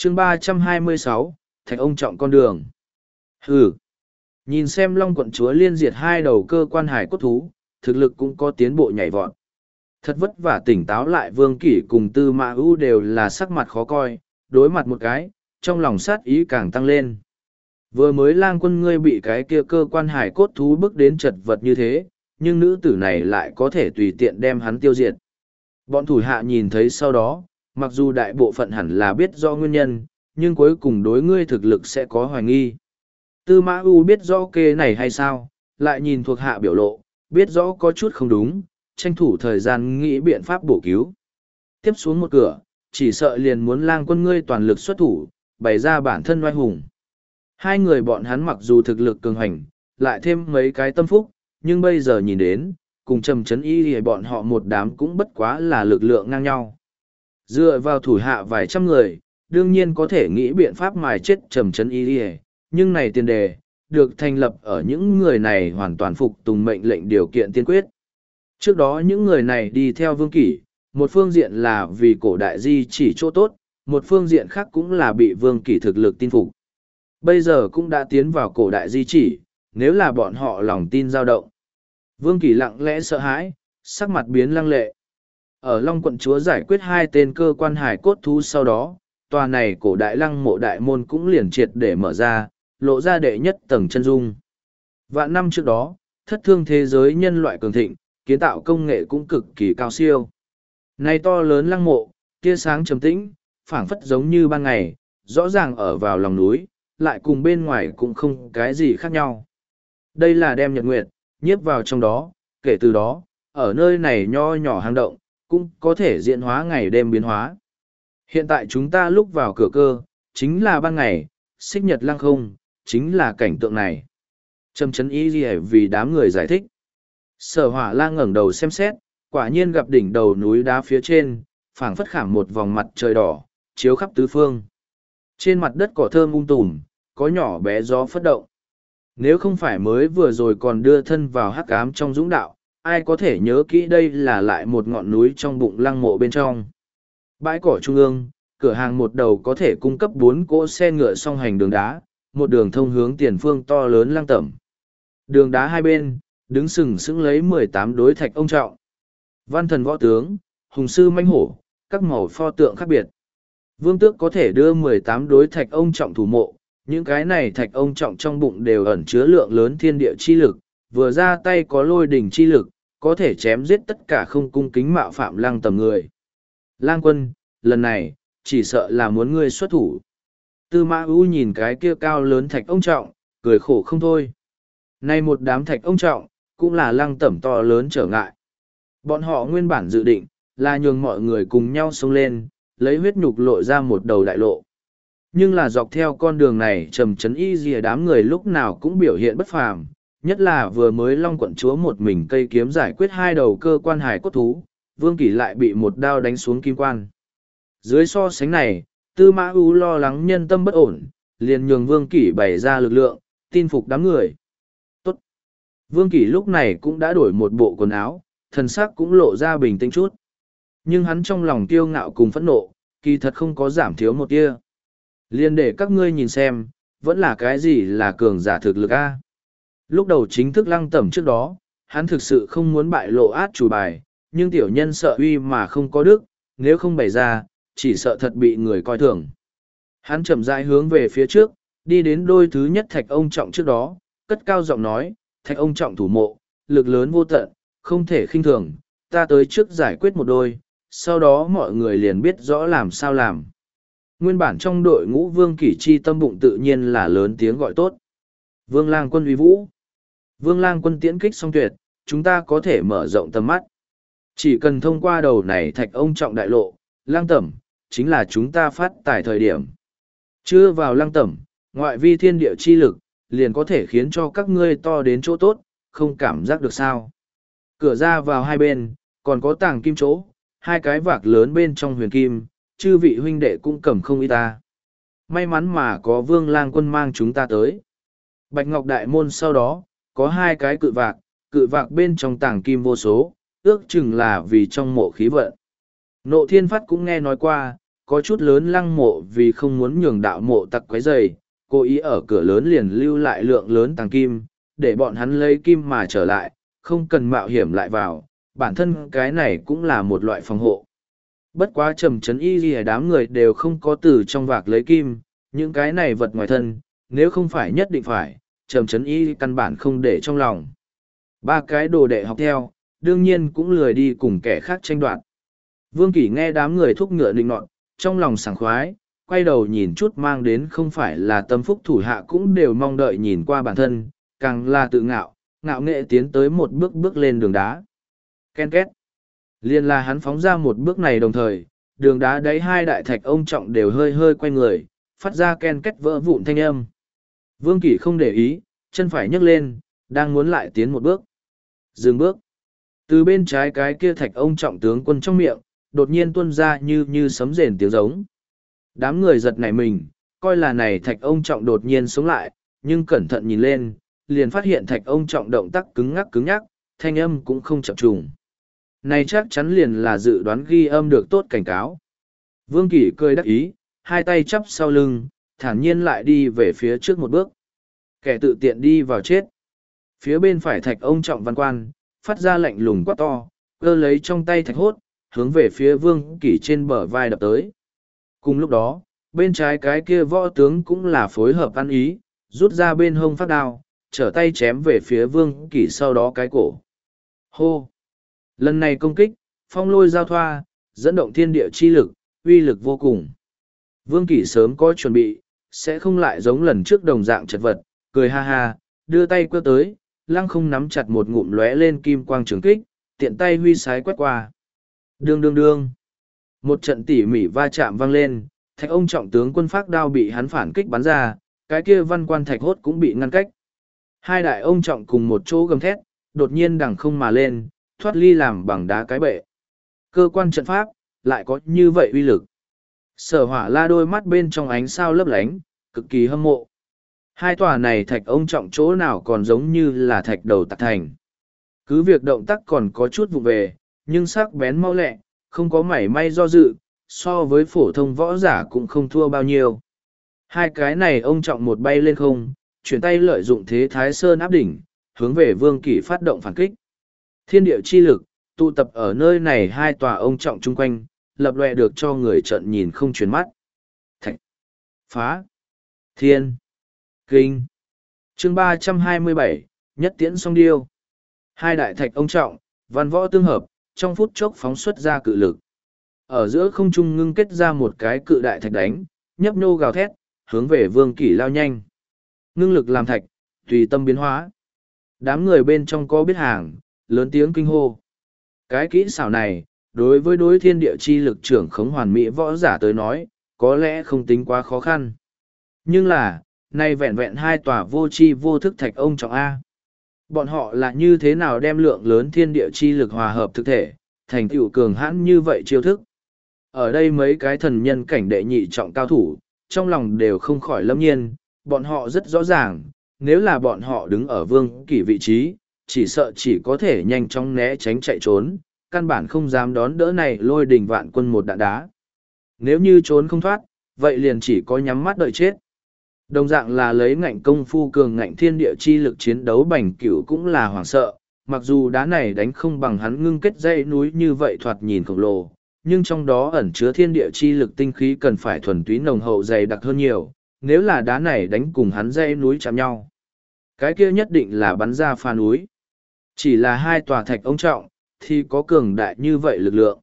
chương 326, Thạch ông trọng con đường. Hừ. Nhìn xem Long quận chúa liên diệt hai đầu cơ quan hải cốt thú, thực lực cũng có tiến bộ nhảy vọt. Thật vất vả tỉnh táo lại Vương Kỷ cùng Tư Mã Ưu đều là sắc mặt khó coi, đối mặt một cái, trong lòng sát ý càng tăng lên. Vừa mới Lang quân ngươi bị cái kia cơ quan hải cốt thú bước đến chật vật như thế, nhưng nữ tử này lại có thể tùy tiện đem hắn tiêu diệt. Bọn thủ hạ nhìn thấy sau đó, mặc dù đại bộ phận hẳn là biết do nguyên nhân, nhưng cuối cùng đối ngươi thực lực sẽ có hoài nghi. Tư Mã U biết rõ kê này hay sao, lại nhìn thuộc hạ biểu lộ, biết rõ có chút không đúng, tranh thủ thời gian nghĩ biện pháp bổ cứu. Tiếp xuống một cửa, chỉ sợ liền muốn Lang quân ngươi toàn lực xuất thủ, bày ra bản thân oai hùng. Hai người bọn hắn mặc dù thực lực cường hành, lại thêm mấy cái tâm phúc, nhưng bây giờ nhìn đến, cùng Trầm Chấn Y thì bọn họ một đám cũng bất quá là lực lượng ngang nhau. Dựa vào thủ hạ vài trăm người, đương nhiên có thể nghĩ biện pháp mài chết Trầm Chấn Y, nhưng này tiền đề, được thành lập ở những người này hoàn toàn phục tùng mệnh lệnh điều kiện tiên quyết. Trước đó những người này đi theo Vương Kỷ, một phương diện là vì cổ đại di chỉ chỗ tốt, một phương diện khác cũng là bị Vương Kỷ thực lực tin phục. Bây giờ cũng đã tiến vào cổ đại di chỉ, nếu là bọn họ lòng tin dao động. Vương Kỷ lặng lẽ sợ hãi, sắc mặt biến lăng lệ. Ở Long quận chúa giải quyết hai tên cơ quan hải cốt thú sau đó, tòa này cổ đại lăng mộ đại môn cũng liền triệt để mở ra, lộ ra đệ nhất tầng chân dung. Vạn năm trước đó, thất thương thế giới nhân loại cường thịnh, kiến tạo công nghệ cũng cực kỳ cao siêu. Nay to lớn lăng mộ, tia sáng trầm tĩnh, phảng phất giống như ban ngày, rõ ràng ở vào lòng núi, lại cùng bên ngoài cũng không cái gì khác nhau. Đây là đem nhật nguyệt, nhiếp vào trong đó, kể từ đó, ở nơi này nho nhỏ hang động, cũng có thể diễn hóa ngày đêm biến hóa. Hiện tại chúng ta lúc vào cửa cơ, chính là ban ngày, xích nhật lăng không, chính là cảnh tượng này. Trầm Chấn Y vì đám người giải thích. Sở Hỏa Lang ngẩng đầu xem xét, quả nhiên gặp đỉnh đầu núi đá phía trên, phảng phất khảm một vòng mặt trời đỏ, chiếu khắp tứ phương. Trên mặt đất cỏ thơm tùm, có nhỏ bé gió phất động. Nếu không phải mới vừa rồi còn đưa thân vào hắc ám trong dũng đạo, ai có thể nhớ kỹ đây là lại một ngọn núi trong bụng lăng mộ bên trong. Bãi cỏ trung ương, cửa hàng một đầu có thể cung cấp 4 cỗ xe ngựa song hành đường đá, một đường thông hướng tiền phương to lớn lăng tẩm. Đường đá hai bên, đứng sừng sững lấy 18 đối thạch ông trọng. Văn thần võ tướng, hùng sư mãnh hổ, các màu pho tượng khác biệt. Vương tước có thể đưa 18 đối thạch ông trọng thủ mộ, những cái này thạch ông trọng trong bụng đều ẩn chứa lượng lớn thiên địa chi lực, vừa ra tay có lôi đỉnh chi lực, có thể chém giết tất cả không cung kính mạo phạm lăng tầm người. Lang quân, lần này, chỉ sợ là muốn ngươi xuất thủ. Tư Mã Ưu nhìn cái kia cao lớn thạch ông trọng, cười khổ không thôi. Nay một đám thạch ông trọng, cũng là lăng tẩm to lớn trở ngại. Bọn họ nguyên bản dự định, là nhường mọi người cùng nhau xông lên, lấy huyết nhục lội ra một đầu đại lộ. Nhưng là dọc theo con đường này Trầm Chấn Y rìa đám người lúc nào cũng biểu hiện bất phàm, nhất là vừa mới Long quận chúa một mình cây kiếm giải quyết hai đầu cơ quan hải cốt thú, Vương Kỷ lại bị một đao đánh xuống kim quan. Dưới so sánh này, Tư Mã Ưu lo lắng nhân tâm bất ổn, liền nhường Vương Kỷ bày ra lực lượng, tin phục đám người. Tốt. Vương Kỷ lúc này cũng đã đổi một bộ quần áo, thần sắc cũng lộ ra bình tĩnh chút. Nhưng hắn trong lòng kiêu ngạo cùng phẫn nộ, kỳ thật không có giảm thiếu một tia. Liên để các ngươi nhìn xem, vẫn là cái gì là cường giả thực lực a. Lúc đầu chính thức lăng tẩm trước đó, hắn thực sự không muốn bại lộ át chủ bài, nhưng tiểu nhân sợ uy mà không có đức, nếu không bày ra, chỉ sợ thật bị người coi thường. Hắn chậm rãi hướng về phía trước, đi đến đôi thứ nhất thạch ông trọng trước đó, cất cao giọng nói, thạch ông trọng thủ mộ, lực lớn vô tận, không thể khinh thường, ta tới trước giải quyết một đôi, sau đó mọi người liền biết rõ làm sao làm. Nguyên bản trong đội ngũ Vương Kỷ chi tâm bụng tự nhiên là lớn tiếng gọi tốt. Vương Lang quân uy vũ. Vương Lang quân tiễn kích song tuyệt, chúng ta có thể mở rộng tầm mắt. Chỉ cần thông qua đầu này thạch ông trọng đại lộ, lang tẩm, chính là chúng ta phát tài thời điểm. Chưa vào lang tẩm, ngoại vi thiên địa chi lực, liền có thể khiến cho các ngươi to đến chỗ tốt, không cảm giác được sao. Cửa ra vào hai bên, còn có tàng kim chỗ, hai cái vạc lớn bên trong huyền kim, chư vị huynh đệ cũng cầm không ít ta. May mắn mà có Vương Lang quân mang chúng ta tới. Bạch Ngọc Đại Môn sau đó, có hai cái cự vạc bên trong tàng kim vô số, ước chừng là vì trong mộ khí vận. Nộ Thiên Phát cũng nghe nói qua, có chút lớn lăng mộ vì không muốn nhường đạo mộ tặc quấy rầy, cố ý ở cửa lớn liền lưu lại lượng lớn tàng kim, để bọn hắn lấy kim mà trở lại, không cần mạo hiểm lại vào, bản thân cái này cũng là một loại phòng hộ. Bất quá Trầm Trấn Y ghi đám người đều không có từ trong vạc lấy kim, những cái này vật ngoài thân, nếu không phải nhất định phải, Trầm Trấn Y căn bản không để trong lòng. Ba cái đồ đệ học theo, đương nhiên cũng lười đi cùng kẻ khác tranh đoạt. Vương Kỷ nghe đám người thúc ngựa định nọt, trong lòng sảng khoái, quay đầu nhìn chút mang đến không phải là tâm phúc thủ hạ cũng đều mong đợi nhìn qua bản thân, càng là tự ngạo, ngạo nghệ tiến tới một bước bước lên đường đá. Ken két. Liên là hắn phóng ra một bước này đồng thời, đường đá đáy hai đại thạch ông trọng đều hơi hơi quay người, phát ra ken két vỡ vụn thanh âm. Vương Kỷ không để ý, chân phải nhấc lên, đang muốn lại tiến một bước. Dừng bước. Từ bên trái cái kia thạch ông trọng tướng quân trong miệng, đột nhiên tuôn ra như sấm rền tiếng giống. Đám người giật nảy mình, coi là này thạch ông trọng đột nhiên sống lại, nhưng cẩn thận nhìn lên, liền phát hiện thạch ông trọng động tác cứng nhắc, thanh âm cũng không chập trùng. Này chắc chắn liền là dự đoán ghi âm được tốt cảnh cáo. Vương Kỷ cười đắc ý, hai tay chắp sau lưng, thản nhiên lại đi về phía trước một bước. Kẻ tự tiện đi vào chết. Phía bên phải thạch ông trọng văn quan, phát ra lạnh lùng quát to, cơ lấy trong tay thạch hốt, hướng về phía Vương Kỷ trên bờ vai đập tới. Cùng lúc đó, bên trái cái kia võ tướng cũng là phối hợp ăn ý, rút ra bên hông phát đao, trở tay chém về phía Vương Kỷ sau đó cái cổ. Hô! Lần này công kích, phong lôi giao thoa, dẫn động thiên địa chi lực, uy lực vô cùng. Vương Kỷ sớm có chuẩn bị, sẽ không lại giống lần trước đồng dạng chật vật, cười ha ha, đưa tay quơ tới, lăng không nắm chặt một ngụm lóe lên kim quang trường kích, tiện tay huy sái quét qua. Đương đương đương. Một trận tỉ mỉ va chạm vang lên, thạch ông trọng tướng quân phác đao bị hắn phản kích bắn ra, cái kia văn quan thạch hốt cũng bị ngăn cách. Hai đại ông trọng cùng một chỗ gầm thét, đột nhiên đằng không mà lên, thoát ly làm bằng đá cái bệ. Cơ quan trận pháp, lại có như vậy uy lực. Sở Hỏa La đôi mắt bên trong ánh sao lấp lánh, cực kỳ hâm mộ. Hai tòa này thạch ông trọng chỗ nào còn giống như là thạch đầu tạc thành. Cứ việc động tác còn có chút vụ về, nhưng sắc bén mau lẹ, không có mảy may do dự, so với phổ thông võ giả cũng không thua bao nhiêu. Hai cái này ông trọng một bay lên không, chuyển tay lợi dụng thế Thái Sơn áp đỉnh, hướng về Vương Kỷ phát động phản kích. Thiên địa chi lực, tụ tập ở nơi này hai tòa ông trọng chung quanh, lập lòe được cho người trận nhìn không chuyển mắt. Thạch, phá, thiên, kinh. Chương 327, nhất tiễn song điêu. Hai đại thạch ông trọng, văn võ tương hợp, trong phút chốc phóng xuất ra cự lực. Ở giữa không trung ngưng kết ra một cái cự đại thạch đánh, nhấp nhô gào thét, hướng về Vương Kỷ lao nhanh. Ngưng lực làm thạch, tùy tâm biến hóa. Đám người bên trong có biết hàng, lớn tiếng kinh hô. Cái kỹ xảo này, đối với đối thiên địa chi lực trưởng khống hoàn mỹ võ giả tới nói, có lẽ không tính quá khó khăn. Nhưng là, nay vẹn vẹn hai tòa vô chi vô thức thạch ông trọng A. Bọn họ là như thế nào đem lượng lớn thiên địa chi lực hòa hợp thực thể, thành tựu cường hãn như vậy chiêu thức. Ở đây mấy cái thần nhân cảnh đệ nhị trọng cao thủ, trong lòng đều không khỏi lâm nhiên, bọn họ rất rõ ràng, nếu là bọn họ đứng ở Vương Kỷ vị trí, chỉ sợ chỉ có thể nhanh chóng né tránh chạy trốn, căn bản không dám đón đỡ này lôi đình vạn quân một đạn đá. Nếu như trốn không thoát, vậy liền chỉ có nhắm mắt đợi chết. Đồng dạng là lấy ngạnh công phu cường ngạnh thiên địa chi lực chiến đấu Bành Cửu cũng là hoảng sợ, mặc dù đá này đánh không bằng hắn ngưng kết dãy núi như vậy thoạt nhìn khổng lồ, nhưng trong đó ẩn chứa thiên địa chi lực tinh khí cần phải thuần túy nồng hậu dày đặc hơn nhiều, nếu là đá này đánh cùng hắn dãy núi chạm nhau. Cái kia nhất định là bắn ra pha núi. Chỉ là hai tòa thạch ông trọng, thì có cường đại như vậy lực lượng.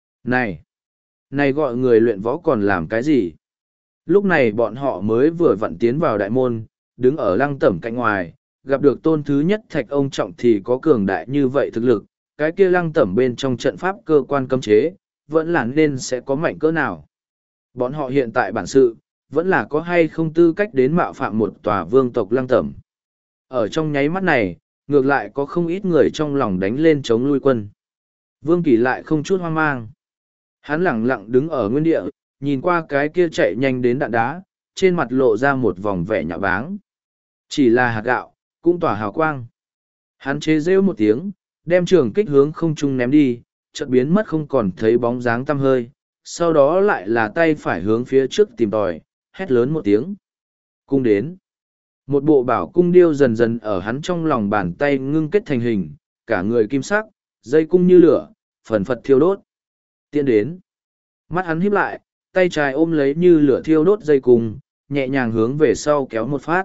Này gọi người luyện võ còn làm cái gì? Lúc này bọn họ mới vừa vặn tiến vào đại môn, đứng ở lăng tẩm cạnh ngoài, gặp được tôn thứ nhất thạch ông trọng thì có cường đại như vậy thực lực, cái kia lăng tẩm bên trong trận pháp cơ quan cấm chế, vẫn là nên sẽ có mạnh cỡ nào. Bọn họ hiện tại bản sự, vẫn là có hay không tư cách đến mạo phạm một tòa vương tộc lăng tẩm. Ở trong nháy mắt này, ngược lại có không ít người trong lòng đánh lên chống lui quân. Vương Kỷ lại không chút hoang mang. Hắn lẳng lặng đứng ở nguyên địa, nhìn qua cái kia chạy nhanh đến đạn đá, trên mặt lộ ra một vòng vẻ nhạo báng. Chỉ là hạt gạo, cũng tỏa hào quang. Hắn chế rêu một tiếng, đem trường kích hướng không trung ném đi, chợt biến mất không còn thấy bóng dáng tăm hơi, sau đó lại là tay phải hướng phía trước tìm tòi, hét lớn một tiếng. Cung đến. Một bộ bảo cung điêu dần dần ở hắn trong lòng bàn tay ngưng kết thành hình, cả người kim sắc, dây cung như lửa, phần phật thiêu đốt. Tiến đến. Mắt hắn híp lại, tay trái ôm lấy như lửa thiêu đốt dây cung, nhẹ nhàng hướng về sau kéo một phát.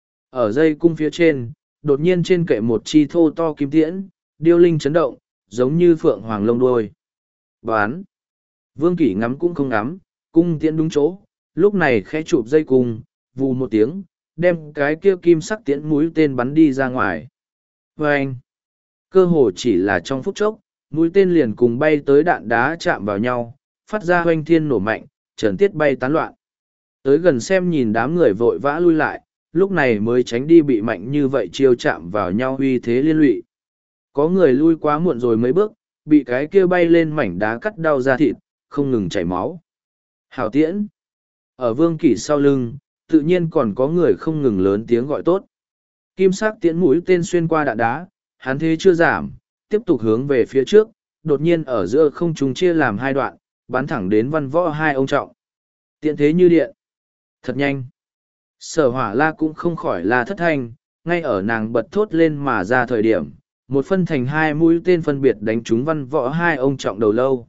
Ở dây cung phía trên, đột nhiên trên kệ một chi thô to kim tiễn, điêu linh chấn động, giống như phượng hoàng lông đuôi. Bán. Vương Kỷ ngắm cũng không ngắm, cung tiễn đúng chỗ, lúc này khẽ chụp dây cung, vù một tiếng, đem cái kia kim sắc tiễn mũi tên bắn đi ra ngoài. Vâng! Cơ hồ chỉ là trong phút chốc, mũi tên liền cùng bay tới đạn đá chạm vào nhau, phát ra hoanh thiên nổ mạnh, trần tiết bay tán loạn. Tới gần xem nhìn đám người vội vã lui lại, lúc này mới tránh đi bị mạnh như vậy chiêu chạm vào nhau uy thế liên lụy. Có người lui quá muộn rồi mấy bước, bị cái kia bay lên mảnh đá cắt đau ra thịt, không ngừng chảy máu. Hảo tiễn! Ở Vương Kỷ sau lưng, tự nhiên còn có người không ngừng lớn tiếng gọi tốt. Kim sắc tiễn mũi tên xuyên qua đạn đá, hắn thế chưa giảm, tiếp tục hướng về phía trước, đột nhiên ở giữa không trung chia làm hai đoạn, bắn thẳng đến Văn Võ hai ông trọng. Tiện thế như điện. Thật nhanh. Sở Hỏa La cũng không khỏi là thất thanh, ngay ở nàng bật thốt lên mà ra thời điểm, một phân thành hai mũi tên phân biệt đánh trúng Văn Võ hai ông trọng đầu lâu.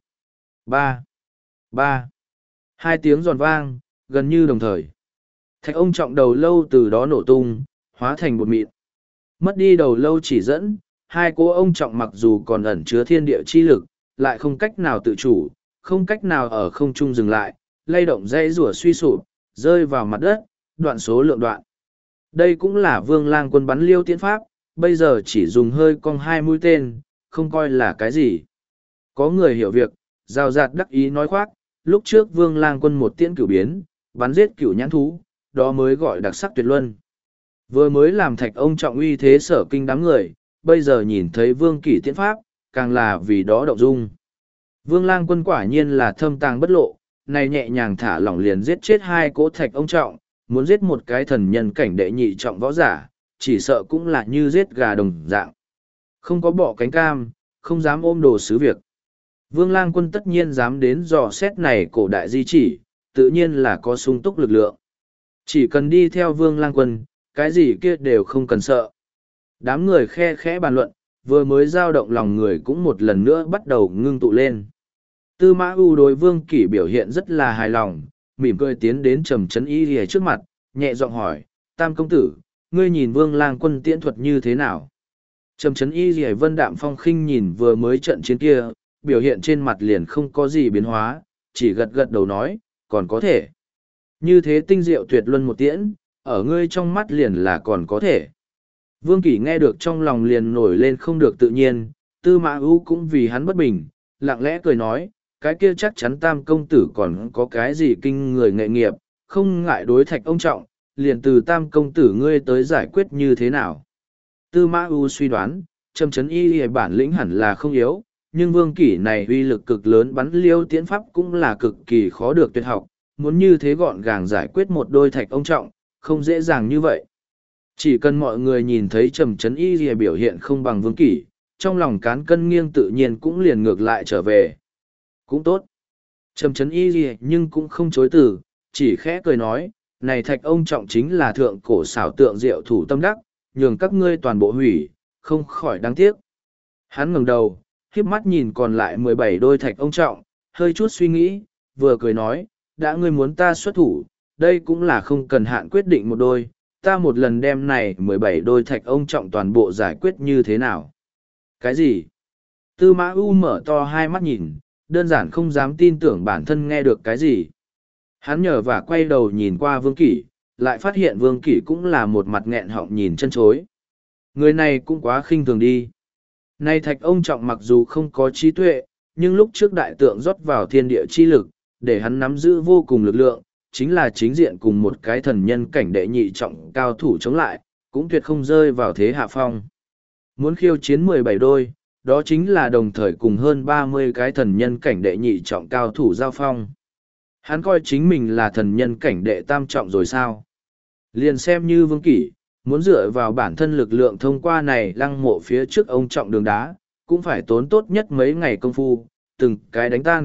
Ba. Ba. Hai tiếng giòn vang, gần như đồng thời. Thạch ông trọng đầu lâu từ đó nổ tung, hóa thành bột mịn. Mất đi đầu lâu chỉ dẫn, hai cô ông trọng mặc dù còn ẩn chứa thiên địa chi lực, lại không cách nào tự chủ, không cách nào ở không trung dừng lại, lay động dây rủa suy sụp, rơi vào mặt đất, đoạn số lượng đoạn. Đây cũng là Vương Lang Quân bắn liêu tiễn pháp, bây giờ chỉ dùng hơi cong hai mũi tên, không coi là cái gì. Có người hiểu việc, rào rạt đắc ý nói khoác, lúc trước Vương Lang Quân một tiễn cửu biến, bắn giết cửu nhãn thú, đó mới gọi đặc sắc tuyệt luân. Vừa mới làm Thạch ông trọng uy thế sở kinh đám người, bây giờ nhìn thấy Vương Kỷ tiễn pháp, càng là vì đó động dung. Vương Lang Quân quả nhiên là thâm tàng bất lộ, này nhẹ nhàng thả lỏng liền giết chết hai cỗ Thạch ông trọng, muốn giết một cái thần nhân cảnh đệ nhị trọng võ giả, chỉ sợ cũng là như giết gà đồng dạng. Không có bỏ cánh cam, không dám ôm đồ sứ việc. Vương Lang Quân tất nhiên dám đến dò xét này cổ đại di chỉ, tự nhiên là có sung túc lực lượng. Chỉ cần đi theo Vương Lang Quân, cái gì kia đều không cần sợ. Đám người khe khẽ bàn luận, vừa mới dao động lòng người cũng một lần nữa bắt đầu ngưng tụ lên. Tư Mã U đối Vương Kỷ biểu hiện rất là hài lòng, mỉm cười tiến đến Trầm Trấn Y Lìa trước mặt, nhẹ giọng hỏi, Tam công tử, ngươi nhìn Vương Lang Quân tiễn thuật như thế nào? Trầm Trấn Y Lìa vân đạm phong khinh nhìn vừa mới trận chiến kia, biểu hiện trên mặt liền không có gì biến hóa, chỉ gật gật đầu nói, còn có thể. Như thế tinh diệu tuyệt luân một tiễn, ở ngươi trong mắt liền là còn có thể. Vương Kỷ nghe được trong lòng liền nổi lên không được tự nhiên, Tư Mã U cũng vì hắn bất bình, lặng lẽ cười nói, cái kia chắc chắn Tam công tử còn có cái gì kinh người nghệ nghiệp, không ngại đối Thạch ông trọng, liền từ Tam công tử ngươi tới giải quyết như thế nào. Tư Mã U suy đoán, Trầm Trấn Y bản lĩnh hẳn là không yếu, nhưng Vương Kỷ này uy lực cực lớn bắn liêu tiễn pháp cũng là cực kỳ khó được tuyệt học, muốn như thế gọn gàng giải quyết một đôi Thạch ông trọng, không dễ dàng như vậy. Chỉ cần mọi người nhìn thấy Trầm Trấn Y biểu hiện không bằng Vương Kỷ, trong lòng cán cân nghiêng tự nhiên cũng liền ngược lại trở về. Cũng tốt. Trầm Trấn Y nhưng cũng không chối từ, chỉ khẽ cười nói, này Thạch ông trọng chính là thượng cổ xảo tượng diệu thủ tâm đắc, nhường các ngươi toàn bộ hủy, không khỏi đáng tiếc. Hắn ngẩng đầu, khiếp mắt nhìn còn lại 17 đôi Thạch ông trọng, hơi chút suy nghĩ, vừa cười nói, đã ngươi muốn ta xuất thủ, đây cũng là không cần hạn quyết định một đôi, ta một lần đem này 17 đôi Thạch ông trọng toàn bộ giải quyết như thế nào. Cái gì? Tư Mã U mở to hai mắt nhìn, đơn giản không dám tin tưởng bản thân nghe được cái gì. Hắn nhờ và quay đầu nhìn qua Vương Kỷ, lại phát hiện Vương Kỷ cũng là một mặt nghẹn họng nhìn chân chối. Người này cũng quá khinh thường đi. Này Thạch ông trọng mặc dù không có trí tuệ, nhưng lúc trước đại tượng rót vào thiên địa chi lực, để hắn nắm giữ vô cùng lực lượng, chính là chính diện cùng một cái thần nhân cảnh đệ nhị trọng cao thủ chống lại, cũng tuyệt không rơi vào thế hạ phong. Muốn khiêu chiến 17 đôi, đó chính là đồng thời cùng hơn 30 cái thần nhân cảnh đệ nhị trọng cao thủ giao phong. Hắn coi chính mình là thần nhân cảnh đệ tam trọng rồi sao? Liền xem như Vương Kỷ, muốn dựa vào bản thân lực lượng thông qua này lăng mộ phía trước ông trọng đường đá, cũng phải tốn tốt nhất mấy ngày công phu, từng cái đánh tan,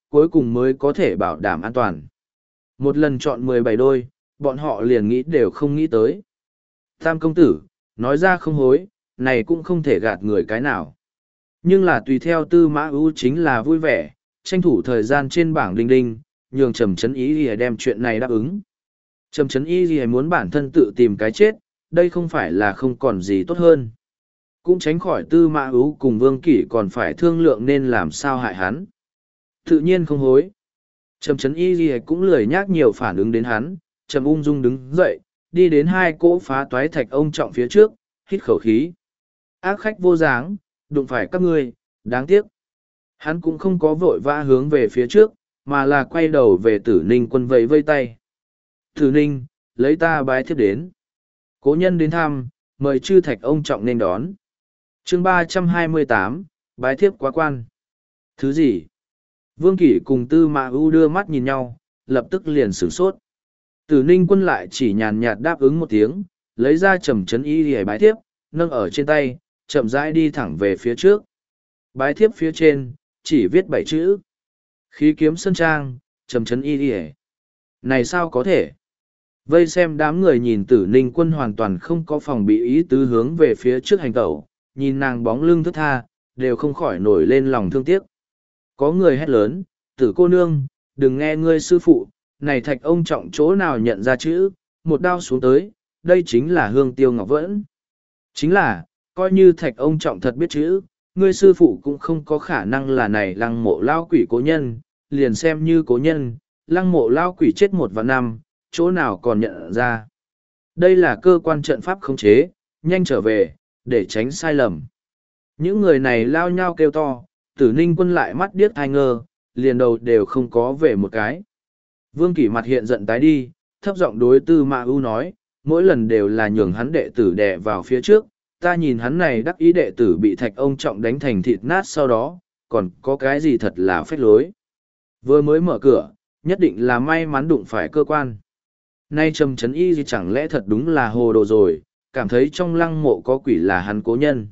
cuối cùng mới có thể bảo đảm an toàn. Một lần chọn 17 đôi, bọn họ liền nghĩ đều không nghĩ tới. Tam công tử, nói ra không hối, này cũng không thể gạt người cái nào. Nhưng là tùy theo Tư Mã Ưu chính là vui vẻ, tranh thủ thời gian trên bảng đinh đinh, nhường Trầm Chấn Y Lìa đem chuyện này đáp ứng. Trầm Chấn Y Lìa muốn bản thân tự tìm cái chết, đây không phải là không còn gì tốt hơn. Cũng tránh khỏi Tư Mã Ưu cùng Vương Kỷ còn phải thương lượng nên làm sao hại hắn. Tự nhiên không hối. Trầm Chấn Y Lìa cũng lười nhác nhiều phản ứng đến hắn, Trầm ung dung đứng dậy, đi đến hai cỗ phá toái thạch ông trọng phía trước, hít khẩu khí. Ác khách vô dáng, đụng phải các ngươi, đáng tiếc. Hắn cũng không có vội vã hướng về phía trước, mà là quay đầu về Tử Ninh Quân vẫy vây tay. Tử Ninh, lấy ta bái thiếp đến. Cố nhân đến thăm, mời chư thạch ông trọng nên đón. Chương 328, bái thiếp quá quan. Thứ gì? Vương Kỷ cùng Tư Mã Ưu đưa mắt nhìn nhau, lập tức liền sửng sốt. Tử Ninh Quân lại chỉ nhàn nhạt đáp ứng một tiếng, lấy ra Trầm Chấn Y Lìa bái thiếp, nâng ở trên tay, chậm rãi đi thẳng về phía trước. Bái thiếp phía trên, chỉ viết 7 chữ. Khí kiếm sơn trang, Trầm Chấn Y Lìa. Này sao có thể? Vây xem đám người nhìn Tử Ninh Quân hoàn toàn không có phòng bị ý tứ hướng về phía trước hành tẩu, nhìn nàng bóng lưng thướt tha, đều không khỏi nổi lên lòng thương tiếc. Có người hét lớn, Tử cô nương, đừng nghe ngươi sư phụ, này thạch ông trọng chỗ nào nhận ra chữ, một đao xuống tới, đây chính là Hương Tiêu Ngọc Vẫn. Chính là, coi như thạch ông trọng thật biết chữ, ngươi sư phụ cũng không có khả năng là này lăng mộ lao quỷ cố nhân, liền xem như cố nhân, lăng mộ lao quỷ chết 1 vạn năm, chỗ nào còn nhận ra. Đây là cơ quan trận pháp khống chế, nhanh trở về, để tránh sai lầm. Những người này lao nhau kêu to, Tử Ninh Quân lại mắt điếc thai ngơ, liền đầu đều không có về một cái. Vương Kỷ mặt hiện giận tái đi, thấp giọng đối Tư Mã Ưu nói, mỗi lần đều là nhường hắn đệ tử đè vào phía trước, ta nhìn hắn này đắc ý đệ tử bị thạch ông trọng đánh thành thịt nát sau đó, còn có cái gì thật là phách lối. Vừa mới mở cửa, nhất định là may mắn đụng phải cơ quan. Nay Trầm Chấn Y gì chẳng lẽ thật đúng là hồ đồ rồi, cảm thấy trong lăng mộ có quỷ là hắn cố nhân.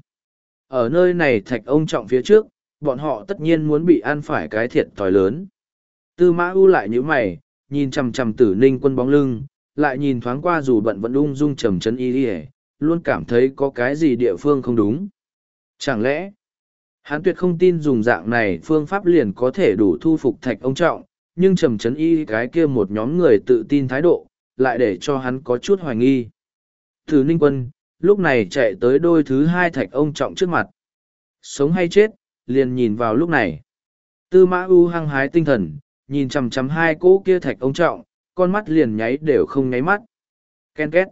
Ở nơi này thạch ông trọng phía trước, bọn họ tất nhiên muốn bị ăn phải cái thiệt thòi lớn. Tư Mã Ưu lại nhíu mày, nhìn chằm chằm Tử Ninh Quân bóng lưng, lại nhìn thoáng qua dù bận vẫn ung dung Trầm Chấn Y Lìa, luôn cảm thấy có cái gì địa phương không đúng. Chẳng lẽ, hắn tuyệt không tin dùng dạng này phương pháp liền có thể đủ thu phục thạch ông trọng, nhưng Trầm Chấn Y cái kia một nhóm người tự tin thái độ, lại để cho hắn có chút hoài nghi. Tử Ninh Quân, lúc này chạy tới đôi thứ 2 thạch ông trọng trước mặt. Sống hay chết, liền nhìn vào lúc này. Tư Mã Ưu hăng hái tinh thần, nhìn chằm chằm hai cỗ kia thạch ông trọng, con mắt liền nháy đều không nháy mắt. Ken két.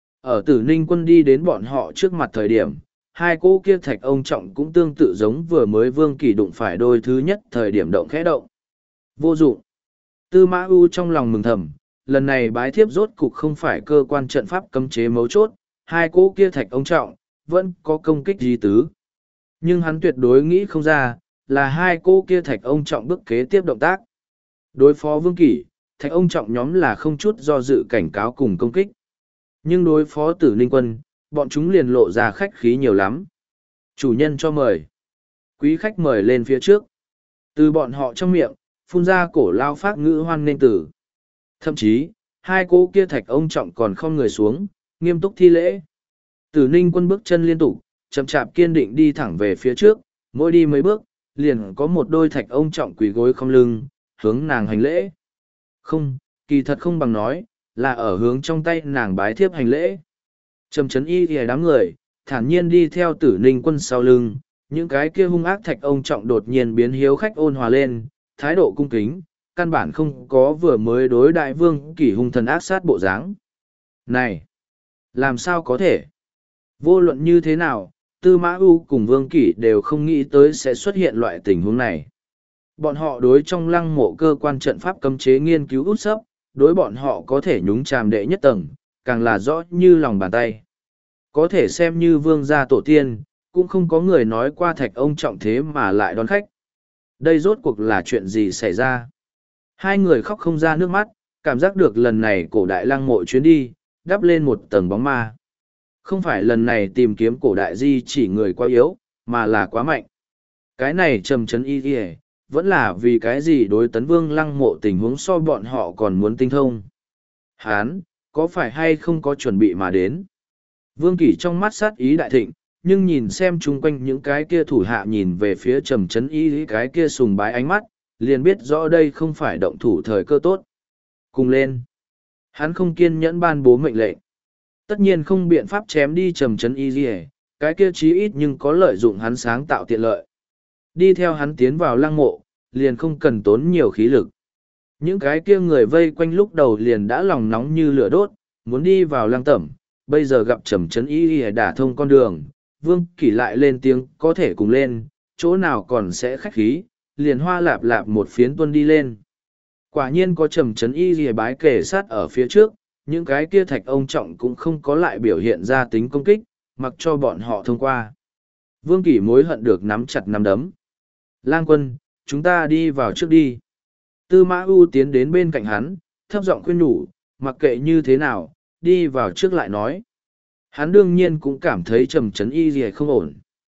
Ở Tử Ninh Quân đi đến bọn họ trước mặt thời điểm, hai cỗ kia thạch ông trọng cũng tương tự giống vừa mới Vương Kỷ đụng phải đôi thứ nhất thời điểm động khẽ động. Vô dụng. Tư Mã Ưu trong lòng mừng thầm, lần này bái thiếp rốt cục không phải cơ quan trận pháp cấm chế mấu chốt, hai cỗ kia thạch ông trọng, vẫn có công kích gì tứ. Nhưng hắn tuyệt đối nghĩ không ra, là hai cỗ kia thạch ông trọng bước kế tiếp động tác. Đối phó Vương Kỷ, thạch ông trọng nhóm là không chút do dự cảnh cáo cùng công kích. Nhưng đối phó Tử Ninh Quân, bọn chúng liền lộ ra khách khí nhiều lắm. Chủ nhân cho mời. Quý khách mời lên phía trước. Từ bọn họ trong miệng, phun ra cổ lao phát ngữ hoan nên tử. Thậm chí, hai cô kia thạch ông trọng còn không người xuống, nghiêm túc thi lễ. Tử Ninh Quân bước chân liên tục, chậm chạp kiên định đi thẳng về phía trước, mỗi đi mấy bước, liền có một đôi thạch ông trọng quỳ gối không lưng, hướng nàng hành lễ. Không, kỳ thật không bằng nói, là ở hướng trong tay nàng bái thiếp hành lễ. Trầm Chấn Y thì đám người, thản nhiên đi theo Tử Ninh Quân sau lưng, những cái kia hung ác thạch ông trọng đột nhiên biến hiếu khách ôn hòa lên, thái độ cung kính, căn bản không có vừa mới đối đại Vương Kỷ hung thần ác sát bộ dáng. Này, làm sao có thể? Vô luận như thế nào, Tư Mã Ưu cùng Vương Kỷ đều không nghĩ tới sẽ xuất hiện loại tình huống này. Bọn họ đối trong lăng mộ cơ quan trận pháp cấm chế nghiên cứu út sấp, đối bọn họ có thể nhúng chàm đệ nhất tầng, càng là rõ như lòng bàn tay. Có thể xem như vương gia tổ tiên, cũng không có người nói qua thạch ông trọng thế mà lại đón khách. Đây rốt cuộc là chuyện gì xảy ra? Hai người khóc không ra nước mắt, cảm giác được lần này cổ đại lăng mộ chuyến đi, đắp lên một tầng bóng ma. Không phải lần này tìm kiếm cổ đại di chỉ người quá yếu, mà là quá mạnh. Cái này Trầm Chấn Y vẫn là vì cái gì đối tấn vương lăng mộ tình huống so bọn họ còn muốn tinh thông. Hán, có phải hay không có chuẩn bị mà đến? Vương Kỷ trong mắt sát ý đại thịnh, nhưng nhìn xem chung quanh những cái kia thủ hạ nhìn về phía Trầm Chấn Y cái kia sùng bái ánh mắt, liền biết rõ đây không phải động thủ thời cơ tốt. Cùng lên. Hắn không kiên nhẫn ban bố mệnh lệnh. Tất nhiên không biện pháp chém đi Trầm Chấn Y gì, cái kia chí ít nhưng có lợi dụng hắn sáng tạo tiện lợi. Đi theo hắn tiến vào lăng mộ, liền không cần tốn nhiều khí lực. Những cái kia người vây quanh lúc đầu liền đã lòng nóng như lửa đốt, muốn đi vào lăng tẩm, bây giờ gặp Trầm Chấn Y đả thông con đường, Vương Kỷ lại lên tiếng có thể cùng lên, chỗ nào còn sẽ khách khí, liền hoa lạp lạp một phiến tuân đi lên. Quả nhiên có Trầm Chấn Y bái kề sát ở phía trước, những cái kia thạch ông trọng cũng không có lại biểu hiện ra tính công kích, mặc cho bọn họ thông qua. Vương Kỷ mối hận được nắm chặt nắm đấm. Lang Quân, chúng ta đi vào trước đi. Tư Mã U tiến đến bên cạnh hắn, thấp giọng khuyên nhủ, mặc kệ như thế nào, đi vào trước lại nói. Hắn đương nhiên cũng cảm thấy Trầm Chấn Y gì không ổn.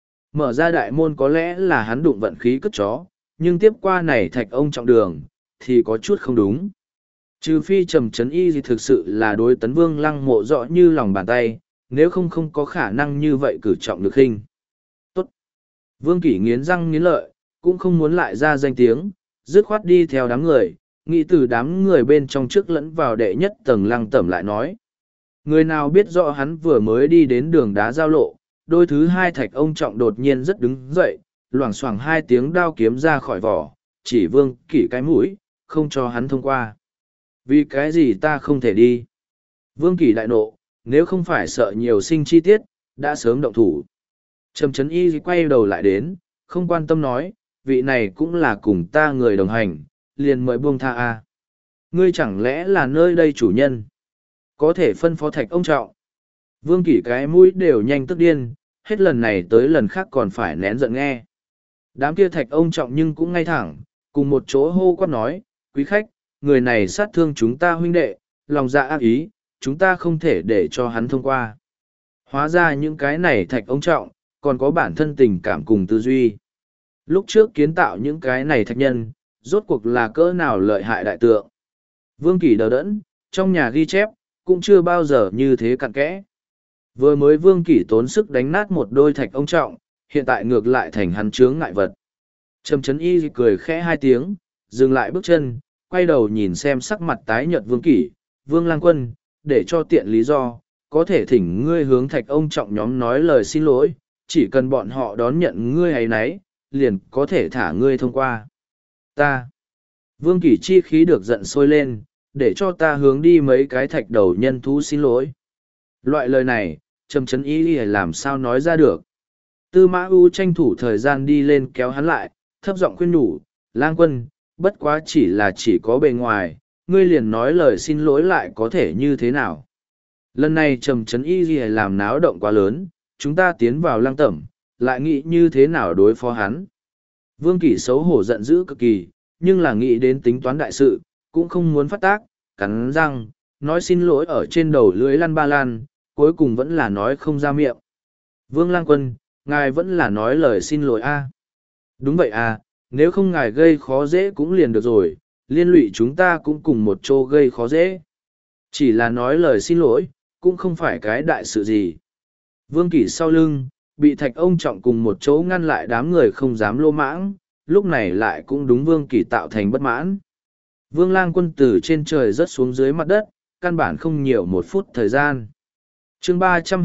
Mở ra đại môn có lẽ là hắn đụng vận khí cất chó, nhưng tiếp qua này thạch ông trọng đường, thì có chút không đúng. Trừ phi Trầm Chấn Y gì thực sự là đối tấn vương lăng mộ rõ như lòng bàn tay, nếu không có khả năng như vậy cử trọng được hình. Tốt. Vương Kỷ nghiến răng nghiến lợi, cũng không muốn lại ra danh tiếng, dứt khoát đi theo đám người, nghĩ từ đám người bên trong trước lẫn vào đệ nhất tầng lăng tẩm lại nói. Người nào biết rõ hắn vừa mới đi đến đường đá giao lộ, đôi thứ hai thạch ông trọng đột nhiên rất đứng dậy, loảng xoảng hai tiếng đao kiếm ra khỏi vỏ, chỉ Vương Kỷ cái mũi, không cho hắn thông qua. Vì cái gì ta không thể đi? Vương Kỷ đại nộ, nếu không phải sợ nhiều sinh chi tiết, đã sớm động thủ. Trầm Chấn Y quay đầu lại đến, không quan tâm nói, vị này cũng là cùng ta người đồng hành, liền mời buông tha a. Ngươi chẳng lẽ là nơi đây chủ nhân? Có thể phân phó thạch ông trọng. Vương Kỷ cái mũi đều nhanh tức điên, hết lần này tới lần khác còn phải nén giận nghe. Đám kia thạch ông trọng nhưng cũng ngay thẳng, cùng một chỗ hô quát nói, quý khách, người này sát thương chúng ta huynh đệ, lòng dạ ác ý, chúng ta không thể để cho hắn thông qua. Hóa ra những cái này thạch ông trọng, còn có bản thân tình cảm cùng tư duy. Lúc trước kiến tạo những cái này thạch nhân, rốt cuộc là cỡ nào lợi hại đại tượng. Vương Kỷ đờ đẫn, trong nhà ghi chép, cũng chưa bao giờ như thế cặn kẽ. Vừa mới Vương Kỷ tốn sức đánh nát một đôi thạch ông trọng, hiện tại ngược lại thành hắn chướng ngại vật. Trầm Chấn Y cười khẽ hai tiếng, dừng lại bước chân, quay đầu nhìn xem sắc mặt tái nhợt Vương Kỷ, Vương Lang Quân, để cho tiện lý do, có thể thỉnh ngươi hướng thạch ông trọng nhóm nói lời xin lỗi, chỉ cần bọn họ đón nhận ngươi ấy nấy, liền có thể thả ngươi thông qua. Ta. Vương Kỷ chi khí được giận sôi lên, để cho ta hướng đi mấy cái thạch đầu nhân thú xin lỗi. Loại lời này, Trầm Chấn Y làm sao nói ra được. Tư Mã U tranh thủ thời gian đi lên kéo hắn lại, thấp giọng khuyên nhủ, Lang Quân, bất quá chỉ có bề ngoài, ngươi liền nói lời xin lỗi lại có thể như thế nào. Lần này Trầm Chấn Y làm náo động quá lớn, chúng ta tiến vào lăng tẩm, lại nghĩ như thế nào đối phó hắn. Vương Kỷ xấu hổ giận dữ cực kỳ, nhưng là nghĩ đến tính toán đại sự, cũng không muốn phát tác, cắn răng, nói xin lỗi ở trên đầu lưới lăn ba lan, cuối cùng vẫn là nói không ra miệng. Vương Lang Quân, ngài vẫn là nói lời xin lỗi a. Đúng vậy à, nếu không ngài gây khó dễ cũng liền được rồi, liên lụy chúng ta cũng cùng một chỗ gây khó dễ. Chỉ là nói lời xin lỗi, cũng không phải cái đại sự gì. Vương Kỷ sau lưng, bị thạch ông trọng cùng một chỗ ngăn lại đám người không dám lô mãng, lúc này lại cũng đúng Vương Kỷ tạo thành bất mãn. Vương Lang Quân từ trên trời rớt xuống dưới mặt đất, căn bản không nhiều một phút thời gian. Chương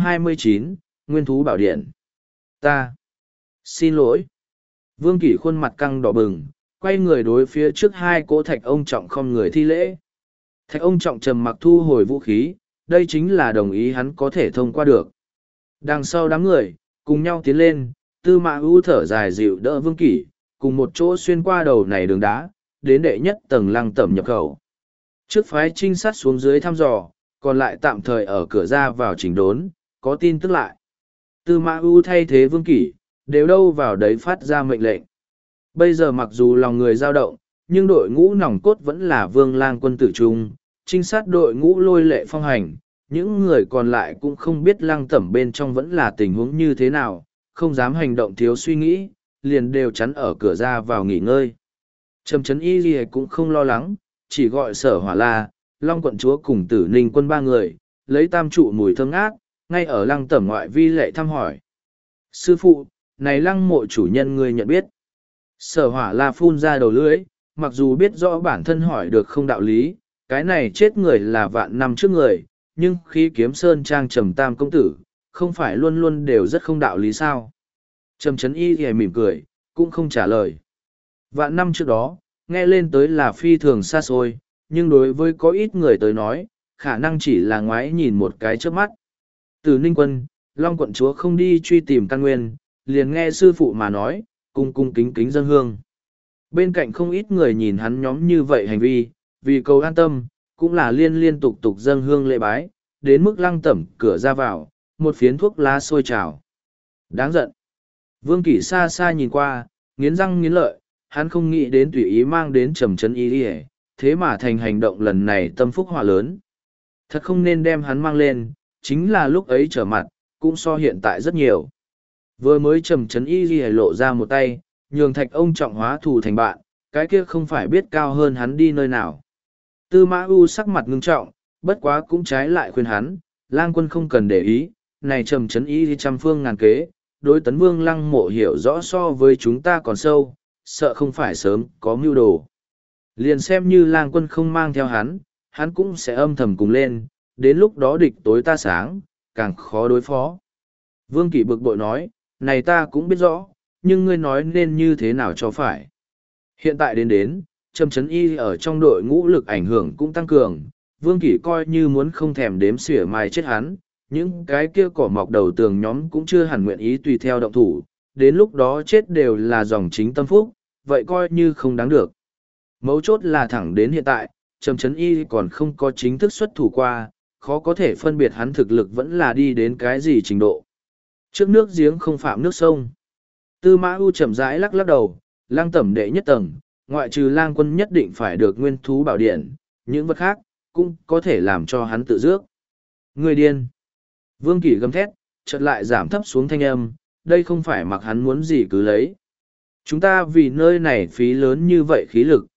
329, Nguyên thú bảo điện. Ta. Xin lỗi. Vương Kỷ khuôn mặt căng đỏ bừng, quay người đối phía trước hai cỗ thạch ông trọng không người thi lễ. Thạch ông trọng trầm mặc thu hồi vũ khí, đây chính là đồng ý hắn có thể thông qua được. Đằng sau đám người, cùng nhau tiến lên, Tư Mã U thở dài dịu đỡ Vương Kỷ, cùng một chỗ xuyên qua đầu này đường đá, đến đệ nhất tầng lăng tẩm nhập khẩu. Trước phái trinh sát xuống dưới thăm dò, còn lại tạm thời ở cửa ra vào chỉnh đốn, có tin tức lại. Tư Mã U thay thế Vương Kỷ, đều đâu vào đấy phát ra mệnh lệnh. Bây giờ mặc dù lòng người dao động, nhưng đội ngũ nòng cốt vẫn là Vương Lang Quân tử trung, trinh sát đội ngũ lôi lệ phong hành, những người còn lại cũng không biết lăng tẩm bên trong vẫn là tình huống như thế nào, không dám hành động thiếu suy nghĩ, liền đều chắn ở cửa ra vào nghỉ ngơi. Trầm Trấn Y Ghi cũng không lo lắng, chỉ gọi Sở Hỏa La, Long quận chúa cùng Tử Ninh quân ba người, lấy tam trụ mùi thơm ngát, ngay ở lăng tẩm ngoại vi lệ thăm hỏi. Sư phụ, này lăng mộ chủ nhân người nhận biết. Sở Hỏa La phun ra đầu lưỡi, mặc dù biết rõ bản thân hỏi được không đạo lý, cái này chết người là vạn năm trước người, nhưng khi kiếm sơn trang Trầm Tam công tử, không phải luôn luôn đều rất không đạo lý sao. Trầm Trấn Y thì mỉm cười, cũng không trả lời. Vạn năm trước đó, nghe lên tới là phi thường xa xôi, nhưng đối với có ít người tới nói, khả năng chỉ là ngoái nhìn một cái trước mắt. Từ Ninh Quân, Long quận chúa không đi truy tìm căn nguyên, liền nghe sư phụ mà nói, cung cung kính kính dâng hương. Bên cạnh không ít người nhìn hắn nhóm như vậy hành vi, vì cầu an tâm, cũng là liên tục tục dâng hương lễ bái, đến mức lăng tẩm cửa ra vào, một phiến thuốc lá sôi trào. Đáng giận. Vương Kỷ xa xa nhìn qua, nghiến răng nghiến lợi, hắn không nghĩ đến tùy ý mang đến Trầm Trấn Y đi, thế mà thành hành động lần này tâm phúc họa lớn. Thật không nên đem hắn mang lên, chính là lúc ấy trở mặt, cũng so hiện tại rất nhiều. Vừa mới Trầm Trấn Y đi lộ ra một tay, nhường Thạch ông trọng hóa thù thành bạn, cái kia không phải biết cao hơn hắn đi nơi nào. Tư Mã U sắc mặt ngưng trọng, bất quá cũng trái lại khuyên hắn, lang quân không cần để ý, này Trầm Trấn Y đi trăm phương ngàn kế, đối Tấn Vương Lăng Mộ hiểu rõ so với chúng ta còn sâu, sợ không phải sớm có mưu đồ. Liền xem như lang quân không mang theo hắn cũng sẽ âm thầm cùng lên, đến lúc đó địch tối ta sáng, càng khó đối phó. Vương Kỷ bực bội nói, này ta cũng biết rõ, nhưng ngươi nói nên như thế nào cho phải. Hiện tại đến, Trầm Trấn Y ở trong đội ngũ lực ảnh hưởng cũng tăng cường, Vương Kỷ coi như muốn không thèm đếm xỉa mai chết hắn, những cái kia cỏ mọc đầu tường nhóm cũng chưa hẳn nguyện ý tùy theo động thủ, đến lúc đó chết đều là dòng chính tâm phúc, vậy coi như không đáng được. Mấu chốt là thẳng đến hiện tại, Trầm Trấn Y còn không có chính thức xuất thủ qua, khó có thể phân biệt hắn thực lực vẫn là đi đến cái gì trình độ. Trước nước giếng không phạm nước sông. Tư Mã U chậm rãi lắc lắc đầu, lang tẩm đệ nhất tầng, ngoại trừ lang quân nhất định phải được nguyên thú bảo điện, những vật khác, cũng có thể làm cho hắn tự dước. Người điên. Vương Kỷ gầm thét, chợt lại giảm thấp xuống thanh âm, đây không phải mặc hắn muốn gì cứ lấy. Chúng ta vì nơi này phí lớn như vậy khí lực,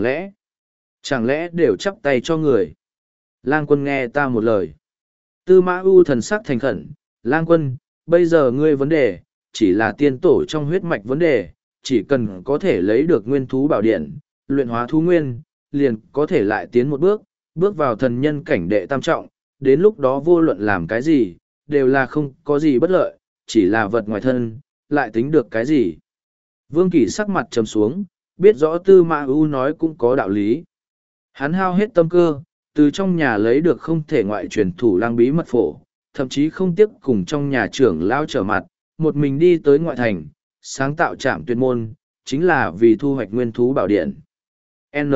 chẳng lẽ đều chắp tay cho người. Lang quân nghe ta một lời. Tư Mã U thần sắc thành khẩn, lang quân, bây giờ ngươi vấn đề, chỉ là tiên tổ trong huyết mạch vấn đề, chỉ cần có thể lấy được nguyên thú bảo điện, luyện hóa thú nguyên, liền có thể lại tiến một bước, bước vào thần nhân cảnh đệ tam trọng, đến lúc đó vô luận làm cái gì, đều là không có gì bất lợi, chỉ là vật ngoài thân, lại tính được cái gì. Vương Kỷ sắc mặt trầm xuống, biết rõ Tư Mã U nói cũng có đạo lý. Hắn hao hết tâm cơ, từ trong nhà lấy được không thể ngoại truyền thủ lang bí mật phổ, thậm chí không tiếc cùng trong nhà trưởng lao trở mặt, một mình đi tới ngoại thành, sáng tạo trạm tuyệt môn, chính là vì thu hoạch nguyên thú bảo điện. N.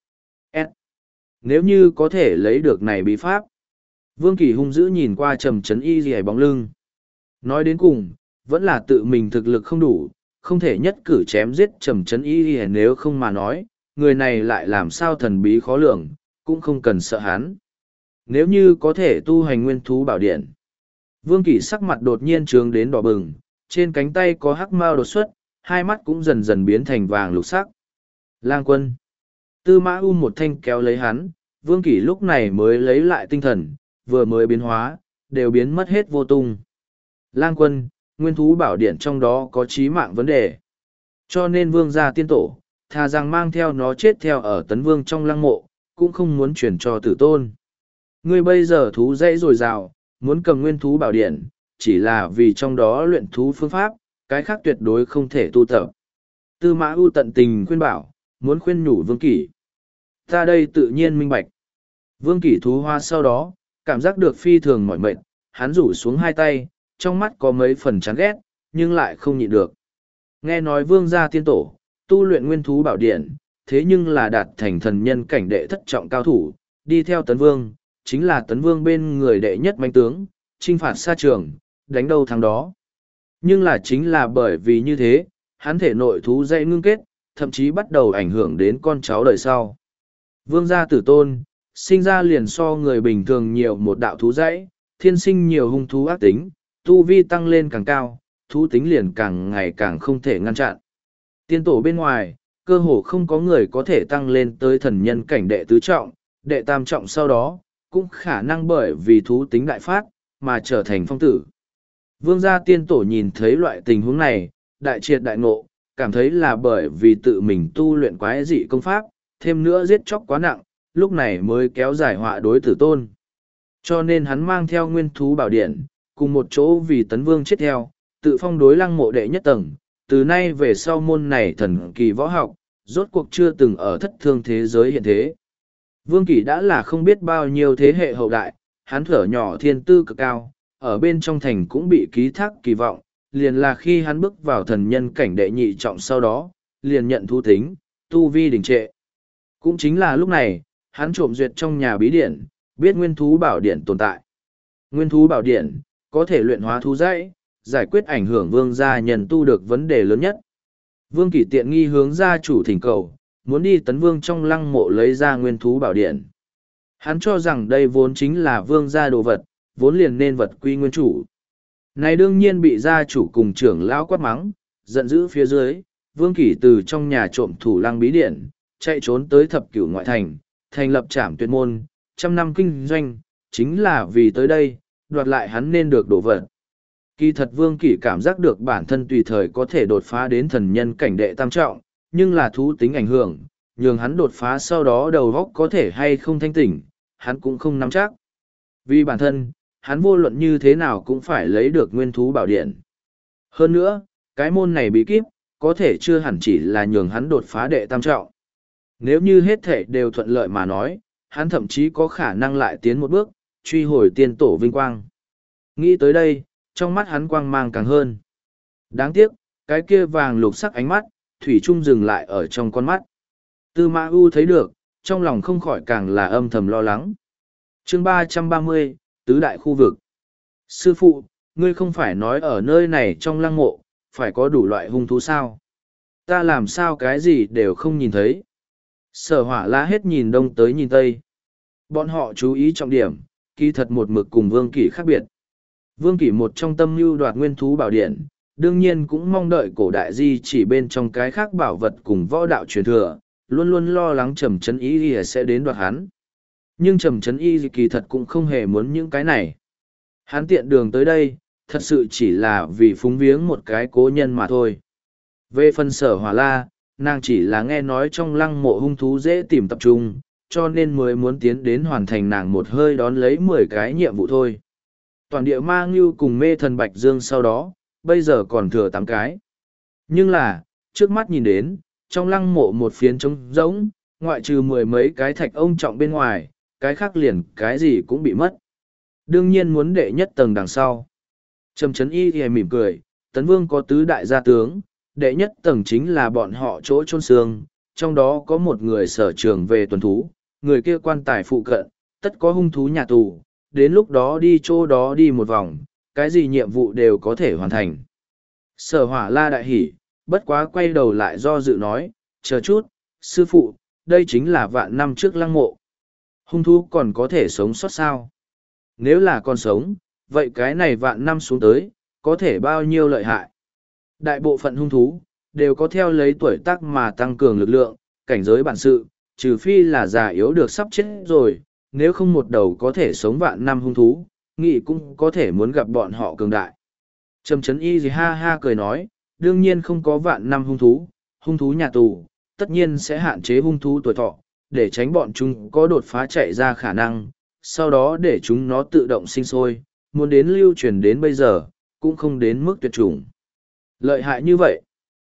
S. Nếu như có thể lấy được này bí pháp, Vương Kỷ hung dữ nhìn qua Trầm Trấn Y rìa bóng lưng. Nói đến cùng, vẫn là tự mình thực lực không đủ, không thể nhất cử chém giết Trầm Trấn Y rìa, nếu không mà nói, người này lại làm sao thần bí khó lường, cũng không cần sợ hắn. Nếu như có thể tu hành nguyên thú bảo điện. Vương Kỷ sắc mặt đột nhiên trướng đến đỏ bừng, trên cánh tay có hắc mao đột xuất, hai mắt cũng dần dần biến thành vàng lục sắc. Lang quân. Tư Mã U một thanh kéo lấy hắn, Vương Kỷ lúc này mới lấy lại tinh thần, vừa mới biến hóa, đều biến mất hết vô tung. Lang quân, nguyên thú bảo điện trong đó có chí mạng vấn đề. Cho nên vương gia tiên tổ, thà rằng mang theo nó chết theo ở Tấn Vương trong lăng mộ, cũng không muốn chuyển cho tử tôn. Ngươi bây giờ thú dãy dồi dào, muốn cầm nguyên thú bảo điện, chỉ là vì trong đó luyện thú phương pháp, cái khác tuyệt đối không thể tu tập. Tư Mã U tận tình khuyên bảo, muốn khuyên nhủ Vương Kỷ. Ta đây tự nhiên minh bạch. Vương Kỷ thú hoa sau đó, cảm giác được phi thường mỏi mệt, hắn rủ xuống hai tay, trong mắt có mấy phần chán ghét, nhưng lại không nhịn được. Nghe nói vương gia tiên tổ, tu luyện nguyên thú bảo điện, thế nhưng là đạt thành thần nhân cảnh đệ thất trọng cao thủ, đi theo Tấn Vương, chính là Tấn Vương bên người đệ nhất manh tướng, chinh phạt xa trường, đánh đâu thắng đó. Nhưng là chính là bởi vì như thế, hắn thể nội thú dây ngưng kết, thậm chí bắt đầu ảnh hưởng đến con cháu đời sau. Vương gia tử tôn, sinh ra liền so người bình thường nhiều một đạo thú dãy, thiên sinh nhiều hung thú ác tính, tu vi tăng lên càng cao, thú tính liền càng ngày càng không thể ngăn chặn. Tiên tổ bên ngoài, cơ hồ không có người có thể tăng lên tới thần nhân cảnh đệ tứ trọng, đệ tam trọng sau đó, cũng khả năng bởi vì thú tính đại phát, mà trở thành phong tử. Vương gia tiên tổ nhìn thấy loại tình huống này, đại triệt đại ngộ, cảm thấy là bởi vì tự mình tu luyện quái dị công pháp, thêm nữa giết chóc quá nặng, lúc này mới kéo dài họa đối tử tôn. Cho nên hắn mang theo nguyên thú bảo điện, cùng một chỗ vì tấn vương chết theo, tự phong đối lăng mộ đệ nhất tầng, từ nay về sau môn này thần kỳ võ học, rốt cuộc chưa từng ở thất thương thế giới hiện thế. Vương Kỷ đã là không biết bao nhiêu thế hệ hậu đại, hắn thở nhỏ thiên tư cực cao, ở bên trong thành cũng bị ký thác kỳ vọng, liền là khi hắn bước vào thần nhân cảnh đệ nhị trọng sau đó, liền nhận thú tính, tu vi đình trệ. Cũng chính là lúc này, hắn trộm duyệt trong nhà bí điển, biết nguyên thú bảo điển tồn tại. Nguyên thú bảo điển, có thể luyện hóa thú dãy, giải quyết ảnh hưởng vương gia nhân tu được vấn đề lớn nhất. Vương Kỷ tiện nghi hướng gia chủ thỉnh cầu, muốn đi tấn vương trong lăng mộ lấy ra nguyên thú bảo điển. Hắn cho rằng đây vốn chính là vương gia đồ vật, vốn liền nên vật quy nguyên chủ. Này đương nhiên bị gia chủ cùng trưởng lão quát mắng, giận dữ phía dưới, Vương Kỷ từ trong nhà trộm thủ lăng bí điển, chạy trốn tới thập cửu ngoại thành, thành lập trảm tuyệt môn, trăm năm kinh doanh, chính là vì tới đây, đoạt lại hắn nên được đồ vật. Kỳ thật Vương Kỷ cảm giác được bản thân tùy thời có thể đột phá đến thần nhân cảnh đệ tam trọng, nhưng là thú tính ảnh hưởng, nhường hắn đột phá sau đó đầu óc có thể hay không thanh tỉnh, hắn cũng không nắm chắc. Vì bản thân, hắn vô luận như thế nào cũng phải lấy được nguyên thú bảo điện. Hơn nữa, cái môn này bí kíp, có thể chưa hẳn chỉ là nhường hắn đột phá đệ tam trọng. Nếu như hết thể đều thuận lợi mà nói, hắn thậm chí có khả năng lại tiến một bước, truy hồi tiên tổ vinh quang. Nghĩ tới đây, trong mắt hắn quang mang càng hơn. Đáng tiếc, cái kia vàng lục sắc ánh mắt, thủy chung dừng lại ở trong con mắt. Tư Mã U thấy được, trong lòng không khỏi càng là âm thầm lo lắng. Chương 330, Tứ Đại Khu Vực. Sư phụ, ngươi không phải nói ở nơi này trong lăng mộ, phải có đủ loại hung thú sao? Ta làm sao cái gì đều không nhìn thấy. Sở Hỏa La hết nhìn đông tới nhìn tây. Bọn họ chú ý trọng điểm, kỳ thật một mực cùng Vương Kỷ khác biệt. Vương Kỷ một trong tâm mưu đoạt nguyên thú bảo điện, đương nhiên cũng mong đợi cổ đại di chỉ bên trong cái khác bảo vật cùng võ đạo truyền thừa, luôn luôn lo lắng Trầm Chấn Y sẽ đến đoạt hắn. Nhưng Trầm Chấn Y kỳ thật cũng không hề muốn những cái này. Hắn tiện đường tới đây, thật sự chỉ là vì phúng viếng một cái cố nhân mà thôi. Về phần Sở Hỏa La, nàng chỉ là nghe nói trong lăng mộ hung thú dễ tìm tập trung, cho nên mới muốn tiến đến hoàn thành nàng một hơi đón lấy 10 cái nhiệm vụ thôi. Toàn địa ma ngưu cùng mê thần Bạch Dương sau đó, bây giờ còn thừa 8 cái. Nhưng là, trước mắt nhìn đến, trong lăng mộ một phiến trống rỗng, ngoại trừ 10 mấy cái thạch ông trọng bên ngoài, cái khác liền cái gì cũng bị mất. Đương nhiên muốn đệ nhất tầng đằng sau. Trầm Chấn Y thì mỉm cười, Tấn Vương có tứ đại gia tướng, đệ nhất tầng chính là bọn họ chỗ chôn xương, trong đó có một người sở trường về tuần thú, người kia quan tài phụ cận, tất có hung thú nhà tù, đến lúc đó đi chỗ đó đi một vòng, cái gì nhiệm vụ đều có thể hoàn thành. Sở Hỏa La đại hỉ, bất quá quay đầu lại do dự nói, chờ chút, sư phụ, đây chính là vạn năm trước lăng mộ. Hung thú còn có thể sống sót sao? Nếu là còn sống, vậy cái này vạn năm xuống tới, có thể bao nhiêu lợi hại? Đại bộ phận hung thú, đều có theo lấy tuổi tác mà tăng cường lực lượng, cảnh giới bản sự, trừ phi là già yếu được sắp chết rồi, nếu không một đầu có thể sống vạn năm hung thú, nghĩ cũng có thể muốn gặp bọn họ cường đại. Trầm Chấn Y gì ha ha cười nói, đương nhiên không có vạn năm hung thú nhà tù, tất nhiên sẽ hạn chế hung thú tuổi thọ, để tránh bọn chúng có đột phá chạy ra khả năng, sau đó để chúng nó tự động sinh sôi, muốn đến lưu truyền đến bây giờ, cũng không đến mức tuyệt chủng. Lợi hại như vậy.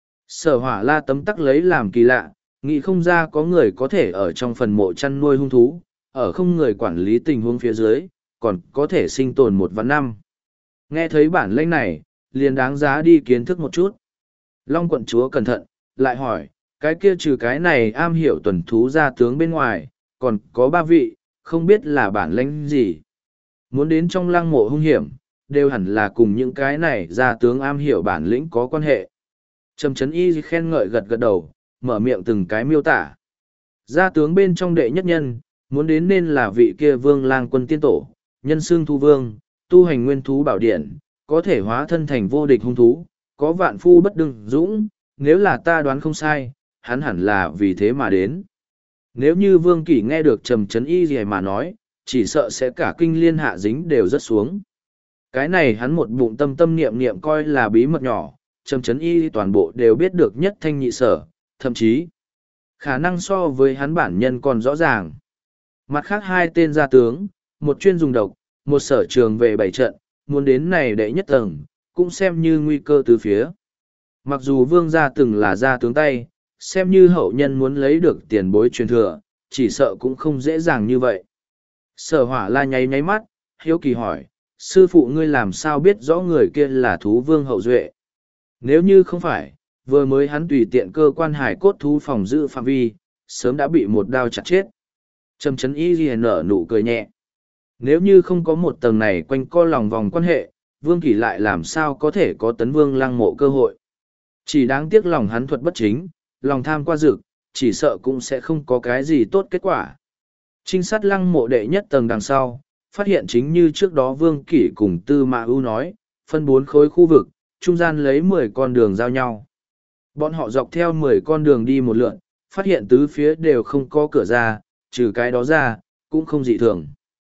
Sở Hỏa La tấm tắc lấy làm kỳ lạ, nghĩ không ra có người có thể ở trong phần mộ chăn nuôi hung thú, ở không người quản lý tình huống phía dưới, còn có thể sinh tồn một vạn năm. Nghe thấy bản lĩnh này, liền đáng giá đi kiến thức một chút. Long quận chúa cẩn thận, lại hỏi, cái kia trừ cái này am hiểu tuần thú gia tướng bên ngoài, còn có 3 vị, không biết là bản lĩnh gì. Muốn đến trong lăng mộ hung hiểm, đều hẳn là cùng những cái này gia tướng am hiểu bản lĩnh có quan hệ. Trầm Chấn Y khen ngợi gật gật đầu, mở miệng từng cái miêu tả. Gia tướng bên trong đệ nhất nhân, muốn đến nên là vị kia Vương Lang Quân tiên tổ, nhân xương thu vương, tu hành nguyên thú bảo điện, có thể hóa thân thành vô địch hung thú, có vạn phu bất đừng dũng, nếu là ta đoán không sai, hắn hẳn là vì thế mà đến. Nếu như Vương Kỷ nghe được Trầm Trấn Y gì mà nói, chỉ sợ sẽ cả kinh liên hạ dính đều rất xuống. Cái này hắn một bụng tâm tâm niệm niệm coi là bí mật nhỏ, Trầm Trấn Y toàn bộ đều biết được nhất thanh nhị sở, thậm chí khả năng so với hắn bản nhân còn rõ ràng. Mặt khác hai tên gia tướng, một chuyên dùng độc, một sở trường về bảy trận, muốn đến này đệ nhất tầng, cũng xem như nguy cơ từ phía. Mặc dù Vương gia từng là gia tướng tay, xem như hậu nhân muốn lấy được tiền bối truyền thừa, chỉ sợ cũng không dễ dàng như vậy. Sở Hỏa La nháy nháy mắt, hiếu kỳ hỏi, sư phụ ngươi làm sao biết rõ người kia là thú vương hậu duệ? Nếu như không phải, vừa mới hắn tùy tiện cơ quan hải cốt thú phòng giữ phạm vi, sớm đã bị một đao chặt chết. Trầm Trấn Y ghi nở nụ cười nhẹ. Nếu như không có một tầng này quanh co lòng vòng quan hệ, Vương Kỷ lại làm sao có thể có tấn vương lăng mộ cơ hội. Chỉ đáng tiếc lòng hắn thuật bất chính, lòng tham qua dực, chỉ sợ cũng sẽ không có cái gì tốt kết quả. Trinh sát lăng mộ đệ nhất tầng đằng sau, phát hiện chính như trước đó Vương Kỷ cùng Tư Mã Ưu nói, phân 4 khối khu vực, trung gian lấy 10 con đường giao nhau. Bọn họ dọc theo 10 con đường đi một lượn, phát hiện tứ phía đều không có cửa ra, trừ cái đó ra, cũng không dị thường.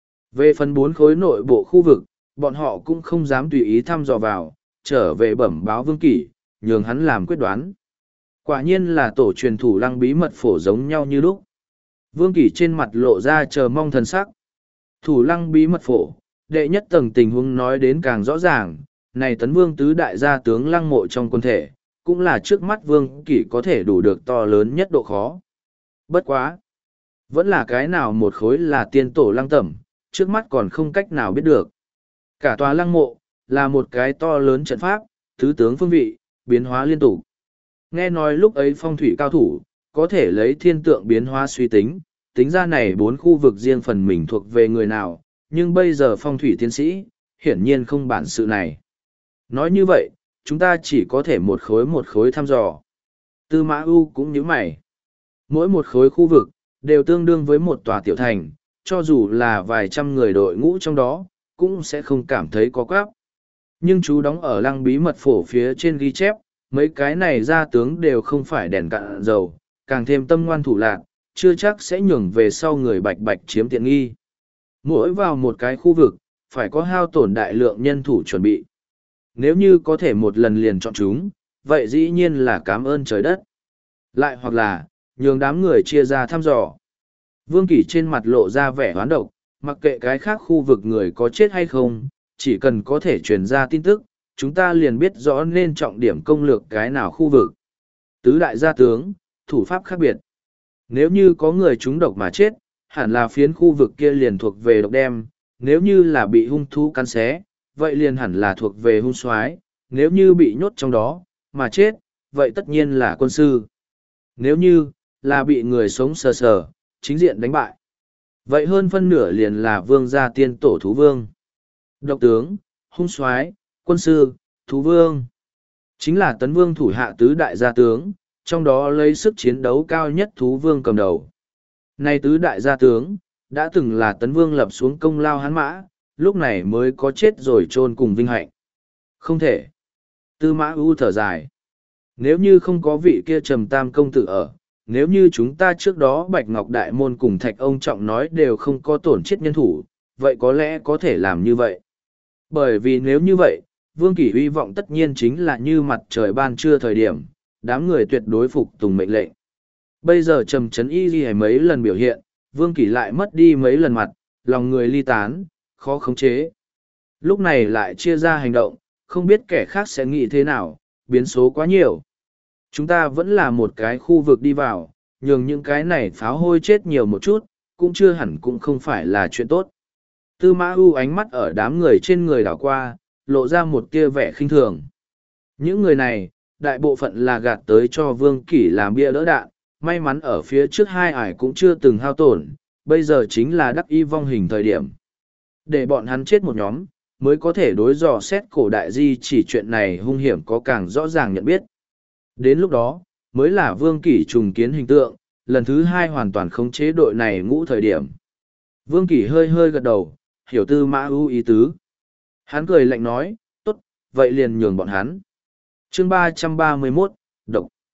Về phần 4 khối nội bộ khu vực, bọn họ cũng không dám tùy ý thăm dò vào, trở về bẩm báo Vương Kỷ, nhường hắn làm quyết đoán. Quả nhiên là tổ truyền thủ lăng bí mật phổ giống nhau như lúc. Vương Kỷ trên mặt lộ ra chờ mong thần sắc. Thủ lăng bí mật phổ, đệ nhất tầng tình huống nói đến càng rõ ràng, này tấn vương tứ đại gia tướng lăng mộ trong quân thể, cũng là trước mắt Vương Kỷ có thể đủ được to lớn nhất độ khó. Bất quá! Vẫn là cái nào một khối là tiên tổ lăng tẩm, trước mắt còn không cách nào biết được. Cả tòa lăng mộ, là một cái to lớn trận pháp, tứ tướng phương vị, biến hóa liên tục. Nghe nói lúc ấy phong thủy cao thủ, có thể lấy thiên tượng biến hóa suy tính, tính ra này 4 khu vực riêng phần mình thuộc về người nào, nhưng bây giờ phong thủy tiến sĩ, hiển nhiên không bản sự này. Nói như vậy, chúng ta chỉ có thể một khối thăm dò. Tư Mã Ưu cũng như mày. Mỗi một khối khu vực, đều tương đương với một tòa tiểu thành, cho dù là vài trăm người đội ngũ trong đó, cũng sẽ không cảm thấy có quáp. Nhưng chú đóng ở lăng bí mật phổ phía trên ghi chép, mấy cái này gia tướng đều không phải đèn cạn dầu, càng thêm tâm ngoan thủ lạc, chưa chắc sẽ nhường về sau người bạch bạch chiếm tiện nghi. Mỗi vào một cái khu vực, phải có hao tổn đại lượng nhân thủ chuẩn bị. Nếu như có thể một lần liền chọn chúng, vậy dĩ nhiên là cảm ơn trời đất. Lại hoặc là, nhường đám người chia ra thăm dò. Vương Kỷ trên mặt lộ ra vẻ hoán độc, mặc kệ cái khác khu vực người có chết hay không, chỉ cần có thể truyền ra tin tức, chúng ta liền biết rõ nên trọng điểm công lược cái nào khu vực. Tứ đại gia tướng, thủ pháp khác biệt. Nếu như có người trúng độc mà chết, hẳn là phiến khu vực kia liền thuộc về độc đem, nếu như là bị hung thú cắn xé, vậy liền hẳn là thuộc về hung soái, nếu như bị nhốt trong đó, mà chết, vậy tất nhiên là quân sư. Nếu như, là bị người sống sờ sờ, chính diện đánh bại. Vậy hơn phân nửa liền là vương gia tiên tổ thú vương. Độc tướng, hung soái, quân sư, thú vương. Chính là tấn vương thủ hạ tứ đại gia tướng, trong đó lấy sức chiến đấu cao nhất thú vương cầm đầu. Nay tứ đại gia tướng, đã từng là tấn vương lập xuống công lao hán mã, lúc này mới có chết rồi chôn cùng vinh hạnh. Không thể. Tư Mã Ưu thở dài. Nếu như không có vị kia Trầm Tam công tử ở, nếu như chúng ta trước đó Bạch Ngọc Đại Môn cùng Thạch ông trọng nói đều không có tổn chết nhân thủ, vậy có lẽ có thể làm như vậy. Bởi vì nếu như vậy, Vương Kỷ hy vọng tất nhiên chính là như mặt trời ban trưa thời điểm, đám người tuyệt đối phục tùng mệnh lệnh. Bây giờ Trầm Trấn Y ghi mấy lần biểu hiện, Vương Kỷ lại mất đi mấy lần mặt, lòng người ly tán, khó khống chế. Lúc này lại chia ra hành động, không biết kẻ khác sẽ nghĩ thế nào, biến số quá nhiều. Chúng ta vẫn là một cái khu vực đi vào, nhường những cái này pháo hôi chết nhiều một chút, cũng chưa hẳn cũng không phải là chuyện tốt. Tư Mã Ưu ánh mắt ở đám người trên người đảo qua, lộ ra một tia vẻ khinh thường. Những người này, đại bộ phận là gạt tới cho Vương Kỷ làm bia đỡ đạn, may mắn ở phía trước hai ải cũng chưa từng hao tổn, bây giờ chính là đắc y vong hình thời điểm. Để bọn hắn chết một nhóm, mới có thể đối dò xét cổ đại di chỉ chuyện này hung hiểm có càng rõ ràng nhận biết. Đến lúc đó, mới là Vương Kỷ trùng kiến hình tượng, lần thứ hai hoàn toàn khống chế đội này ngũ thời điểm. Vương Kỷ hơi hơi gật đầu, hiểu Tư Mã Ưu ý tứ. Hắn cười lạnh nói, tốt, vậy liền nhường bọn hắn. Chương 331, Độc.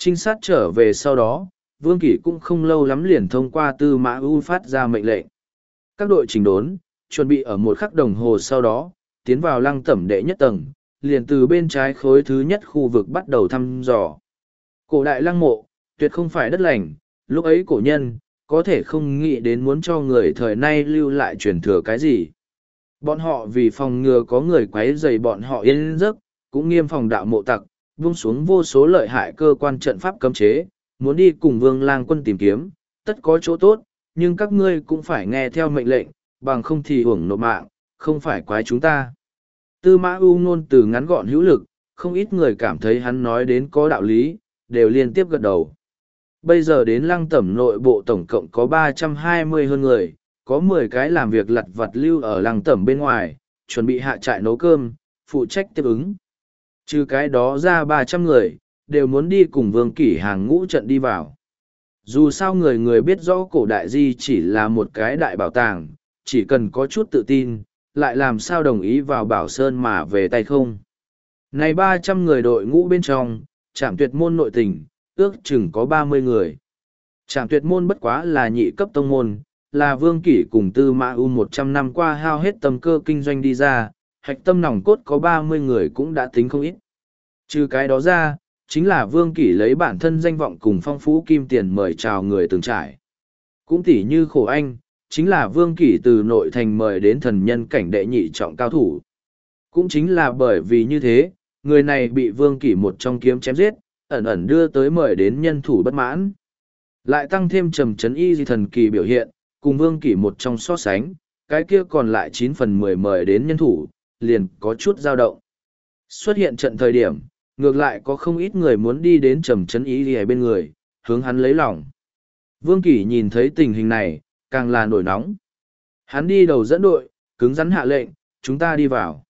Trinh sát trở về sau đó, Vương Kỷ cũng không lâu lắm liền thông qua Tư Mã U phát ra mệnh lệnh. Các đội chỉnh đốn, chuẩn bị ở một khắc đồng hồ sau đó, tiến vào lăng tẩm đệ nhất tầng, liền từ bên trái khối thứ nhất khu vực bắt đầu thăm dò. Cổ đại lăng mộ, tuyệt không phải đất lành, lúc ấy cổ nhân, có thể không nghĩ đến muốn cho người thời nay lưu lại truyền thừa cái gì. Bọn họ vì phòng ngừa có người quấy rầy bọn họ yên giấc, cũng nghiêm phòng đạo mộ tặc, buông xuống vô số lợi hại cơ quan trận pháp cấm chế, muốn đi cùng Vương Lang quân tìm kiếm, tất có chỗ tốt, nhưng các ngươi cũng phải nghe theo mệnh lệnh, bằng không thì uổng nộp mạng, không phải quái chúng ta. Tư Mã U ngôn từ ngắn gọn hữu lực, không ít người cảm thấy hắn nói đến có đạo lý, đều liên tiếp gật đầu. Bây giờ đến lăng tẩm nội bộ tổng cộng có 320 hơn người, có 10 cái làm việc lặt vặt lưu ở lăng tẩm bên ngoài, chuẩn bị hạ trại nấu cơm, phụ trách tiếp ứng. Trừ cái đó ra 300 người, đều muốn đi cùng Vương Kỷ hàng ngũ trận đi vào. Dù sao người người biết rõ cổ đại di chỉ là một cái đại bảo tàng, chỉ cần có chút tự tin, lại làm sao đồng ý vào bảo sơn mà về tay không. Này 300 người đội ngũ bên trong, Trảm Tuyệt môn nội tình, ước chừng có 30 người. Trảm Tuyệt môn bất quá là nhị cấp tông môn, là Vương Kỷ cùng Tư Mã U 100 năm qua hao hết tâm cơ kinh doanh đi ra, hạch tâm nòng cốt có 30 người cũng đã tính không ít. Trừ cái đó ra, chính là Vương Kỷ lấy bản thân danh vọng cùng phong phú kim tiền mời chào người từng trải. Cũng tỉ như Khổ Anh, chính là Vương Kỷ từ nội thành mời đến thần nhân cảnh đệ nhị trọng cao thủ. Cũng chính là bởi vì như thế, người này bị Vương Kỷ một trong kiếm chém giết, ẩn ẩn đưa tới mời đến nhân thủ bất mãn. Lại tăng thêm trầm chấn y di thần kỳ biểu hiện, cùng Vương Kỷ một trong so sánh, cái kia còn lại 9 phần 10 mời đến nhân thủ, liền có chút dao động. Xuất hiện trận thời điểm, ngược lại có không ít người muốn đi đến trầm chấn y di bên người, hướng hắn lấy lòng. Vương Kỷ nhìn thấy tình hình này, càng là nổi nóng. Hắn đi đầu dẫn đội, cứng rắn hạ lệnh, chúng ta đi vào.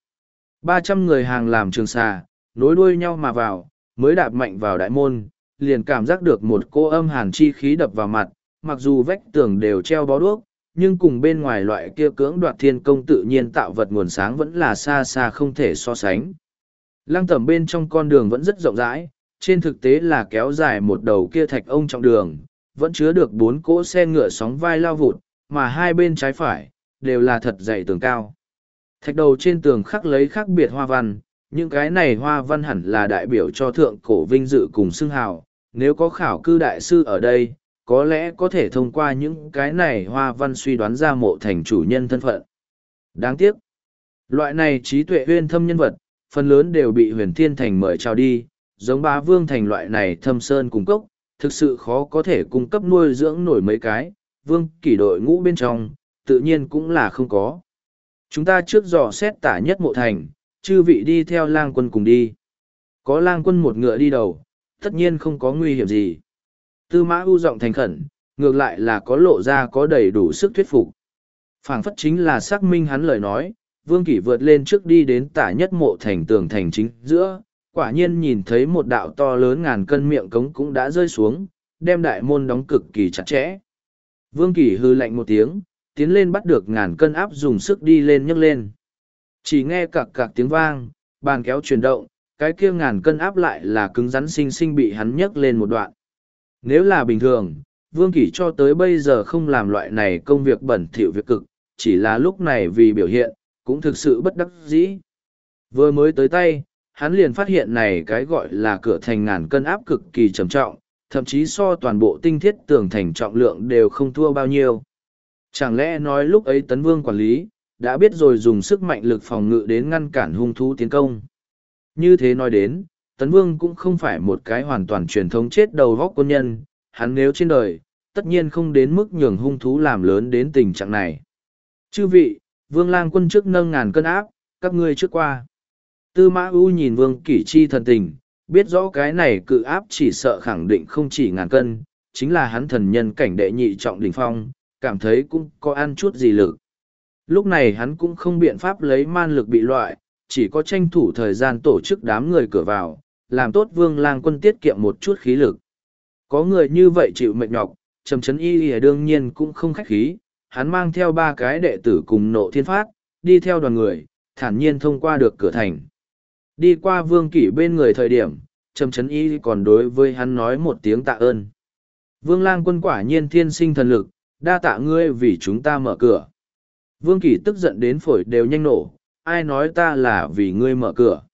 300 người hàng làm trường xà, nối đuôi nhau mà vào, mới đạp mạnh vào đại môn, liền cảm giác được một cô âm hàn chi khí đập vào mặt, mặc dù vách tường đều treo bó đuốc, nhưng cùng bên ngoài loại kia cưỡng đoạt thiên công tự nhiên tạo vật nguồn sáng vẫn là xa xa không thể so sánh. Lăng tẩm bên trong con đường vẫn rất rộng rãi, trên thực tế là kéo dài một đầu kia thạch ông trọng đường, vẫn chứa được 4 cỗ xe ngựa sóng vai lao vụt, mà hai bên trái phải, đều là thật dày tường cao. Thạch đầu trên tường khắc lấy khác biệt hoa văn, những cái này hoa văn hẳn là đại biểu cho thượng cổ vinh dự cùng xưng hào. Nếu có khảo cư đại sư ở đây, có lẽ có thể thông qua những cái này hoa văn suy đoán ra mộ thành chủ nhân thân phận. Đáng tiếc, loại này trí tuệ huyên thâm nhân vật, phần lớn đều bị huyền thiên thành mời chào đi, giống Bá Vương thành loại này thâm sơn cung cốc, thực sự khó có thể cung cấp nuôi dưỡng nổi mấy cái, Vương Kỷ đội ngũ bên trong, tự nhiên cũng là không có. Chúng ta trước dò xét tả nhất mộ thành, chư vị đi theo lang quân cùng đi. Có lang quân một ngựa đi đầu, tất nhiên không có nguy hiểm gì. Tư Mã U giọng thành khẩn, ngược lại là có lộ ra có đầy đủ sức thuyết phục. Phảng phất chính là xác minh hắn lời nói, Vương Kỷ vượt lên trước đi đến tả nhất mộ thành tường thành chính giữa, quả nhiên nhìn thấy một đạo to lớn ngàn cân miệng cống cũng đã rơi xuống, đem đại môn đóng cực kỳ chặt chẽ. Vương Kỷ hư lạnh một tiếng, tiến lên bắt được ngàn cân áp dùng sức đi lên nhấc lên. Chỉ nghe cạc cạc tiếng vang, bàn kéo chuyển động, cái kia ngàn cân áp lại là cứng rắn xinh xinh bị hắn nhấc lên một đoạn. Nếu là bình thường, Vương Kỷ cho tới bây giờ không làm loại này công việc bẩn thỉu việc cực, chỉ là lúc này vì biểu hiện, cũng thực sự bất đắc dĩ. Vừa mới tới tay, hắn liền phát hiện này cái gọi là cửa thành ngàn cân áp cực kỳ trầm trọng, thậm chí so toàn bộ tinh thiết tường thành trọng lượng đều không thua bao nhiêu. Chẳng lẽ nói lúc ấy Tấn Vương quản lý, đã biết rồi dùng sức mạnh lực phòng ngự đến ngăn cản hung thú tiến công. Như thế nói đến, Tấn Vương cũng không phải một cái hoàn toàn truyền thống chết đầu vóc quân nhân, hắn nếu trên đời, tất nhiên không đến mức nhường hung thú làm lớn đến tình trạng này. Chư vị, Vương Lang quân trước nâng ngàn cân áp, các ngươi trước qua. Tư Mã U nhìn Vương Kỷ chi thần tình, biết rõ cái này cự áp chỉ sợ khẳng định không chỉ ngàn cân, chính là hắn thần nhân cảnh đệ nhị trọng đỉnh phong, cảm thấy cũng có ăn chút gì lực. Lúc này hắn cũng không biện pháp lấy man lực bị loại, chỉ có tranh thủ thời gian tổ chức đám người cửa vào, làm tốt Vương Lang quân tiết kiệm một chút khí lực. Có người như vậy chịu mệt nhọc, Trầm Chấn Y đương nhiên cũng không khách khí, hắn mang theo 3 cái đệ tử cùng Nộ Thiên Phát, đi theo đoàn người, thản nhiên thông qua được cửa thành. Đi qua Vương Kỷ bên người thời điểm, Trầm Chấn Y còn đối với hắn nói một tiếng tạ ơn. Vương Lang Quân quả nhiên thiên sinh thần lực, đa tạ ngươi vì chúng ta mở cửa. Vương Kỳ tức giận đến phổi đều nhanh nổ, ai nói ta là vì ngươi mở cửa.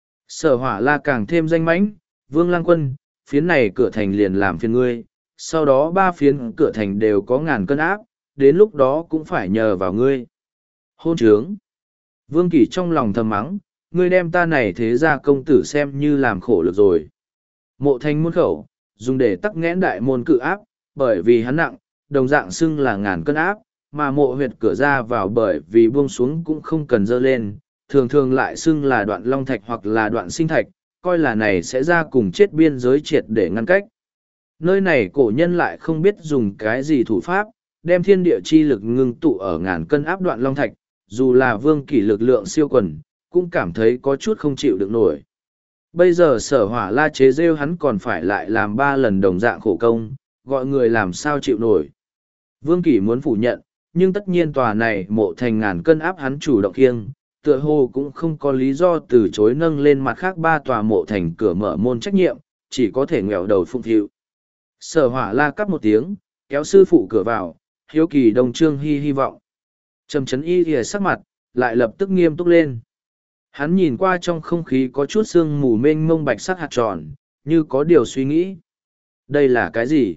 Sở Hỏa La càng thêm danh mãnh, Vương Lang Quân, phiến này cửa thành liền làm phiền ngươi, sau đó 3 phiến cửa thành đều có ngàn cân áp, đến lúc đó cũng phải nhờ vào ngươi. Hôn trướng. Vương Kỳ trong lòng thầm mắng, ngươi đem ta này thế ra công tử xem như làm khổ được rồi. Mộ thành môn khẩu, dùng để tắc nghẽn đại môn cự áp, bởi vì hắn nặng, đồng dạng xưng là ngàn cân áp, mà mộ huyệt cửa ra vào bởi vì buông xuống cũng không cần dơ lên, thường thường lại xưng là đoạn long thạch hoặc là đoạn sinh thạch, coi là này sẽ ra cùng chết biên giới triệt để ngăn cách. Nơi này cổ nhân lại không biết dùng cái gì thủ pháp, đem thiên địa chi lực ngưng tụ ở ngàn cân áp đoạn long thạch, dù là Vương Kỳ lực lượng siêu quần, cũng cảm thấy có chút không chịu được nổi. Bây giờ Sở Hỏa La chế rêu hắn còn phải lại làm 3 lần đồng dạng khổ công, gọi người làm sao chịu nổi. Vương Kỳ muốn phủ nhận, nhưng tất nhiên tòa này mộ thành ngàn cân áp hắn chủ động kiêng, tựa hồ cũng không có lý do từ chối nâng lên mặt khác 3 tòa mộ thành cửa mở môn trách nhiệm, chỉ có thể nghèo đầu phụng thiệu. Sở Hỏa La cắp một tiếng, kéo sư phụ cửa vào, hiếu kỳ đồng trương hy vọng. Trầm Chấn Y ghề sắc mặt, lại lập tức nghiêm túc lên. Hắn nhìn qua trong không khí có chút sương mù mênh mông bạch sắc hạt tròn, như có điều suy nghĩ. Đây là cái gì?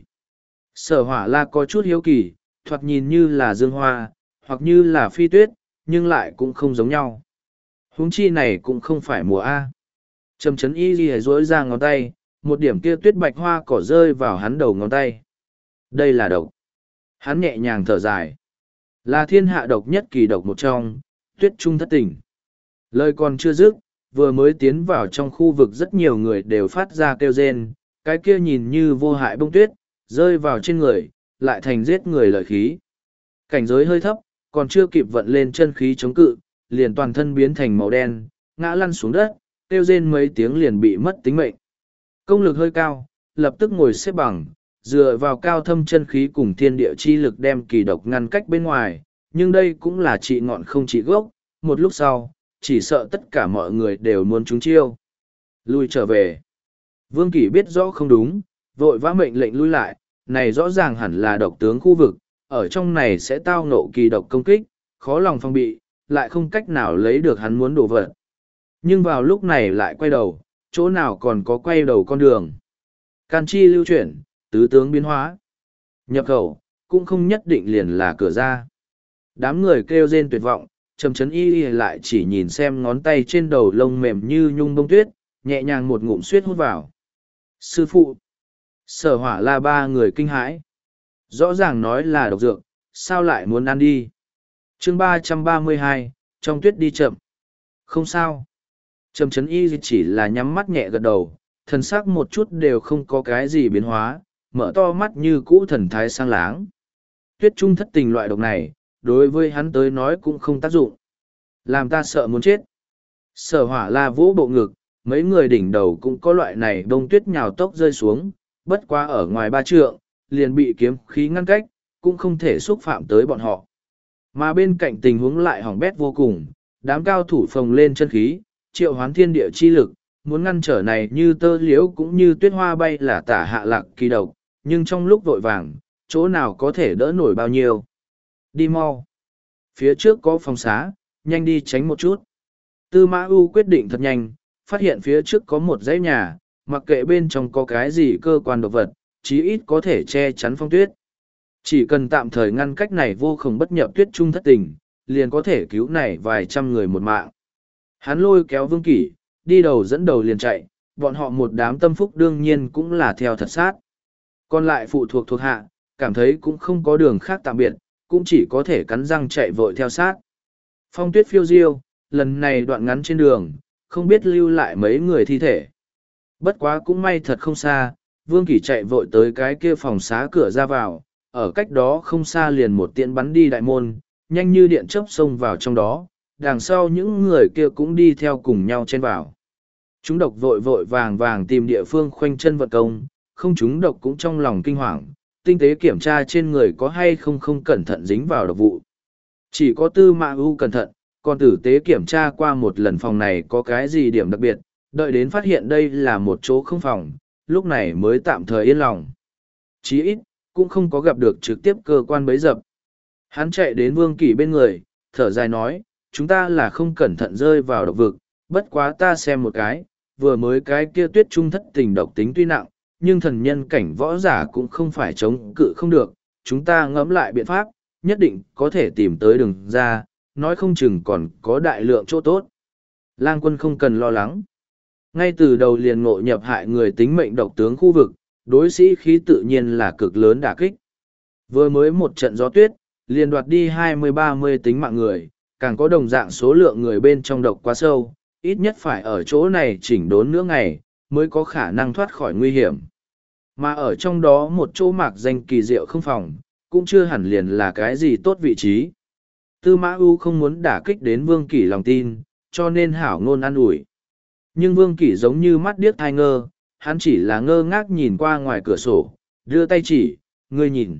Sở Hỏa La có chút hiếu kỳ, thoạt nhìn như là dương hoa, hoặc như là phi tuyết, nhưng lại cũng không giống nhau. Huống chi này cũng không phải mùa A. Trầm Chấn Y ghi rỗi ra ngón tay, một điểm kia tuyết bạch hoa cỏ rơi vào hắn đầu ngón tay. Đây là độc. Hắn nhẹ nhàng thở dài. Là thiên hạ độc nhất kỳ độc một trong, tuyết trung thất tình. Lời còn chưa dứt, vừa mới tiến vào trong khu vực rất nhiều người đều phát ra kêu rên, cái kia nhìn như vô hại bông tuyết, rơi vào trên người, lại thành giết người lợi khí. Cảnh giới hơi thấp, còn chưa kịp vận lên chân khí chống cự, liền toàn thân biến thành màu đen, ngã lăn xuống đất, kêu rên mấy tiếng liền bị mất tính mệnh. Công lực hơi cao, lập tức ngồi xếp bằng, dựa vào cao thâm chân khí cùng thiên địa chi lực đem kỳ độc ngăn cách bên ngoài, nhưng đây cũng là trị ngọn không trị gốc, một lúc sau, chỉ sợ tất cả mọi người đều muốn trúng chiêu. Lui trở về. Vương Kỳ biết rõ không đúng, vội vã mệnh lệnh lui lại, này rõ ràng hẳn là độc tướng khu vực, ở trong này sẽ tao ngộ kỳ độc công kích, khó lòng phòng bị, lại không cách nào lấy được hắn muốn đổ vật. Nhưng vào lúc này lại quay đầu, chỗ nào còn có quay đầu con đường. Can chi lưu chuyển, tứ tướng biến hóa. Nhập khẩu, cũng không nhất định liền là cửa ra. Đám người kêu rên tuyệt vọng, Trầm Chấn Y lại chỉ nhìn xem ngón tay trên đầu lông mềm như nhung bông tuyết, nhẹ nhàng một ngụm suýt hút vào. Sư phụ! Sở Hỏa La 3 người kinh hãi. Rõ ràng nói là độc dược, sao lại muốn ăn đi? Chương 332, trong tuyết đi chậm. Không sao. Trầm Chấn Y chỉ là nhắm mắt nhẹ gật đầu, thần sắc một chút đều không có cái gì biến hóa, mở to mắt như cũ thần thái sang láng. Tuyết trung thất tình loại độc này, đối với hắn tới nói cũng không tác dụng. Làm ta sợ muốn chết. Sở Hỏa La vỗ bộ ngực, mấy người đỉnh đầu cũng có loại này bông tuyết nhào tốc rơi xuống, bất quá ở ngoài 3 trượng, liền bị kiếm khí ngăn cách, cũng không thể xúc phạm tới bọn họ. Mà bên cạnh tình huống lại hỏng bét vô cùng, đám cao thủ phồng lên chân khí, triệu hoán thiên địa chi lực, muốn ngăn trở này như tơ liễu cũng như tuyết hoa bay là tả hạ lạc kỳ độc, nhưng trong lúc vội vàng, chỗ nào có thể đỡ nổi bao nhiêu. Đi mau. Phía trước có phòng xá, nhanh đi tránh một chút. Tư Mã U quyết định thật nhanh, phát hiện phía trước có một dãy nhà, mặc kệ bên trong có cái gì cơ quan độc vật, chí ít có thể che chắn phong tuyết. Chỉ cần tạm thời ngăn cách này vô cùng bất nhập tuyết trung thất tình, liền có thể cứu này vài trăm người một mạng. Hắn lôi kéo Vương Kỷ, đi đầu dẫn đầu liền chạy, bọn họ một đám tâm phúc đương nhiên cũng là theo thật sát. Còn lại phụ thuộc hạ, cảm thấy cũng không có đường khác tạm biệt, cũng chỉ có thể cắn răng chạy vội theo sát. Phong tuyết phiêu diêu, lần này đoạn ngắn trên đường, không biết lưu lại mấy người thi thể. Bất quá cũng may thật không xa, Vương Kỷ chạy vội tới cái kia phòng xá cửa ra vào, ở cách đó không xa liền một tiện bắn đi đại môn, nhanh như điện chớp xông vào trong đó, đằng sau những người kia cũng đi theo cùng nhau chen vào. Chúng độc vội vội vàng vàng tìm địa phương khoanh chân vận công, không chúng độc cũng trong lòng kinh hoàng, tinh tế kiểm tra trên người có hay không không cẩn thận dính vào độc vụ. Chỉ có Tư Mã U cẩn thận, còn tử tế kiểm tra qua một lần phòng này có cái gì điểm đặc biệt, Đợi đến phát hiện đây là một chỗ không phòng, lúc này mới tạm thời yên lòng. Chí ít, cũng không có gặp được trực tiếp cơ quan bấy dập. Hắn chạy đến Vương Kỷ bên người, thở dài nói, chúng ta là không cẩn thận rơi vào độc vực, bất quá ta xem một cái, vừa mới cái kia tuyết trung thất tình độc tính tuy nặng, nhưng thần nhân cảnh võ giả cũng không phải chống cự không được, chúng ta ngẫm lại biện pháp, nhất định có thể tìm tới đường ra, nói không chừng còn có đại lượng chỗ tốt. Lang Quân không cần lo lắng. Ngay từ đầu liền ngộ nhập hại người tính mệnh độc tướng khu vực, đối sĩ khí tự nhiên là cực lớn đả kích. Vừa mới một trận gió tuyết, liền đoạt đi 20-30 tính mạng người, càng có đồng dạng số lượng người bên trong độc quá sâu, ít nhất phải ở chỗ này chỉnh đốn nửa ngày, mới có khả năng thoát khỏi nguy hiểm. Mà ở trong đó một chỗ mạc danh kỳ diệu không phòng, cũng chưa hẳn liền là cái gì tốt vị trí. Tư Mã U không muốn đả kích đến Vương Kỷ lòng tin, cho nên hảo ngôn an ủi. Nhưng Vương Kỷ giống như mắt điếc thai ngơ, hắn chỉ là ngơ ngác nhìn qua ngoài cửa sổ, đưa tay chỉ, ngươi nhìn.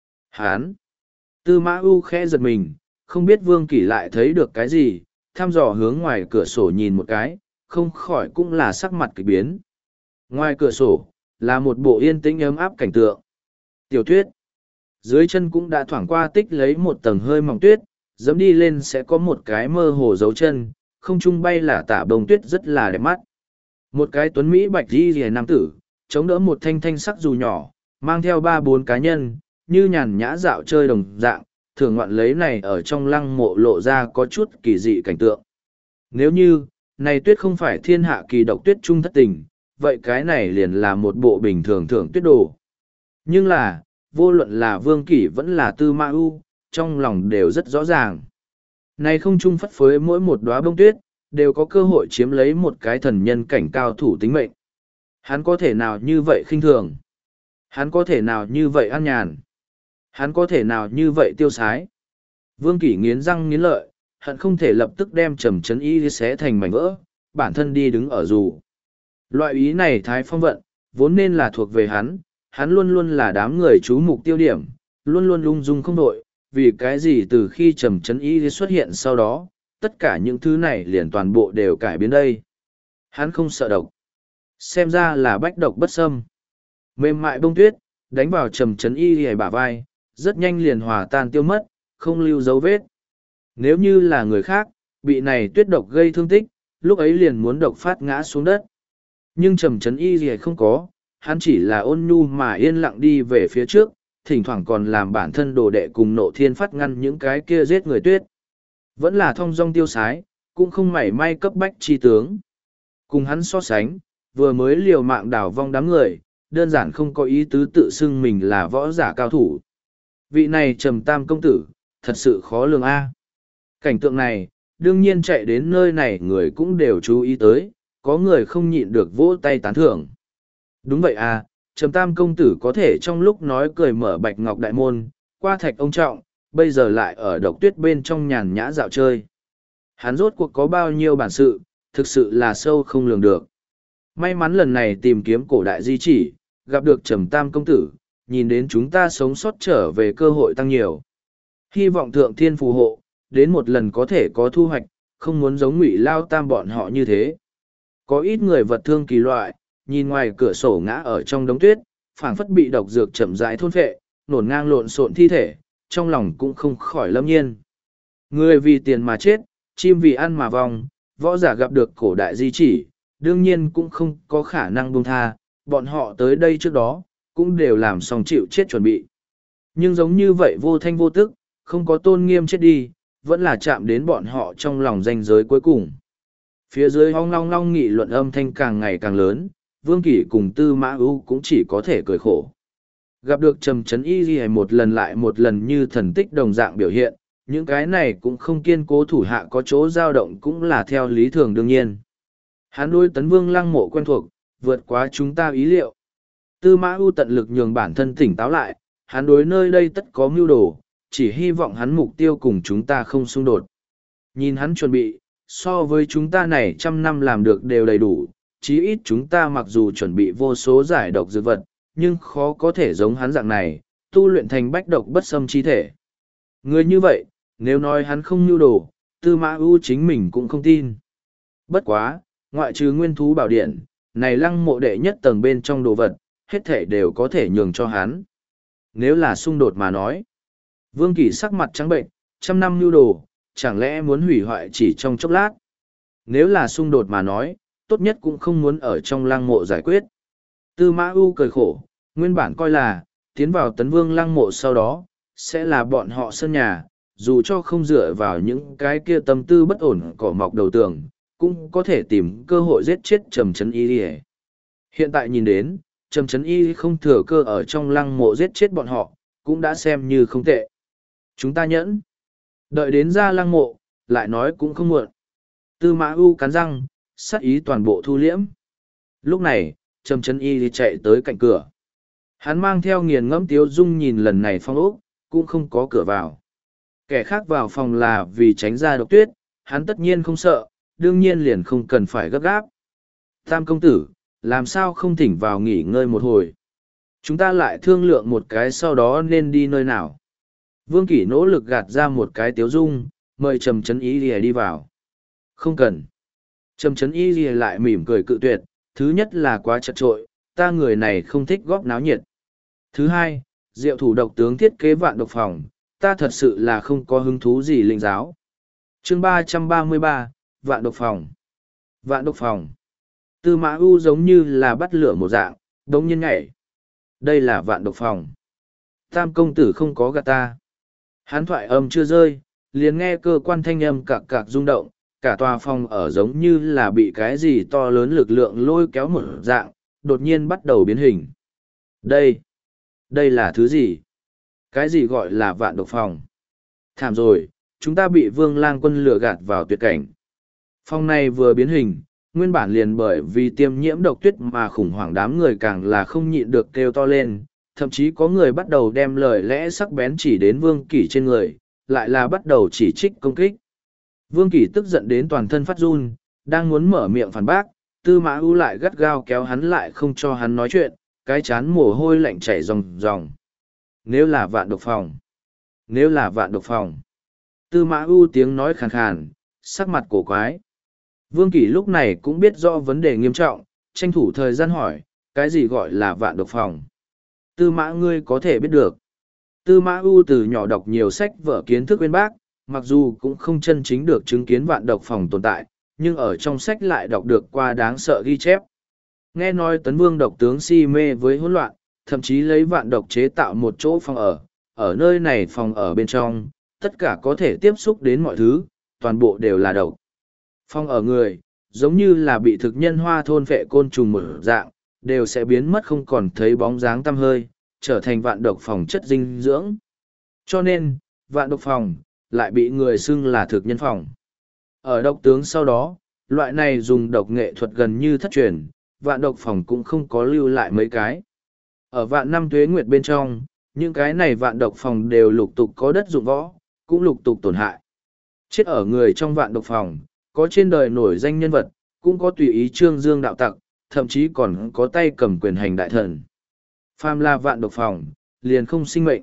Hắn! Tư Mã U khẽ giật mình, không biết Vương Kỷ lại thấy được cái gì, thăm dò hướng ngoài cửa sổ nhìn một cái, không khỏi cũng là sắc mặt kỳ biến. Ngoài cửa sổ, là một bộ yên tĩnh ấm áp cảnh tượng. Tiểu tuyết. Dưới chân cũng đã thoảng qua tích lấy một tầng hơi mỏng tuyết, dẫm đi lên sẽ có một cái mơ hồ dấu chân, không trung bay là tả bông tuyết rất là đẹp mắt. Một cái tuấn Mỹ bạch đi rìa nam tử, chống đỡ một thanh thanh sắc dù nhỏ, mang theo 3-4 cá nhân, như nhàn nhã dạo chơi đồng dạng, thường ngoạn lấy này ở trong lăng mộ lộ ra có chút kỳ dị cảnh tượng. Nếu như, này tuyết không phải thiên hạ kỳ độc tuyết trung thất tình, vậy cái này liền là một bộ bình thường thưởng tuyết đồ. Nhưng là, vô luận là Vương Kỷ vẫn là Tư Mã U, trong lòng đều rất rõ ràng. Này không trung phất phới mỗi một đóa bông tuyết, đều có cơ hội chiếm lấy một cái thần nhân cảnh cao thủ tính mệnh. Hắn có thể nào như vậy khinh thường? Hắn có thể nào như vậy an nhàn? Hắn có thể nào như vậy tiêu sái? Vương Kỷ nghiến răng nghiến lợi, hận không thể lập tức đem Trầm Chấn Y xé thành mảnh vỡ, bản thân đi đứng ở dù. Loại ý này thái phong vận, vốn nên là thuộc về hắn luôn luôn là đám người chú mục tiêu điểm, luôn luôn lung dung không đội, vì cái gì từ khi Trầm Chấn Y xuất hiện sau đó, tất cả những thứ này liền toàn bộ đều cải biến đây. Hắn không sợ độc. Xem ra là bách độc bất xâm. Mềm mại bông tuyết, đánh vào Trầm Chấn Y hề bả vai, rất nhanh liền hòa tan tiêu mất, không lưu dấu vết. Nếu như là người khác, bị này tuyết độc gây thương tích, lúc ấy liền muốn độc phát ngã xuống đất. Nhưng Trầm Chấn Y hề không có, hắn chỉ là ôn nhu mà yên lặng đi về phía trước, thỉnh thoảng còn làm bản thân đồ đệ cùng Nộ Thiên Phát ngăn những cái kia giết người tuyết. Vẫn là thong dong tiêu sái, cũng không mảy may cấp bách chi tướng. Cùng hắn so sánh, vừa mới liều mạng đảo vong đám người, đơn giản không có ý tứ tự xưng mình là võ giả cao thủ. Vị này Trầm Tam công tử, thật sự khó lường a. Cảnh tượng này, đương nhiên chạy đến nơi này người cũng đều chú ý tới, có người không nhịn được vỗ tay tán thưởng. Đúng vậy à, Trầm Tam công tử có thể trong lúc nói cười mở bạch ngọc đại môn, qua thạch ông trọng, bây giờ lại ở độc tuyết bên trong nhàn nhã dạo chơi. Hắn rốt cuộc có bao nhiêu bản sự, thực sự là sâu không lường được. May mắn lần này tìm kiếm cổ đại di chỉ, gặp được Trầm Tam công tử, nhìn đến chúng ta sống sót trở về cơ hội tăng nhiều. Hy vọng thượng thiên phù hộ, đến một lần có thể có thu hoạch, không muốn giống Ngụy Lao Tam bọn họ như thế. Có ít người vật thương kỳ loại, nhìn ngoài cửa sổ ngã ở trong đống tuyết, phảng phất bị độc dược chậm rãi thôn phệ, nổn ngang lộn xộn thi thể, trong lòng cũng không khỏi lâm nhiên. Người vì tiền mà chết, chim vì ăn mà vong, võ giả gặp được cổ đại di chỉ, đương nhiên cũng không có khả năng buông tha, bọn họ tới đây trước đó, cũng đều làm xong chịu chết chuẩn bị. Nhưng giống như vậy vô thanh vô tức, không có tôn nghiêm chết đi, vẫn là chạm đến bọn họ trong lòng ranh giới cuối cùng. Phía dưới hong long long nghị luận âm thanh càng ngày càng lớn, Vương Kỷ cùng Tư Mã Ưu cũng chỉ có thể cười khổ. Gặp được Trầm Chấn Y Ghi một lần lại một lần như thần tích đồng dạng biểu hiện, những cái này cũng không kiên cố thủ hạ có chỗ dao động cũng là theo lý thường đương nhiên. Hắn đối Tấn Vương Lăng Mộ quen thuộc, vượt quá chúng ta ý liệu. Tư Mã Ưu tận lực nhường bản thân tỉnh táo lại, hắn đối nơi đây tất có mưu đồ, chỉ hy vọng hắn mục tiêu cùng chúng ta không xung đột. Nhìn hắn chuẩn bị, so với chúng ta này 100 năm làm được đều đầy đủ, chí ít chúng ta mặc dù chuẩn bị vô số giải độc dược vật, nhưng khó có thể giống hắn dạng này, tu luyện thành bách độc bất xâm chi thể. Người như vậy, nếu nói hắn không nhu đồ, Tư Mã Ưu chính mình cũng không tin. Bất quá, ngoại trừ nguyên thú bảo điện, này lăng mộ đệ nhất tầng bên trong đồ vật, hết thể đều có thể nhường cho hắn. Nếu là xung đột mà nói, Vương Kỳ sắc mặt trắng bệnh, trăm năm nhu đồ, chẳng lẽ muốn hủy hoại chỉ trong chốc lát. Nếu là xung đột mà nói, tốt nhất cũng không muốn ở trong lăng mộ giải quyết. Tư Mã U cười khổ, nguyên bản coi là, tiến vào Tấn Vương lăng mộ sau đó, sẽ là bọn họ sân nhà, dù cho không dựa vào những cái kia tâm tư bất ổn cỏ mọc đầu tường, cũng có thể tìm cơ hội giết chết Trầm Trấn Y. Hiện tại nhìn đến, Trầm Trấn Y không thừa cơ ở trong lăng mộ giết chết bọn họ, cũng đã xem như không tệ. Chúng ta nhẫn. Đợi đến ra lăng mộ, lại nói cũng không muộn. Tư Mã U cắn răng, sát ý toàn bộ thu liễm. Lúc này, Trầm Trấn Y chạy tới cạnh cửa. Hắn mang theo nghiền ngẫm tiếu dung nhìn lần này phong ốc, cũng không có cửa vào. Kẻ khác vào phòng là vì tránh ra độc tuyết, hắn tất nhiên không sợ, đương nhiên liền không cần phải gấp gáp. Tam công tử, làm sao không thỉnh vào nghỉ ngơi một hồi? Chúng ta lại thương lượng một cái sau đó nên đi nơi nào? Vương Kỷ nỗ lực gạt ra một cái tiếu dung, mời Trầm Trấn Y lìa đi vào. Không cần. Trầm Trấn Y lìa lại mỉm cười cự tuyệt, thứ nhất là quá chật trội, ta người này không thích góp náo nhiệt. Thứ hai, diệu thủ độc tướng thiết kế vạn độc phòng, ta thật sự là không có hứng thú gì linh giáo. Chương 333, Vạn độc phòng. Vạn độc phòng. Tư Mã U giống như là bắt lửa một dạng, đống nhiên nhảy. Đây là vạn độc phòng. Tam công tử không có gạt ta. Hán thoại âm chưa rơi, liền nghe cơ quan thanh âm cạc cạc rung động, cả tòa phòng ở giống như là bị cái gì to lớn lực lượng lôi kéo một dạng, đột nhiên bắt đầu biến hình. Đây là thứ gì? Cái gì gọi là vạn độc phòng? Thảm rồi, chúng ta bị Vương Lang Quân lừa gạt vào tuyệt cảnh. Phòng này vừa biến hình, nguyên bản liền bởi vì tiêm nhiễm độc tuyết mà khủng hoảng đám người càng là không nhịn được kêu to lên, thậm chí có người bắt đầu đem lời lẽ sắc bén chỉ đến Vương Kỷ trên người, lại là bắt đầu chỉ trích công kích. Vương Kỷ tức giận đến toàn thân phát run, đang muốn mở miệng phản bác, Tư Mã U lại gắt gao kéo hắn lại không cho hắn nói chuyện, cái chán mồ hôi lạnh chảy ròng ròng. Nếu là vạn độc phòng. Nếu là vạn độc phòng. Tư Mã U tiếng nói khàn khàn, sắc mặt cổ quái. Vương Kỷ lúc này cũng biết rõ vấn đề nghiêm trọng, tranh thủ thời gian hỏi, cái gì gọi là vạn độc phòng? Tư Mã ngươi có thể biết được. Tư Mã U từ nhỏ đọc nhiều sách vở kiến thức uyên bác, mặc dù cũng không chân chính được chứng kiến vạn độc phòng tồn tại, nhưng ở trong sách lại đọc được qua đáng sợ ghi chép. Nghe nói Tấn Vương độc tướng si mê với hỗn loạn, thậm chí lấy vạn độc chế tạo một chỗ phòng ở nơi này phòng ở bên trong, tất cả có thể tiếp xúc đến mọi thứ, toàn bộ đều là độc. Phòng ở người, giống như là bị thực nhân hoa thôn phệ côn trùng một dạng, đều sẽ biến mất không còn thấy bóng dáng tăm hơi, trở thành vạn độc phòng chất dinh dưỡng. Cho nên, vạn độc phòng, lại bị người xưng là thực nhân phòng. Ở độc tướng sau đó, loại này dùng độc nghệ thuật gần như thất truyền, vạn độc phòng cũng không có lưu lại mấy cái. Ở vạn năm tuế nguyệt bên trong, những cái này vạn độc phòng đều lục tục có đất dụng võ, cũng lục tục tổn hại. Chết ở người trong vạn độc phòng, có trên đời nổi danh nhân vật, cũng có tùy ý trương dương đạo tặc, thậm chí còn có tay cầm quyền hành đại thần. Phàm là vạn độc phòng, liền không sinh mệnh.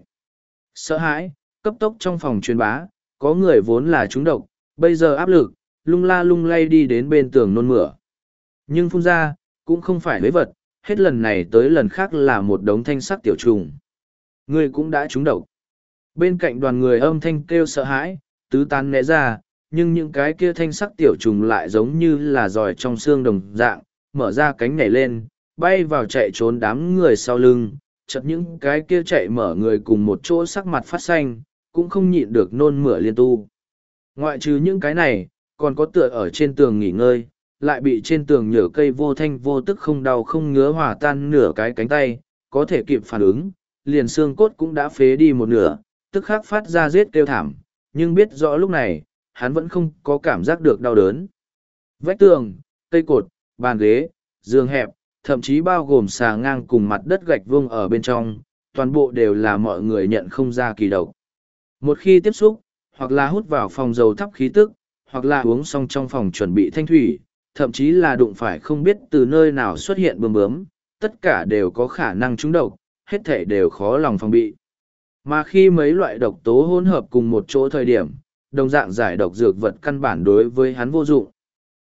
Sợ hãi, cấp tốc trong phòng truyền bá, có người vốn là trúng độc, bây giờ áp lực, lung la lung lay đi đến bên tường nôn mửa. Nhưng phun ra, cũng không phải lấy vật, hết lần này tới lần khác là một đống thanh sắc tiểu trùng. Người cũng đã trúng độc. Bên cạnh đoàn người âm thanh kêu sợ hãi, tứ tán né ra, nhưng những cái kia thanh sắc tiểu trùng lại giống như là giòi trong xương đồng dạng, mở ra cánh nhảy lên, bay vào chạy trốn đám người sau lưng, chợt những cái kia chạy mở người cùng một chỗ sắc mặt phát xanh, cũng không nhịn được nôn mửa liên tu. Ngoại trừ những cái này, còn có tựa ở trên tường nghỉ ngơi, lại bị trên tường nhở cây vô thanh vô tức không đau không ngứa hòa tan nửa cái cánh tay, có thể kịp phản ứng, liền xương cốt cũng đã phế đi một nửa, tức khắc phát ra giết kêu thảm, nhưng biết rõ lúc này, hắn vẫn không có cảm giác được đau đớn. Vách tường, cây cột, bàn ghế, giường hẹp, thậm chí bao gồm xà ngang cùng mặt đất gạch vuông ở bên trong, toàn bộ đều là mọi người nhận không ra kỳ độc. Một khi tiếp xúc, hoặc là hút vào phòng dầu thắp khí tức, hoặc là uống xong trong phòng chuẩn bị thanh thủy, thậm chí là đụng phải không biết từ nơi nào xuất hiện bướm bướm, tất cả đều có khả năng trúng độc, hết thể đều khó lòng phòng bị. Mà khi mấy loại độc tố hỗn hợp cùng một chỗ thời điểm, đồng dạng giải độc dược vật căn bản đối với hắn vô dụng.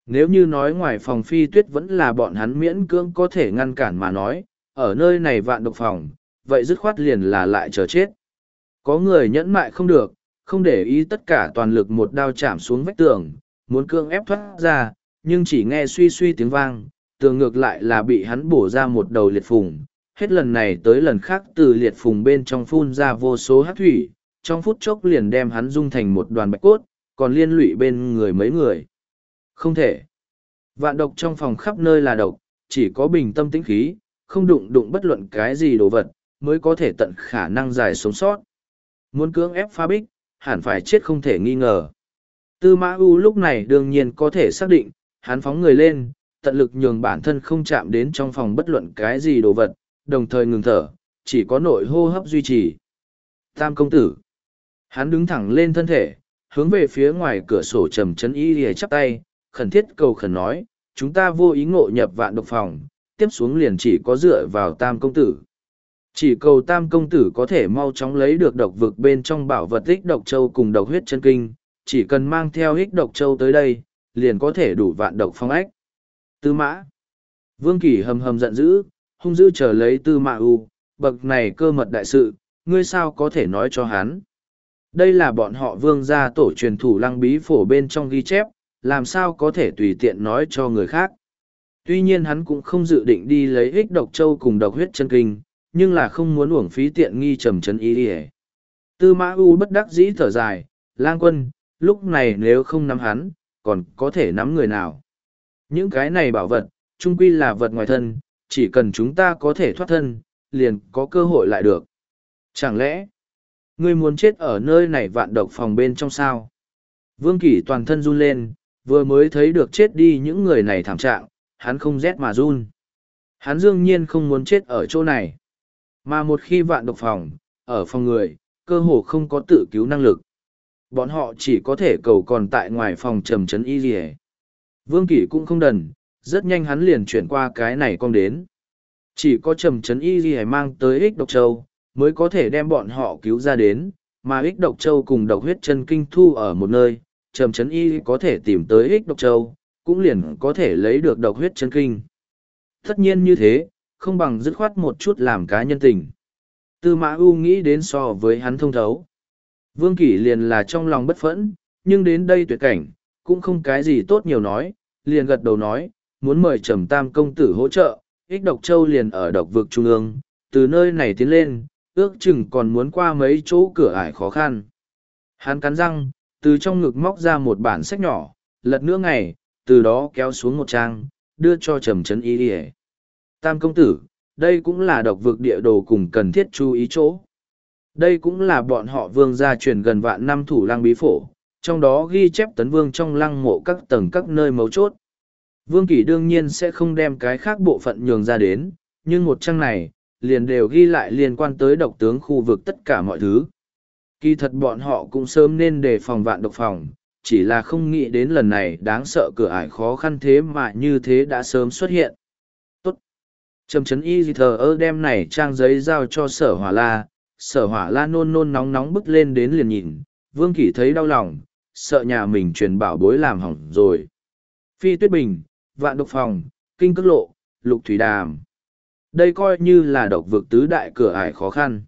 Nếu như nói ngoài phòng Phi Tuyết vẫn là bọn hắn miễn cưỡng có thể ngăn cản mà nói, ở nơi này vạn độc phòng, vậy dứt khoát liền là lại chờ chết. Có người nhẫn mại không được, không để ý tất cả toàn lực một đao chạm xuống vách tường, muốn cưỡng ép thoát ra, nhưng chỉ nghe suy suy tiếng vang, tường ngược lại là bị hắn bổ ra một đầu liệt phùng. Hết lần này tới lần khác từ liệt phùng bên trong phun ra vô số hát thủy, trong phút chốc liền đem hắn dung thành một đoàn bạch cốt, còn liên lụy bên người mấy người. Không thể. Vạn độc trong phòng khắp nơi là độc, chỉ có bình tâm tĩnh khí, không đụng đụng bất luận cái gì đồ vật, mới có thể tận khả năng dài sống sót. Muốn cưỡng ép phá bích, hẳn phải chết không thể nghi ngờ. Tư Mã U lúc này đương nhiên có thể xác định, hắn phóng người lên, tận lực nhường bản thân không chạm đến trong phòng bất luận cái gì đồ vật, đồng thời ngừng thở, chỉ có nội hô hấp duy trì. Tam công tử. Hắn đứng thẳng lên thân thể, hướng về phía ngoài cửa sổ trầm chấn y lìa chắp tay, khẩn thiết cầu khẩn nói, chúng ta vô ý ngộ nhập vạn độc phòng, tiếp xuống liền chỉ có dựa vào tam công tử. Chỉ cầu tam công tử có thể mau chóng lấy được độc vực bên trong bảo vật ích độc châu cùng độc huyết chân kinh, chỉ cần mang theo ích độc châu tới đây, liền có thể đủ vạn độc phong ách. Tư Mã. Vương Kỷ hầm hầm giận dữ, hung dữ chờ lấy Tư Mã U, bậc này cơ mật đại sự, ngươi sao có thể nói cho hắn. Đây là bọn họ vương gia tổ truyền thủ lăng bí phổ bên trong ghi chép, làm sao có thể tùy tiện nói cho người khác. Tuy nhiên hắn cũng không dự định đi lấy ích độc châu cùng độc huyết chân kinh, nhưng là không muốn uổng phí tiện nghi trầm trấn ý đi. Tư Mã U bất đắc dĩ thở dài, Lang Quân, lúc này nếu không nắm hắn, còn có thể nắm người nào. Những cái này bảo vật, chung quy là vật ngoài thân, chỉ cần chúng ta có thể thoát thân, liền có cơ hội lại được. Chẳng lẽ, ngươi muốn chết ở nơi này vạn độc phòng bên trong sao? Vương Kỷ toàn thân run lên, vừa mới thấy được chết đi những người này thảm trạng, hắn không rét mà run. Hắn đương nhiên không muốn chết ở chỗ này. Mà một khi vạn độc phòng, ở phòng người, cơ hồ không có tự cứu năng lực. Bọn họ chỉ có thể cầu còn tại ngoài phòng trầm trấn y gì. Vương Kỷ cũng không đần, rất nhanh hắn liền chuyển qua cái này con đến. Chỉ có trầm trấn y gì mang tới ích độc châu, mới có thể đem bọn họ cứu ra đến, mà ích độc châu cùng độc huyết chân kinh thu ở một nơi, trầm trấn y có thể tìm tới ích độc châu, cũng liền có thể lấy được độc huyết chân kinh. Tất nhiên như thế, không bằng dứt khoát một chút làm cá nhân tình. Tư Mã U nghĩ đến so với hắn thông thấu. Vương Kỷ liền là trong lòng bất phẫn, nhưng đến đây tuyệt cảnh, cũng không cái gì tốt nhiều nói, liền gật đầu nói, muốn mời Trầm Tam công tử hỗ trợ, ích độc châu liền ở độc vực trung ương, từ nơi này tiến lên, ước chừng còn muốn qua mấy chỗ cửa ải khó khăn. Hắn cắn răng, từ trong ngực móc ra một bản sách nhỏ, lật nửa ngày, từ đó kéo xuống một trang, đưa cho Trầm Trấn Y đi. Tam công tử, đây cũng là độc vực địa đồ cùng cần thiết chú ý chỗ. Đây cũng là bọn họ vương gia truyền gần vạn năm thủ lăng bí phổ, trong đó ghi chép tấn vương trong lăng mộ các tầng các nơi mấu chốt. Vương Kỷ đương nhiên sẽ không đem cái khác bộ phận nhường ra đến, nhưng một trang này, liền đều ghi lại liên quan tới độc tướng khu vực tất cả mọi thứ. Kỳ thật bọn họ cũng sớm nên đề phòng vạn độc phòng, chỉ là không nghĩ đến lần này đáng sợ cửa ải khó khăn thế mà như thế đã sớm xuất hiện. Tốt. Trầm Trấn Y thờ ơ đem này trang giấy giao cho Sở Hỏa La, Sở Hỏa La nôn nôn nóng nóng bức lên đến liền nhìn, Vương Kỷ thấy đau lòng, sợ nhà mình truyền bảo bối làm hỏng rồi. Phi Tuyết Bình, vạn độc phòng, kinh cước lộ, lục thủy đàm. Đây coi như là độc vực tứ đại cửa ải khó khăn.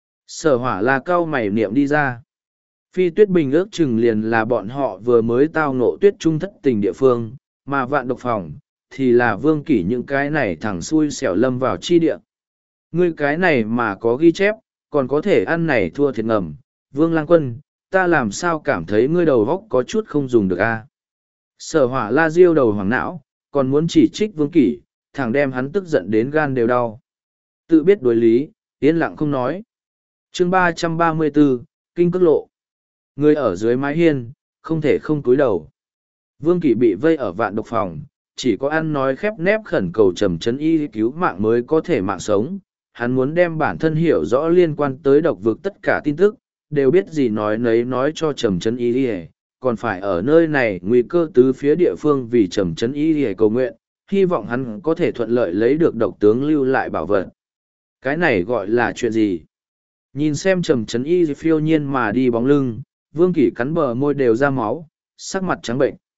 Sở Hỏa La cau mày niệm đi ra. Phi Tuyết Bình ước chừng liền là bọn họ vừa mới tao ngộ tuyết trung thất tình địa phương, mà vạn độc phòng, thì là Vương Kỷ những cái này thẳng xui xẻo lâm vào chi địa. Ngươi cái này mà có ghi chép, còn có thể ăn này thua thiệt ngầm. Vương Lang Quân, ta làm sao cảm thấy ngươi đầu góc có chút không dùng được a? Sở Hỏa La diêu đầu hoàng não, còn muốn chỉ trích Vương Kỷ, thẳng đem hắn tức giận đến gan đều đau. Tự biết đối lý, yên lặng không nói. Chương 334, Kinh Cước Lộ. Người ở dưới mái hiên, không thể không cúi đầu. Vương Kỷ bị vây ở vạn độc phòng, chỉ có ăn nói khép nép khẩn cầu Trầm Trấn Y cứu mạng mới có thể mạng sống. Hắn muốn đem bản thân hiểu rõ liên quan tới độc vực tất cả tin tức, đều biết gì nói nấy nói cho Trầm Trấn Y, còn phải ở nơi này nguy cơ tứ phía địa phương vì Trầm Trấn Y cầu nguyện, hy vọng hắn có thể thuận lợi lấy được độc tướng lưu lại bảo vật. Cái này gọi là chuyện gì? Nhìn xem Trầm Trấn Y phiêu nhiên mà đi bóng lưng, Vương Kỷ cắn bờ môi đều ra máu, sắc mặt trắng bệnh.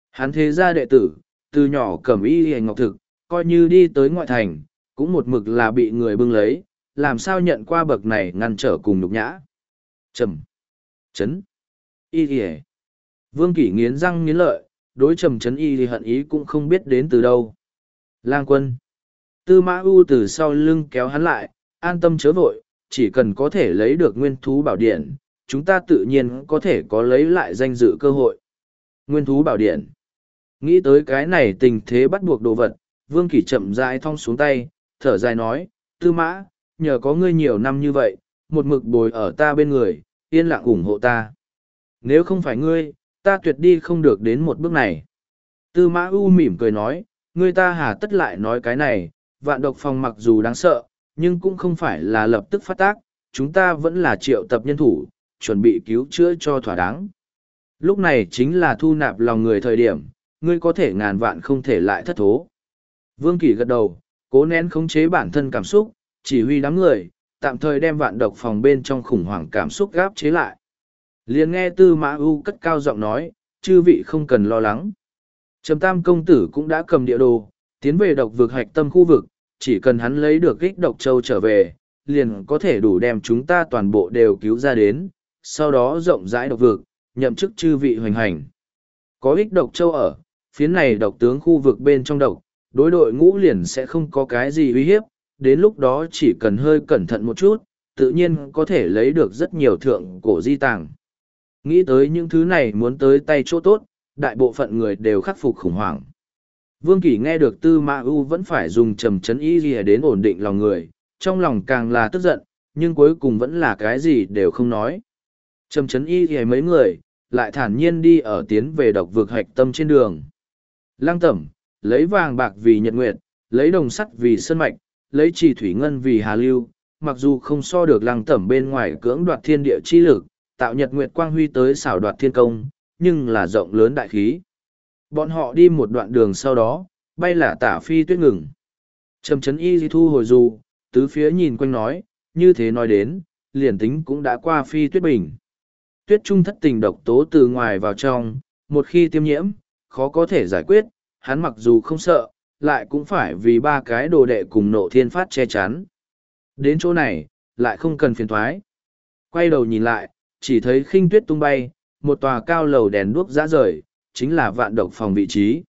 Hắn thế gia đệ tử, từ nhỏ cẩm y hề ngọc thực, coi như đi tới ngoại thành, cũng một mực là bị người bưng lấy, làm sao nhận qua bậc này ngăn trở cùng nhục nhã. Trầm, chấn, y hề. Vương Kỷ nghiến răng nghiến lợi, đối trầm chấn y thì hận ý cũng không biết đến từ đâu. Lang quân. Tư Mã U từ sau lưng kéo hắn lại, an tâm chớ vội, chỉ cần có thể lấy được nguyên thú bảo điện, chúng ta tự nhiên có thể có lấy lại danh dự cơ hội. Nguyên thú bảo điện. Nghĩ tới cái này tình thế bắt buộc đồ vật, Vương Kỷ chậm rãi thong xuống tay, thở dài nói, Tư Mã, nhờ có ngươi nhiều năm như vậy, một mực bồi ở ta bên người, yên lặng ủng hộ ta. Nếu không phải ngươi, ta tuyệt đi không được đến một bước này. Tư Mã U mỉm cười nói, ngươi ta hà tất lại nói cái này, vạn độc phòng mặc dù đáng sợ, nhưng cũng không phải là lập tức phát tác, chúng ta vẫn là triệu tập nhân thủ, chuẩn bị cứu chữa cho thỏa đáng. Lúc này chính là thu nạp lòng người thời điểm, ngươi có thể ngàn vạn không thể lại thất thố. Vương Kỷ gật đầu, cố nén khống chế bản thân cảm xúc, chỉ huy đám người, tạm thời đem vạn độc phòng bên trong khủng hoảng cảm xúc gáp chế lại. Liền nghe Tư Mã U cất cao giọng nói, chư vị không cần lo lắng. Trầm Tam công tử cũng đã cầm địa đồ, tiến về độc vực hạch tâm khu vực, chỉ cần hắn lấy được ích độc châu trở về, liền có thể đủ đem chúng ta toàn bộ đều cứu ra đến, sau đó rộng rãi độc vực, nhậm chức chư vị hoành hành. Có ích độc châu ở, phía này độc tướng khu vực bên trong độc, đối đội ngũ liền sẽ không có cái gì uy hiếp, đến lúc đó chỉ cần hơi cẩn thận một chút, tự nhiên có thể lấy được rất nhiều thượng cổ di tàng. Nghĩ tới những thứ này muốn tới tay chỗ tốt, đại bộ phận người đều khắc phục khủng hoảng. Vương Kỷ nghe được Tư Mã U vẫn phải dùng trầm chấn y gì đến ổn định lòng người, trong lòng càng là tức giận, nhưng cuối cùng vẫn là cái gì đều không nói. Trầm chấn y gì mấy người, lại thản nhiên đi ở tiến về độc vực hạch tâm trên đường. Lăng Tẩm, lấy vàng bạc vì nhật nguyệt, lấy đồng sắt vì sơn mạch, lấy trì thủy ngân vì hà lưu, mặc dù không so được Lăng Tẩm bên ngoài cưỡng đoạt thiên địa chi lực, tạo nhật nguyệt quang huy tới xảo đoạt thiên công, nhưng là rộng lớn đại khí. Bọn họ đi một đoạn đường sau đó, bay là tả phi tuyết ngừng. Trầm chấn y di thu hồi dù, tứ phía nhìn quanh nói, như thế nói đến, liền tính cũng đã qua phi tuyết bình. Tuyết trung thất tình độc tố từ ngoài vào trong, một khi tiêm nhiễm, khó có thể giải quyết, hắn mặc dù không sợ, lại cũng phải vì ba cái đồ đệ cùng nộ thiên phát che chắn. Đến chỗ này, lại không cần phiền thoái. Quay đầu nhìn lại, chỉ thấy khinh tuyết tung bay, một tòa cao lầu đèn đuốc rã rời, chính là vạn độc phòng vị trí.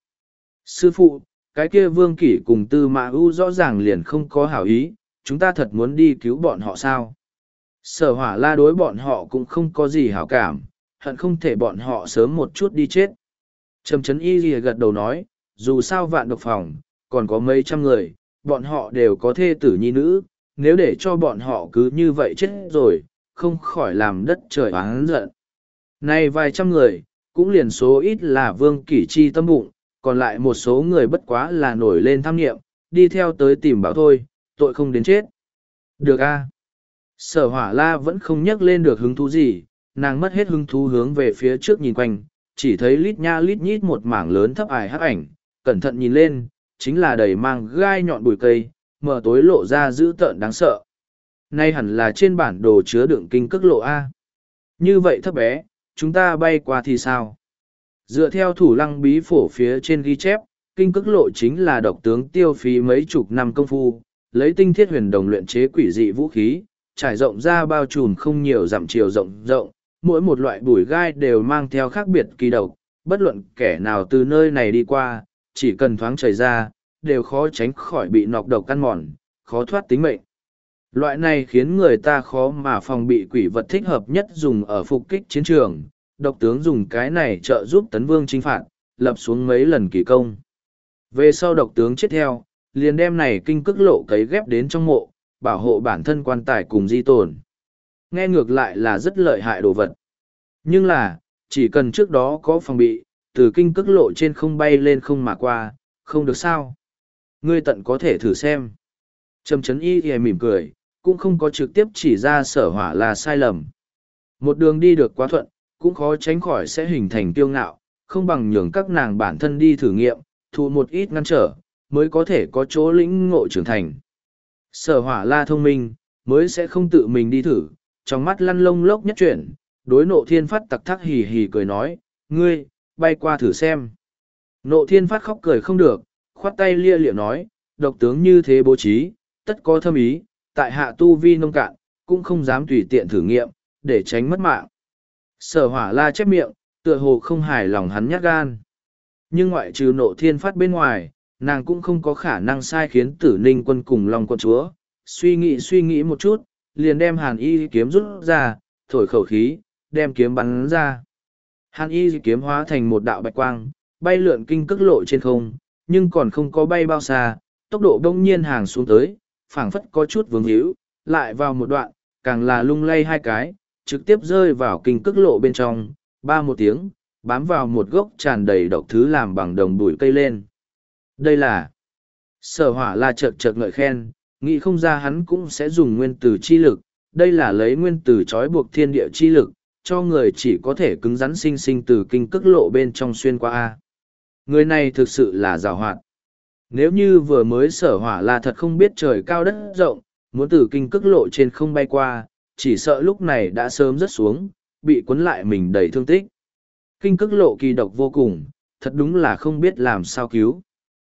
Sư phụ, cái kia Vương Kỷ cùng Tư Mã U rõ ràng liền không có hảo ý, chúng ta thật muốn đi cứu bọn họ sao? Sở Hỏa La đối bọn họ cũng không có gì hảo cảm, hận không thể bọn họ sớm một chút đi chết. Trầm chấn y lìa gật đầu nói, dù sao vạn độc phòng, còn có mấy trăm người, bọn họ đều có thê tử nhi nữ, nếu để cho bọn họ cứ như vậy chết rồi, không khỏi làm đất trời oán giận. Này vài trăm người, cũng liền số ít là Vương Kỷ chi tâm bụng, còn lại một số người bất quá là nổi lên tham nghiệm, đi theo tới tìm bảo thôi, tội không đến chết. Được a. Sở Hỏa La vẫn không nhắc lên được hứng thú gì, nàng mất hết hứng thú hướng về phía trước nhìn quanh, chỉ thấy lít nha lít nhít một mảng lớn thấp ải hắc ảnh, cẩn thận nhìn lên, chính là đầy mang gai nhọn bụi cây, mờ tối lộ ra dữ tợn đáng sợ. Nay hẳn là trên bản đồ chứa đựng kinh cước lộ A. Như vậy thấp bé, chúng ta bay qua thì sao? Dựa theo thủ lăng bí phổ phía trên ghi chép, kinh cước lộ chính là độc tướng tiêu phí mấy chục năm công phu, lấy tinh thiết huyền đồng luyện chế quỷ dị vũ khí, trải rộng ra bao trùm không nhiều dặm chiều rộng rộng, mỗi một loại bùi gai đều mang theo khác biệt kỳ độc, bất luận kẻ nào từ nơi này đi qua, chỉ cần thoáng chảy ra, đều khó tránh khỏi bị nọc độc ăn mòn, khó thoát tính mệnh. Loại này khiến người ta khó mà phòng bị quỷ vật thích hợp nhất dùng ở phục kích chiến trường, độc tướng dùng cái này trợ giúp tấn vương chinh phạt, lập xuống mấy lần kỳ công. Về sau độc tướng chết theo, liền đem này kinh cức lộ cấy ghép đến trong mộ, bảo hộ bản thân quan tài cùng di tồn. Nghe ngược lại là rất lợi hại đồ vật. Nhưng là, chỉ cần trước đó có phòng bị, từ kinh cức lộ trên không bay lên không mà qua, không được sao. Ngươi tận có thể thử xem. Trầm chấn y thì mỉm cười, cũng không có trực tiếp chỉ ra Sở Hỏa là sai lầm. Một đường đi được quá thuận, cũng khó tránh khỏi sẽ hình thành kiêu ngạo, không bằng nhường các nàng bản thân đi thử nghiệm, thụ một ít ngăn trở, mới có thể có chỗ lĩnh ngộ trưởng thành. Sở Hỏa La thông minh, mới sẽ không tự mình đi thử, trong mắt lăn lông lốc nhất chuyển, đối Nộ Thiên phát tặc thắc hì hì cười nói, ngươi, bay qua thử xem. Nộ thiên phát khóc cười không được, khoát tay lia lịa nói, độc tướng như thế bố trí, tất có thâm ý, tại hạ tu vi nông cạn, cũng không dám tùy tiện thử nghiệm, để tránh mất mạng. Sở hỏa la chép miệng, tựa hồ không hài lòng hắn nhát gan. Nhưng ngoại trừ nộ thiên phát bên ngoài, nàng cũng không có khả năng sai khiến tử ninh quân cùng long quân chúa. Suy nghĩ một chút, liền đem hàn y kiếm rút ra, thổi khẩu khí, đem kiếm bắn ra. Hàn y kiếm hóa thành một đạo bạch quang, bay lượn kinh cức lộ trên không, nhưng còn không có bay bao xa, tốc độ đông nhiên hàng xuống tới, phảng phất có chút vướng hữu, lại vào một đoạn, càng là lung lay hai cái, trực tiếp rơi vào kinh cức lộ bên trong, ba một tiếng, bám vào một gốc tràn đầy độc thứ làm bằng đồng bụi cây lên. Đây là Sở hỏa la chợt chợt ngợi khen, nghĩ không ra hắn cũng sẽ dùng nguyên tử chi lực, đây là lấy nguyên tử trói buộc thiên địa chi lực, cho người chỉ có thể cứng rắn sinh sinh từ kinh cức lộ bên trong xuyên qua A. Người này thực sự là giàu hoạt. Nếu như vừa mới sở hỏa la thật không biết trời cao đất rộng, muốn từ kinh cức lộ trên không bay qua, chỉ sợ lúc này đã sớm rớt xuống, bị cuốn lại mình đầy thương tích. Kinh cức lộ kỳ độc vô cùng, thật đúng là không biết làm sao cứu.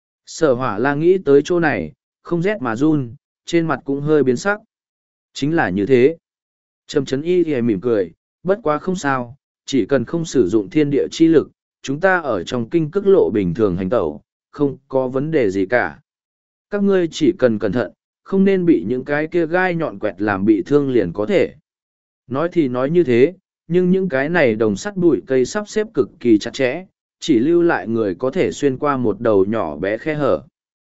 Sở hỏa la nghĩ tới chỗ này, không rét mà run, trên mặt cũng hơi biến sắc. Chính là như thế. Trầm Chấn Y thì mỉm cười, bất quá không sao, chỉ cần không sử dụng thiên địa chi lực, chúng ta ở trong kinh cức lộ bình thường hành tẩu, không có vấn đề gì cả. Các ngươi chỉ cần cẩn thận, không nên bị những cái kia gai nhọn quẹt làm bị thương liền có thể. Nói thì nói như thế, nhưng những cái này đồng sắt bụi cây sắp xếp cực kỳ chặt chẽ, chỉ lưu lại người có thể xuyên qua một đầu nhỏ bé khe hở.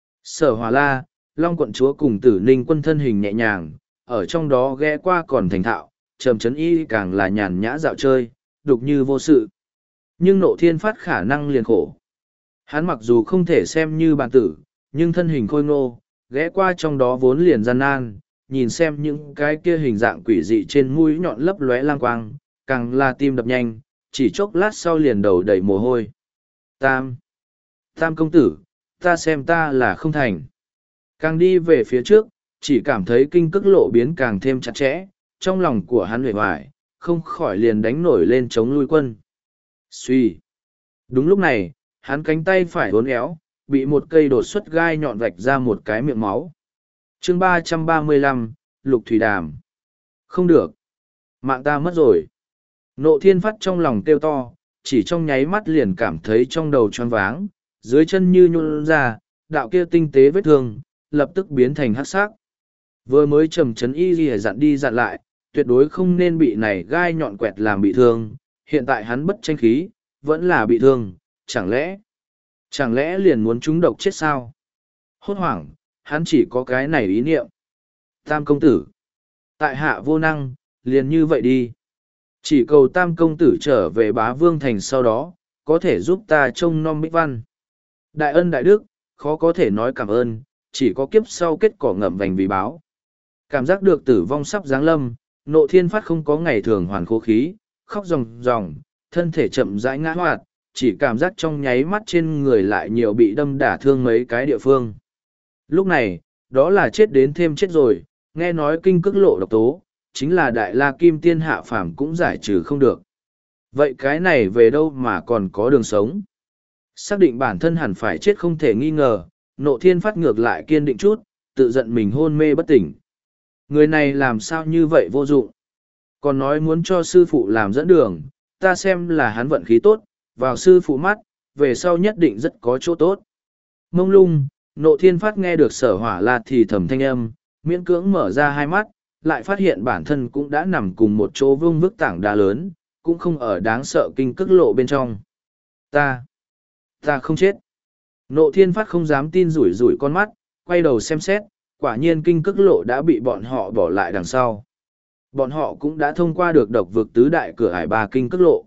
Sở Hòa La, Long quận chúa cùng Tử Ninh quân thân hình nhẹ nhàng, ở trong đó ghé qua còn thành thạo, Trầm Chấn Y càng là nhàn nhã dạo chơi, đục như vô sự. Nhưng Nộ Thiên phát khả năng liền khổ. Hắn mặc dù không thể xem như bản tử, nhưng thân hình khôi ngô, ghé qua trong đó vốn liền gian nan, nhìn xem những cái kia hình dạng quỷ dị trên mũi nhọn lấp lóe lang quang, càng là tim đập nhanh, chỉ chốc lát sau liền đầu đầy mồ hôi. Tam công tử, ta xem ta là không thành. Càng đi về phía trước, chỉ cảm thấy kinh cức lộ biến càng thêm chặt chẽ, trong lòng của hắn huệ hoài, không khỏi liền đánh nổi lên chống lui quân. Suy. Đúng lúc này, hắn cánh tay phải uốn éo, bị một cây đột xuất gai nhọn vạch ra một cái miệng máu. Chương 335, Lục Thủy Đàm. Không được. Mạng ta mất rồi. Nộ Thiên phát trong lòng kêu to, chỉ trong nháy mắt liền cảm thấy trong đầu choáng váng, dưới chân như nhũn ra, đạo kia tinh tế vết thương, lập tức biến thành hắc sắc. Vừa mới Trầm Chấn Y lìa dặn đi dặn lại, tuyệt đối không nên bị này gai nhọn quẹt làm bị thương, hiện tại hắn bất tranh khí, vẫn là bị thương, chẳng lẽ liền muốn chúng độc chết sao? Hốt hoảng, hắn chỉ có cái này ý niệm. Tam công tử, tại hạ vô năng, liền như vậy đi. Chỉ cầu tam công tử trở về Bá Vương Thành sau đó, có thể giúp ta trông nom Bích Văn. Đại ân đại đức, khó có thể nói cảm ơn, chỉ có kiếp sau kết quả ngậm vành vì báo. Cảm giác được tử vong sắp giáng lâm, Nộ Thiên phát không có ngày thường hoàn khô khí, khóc ròng ròng, thân thể chậm rãi ngã hoạt, chỉ cảm giác trong nháy mắt trên người lại nhiều bị đâm đả thương mấy cái địa phương. Lúc này, đó là chết đến thêm chết rồi, nghe nói kinh cức lộ độc tố, chính là đại la kim tiên hạ phàm cũng giải trừ không được. Vậy cái này về đâu mà còn có đường sống? Xác định bản thân hẳn phải chết không thể nghi ngờ, Nộ Thiên phát ngược lại kiên định chút, tự giận mình hôn mê bất tỉnh. Người này làm sao như vậy vô dụng? Còn nói muốn cho sư phụ làm dẫn đường, ta xem là hắn vận khí tốt, vào sư phụ mắt, về sau nhất định rất có chỗ tốt. Mông lung, Nộ Thiên phát nghe được Sở Hỏa La thì thầm thanh âm, miễn cưỡng mở ra hai mắt, lại phát hiện bản thân cũng đã nằm cùng một chỗ vương vức tảng đá lớn, cũng không ở đáng sợ kinh cức lộ bên trong. Ta không chết. Nộ Thiên phát không dám tin rủi rủi con mắt, quay đầu xem xét, quả nhiên kinh cức lộ đã bị bọn họ bỏ lại đằng sau. Bọn họ cũng đã thông qua được độc vực tứ đại cửa ải ba kinh cức lộ.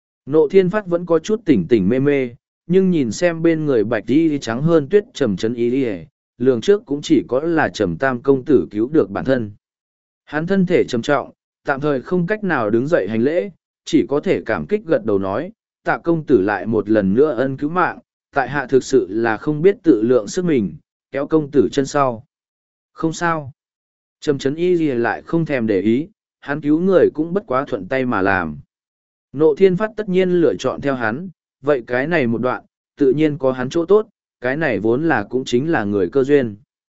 Nộ Thiên phát vẫn có chút tỉnh tỉnh mê mê, nhưng nhìn xem bên người bạch y trắng hơn tuyết Trầm Chấn Y lường trước cũng chỉ có là Trầm Tam công tử cứu được bản thân. Hắn thân thể trầm trọng, tạm thời không cách nào đứng dậy hành lễ, chỉ có thể cảm kích gật đầu nói, Tạ công tử lại một lần nữa ân cứu mạng, tại hạ thực sự là không biết tự lượng sức mình, kéo công tử chân sau. Không sao. Trầm Chấn Y lại không thèm để ý, hắn cứu người cũng bất quá thuận tay mà làm. Nộ Thiên phát tất nhiên lựa chọn theo hắn, vậy cái này một đoạn, tự nhiên có hắn chỗ tốt, cái này vốn là cũng chính là người cơ duyên.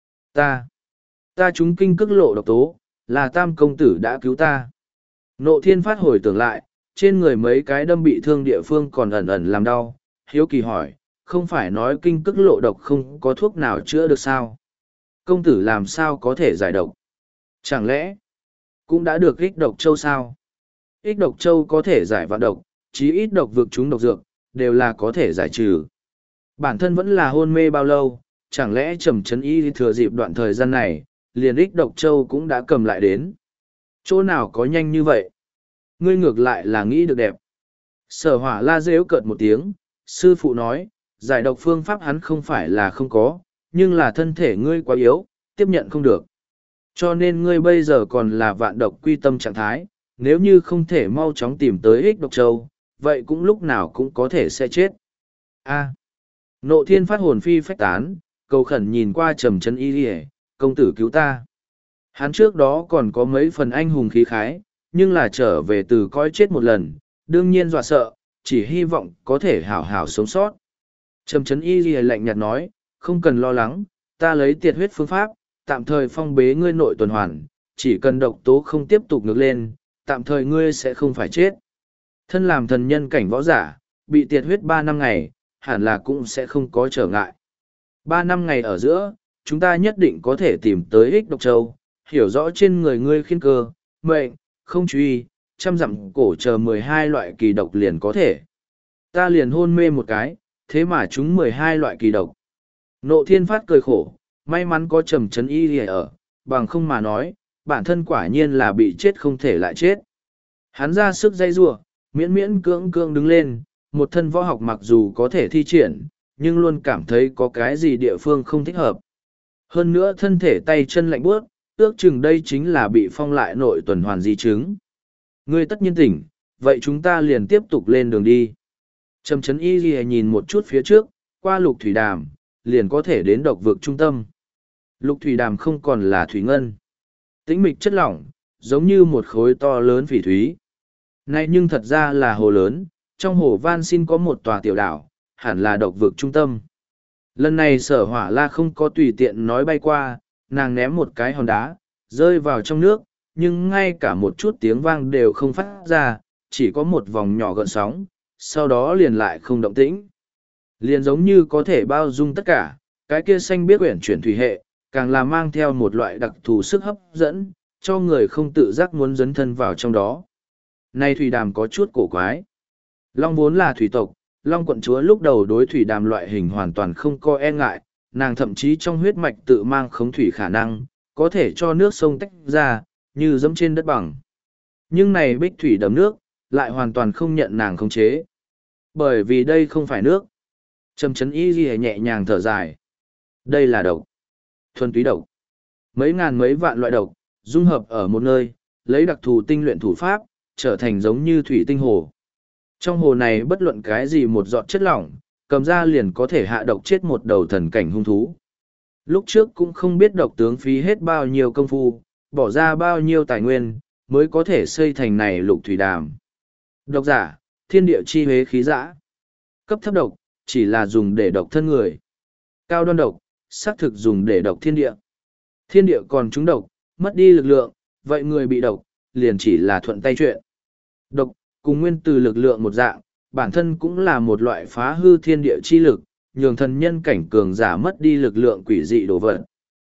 Ta trúng kinh cức lộ độc tố, là Tam công tử đã cứu ta. Nộ Thiên Phát hồi tưởng lại, trên người mấy cái đâm bị thương địa phương còn ẩn ẩn làm đau, hiếu kỳ hỏi, không phải nói kinh cức lộ độc không có thuốc nào chữa được sao? Công tử làm sao có thể giải độc? Chẳng lẽ cũng đã được ích độc châu sao? Ích độc châu có thể giải vạn độc, chí ít độc vực chúng độc dược, đều là có thể giải trừ. Bản thân vẫn là hôn mê bao lâu, chẳng lẽ Trầm Trấn Y thừa dịp đoạn thời gian này, liền ích độc châu cũng đã cầm lại đến. Chỗ nào có nhanh như vậy? Ngươi ngược lại là nghĩ được đẹp. Sở Hỏa la rếu cợt một tiếng, sư phụ nói, giải độc phương pháp hắn không phải là không có, nhưng là thân thể ngươi quá yếu, tiếp nhận không được. Cho nên ngươi bây giờ còn là vạn độc quy tâm trạng thái, nếu như không thể mau chóng tìm tới ích độc châu, vậy cũng lúc nào cũng có thể sẽ chết. Nộ Thiên Phát hồn phi phách tán, cầu khẩn nhìn qua Trầm Trấn Y lìa, công tử cứu ta. Hắn trước đó còn có mấy phần anh hùng khí khái, nhưng là trở về từ coi chết một lần, đương nhiên dọa sợ, chỉ hy vọng có thể hảo hảo sống sót. Trầm Trấn Y lìa lạnh nhạt nói, không cần lo lắng, ta lấy tiệt huyết phương pháp, tạm thời phong bế ngươi nội tuần hoàn, chỉ cần độc tố không tiếp tục ngược lên, tạm thời ngươi sẽ không phải chết. Thân làm thần nhân cảnh võ giả, bị tiệt huyết 3 năm ngày, hẳn là cũng sẽ không có trở ngại. 3 năm ngày ở giữa, chúng ta nhất định có thể tìm tới ích độc châu, hiểu rõ trên người ngươi khiên cơ, mệnh, không truy, trăm dặm cổ chờ 12 loại kỳ độc liền có thể. Ta liền hôn mê một cái, thế mà chúng 12 loại kỳ độc. Nộ Thiên Phát cười khổ, may mắn có Trầm Trấn Y lìa ở, bằng không mà nói, bản thân quả nhiên là bị chết không thể lại chết. Hắn ra sức dây rủa, miễn miễn cưỡng cưỡng đứng lên, một thân võ học mặc dù có thể thi triển, nhưng luôn cảm thấy có cái gì địa phương không thích hợp. Hơn nữa thân thể tay chân lạnh buốt, ước chừng đây chính là bị phong lại nội tuần hoàn di chứng. Ngươi tất nhiên tỉnh, vậy chúng ta liền tiếp tục lên đường đi. Trầm Trấn Y lìa nhìn một chút phía trước, qua Lục Thủy Đàm, liền có thể đến độc vực trung tâm. Lục Thủy Đàm không còn là thủy ngân. Tĩnh mịch chất lỏng, giống như một khối to lớn phỉ thúy. Này nhưng thật ra là hồ lớn, trong hồ van xin có một tòa tiểu đảo, hẳn là độc vực trung tâm. Lần này Sở Hỏa la không có tùy tiện nói bay qua, nàng ném một cái hòn đá, rơi vào trong nước, nhưng ngay cả một chút tiếng vang đều không phát ra, chỉ có một vòng nhỏ gợn sóng, sau đó liền lại không động tĩnh. Liền giống như có thể bao dung tất cả, cái kia xanh biếc uyển chuyển thủy hệ, càng là mang theo một loại đặc thù sức hấp dẫn, cho người không tự giác muốn dấn thân vào trong đó. Này thủy đàm có chút cổ quái. Long vốn là thủy tộc, Long quận chúa lúc đầu đối thủy đàm loại hình hoàn toàn không có e ngại, nàng thậm chí trong huyết mạch tự mang khống thủy khả năng, có thể cho nước sông tách ra, như dẫm trên đất bằng. Nhưng này bích thủy đầm nước, lại hoàn toàn không nhận nàng khống chế. Bởi vì đây không phải nước. Trầm Trấn Y lìa nhẹ nhàng thở dài. Đây là độc. Thuần túy độc. Mấy ngàn mấy vạn loại độc, dung hợp ở một nơi, lấy đặc thù tinh luyện thủ pháp, trở thành giống như thủy tinh hồ. Trong hồ này bất luận cái gì một giọt chất lỏng, cầm ra liền có thể hạ độc chết một đầu thần cảnh hung thú. Lúc trước cũng không biết độc tướng phí hết bao nhiêu công phu, bỏ ra bao nhiêu tài nguyên, mới có thể xây thành này Lục Thủy Đàm. Độc giả, thiên địa chi huế khí dã. Cấp thấp độc, chỉ là dùng để độc thân người. Cao đoan độc, xác thực dùng để độc thiên địa. Thiên địa còn trúng độc, mất đi lực lượng, vậy người bị độc, liền chỉ là thuận tay chuyện. Độc, cùng nguyên từ lực lượng một dạng, bản thân cũng là một loại phá hư thiên địa chi lực, nhường thần nhân cảnh cường giả mất đi lực lượng quỷ dị đồ vật.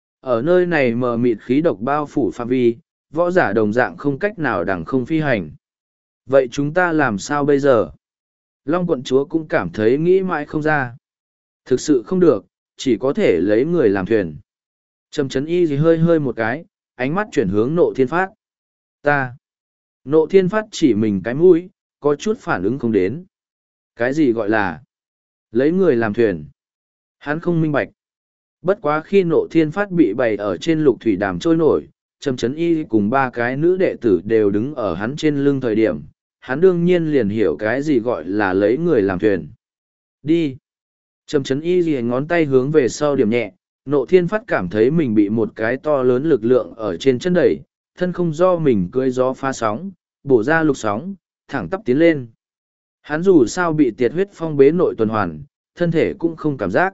Ở nơi này mờ mịt khí độc bao phủ phạm vi, võ giả đồng dạng không cách nào đằng không phi hành. Vậy chúng ta làm sao bây giờ? Long quận chúa cũng cảm thấy nghĩ mãi không ra. Thực sự không được, chỉ có thể lấy người làm thuyền. Trầm Trấn Y gì hơi hơi một cái, ánh mắt chuyển hướng Nộ Thiên Phát. Ta. Nộ Thiên Phát chỉ mình cái mũi, có chút phản ứng không đến. Cái gì gọi là lấy người làm thuyền? Hắn không minh bạch. Bất quá khi Nộ Thiên Phát bị bày ở trên Lục Thủy Đàm trôi nổi, Trầm Trấn Y cùng 3 cái nữ đệ tử đều đứng ở hắn trên lưng thời điểm, hắn đương nhiên liền hiểu cái gì gọi là lấy người làm thuyền. Đi. Trầm Trấn Y ghi ngón tay hướng về sau điểm nhẹ, Nộ Thiên Phát cảm thấy mình bị một cái to lớn lực lượng ở trên chân đẩy, thân không do mình cưỡi gió phá sóng, bổ ra lục sóng, thẳng tắp tiến lên. Hắn dù sao bị tiệt huyết phong bế nội tuần hoàn, thân thể cũng không cảm giác.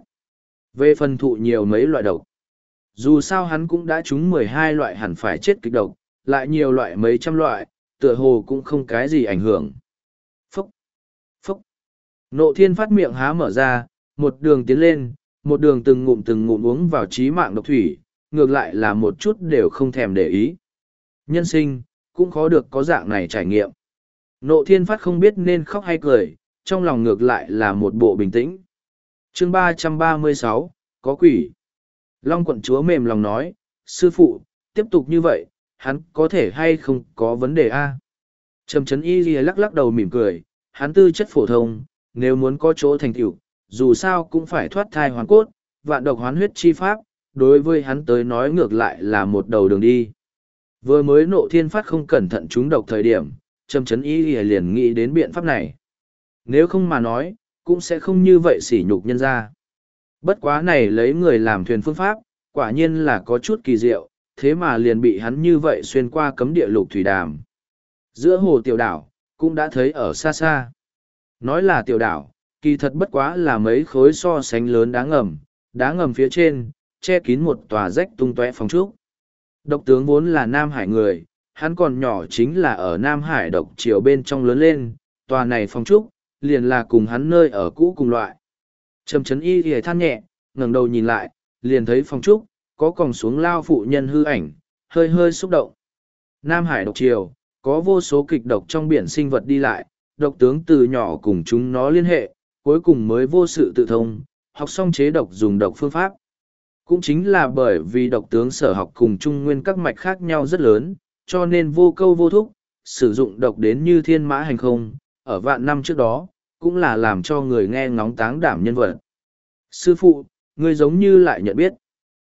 Về phần thụ nhiều mấy loại độc, dù sao hắn cũng đã trúng 12 loại hẳn phải chết kịch độc, lại nhiều loại mấy trăm loại, tựa hồ cũng không cái gì ảnh hưởng. Phúc! Phúc! Nộ thiên phát miệng há mở ra, một đường tiến lên, một đường từng ngụm uống vào trí mạng độc thủy, ngược lại là một chút đều không thèm để ý. Nhân sinh, cũng khó được có dạng này trải nghiệm. Nộ thiên phát không biết nên khóc hay cười, trong lòng ngược lại là một bộ bình tĩnh. Chương 336, có quỷ. Long quận chúa mềm lòng nói, sư phụ, tiếp tục như vậy, hắn có thể hay không có vấn đề a? Trầm Trấn Y Lìa lắc lắc đầu mỉm cười, hắn tư chất phổ thông, nếu muốn có chỗ thành tựu, dù sao cũng phải thoát thai hoàn cốt, vạn độc hoán huyết chi pháp, đối với hắn tới nói ngược lại là một đầu đường đi. Vừa mới nộ thiên phát không cẩn thận trúng độc thời điểm, Trầm Trấn Y Lìa liền nghĩ đến biện pháp này. Nếu không mà nói, cũng sẽ không như vậy sỉ nhục nhân ra. Bất quá này lấy người làm thuyền phương pháp, quả nhiên là có chút kỳ diệu, thế mà liền bị hắn như vậy xuyên qua cấm địa lục thủy đàm. Giữa hồ tiểu đảo, cũng đã thấy ở xa xa. Nói là tiểu đảo, kỳ thật bất quá là mấy khối so sánh lớn đá ngầm phía trên, che kín một tòa rách tung tóe phòng trúc. Độc tướng vốn là Nam Hải người, hắn còn nhỏ chính là ở Nam Hải độc triều bên trong lớn lên, tòa này phòng trúc, liền là cùng hắn nơi ở cũ cùng loại. Trầm Trấn Y thì than nhẹ, ngẩng đầu nhìn lại, liền thấy phòng trúc, có còng xuống lao phụ nhân hư ảnh, hơi hơi xúc động. Nam Hải độc triều, có vô số kịch độc trong biển sinh vật đi lại, độc tướng từ nhỏ cùng chúng nó liên hệ, cuối cùng mới vô sự tự thông, học xong chế độc dùng độc phương pháp. Cũng chính là bởi vì độc tướng sở học cùng trung nguyên các mạch khác nhau rất lớn, cho nên vô câu vô thúc, sử dụng độc đến như thiên mã hành không, ở vạn năm trước đó, cũng là làm cho người nghe ngóng táng đảm nhân vật. Sư phụ, ngươi giống như lại nhận biết.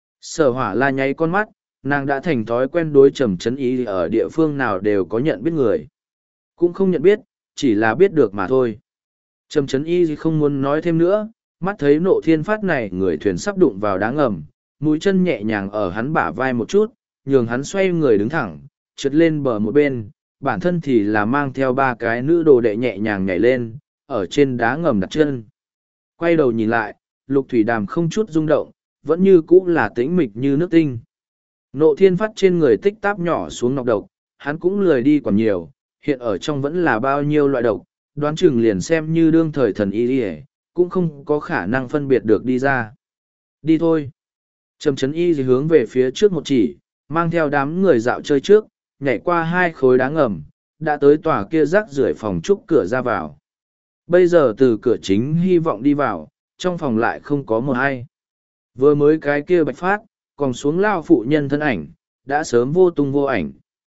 Sở hỏa la nháy con mắt, nàng đã thành thói quen đối Trầm Trấn Y ở địa phương nào đều có nhận biết người. Cũng không nhận biết, chỉ là biết được mà thôi. Trầm Trấn Y không muốn nói thêm nữa, mắt thấy nộ thiên phát này người thuyền sắp đụng vào đá ngầm, mũi chân nhẹ nhàng ở hắn bả vai một chút, nhường hắn xoay người đứng thẳng, trượt lên bờ một bên, bản thân thì là mang theo ba cái nữ đồ đệ nhẹ nhàng nhảy lên, ở trên đá ngầm đặt chân. Quay đầu nhìn lại, lục thủy đàm không chút rung động, vẫn như cũ là tĩnh mịch như nước tinh. Nộ thiên phát trên người tích táp nhỏ xuống nọc độc, hắn cũng lười đi còn nhiều, hiện ở trong vẫn là bao nhiêu loại độc, đoán chừng liền xem như đương thời thần y đi cũng không có khả năng phân biệt được đi ra. Đi thôi. Trầm Trấn Y hướng về phía trước một chỉ, mang theo đám người dạo chơi trước, nhảy qua hai khối đá ngầm, đã tới tòa kia rác rưởi phòng trúc cửa ra vào. Bây giờ từ cửa chính hy vọng đi vào, trong phòng lại không có một ai. Vừa mới cái kia bạch phát, còn xuống lao phụ nhân thân ảnh, đã sớm vô tung vô ảnh.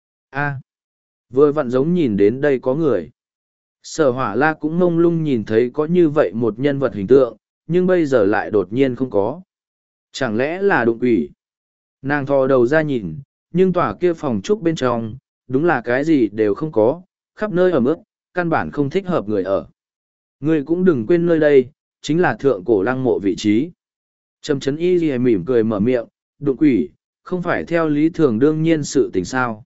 A, vừa vặn giống nhìn đến đây có người. Sở hỏa la cũng mông lung nhìn thấy có như vậy một nhân vật hình tượng, nhưng bây giờ lại đột nhiên không có. Chẳng lẽ là đụng quỷ? Nàng thò đầu ra nhìn, nhưng tòa kia phòng trúc bên trong, đúng là cái gì đều không có, khắp nơi ẩm ướt, căn bản không thích hợp người ở. Người cũng đừng quên nơi đây, chính là thượng cổ lăng mộ vị trí. Trầm Trấn Y ghi mỉm cười mở miệng, đụng quỷ, không phải theo lý thường đương nhiên sự tình sao.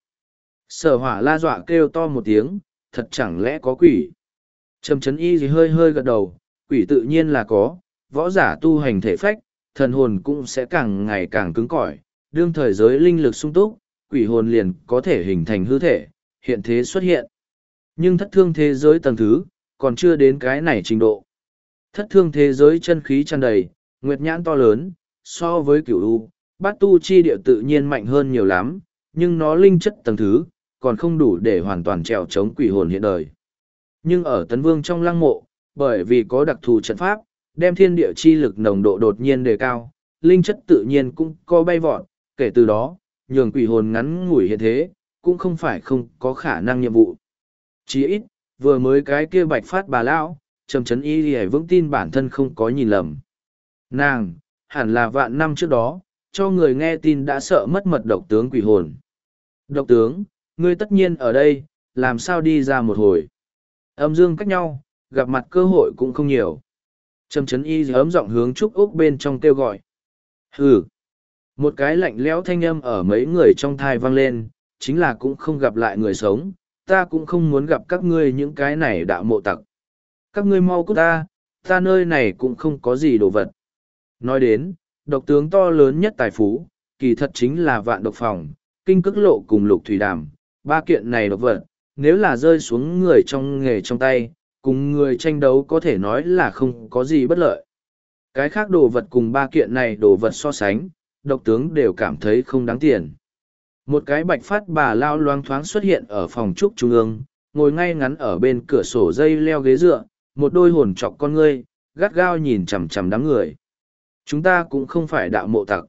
Sở hỏa la dọa kêu to một tiếng, thật chẳng lẽ có quỷ. Trầm Trấn Y gì hơi hơi gật đầu, quỷ tự nhiên là có, võ giả tu hành thể phách, thần hồn cũng sẽ càng ngày càng cứng cỏi, đương thời giới linh lực sung túc, quỷ hồn liền có thể hình thành hư thể, hiện thế xuất hiện. Nhưng thất thương thế giới tầng thứ, còn chưa đến cái này trình độ. Thất thương thế giới chân khí tràn đầy, nguyệt nhãn to lớn, so với cửu u, bát tu chi địa tự nhiên mạnh hơn nhiều lắm, nhưng nó linh chất tầng thứ, còn không đủ để hoàn toàn trèo chống quỷ hồn hiện đời. Nhưng ở Tấn Vương trong lăng mộ, bởi vì có đặc thù trận pháp, đem thiên địa chi lực nồng độ đột nhiên đề cao, linh chất tự nhiên cũng có bay vọt, kể từ đó, nhường quỷ hồn ngắn ngủi hiện thế, cũng không phải không có khả năng nhiệm vụ. Chỉ ít, vừa mới cái kia bạch phát bà lão, Trầm Trấn Y thì vững tin bản thân không có nhìn lầm. Nàng, hẳn là vạn năm trước đó, cho người nghe tin đã sợ mất mật độc tướng quỷ hồn. Độc tướng, ngươi tất nhiên ở đây, làm sao đi ra một hồi. Âm dương cách nhau, gặp mặt cơ hội cũng không nhiều. Trầm Trấn Y ấm giọng hướng Trúc Úc bên trong kêu gọi. Hừ. Một cái lạnh lẽo thanh âm ở mấy người trong thai vang lên, chính là cũng không gặp lại người sống, ta cũng không muốn gặp các ngươi những cái này đạo mộ tặc. Các ngươi mau cút ta Ta nơi này cũng không có gì đồ vật. Nói đến, độc tướng to lớn nhất tài phú, kỳ thật chính là vạn độc phòng, kinh cức lộ cùng lục thủy đàm. Ba kiện này độc vật, nếu là rơi xuống người trong nghề trong tay, cùng người tranh đấu có thể nói là không có gì bất lợi. Cái khác đồ vật cùng ba kiện này đồ vật so sánh, độc tướng đều cảm thấy không đáng tiền. Một cái bạch phát bà lao loáng thoáng xuất hiện ở phòng trúc trung ương, ngồi ngay ngắn ở bên cửa sổ dây leo ghế dựa, một đôi hồn trọc con ngươi, gắt gao nhìn chằm chằm đám người. Chúng ta cũng không phải đạo mộ tặc.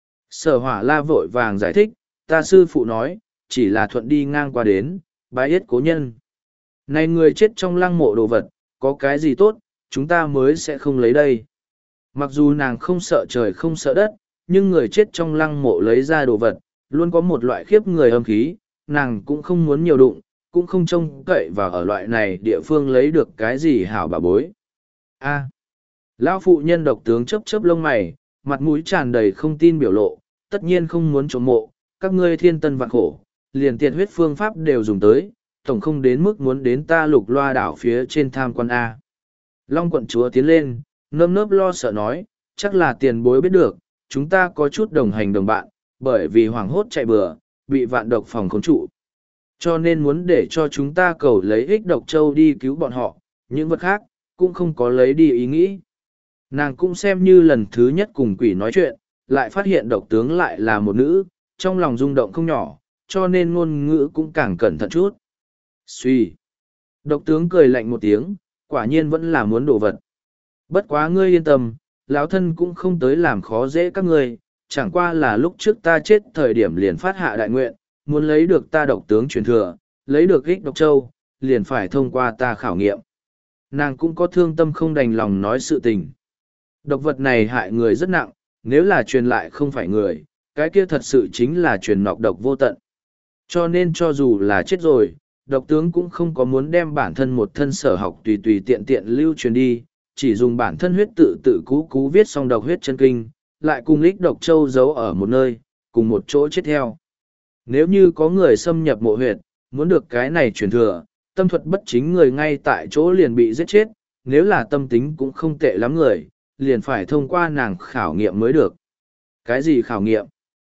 Sở Hỏa La vội vàng giải thích, ta sư phụ nói, chỉ là thuận đi ngang qua đến, bái yết cố nhân. Này người chết trong lăng mộ đồ vật, có cái gì tốt, chúng ta mới sẽ không lấy đây. Mặc dù nàng không sợ trời không sợ đất, nhưng người chết trong lăng mộ lấy ra đồ vật, luôn có một loại khiếp người âm khí, nàng cũng không muốn nhiều đụng, cũng không trông cậy vào ở loại này địa phương lấy được cái gì hảo bà bối. A. Lão phụ nhân độc tướng chớp chớp lông mày, mặt mũi tràn đầy không tin biểu lộ, tất nhiên không muốn trộm mộ, các ngươi thiên tân vạn khổ, liền tiệt huyết phương pháp đều dùng tới, tổng không đến mức muốn đến ta lục loa đảo phía trên tham quan A. Long quận chúa tiến lên, nơm nớp lo sợ nói, chắc là tiền bối biết được, chúng ta có chút đồng hành đồng bạn, bởi vì hoảng hốt chạy bừa, bị vạn độc phòng khống trụ. Cho nên muốn để cho chúng ta cầu lấy ích độc châu đi cứu bọn họ, những vật khác, cũng không có lấy đi ý nghĩ. Nàng cũng xem như lần thứ nhất cùng quỷ nói chuyện, lại phát hiện độc tướng lại là một nữ, trong lòng rung động không nhỏ, cho nên ngôn ngữ cũng càng cẩn thận chút. Suy. Độc tướng cười lạnh một tiếng, quả nhiên vẫn là muốn đổ vật. Bất quá ngươi yên tâm, lão thân cũng không tới làm khó dễ các ngươi, chẳng qua là lúc trước ta chết thời điểm liền phát hạ đại nguyện, muốn lấy được ta độc tướng truyền thừa, lấy được ích độc châu, liền phải thông qua ta khảo nghiệm. Nàng cũng có thương tâm không đành lòng nói sự tình. Độc vật này hại người rất nặng, nếu là truyền lại không phải người, cái kia thật sự chính là truyền nọc độc vô tận. Cho nên cho dù là chết rồi, độc tướng cũng không có muốn đem bản thân một thân sở học tùy tùy tiện tiện lưu truyền đi, chỉ dùng bản thân huyết tự tự cú viết xong độc huyết chân kinh, lại cùng ích độc châu giấu ở một nơi, cùng một chỗ chết theo. Nếu như có người xâm nhập mộ huyệt, muốn được cái này truyền thừa, tâm thuật bất chính người ngay tại chỗ liền bị giết chết, nếu là tâm tính cũng không tệ lắm người, liền phải thông qua nàng khảo nghiệm mới được. Cái gì khảo nghiệm?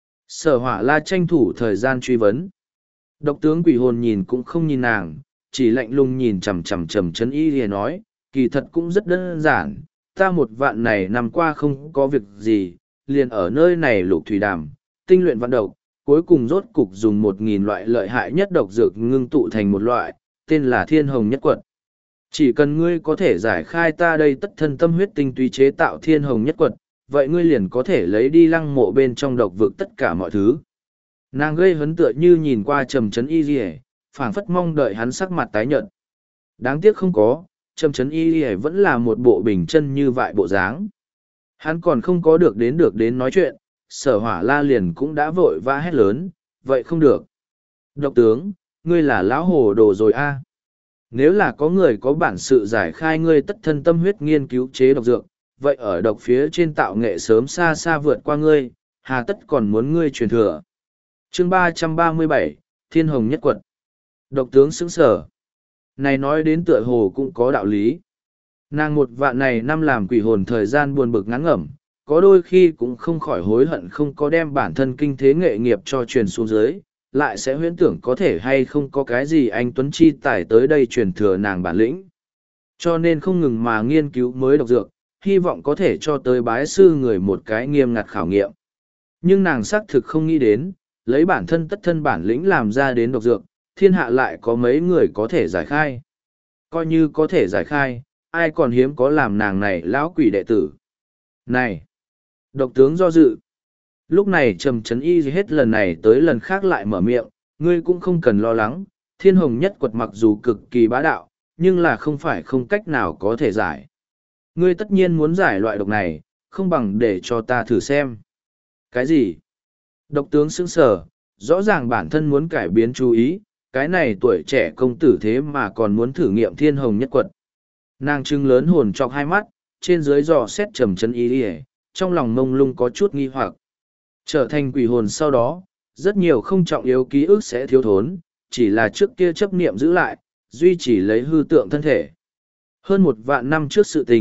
Sở Hỏa La tranh thủ thời gian truy vấn. Độc tướng quỷ hồn nhìn cũng không nhìn nàng, chỉ lạnh lùng nhìn chằm chằm Trầm Chấn Y thì nói, kỳ thật cũng rất đơn giản, ta một vạn này năm qua không có việc gì, liền ở nơi này lục thủy đàm, tinh luyện vạn độc, cuối cùng rốt cục dùng 1.000 loại lợi hại nhất độc dược ngưng tụ thành một loại, tên là Thiên Hồng Nhất Quật. Chỉ cần ngươi có thể giải khai ta đây tất thân tâm huyết tinh túy chế tạo Thiên Hồng Nhất Quật, vậy ngươi liền có thể lấy đi lăng mộ bên trong độc vực tất cả mọi thứ. Nàng gây hấn tựa như nhìn qua Trầm Chấn Y Lìa, phảng phất mong đợi hắn sắc mặt tái nhợt. Đáng tiếc không có, Trầm Chấn Y Lìa vẫn là một bộ bình chân như vậy bộ dáng. Hắn còn không có được đến nói chuyện, Sở Hỏa La liền cũng đã vội vã hét lớn, vậy không được. Độc tướng, ngươi là lão hồ đồ rồi a. Nếu là có người có bản sự giải khai ngươi tất thân tâm huyết nghiên cứu chế độc dược, vậy ở độc phía trên tạo nghệ sớm xa xa vượt qua ngươi, hà tất còn muốn ngươi truyền thừa. Chương 337, Thiên Hồng Nhất Quật. Độc tướng sững sờ. Này nói đến tựa hồ cũng có đạo lý. Nàng một vạn này năm làm quỷ hồn thời gian buồn bực ngắn ngẩm, có đôi khi cũng không khỏi hối hận không có đem bản thân kinh thế nghệ nghiệp cho truyền xuống dưới, lại sẽ huyễn tưởng có thể hay không có cái gì anh Tuấn Chi tải tới đây truyền thừa nàng bản lĩnh. Cho nên không ngừng mà nghiên cứu mới độc dược, hy vọng có thể cho tới bái sư người một cái nghiêm ngặt khảo nghiệm. Nhưng nàng xác thực không nghĩ đến, lấy bản thân tất thân bản lĩnh làm ra đến độc dược, thiên hạ lại có mấy người có thể giải khai. Coi như có thể giải khai, ai còn hiếm có làm nàng này lão quỷ đệ tử. Này! Độc tướng do dự. Lúc này Trầm Chấn Y hết lần này tới lần khác lại mở miệng, ngươi cũng không cần lo lắng, Thiên Hồng Nhất Quật mặc dù cực kỳ bá đạo, nhưng là không phải không cách nào có thể giải. Ngươi tất nhiên muốn giải loại độc này, không bằng để cho ta thử xem. Cái gì? Độc tướng sững sờ, rõ ràng bản thân muốn cải biến chú ý, cái này tuổi trẻ công tử thế mà còn muốn thử nghiệm Thiên Hồng Nhất Quật. Nàng trưng lớn hồn trọc hai mắt, trên dưới dò xét Trầm Chấn Y, trong lòng mông lung có chút nghi hoặc. Trở thành quỷ hồn sau đó, rất nhiều không trọng yếu ký ức sẽ thiếu thốn, chỉ là trước kia chấp niệm giữ lại, duy trì lấy hư tượng thân thể. Hơn 1 vạn năm trước sự tình,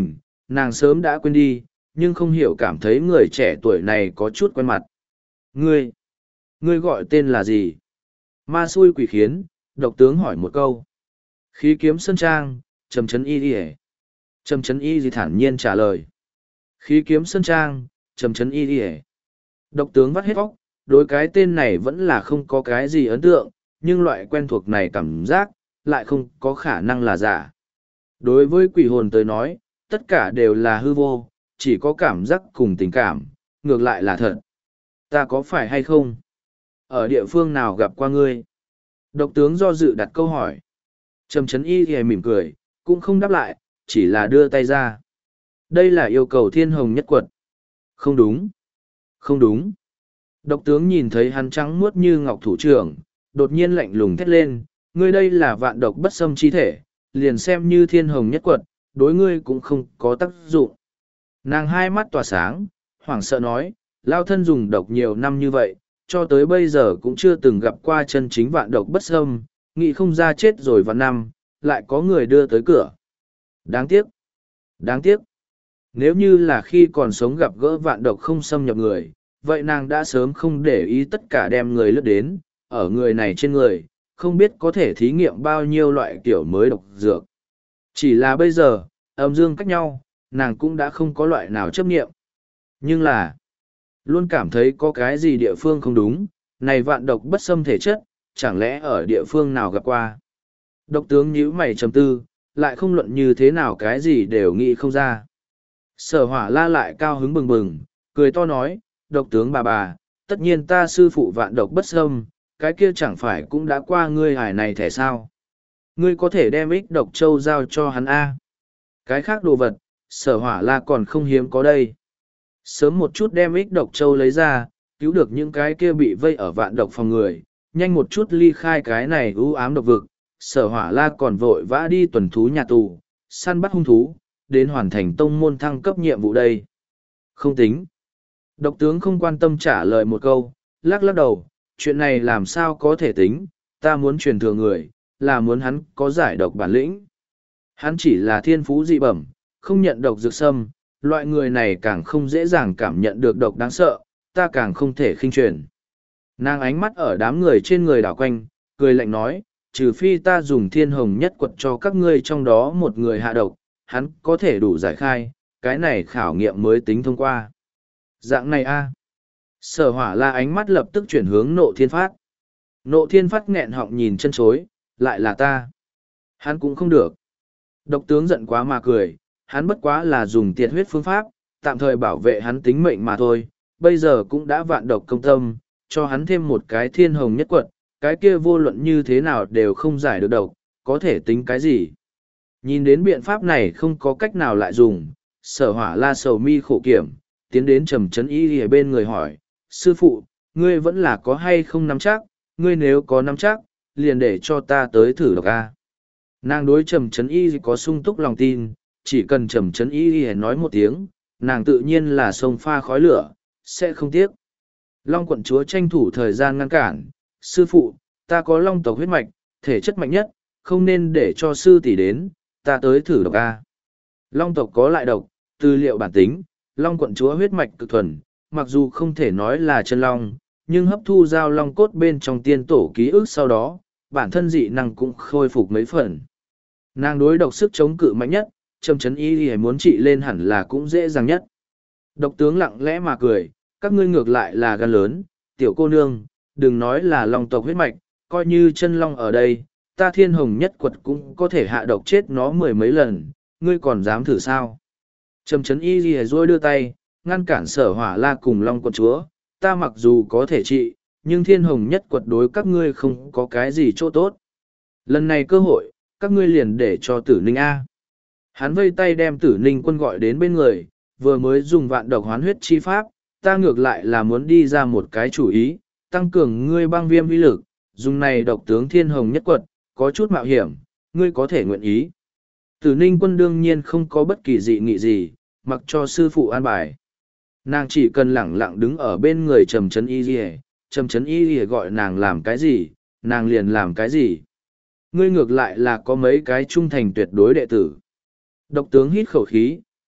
nàng sớm đã quên đi, nhưng không hiểu cảm thấy người trẻ tuổi này có chút quen mặt. Ngươi gọi tên là gì? Ma xui quỷ khiến, độc tướng hỏi một câu. Khí kiếm sơn trang, trầm chấn y đi. Trầm chấn y gì thản nhiên trả lời. Khí kiếm sơn trang, trầm chấn y đi. Độc tướng vắt hết óc, đối cái tên này vẫn là không có cái gì ấn tượng, nhưng loại quen thuộc này cảm giác, lại không có khả năng là giả. Đối với quỷ hồn tới nói, tất cả đều là hư vô, chỉ có cảm giác cùng tình cảm, ngược lại là thật. Ta có phải hay không? Ở địa phương nào gặp qua ngươi? Độc tướng do dự đặt câu hỏi. Trầm chấn y thì mỉm cười, cũng không đáp lại, chỉ là đưa tay ra. Đây là yêu cầu thiên hồng nhất quật. Không đúng. Không đúng. Độc tướng nhìn thấy hắn trắng muốt như ngọc thủ trưởng, đột nhiên lạnh lùng thét lên, ngươi đây là vạn độc bất xâm chi thể, liền xem như thiên hồng nhất quật, đối ngươi cũng không có tác dụng. Nàng hai mắt tỏa sáng, hoảng sợ nói, lao thân dùng độc nhiều năm như vậy, cho tới bây giờ cũng chưa từng gặp qua chân chính vạn độc bất xâm, nghĩ không ra chết rồi vạn năm, lại có người đưa tới cửa. Đáng tiếc. Đáng tiếc. Nếu như là khi còn sống gặp gỡ vạn độc không xâm nhập người, vậy nàng đã sớm không để ý tất cả đem người lướt đến, ở người này trên người, không biết có thể thí nghiệm bao nhiêu loại kiểu mới độc dược. Chỉ là bây giờ, âm dương cách nhau, nàng cũng đã không có loại nào chấp nghiệm. Nhưng là, luôn cảm thấy có cái gì địa phương không đúng, này vạn độc bất xâm thể chất, chẳng lẽ ở địa phương nào gặp qua. Độc tướng nhíu mày trầm tư, lại không luận như thế nào cái gì đều nghĩ không ra. Sở hỏa la lại cao hứng bừng bừng, cười to nói, độc tướng bà, tất nhiên ta sư phụ vạn độc bất xâm, cái kia chẳng phải cũng đã qua ngươi hải này thẻ sao. Ngươi có thể đem ích độc châu giao cho hắn A. Cái khác đồ vật, sở hỏa la còn không hiếm có đây. Sớm một chút đem ích độc châu lấy ra, cứu được những cái kia bị vây ở vạn độc phòng người, nhanh một chút ly khai cái này u ám độc vực, sở hỏa la còn vội vã đi tuần thú nhà tù, săn bắt hung thú, đến hoàn thành tông môn thăng cấp nhiệm vụ đây. Không tính. Độc tướng không quan tâm trả lời một câu, lắc lắc đầu, chuyện này làm sao có thể tính, ta muốn truyền thừa người, là muốn hắn có giải độc bản lĩnh. Hắn chỉ là thiên phú dị bẩm, không nhận độc dược xâm, loại người này càng không dễ dàng cảm nhận được độc đáng sợ, ta càng không thể khinh truyền. Nàng ánh mắt ở đám người trên người đảo quanh, cười lạnh nói, trừ phi ta dùng thiên hồng nhất quật cho các ngươi trong đó một người hạ độc, hắn có thể đủ giải khai, cái này khảo nghiệm mới tính thông qua. Dạng này a. Sở hỏa la ánh mắt lập tức chuyển hướng nộ thiên phát. Nộ thiên phát nghẹn họng nhìn chân chối, lại là ta. Hắn cũng không được. Độc tướng giận quá mà cười, hắn bất quá là dùng tiệt huyết phương pháp, tạm thời bảo vệ hắn tính mệnh mà thôi, bây giờ cũng đã vạn độc công tâm, cho hắn thêm một cái thiên hồng nhất quật, cái kia vô luận như thế nào đều không giải được độc, có thể tính cái gì. Nhìn đến biện pháp này không có cách nào lại dùng, sở hỏa la sầu mi khổ kiểm, tiến đến trầm chấn y ở bên người hỏi, sư phụ, ngươi vẫn là có hay không nắm chắc, ngươi nếu có nắm chắc, liền để cho ta tới thử độc a. Nàng đối trầm chấn y có sung túc lòng tin, chỉ cần trầm chấn y nói một tiếng, nàng tự nhiên là sông pha khói lửa, sẽ không tiếc. Long quận chúa tranh thủ thời gian ngăn cản, sư phụ, ta có long tộc huyết mạch, thể chất mạnh nhất, không nên để cho sư tỷ đến, ta tới thử độc a. Long tộc có lại độc, tư liệu bản tính, long quận chúa huyết mạch cực thuần, mặc dù không thể nói là chân long, nhưng hấp thu giao long cốt bên trong tiên tổ ký ức sau đó, bản thân dị năng cũng khôi phục mấy phần. Nàng đối độc sức chống cự mạnh nhất, trầm chấn y y muốn trị lên hẳn là cũng dễ dàng nhất. Độc tướng lặng lẽ mà cười, các ngươi ngược lại là gan lớn, tiểu cô nương, đừng nói là long tộc huyết mạch, coi như chân long ở đây, ta thiên hồng nhất quật cũng có thể hạ độc chết nó mười mấy lần, ngươi còn dám thử sao? Trầm chấn y y rồi đưa tay, ngăn cản sở hỏa la cùng long quận chúa, ta mặc dù có thể trị, nhưng thiên hồng nhất quật đối các ngươi không có cái gì chỗ tốt. Lần này cơ hội, các ngươi liền để cho tử ninh A. Hắn vây tay đem tử ninh quân gọi đến bên người, vừa mới dùng vạn độc hoán huyết chi pháp, ta ngược lại là muốn đi ra một cái chủ ý, tăng cường ngươi băng viêm uy lực, dùng này độc tướng thiên hồng nhất quật, có chút mạo hiểm, ngươi có thể nguyện ý. Tử ninh quân đương nhiên không có bất kỳ dị nghị gì, mặc cho sư phụ an bài. Nàng chỉ cần lẳng lặng đứng ở bên người trầm chấn y rìa, trầm chấn y rìa gọi nàng làm cái gì, nàng liền làm cái gì. Ngươi ngược lại là có mấy cái trung thành tuyệt đối đệ tử. Độc tướng hít khẩu khí,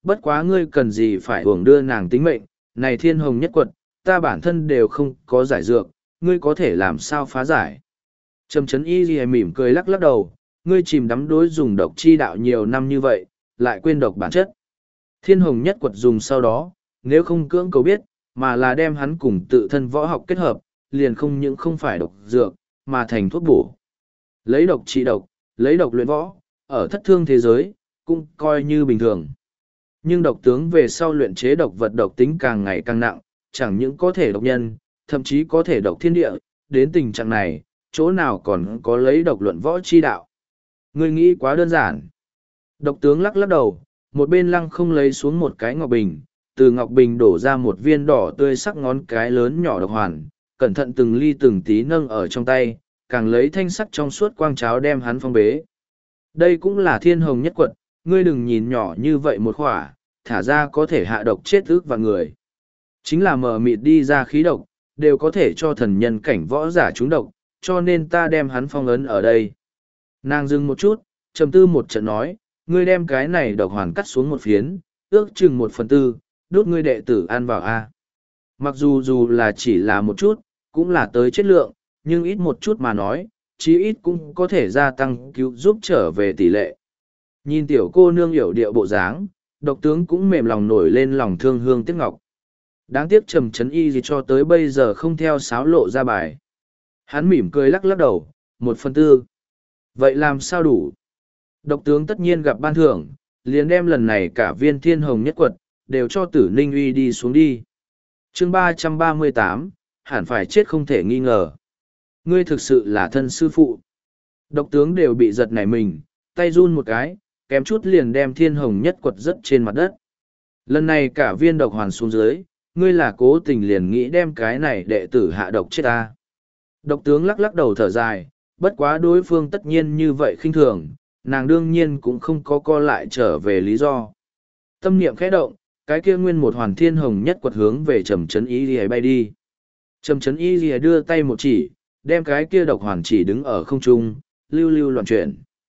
bất quá ngươi cần gì phải hưởng đưa nàng tính mệnh, này thiên hồng nhất quật, ta bản thân đều không có giải dược, ngươi có thể làm sao phá giải. Trầm Trấn Y Ghi mỉm cười lắc lắc đầu, ngươi chìm đắm đối dùng độc chi đạo nhiều năm như vậy, lại quên độc bản chất. Thiên hồng nhất quật dùng sau đó, nếu không cưỡng cầu biết, mà là đem hắn cùng tự thân võ học kết hợp, liền không những không phải độc dược, mà thành thuốc bổ. Lấy độc trị độc, lấy độc luyện võ, ở thất thương thế giới, cũng coi như bình thường. Nhưng độc tướng về sau luyện chế độc vật độc tính càng ngày càng nặng, chẳng những có thể độc nhân, thậm chí có thể độc thiên địa, đến tình trạng này, chỗ nào còn có lấy độc luận võ chi đạo. Ngươi nghĩ quá đơn giản. Độc tướng lắc lắc đầu, một bên lăng không lấy xuống một cái ngọc bình, từ ngọc bình đổ ra một viên đỏ tươi sắc ngón cái lớn nhỏ độc hoàn, cẩn thận từng ly từng tí nâng ở trong tay, càng lấy thanh sắc trong suốt quang cháo đem hắn phong bế. Đây cũng là thiên hồng nhất quật, ngươi đừng nhìn nhỏ như vậy một khỏa, thả ra có thể hạ độc chết ước và người. Chính là mờ mịt đi ra khí độc, đều có thể cho thần nhân cảnh võ giả trúng độc, cho nên ta đem hắn phong ấn ở đây. Nàng dừng một chút, trầm tư một trận nói, ngươi đem cái này độc hoàn cắt xuống một phiến, ước chừng 1/4, đốt ngươi đệ tử ăn vào a. Mặc dù là chỉ là một chút, cũng là tới chất lượng, nhưng ít một chút mà nói, chí ít cũng có thể gia tăng cứu giúp trở về tỷ lệ. Nhìn tiểu cô nương hiểu điệu bộ dáng, độc tướng cũng mềm lòng nổi lên lòng thương hương tiếc ngọc. Đáng tiếc Trầm Trấn Y gì cho tới bây giờ không theo sáo lộ ra bài. Hắn mỉm cười lắc lắc đầu, 1/4. Vậy làm sao đủ? Độc tướng tất nhiên gặp ban thưởng, liền đem lần này cả viên thiên hồng nhất quật, đều cho Tử Ninh Uy đi xuống đi. Chương 338, hẳn phải chết không thể nghi ngờ. Ngươi thực sự là thân sư phụ. Độc tướng đều bị giật nảy mình, tay run một cái, kém chút liền đem thiên hồng nhất quật rất trên mặt đất. Lần này cả viên độc hoàn xuống dưới, ngươi là cố tình liền nghĩ đem cái này đệ tử hạ độc chết ta. Độc tướng lắc lắc đầu thở dài, bất quá đối phương tất nhiên như vậy khinh thường, nàng đương nhiên cũng không có co lại trở về lý do. Tâm niệm khẽ động, cái kia nguyên một hoàn thiên hồng nhất quật hướng về Trầm Trấn Y Lìa bay đi. Trầm Trấn Y Lìa đưa tay một chỉ, đem cái kia độc hoàn chỉ đứng ở không trung, lưu lưu loạn chuyển.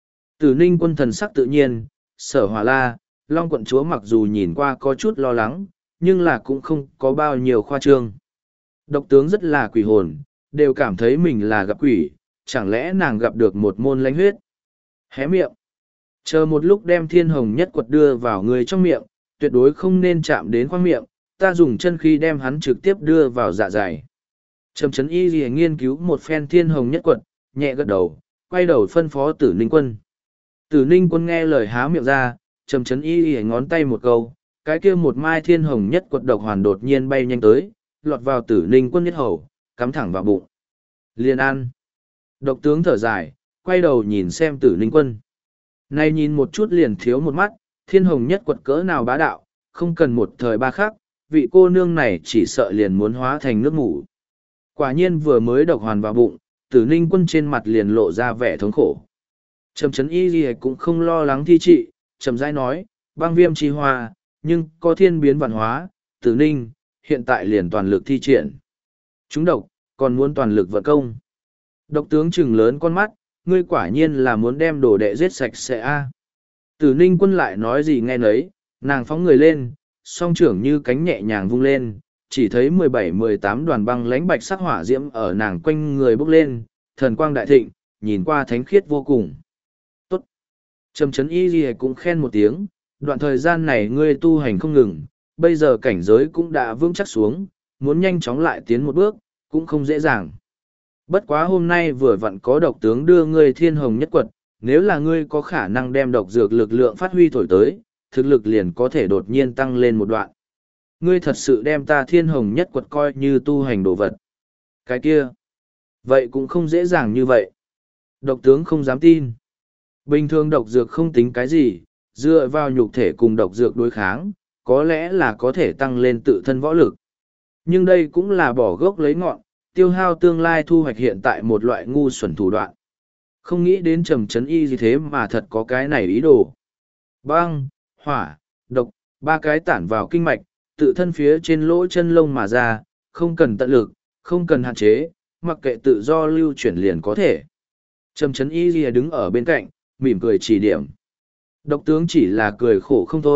Tử Ninh Quân thần sắc tự nhiên, Sở Hỏa La, Long quận chúa mặc dù nhìn qua có chút lo lắng, nhưng là cũng không có bao nhiêu khoa trương. Độc tướng rất là quỷ hồn, đều cảm thấy mình là gặp quỷ, chẳng lẽ nàng gặp được một môn lãnh huyết. Hé miệng. Chờ một lúc đem thiên hồng nhất quật đưa vào người trong miệng, tuyệt đối không nên chạm đến khoang miệng, ta dùng chân khí đem hắn trực tiếp đưa vào dạ dày. Trầm Trấn Y Lìa nghiên cứu một phen thiên hồng nhất quật, nhẹ gật đầu, quay đầu phân phó Tử Ninh Quân. Tử Ninh Quân nghe lời há miệng ra, Trầm Trấn Y Lìa ngón tay một câu, cái kia một mai thiên hồng nhất quật độc hoàn đột nhiên bay nhanh tới, lọt vào Tử Ninh Quân nhất hầu, cắm thẳng vào bụng. Liền ăn. Độc tướng thở dài, quay đầu nhìn xem Tử Ninh Quân. Này nhìn một chút liền thiếu một mắt, thiên hồng nhất quật cỡ nào bá đạo, không cần một thời ba khắc, vị cô nương này chỉ sợ liền muốn hóa thành nước mủ. Quả nhiên vừa mới độc hoàn vào bụng, Tử Ninh Quân trên mặt liền lộ ra vẻ thống khổ. Trầm Trấn Y Lìa cũng không lo lắng thi trị, trầm rãi nói, băng viêm chi hoa, nhưng có thiên biến vạn hóa, Tử Ninh, hiện tại liền toàn lực thi triển. Chúng độc, còn muốn toàn lực vận công. Độc tướng trừng lớn con mắt, ngươi quả nhiên là muốn đem đồ đệ giết sạch sẽ a. Tử Ninh Quân lại nói gì nghe nấy, nàng phóng người lên, song trưởng như cánh nhẹ nhàng vung lên, chỉ thấy 17-18 đoàn băng lãnh bạch sắc hỏa diễm ở nàng quanh người bốc lên, thần quang đại thịnh, nhìn qua thánh khiết vô cùng. Tốt. Trầm Trấn Y Lìa cũng khen một tiếng, đoạn thời gian này ngươi tu hành không ngừng, bây giờ cảnh giới cũng đã vững chắc xuống, muốn nhanh chóng lại tiến một bước, cũng không dễ dàng. Bất quá hôm nay vừa vặn có độc tướng đưa ngươi thiên hồng nhất quật, nếu là ngươi có khả năng đem độc dược lực lượng phát huy thổi tới, thực lực liền có thể đột nhiên tăng lên một đoạn. Ngươi thật sự đem ta thiên hồng nhất quật coi như tu hành đồ vật. Cái kia, vậy cũng không dễ dàng như vậy. Độc tướng không dám tin. Bình thường độc dược không tính cái gì, dựa vào nhục thể cùng độc dược đối kháng, có lẽ là có thể tăng lên tự thân võ lực. Nhưng đây cũng là bỏ gốc lấy ngọn, tiêu hao tương lai thu hoạch hiện tại một loại ngu xuẩn thủ đoạn. Không nghĩ đến Trầm Trấn Y gì thế mà thật có cái này ý đồ. Băng, hỏa, độc, ba cái tản vào kinh mạch, tự thân phía trên lỗ chân lông mà ra, không cần tận lực, không cần hạn chế, mặc kệ tự do lưu chuyển liền có thể. Trầm Trấn Y Lìa đứng ở bên cạnh, mỉm cười chỉ điểm. Độc tướng chỉ là cười khổ không thôi,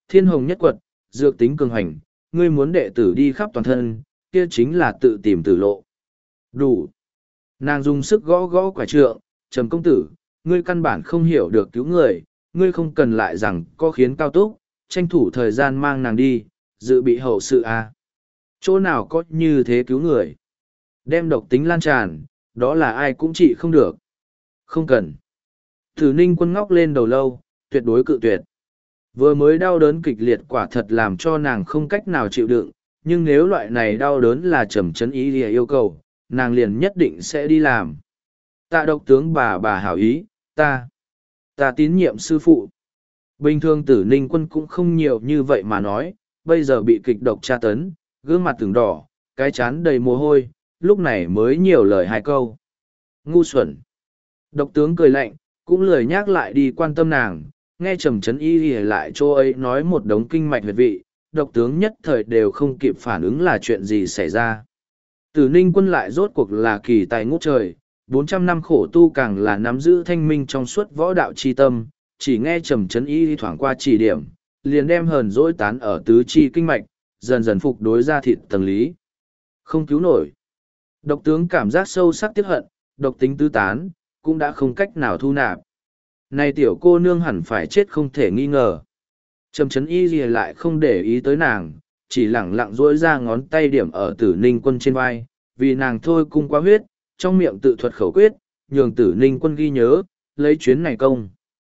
Thiên hồng nhất quật, dược tính cường hành, ngươi muốn đệ tử đi khắp toàn thân, kia chính là tự tìm tử lộ. Đủ. Nàng dùng sức gõ gõ quả trượng, Trầm công tử, ngươi căn bản không hiểu được cứu người, ngươi không cần lại rằng có khiến cao túc, tranh thủ thời gian mang nàng đi, dự bị hậu sự à. Chỗ nào có như thế cứu người. Đem độc tính lan tràn, đó là ai cũng trị không được. Không cần. Tử Ninh Quân ngóc lên đầu lâu, tuyệt đối cự tuyệt. Vừa mới đau đớn kịch liệt quả thật làm cho nàng không cách nào chịu đựng, nhưng nếu loại này đau đớn là trầm chấn ý thì yêu cầu, nàng liền nhất định sẽ đi làm. Tạ độc tướng bà hảo ý, ta tín nhiệm sư phụ. Bình thường Tử Ninh Quân cũng không nhiều như vậy mà nói, bây giờ bị kịch độc tra tấn, gương mặt từng đỏ, cái chán đầy mồ hôi, lúc này mới nhiều lời hai câu. Ngu xuẩn. Độc tướng cười lạnh, cũng lười nhắc lại đi quan tâm nàng, nghe trầm chấn y thì lại chỗ ấy nói một đống kinh mạch huyệt vị, độc tướng nhất thời đều không kịp phản ứng là chuyện gì xảy ra. Tử Ninh Quân lại rốt cuộc là kỳ tài ngút trời, 400 năm khổ tu càng là nắm giữ thanh minh trong suốt võ đạo chi tâm, chỉ nghe trầm chấn y thoảng qua chỉ điểm, liền đem hờn dỗi tán ở tứ chi kinh mạch, dần dần phục đối ra thịt tầng lý. Không cứu nổi. Độc tướng cảm giác sâu sắc tiếc hận, độc tính tứ tán, cũng đã không cách nào thu nạp. Này tiểu cô nương hẳn phải chết không thể nghi ngờ. Trầm chấn y gì lại không để ý tới nàng, chỉ lẳng lặng duỗi ra ngón tay điểm ở Tử Ninh Quân trên vai, vì nàng thôi cung quá huyết, trong miệng tự thuật khẩu quyết, nhường Tử Ninh Quân ghi nhớ, lấy chuyến này công.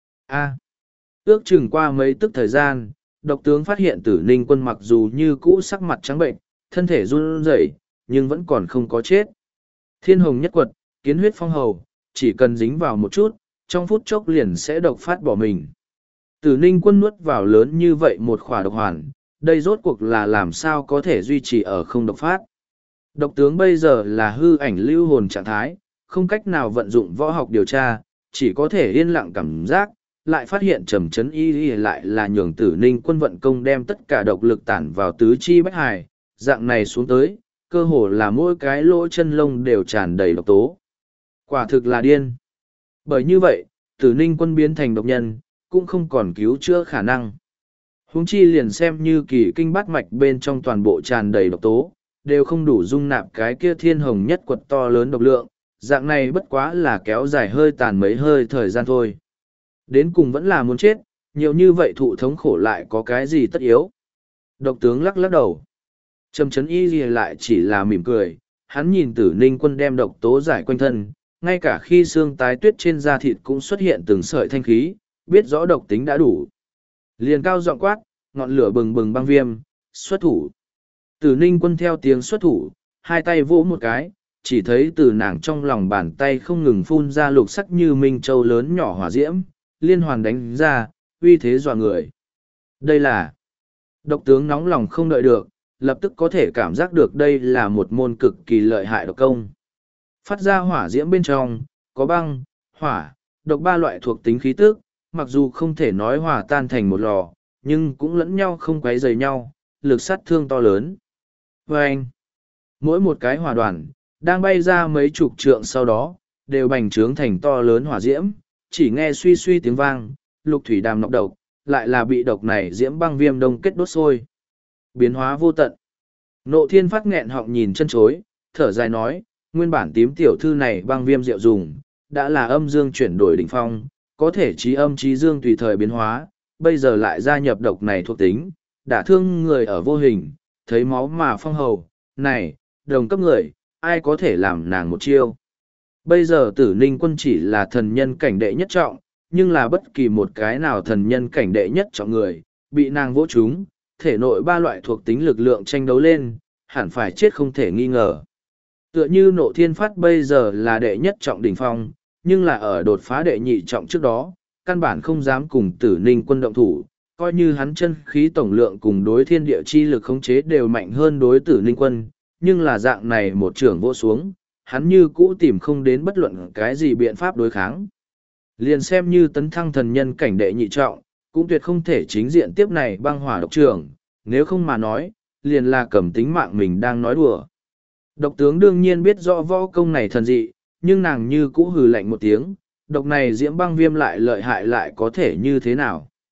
Ước chừng qua mấy tức thời gian, độc tướng phát hiện Tử Ninh Quân mặc dù như cũ sắc mặt trắng bệnh, thân thể run rẩy, nhưng vẫn còn không có chết. Thiên hồng nhất quật, kiến huyết phong hầu, chỉ cần dính vào một chút, trong phút chốc liền sẽ độc phát bỏ mình. Tử Ninh Quân nuốt vào lớn như vậy một khỏa độc hoàn, đây rốt cuộc là làm sao có thể duy trì ở không độc phát. Độc tướng bây giờ là hư ảnh lưu hồn trạng thái, không cách nào vận dụng võ học điều tra, chỉ có thể yên lặng cảm giác, lại phát hiện trầm chấn y lại là nhường Tử Ninh Quân vận công đem tất cả độc lực tản vào tứ chi bách hài, dạng này xuống tới, cơ hồ là mỗi cái lỗ chân lông đều tràn đầy độc tố. Quả thực là điên. Bởi như vậy, Tử Ninh Quân biến thành độc nhân, cũng không còn cứu chữa khả năng. Huống chi liền xem như kỳ kinh bát mạch bên trong toàn bộ tràn đầy độc tố, đều không đủ dung nạp cái kia thiên hồng nhất quật to lớn độc lượng, dạng này bất quá là kéo dài hơi tàn mấy hơi thời gian thôi. Đến cùng vẫn là muốn chết, nhiều như vậy thụ thống khổ lại có cái gì tất yếu. Độc tướng lắc lắc đầu. Trầm chấn y gì lại chỉ là mỉm cười, hắn nhìn Tử Ninh Quân đem độc tố giải quanh thân, ngay cả khi xương tái tuyết trên da thịt cũng xuất hiện từng sợi thanh khí, biết rõ độc tính đã đủ. Liền cao giọng quát, ngọn lửa bừng bừng băng viêm, xuất thủ. Tử Ninh Quân theo tiếng xuất thủ, hai tay vỗ một cái, chỉ thấy từ nàng trong lòng bàn tay không ngừng phun ra lục sắc như minh châu lớn nhỏ hỏa diễm, liên hoàn đánh ra, uy thế dọa người. Đây là độc tướng nóng lòng không đợi được, lập tức có thể cảm giác được đây là một môn cực kỳ lợi hại độc công. Phát ra hỏa diễm bên trong, có băng, hỏa, độc ba loại thuộc tính khí tức, mặc dù không thể nói hòa tan thành một lò, nhưng cũng lẫn nhau không quấy rầy nhau, lực sát thương to lớn. Và anh, mỗi một cái hỏa đoàn, đang bay ra mấy chục trượng sau đó, đều bành trướng thành to lớn hỏa diễm, chỉ nghe suy suy tiếng vang, lục thủy đàm nọc độc, lại là bị độc này diễm băng viêm đông kết đốt sôi. Biến hóa vô tận. Nộ Thiên Phát nghẹn họng nhìn chân chối, thở dài nói, nguyên bản tím tiểu thư này băng viêm rượu dùng, đã là âm dương chuyển đổi đỉnh phong, có thể trí âm trí dương tùy thời biến hóa, bây giờ lại gia nhập độc này thuộc tính, đả thương người ở vô hình, thấy máu mà phong hầu, này, đồng cấp người, ai có thể làm nàng một chiêu. Bây giờ Tử Ninh Quân chỉ là thần nhân cảnh đệ nhất trọng, nhưng là bất kỳ một cái nào thần nhân cảnh đệ nhất trọng người, bị nàng vỗ trúng, thể nội ba loại thuộc tính lực lượng tranh đấu lên, hẳn phải chết không thể nghi ngờ. Tựa như Nộ Thiên Phát bây giờ là đệ nhất trọng đỉnh phong, nhưng là ở đột phá đệ nhị trọng trước đó, căn bản không dám cùng Tử Ninh Quân động thủ, coi như hắn chân khí tổng lượng cùng đối thiên địa chi lực khống chế đều mạnh hơn đối Tử Ninh Quân, nhưng là dạng này một trưởng vỗ xuống, hắn như cũ tìm không đến bất luận cái gì biện pháp đối kháng. Liền xem như tấn thăng thần nhân cảnh đệ nhị trọng, cũng tuyệt không thể chính diện tiếp này băng hỏa độc trưởng, nếu không mà nói, liền là cầm tính mạng mình đang nói đùa. Độc tướng đương nhiên biết rõ võ công này thần dị, nhưng nàng như cũ hừ lạnh một tiếng, độc này diễm băng viêm lại lợi hại lại có thể như thế nào.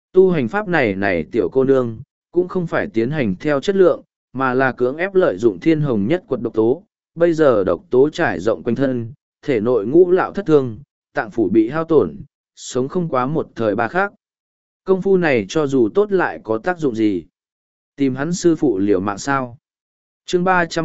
Tu hành pháp này tiểu cô nương, cũng không phải tiến hành theo chất lượng, mà là cưỡng ép lợi dụng thiên hồng nhất quật độc tố. Bây giờ độc tố trải rộng quanh thân, thể nội ngũ lạo thất thương, tạng phủ bị hao tổn, sống không quá một thời ba khác. Công phu này cho dù tốt lại có tác dụng gì? Tìm hắn sư phụ liều mạng sao? Chương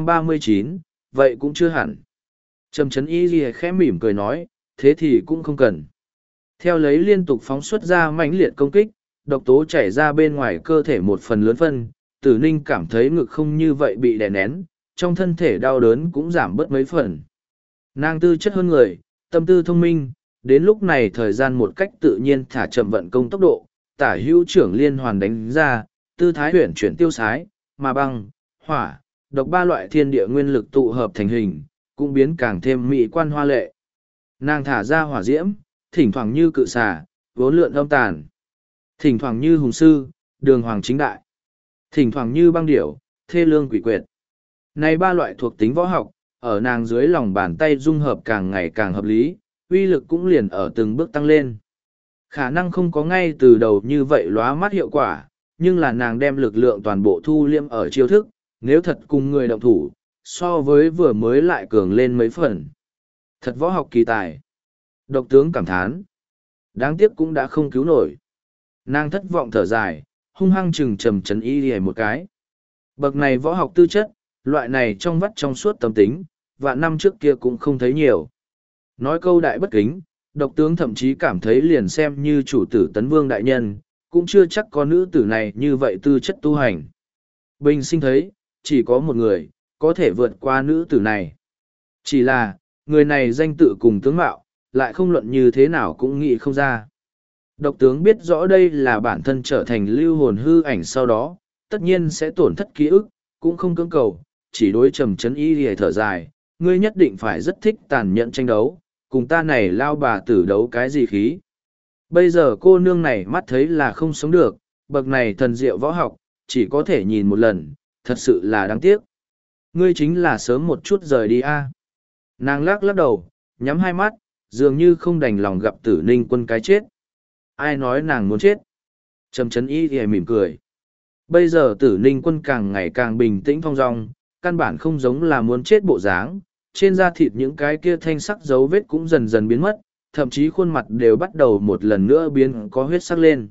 339, vậy cũng chưa hẳn. Trầm Trấn Y Ghi khẽ mỉm cười nói, thế thì cũng không cần. Theo lấy liên tục phóng xuất ra mãnh liệt công kích, độc tố chảy ra bên ngoài cơ thể một phần lớn phân, Tử Ninh cảm thấy ngực không như vậy bị đè nén, trong thân thể đau đớn cũng giảm bớt mấy phần. Nàng tư chất hơn người, tâm tư thông minh, đến lúc này thời gian một cách tự nhiên thả chậm vận công tốc độ, tả hữu trưởng liên hoàn đánh ra, tư thái huyển chuyển tiêu sái, mà băng, hỏa, độc ba loại thiên địa nguyên lực tụ hợp thành hình, cũng biến càng thêm mỹ quan hoa lệ. Nàng thả ra hỏa diễm, thỉnh thoảng như cự xà, vốn lượn âm tàn. Thỉnh thoảng như hùng sư, đường hoàng chính đại. Thỉnh thoảng như băng điểu, thê lương quỷ quyệt. Này ba loại thuộc tính võ học, ở nàng dưới lòng bàn tay dung hợp càng ngày càng hợp lý, uy lực cũng liền ở từng bước tăng lên. Khả năng không có ngay từ đầu như vậy lóa mắt hiệu quả, nhưng là nàng đem lực lượng toàn bộ thu liêm ở chiêu thức, nếu thật cùng người động thủ, so với vừa mới lại cường lên mấy phần. Thật võ học kỳ tài. Độc tướng cảm thán. Đáng tiếc cũng đã không cứu nổi. Nàng thất vọng thở dài, hung hăng chừng Trầm Trấn Y Ghi một cái. Bậc này võ học tư chất, loại này trong vắt trong suốt tâm tính, và năm trước kia cũng không thấy nhiều. Nói câu đại bất kính, độc tướng thậm chí cảm thấy liền xem như chủ tử Tấn Vương đại nhân, cũng chưa chắc có nữ tử này như vậy tư chất tu hành. Bình sinh thấy, chỉ có một người, có thể vượt qua nữ tử này. Chỉ là, người này danh tự cùng tướng mạo, lại không luận như thế nào cũng nghĩ không ra. Độc tướng biết rõ đây là bản thân trở thành lưu hồn hư ảnh sau đó, tất nhiên sẽ tổn thất ký ức, cũng không cưỡng cầu, chỉ đối Trầm Trấn Y Ghi thở dài, ngươi nhất định phải rất thích tàn nhẫn tranh đấu, cùng ta này lao bà tử đấu cái gì khí. Bây giờ cô nương này mắt thấy là không sống được, bậc này thần diệu võ học, chỉ có thể nhìn một lần, thật sự là đáng tiếc. Ngươi chính là sớm một chút rời đi a. Nàng lắc lắc đầu, nhắm hai mắt, dường như không đành lòng gặp Tử Ninh Quân cái chết. Ai nói nàng muốn chết? Trầm Trấn Y thì mỉm cười. Bây giờ Tử Ninh Quân càng ngày càng bình tĩnh thong dong, căn bản không giống là muốn chết bộ dáng. Trên da thịt những cái kia thanh sắc dấu vết cũng dần dần biến mất, thậm chí khuôn mặt đều bắt đầu một lần nữa biến có huyết sắc lên.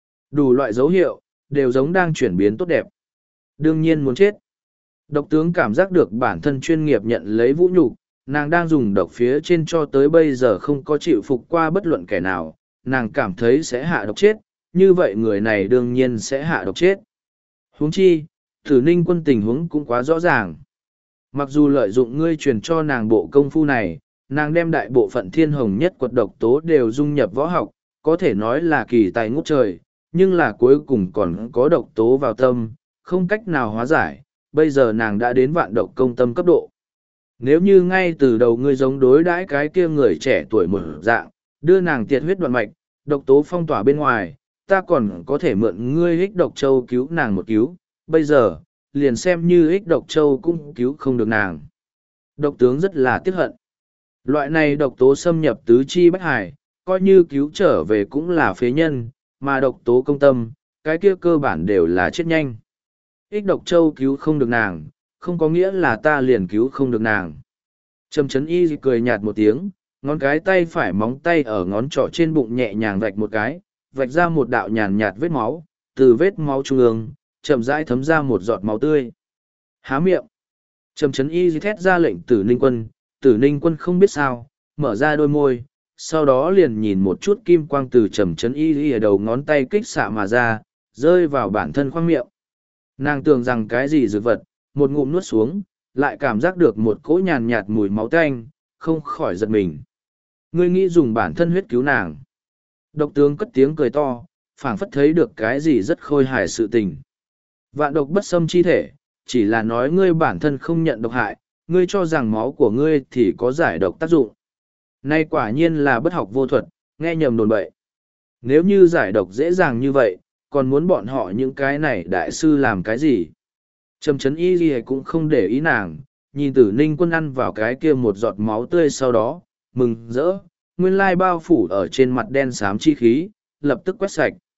Đủ loại dấu hiệu, đều giống đang chuyển biến tốt đẹp. Đương nhiên muốn chết. Độc tướng cảm giác được bản thân chuyên nghiệp nhận lấy vũ nhục, nàng đang dùng độc phía trên cho tới bây giờ không có chịu phục qua bất luận kẻ nào, nàng cảm thấy sẽ hạ độc chết, như vậy người này đương nhiên sẽ hạ độc chết. Huống chi, Tử Ninh Quân tình huống cũng quá rõ ràng. Mặc dù lợi dụng ngươi truyền cho nàng bộ công phu này, nàng đem đại bộ phận thiên hồng nhất quật độc tố đều dung nhập võ học, có thể nói là kỳ tài ngút trời, nhưng là cuối cùng còn có độc tố vào tâm, không cách nào hóa giải, bây giờ nàng đã đến vạn độc công tâm cấp độ. Nếu như ngay từ đầu ngươi giống đối đãi cái kia người trẻ tuổi một dạng, đưa nàng tiệt huyết đoạn mạch, độc tố phong tỏa bên ngoài, ta còn có thể mượn ngươi ích độc châu cứu nàng một cứu, bây giờ, liền xem như ích độc châu cũng cứu không được nàng. Độc tướng rất là tiếc hận. Loại này độc tố xâm nhập tứ chi bách hải, coi như cứu trở về cũng là phế nhân, mà độc tố công tâm, cái kia cơ bản đều là chết nhanh. Ích độc châu cứu không được nàng, không có nghĩa là ta liền cứu không được nàng. Trầm Trấn Y cười nhạt một tiếng, ngón cái tay phải móng tay ở ngón trỏ trên bụng nhẹ nhàng vạch một cái, vạch ra một đạo nhàn nhạt vết máu, từ vết máu trung ương, chậm rãi thấm ra một giọt máu tươi. Há miệng. Trầm Trấn Y thét ra lệnh Tử Ninh Quân, Tử Ninh Quân không biết sao, mở ra đôi môi, sau đó liền nhìn một chút kim quang từ Trầm Trấn Y ở đầu ngón tay kích xạ mà ra, rơi vào bản thân khoang miệng. Nàng tưởng rằng cái gì dược vật, một ngụm nuốt xuống, lại cảm giác được một cỗ nhàn nhạt mùi máu tanh, không khỏi giật mình. Ngươi nghĩ dùng bản thân huyết cứu nàng. Độc tướng cất tiếng cười to, phảng phất thấy được cái gì rất khôi hài sự tình. Vạn độc bất xâm chi thể, chỉ là nói ngươi bản thân không nhận độc hại, ngươi cho rằng máu của ngươi thì có giải độc tác dụng. Nay quả nhiên là bất học vô thuật, nghe nhầm đồn bậy. Nếu như giải độc dễ dàng như vậy, còn muốn bọn họ những cái này đại sư làm cái gì? Trầm Trấn Y Ghi cũng không để ý nàng, nhìn Tử Ninh Quân ăn vào cái kia một giọt máu tươi sau đó, mừng rỡ, nguyên lai bao phủ ở trên mặt đen xám chi khí, lập tức quét sạch.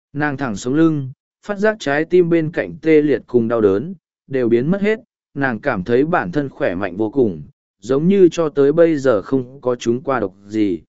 Nàng thẳng sống lưng, phát giác trái tim bên cạnh tê liệt cùng đau đớn, đều biến mất hết, nàng cảm thấy bản thân khỏe mạnh vô cùng, giống như cho tới bây giờ không có chúng qua độc gì.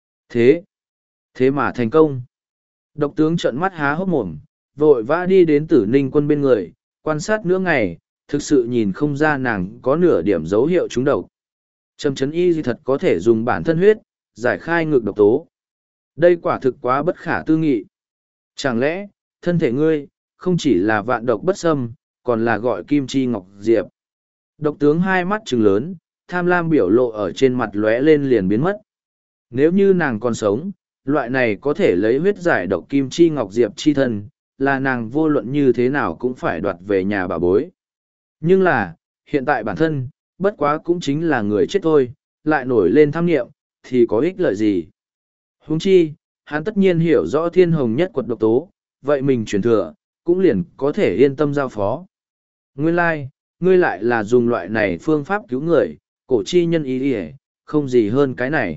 Thế mà thành công. Độc tướng trợn mắt há hốc mồm, vội vã đi đến Tử Ninh Quân bên người, quan sát nửa ngày, thực sự nhìn không ra nàng có nửa điểm dấu hiệu trúng độc. Trầm Chấn Y thật có thể dùng bản thân huyết, giải khai ngược độc tố. Đây quả thực quá bất khả tư nghị. Chẳng lẽ, thân thể ngươi, không chỉ là vạn độc bất xâm, còn là gọi Kim Chi Ngọc Diệp. Độc tướng hai mắt trừng lớn, tham lam biểu lộ ở trên mặt lóe lên liền biến mất. Nếu như nàng còn sống, loại này có thể lấy huyết giải độc Kim Chi Ngọc Diệp chi thân, là nàng vô luận như thế nào cũng phải đoạt về nhà bà bối. Nhưng là, hiện tại bản thân, bất quá cũng chính là người chết thôi, lại nổi lên tham nghiệm, thì có ích lợi gì? Huống chi, hắn tất nhiên hiểu rõ thiên hồng nhất quật độc tố, vậy mình truyền thừa, cũng liền có thể yên tâm giao phó. Nguyên lai, ngươi lại là dùng loại này phương pháp cứu người, cổ chi nhân y y, không gì hơn cái này.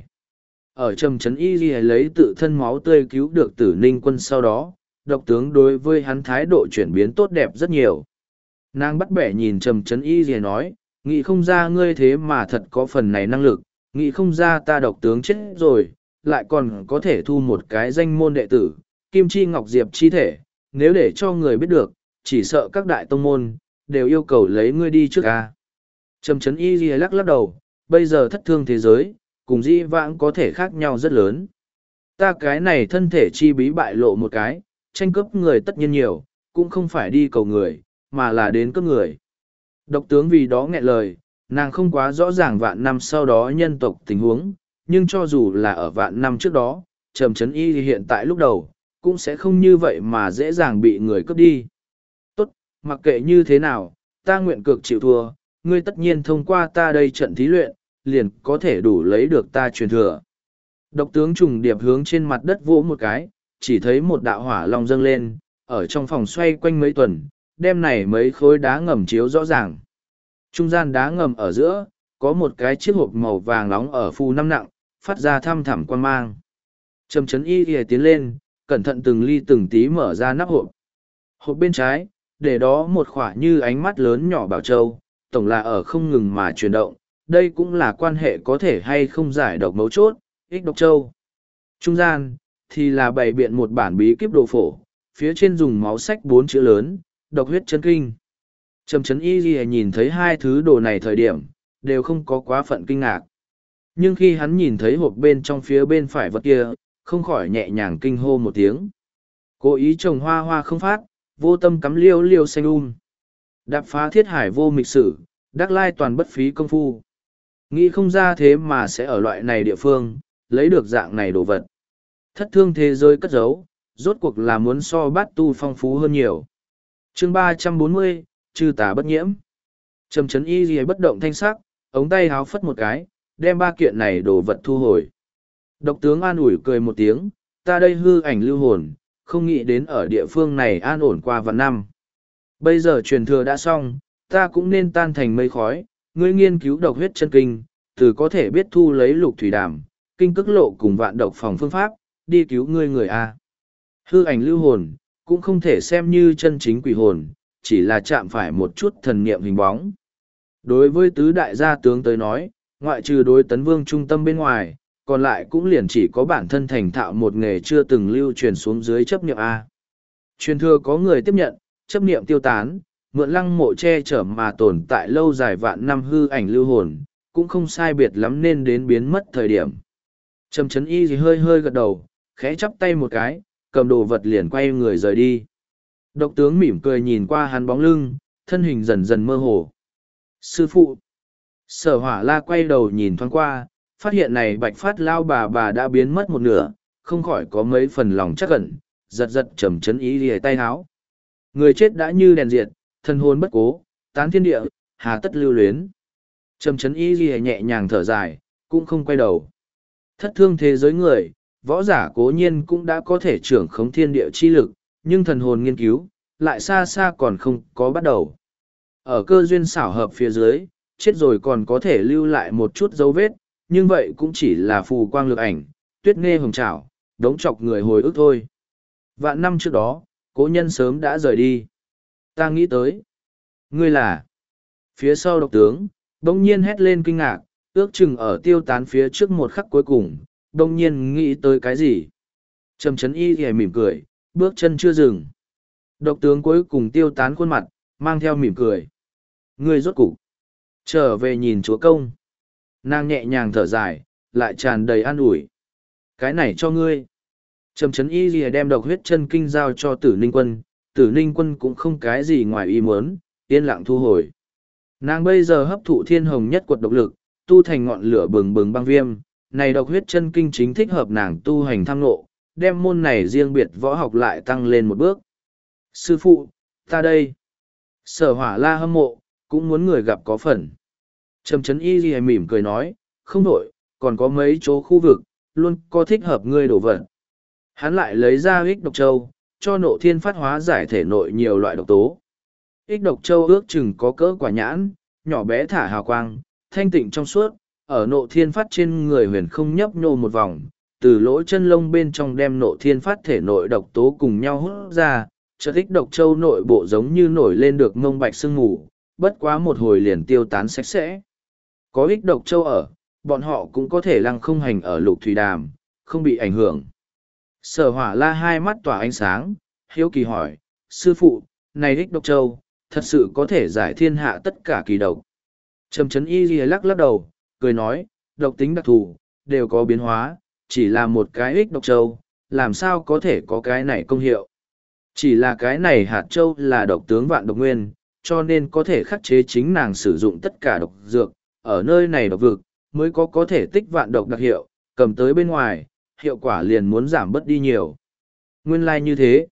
Ở Trầm Chấn Y y lấy tự thân máu tươi cứu được Tử Ninh Quân sau đó, độc tướng đối với hắn thái độ chuyển biến tốt đẹp rất nhiều. Nàng bắt bẻ nhìn Trầm Chấn Y y nói, nghĩ không ra ngươi thế mà thật có phần này năng lực, nghĩ không ra ta độc tướng chết rồi, lại còn có thể thu một cái danh môn đệ tử, Kim Chi Ngọc Diệp chi thể, nếu để cho người biết được, chỉ sợ các đại tông môn, đều yêu cầu lấy ngươi đi trước ca. Trầm Chấn Y ghi lắc lắc đầu, bây giờ thất thương thế giới, cùng dĩ vãng có thể khác nhau rất lớn. Ta cái này thân thể chi bí bại lộ một cái, tranh cướp người tất nhiên nhiều, cũng không phải đi cầu người, mà là đến cướp người. Độc tướng vì đó nghẹn lời, nàng không quá rõ ràng vạn năm sau đó nhân tộc tình huống, nhưng cho dù là ở vạn năm trước đó, Trầm Chấn Y hiện tại lúc đầu, cũng sẽ không như vậy mà dễ dàng bị người cướp đi. Tốt, mặc kệ như thế nào, ta nguyện cược chịu thua, ngươi tất nhiên thông qua ta đây trận thí luyện, liền có thể đủ lấy được ta truyền thừa. Độc tướng trùng điệp hướng trên mặt đất vỗ một cái, chỉ thấy một đạo hỏa long dâng lên, ở trong phòng xoay quanh mấy tuần, đem này mấy khối đá ngầm chiếu rõ ràng. Trung gian đá ngầm ở giữa, có một cái chiếc hộp màu vàng nóng ở phù năm nặng, phát ra thăm thẳm quan mang. Trầm Chấn Y ghề tiến lên, cẩn thận từng ly từng tí mở ra nắp hộp. Hộp bên trái, để đó một khỏa như ánh mắt lớn nhỏ bảo châu, tổng là ở không ngừng mà chuyển động, đây cũng là quan hệ có thể hay không giải độc mấu chốt, ích độc châu. Trung gian, thì là bày biện một bản bí kíp đồ phổ, phía trên dùng máu sách 4 chữ lớn, độc huyết chân kinh. Trầm Chấn Y ghi nhìn thấy hai thứ đồ này thời điểm, đều không có quá phận kinh ngạc. Nhưng khi hắn nhìn thấy hộp bên trong phía bên phải vật kia, không khỏi nhẹ nhàng kinh hô một tiếng. Cố ý trồng hoa hoa không phát, vô tâm cắm liêu liêu xanh đạp phá thiết hải vô mịch sử, đắc lai toàn bất phí công phu. Nghĩ không ra thế mà sẽ ở loại này địa phương, lấy được dạng này đồ vật. Thất thương thế giới cất giấu, rốt cuộc là muốn so bát tu phong phú hơn nhiều. Chương 340, Trừ tà bất nhiễm. Trầm Chấn Y gì bất động thanh sắc, ống tay háo phất một cái, đem ba kiện này đồ vật thu hồi. Độc tướng an ủi cười một tiếng, ta đây hư ảnh lưu hồn, không nghĩ đến ở địa phương này an ổn qua vạn năm. Bây giờ truyền thừa đã xong, ta cũng nên tan thành mây khói, ngươi nghiên cứu độc huyết chân kinh, từ có thể biết thu lấy lục thủy đàm, kinh cức lộ cùng vạn độc phòng phương pháp, đi cứu ngươi người A. Hư ảnh lưu hồn, cũng không thể xem như chân chính quỷ hồn, chỉ là chạm phải một chút thần niệm hình bóng. Đối với tứ đại gia tướng tới nói, ngoại trừ đối tấn vương trung tâm bên ngoài, còn lại cũng liền chỉ có bản thân thành thạo một nghề chưa từng lưu truyền xuống dưới chấp niệm A. Truyền thừa có người tiếp nhận, chấp niệm tiêu tán, mượn lăng mộ che chở mà tồn tại lâu dài vạn năm hư ảnh lưu hồn, cũng không sai biệt lắm nên đến biến mất thời điểm. Trầm Chấn Y thì hơi hơi gật đầu, khẽ chắp tay một cái, cầm đồ vật liền quay người rời đi. Độc tướng mỉm cười nhìn qua hắn bóng lưng, thân hình dần dần mơ hồ. Sư phụ! Sở Hỏa La quay đầu nhìn thoáng qua, phát hiện này bạch phát lao bà đã biến mất một nửa, không khỏi có mấy phần lòng chắc ẩn, giật giật Trầm Chấn Y lìa tay háo. Người chết đã như đèn diệt, thân hồn bất cố, tán thiên địa, hà tất lưu luyến. Trầm Chấn Y lìa nhẹ nhàng thở dài, cũng không quay đầu. Thất thương thế giới người, võ giả cố nhiên cũng đã có thể trưởng khống thiên địa chi lực, nhưng thần hồn nghiên cứu, lại xa xa còn không có bắt đầu. Ở cơ duyên xảo hợp phía dưới, chết rồi còn có thể lưu lại một chút dấu vết, nhưng vậy cũng chỉ là phù quang lực ảnh, tuyết nghe hồng trảo, đống chọc người hồi ức thôi. Vạn năm trước đó, cố nhân sớm đã rời đi. Ta nghĩ tới. Ngươi là. Phía sau độc tướng, đông nhiên hét lên kinh ngạc, ước chừng ở tiêu tán phía trước một khắc cuối cùng, đông nhiên nghĩ tới cái gì. Trầm chấn y thì mỉm cười, bước chân chưa dừng. Độc tướng cuối cùng tiêu tán khuôn mặt, mang theo mỉm cười. Ngươi rốt cục trở về nhìn chúa công. Nàng nhẹ nhàng thở dài, lại tràn đầy an ủi. Cái này cho ngươi. Trầm chấn y lìa đem độc huyết chân kinh giao cho Tử Ninh Quân. Tử Ninh Quân cũng không cái gì ngoài ý muốn, yên lặng thu hồi. Nàng bây giờ hấp thụ thiên hồng nhất quật độc lực, tu thành ngọn lửa bừng bừng băng viêm. Này độc huyết chân kinh chính thích hợp nàng tu hành tham ngộ, đem môn này riêng biệt võ học lại tăng lên một bước. Sư phụ, ta đây. Sở Hỏa La hâm mộ, cũng muốn người gặp có phần. Trầm chấn y ghi mỉm cười nói, không đổi, còn có mấy chỗ khu vực, luôn có thích hợp ngươi đổ vật. Hắn lại lấy ra ích độc châu, cho nộ thiên phát hóa giải thể nội nhiều loại độc tố. Ích độc châu ước chừng có cỡ quả nhãn, nhỏ bé thả hào quang, thanh tịnh trong suốt, ở nộ thiên phát trên người huyền không nhấp nhô một vòng, từ lỗ chân lông bên trong đem nộ thiên phát thể nội độc tố cùng nhau hút ra, chợt ích độc châu nội bộ giống như nổi lên được mông bạch sương mù, bất quá một hồi liền tiêu tán sạch sẽ. Có ích độc châu ở, bọn họ cũng có thể lăng không hành ở lục thủy đàm, không bị ảnh hưởng. Sở Hỏa La hai mắt tỏa ánh sáng, hiếu kỳ hỏi, sư phụ, này ích độc châu, thật sự có thể giải thiên hạ tất cả kỳ độc. Trầm chấn y ghi lắc lắc đầu, cười nói, độc tính đặc thù, đều có biến hóa, chỉ là một cái ích độc châu, làm sao có thể có cái này công hiệu. Chỉ là cái này hạt châu là độc tướng vạn độc nguyên, cho nên có thể khắc chế chính nàng sử dụng tất cả độc dược, ở nơi này độc vực, mới có thể tích vạn độc đặc hiệu, cầm tới bên ngoài, hiệu quả liền muốn giảm bớt đi nhiều. Nguyên lai như thế.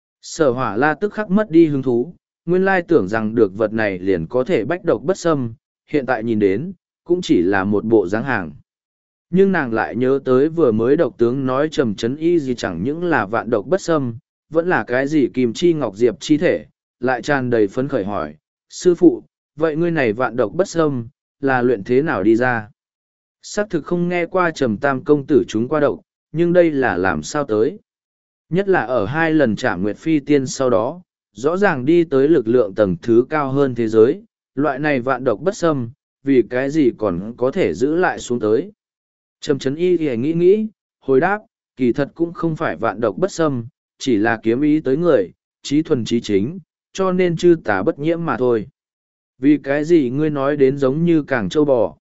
Sở Hỏa La tức khắc mất đi hứng thú, nguyên lai tưởng rằng được vật này liền có thể bách độc bất xâm, hiện tại nhìn đến, cũng chỉ là một bộ dáng hàng. Nhưng nàng lại nhớ tới vừa mới độc tướng nói trầm chấn y gì chẳng những là vạn độc bất xâm, vẫn là cái gì kim chi ngọc diệp chi thể, lại tràn đầy phấn khởi hỏi, sư phụ, vậy ngươi này vạn độc bất xâm, là luyện thế nào đi ra? Xác thực không nghe qua trầm tam công tử chúng qua độc, nhưng đây là làm sao tới? Nhất là ở hai lần trảm nguyệt phi tiên sau đó, rõ ràng đi tới lực lượng tầng thứ cao hơn thế giới, loại này vạn độc bất xâm, vì cái gì còn có thể giữ lại xuống tới. Trầm chấn y thì nghĩ, hồi đáp, kỳ thật cũng không phải vạn độc bất xâm, chỉ là kiếm ý tới người, trí thuần trí chính, cho nên chư tà bất nhiễm mà thôi. Vì cái gì ngươi nói đến giống như càng trâu bò?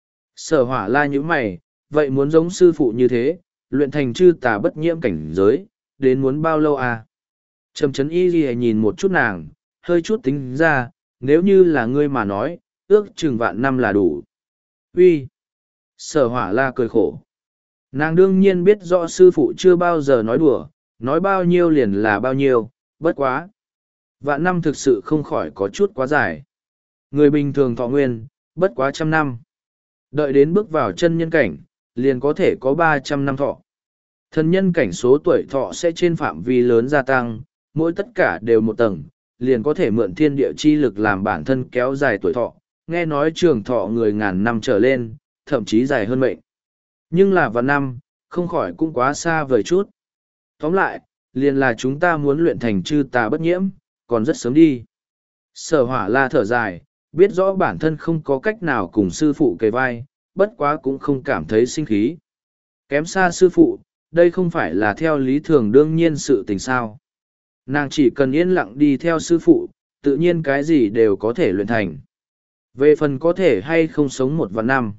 Sở Hỏa La như mày, vậy muốn giống sư phụ như thế, luyện thành chư tà bất nhiễm cảnh giới, đến muốn bao lâu à? Trầm chấn y ghi nhìn một chút nàng, hơi chút tính ra, nếu như là ngươi mà nói, ước chừng vạn năm là đủ. Uy. Sở Hỏa La cười khổ. Nàng đương nhiên biết rõ sư phụ chưa bao giờ nói đùa, nói bao nhiêu liền là bao nhiêu, bất quá. Vạn năm thực sự không khỏi có chút quá dài. Người bình thường thọ nguyên, bất quá 100 năm. Đợi đến bước vào chân nhân cảnh, liền có thể có 300 năm thọ. Thần nhân cảnh số tuổi thọ sẽ trên phạm vi lớn gia tăng, mỗi tất cả đều một tầng, liền có thể mượn thiên địa chi lực làm bản thân kéo dài tuổi thọ, nghe nói trường thọ người ngàn năm trở lên, thậm chí dài hơn mệnh. Nhưng là vạn năm, không khỏi cũng quá xa vời chút. Tóm lại, liền là chúng ta muốn luyện thành chư tà bất nhiễm, còn rất sớm đi. Sở Hỏa La thở dài, biết rõ bản thân không có cách nào cùng sư phụ kề vai, bất quá cũng không cảm thấy sinh khí. Kém xa sư phụ, đây không phải là theo lý thường đương nhiên sự tình sao. Nàng chỉ cần yên lặng đi theo sư phụ, tự nhiên cái gì đều có thể luyện thành. Về phần có thể hay không sống một vạn năm.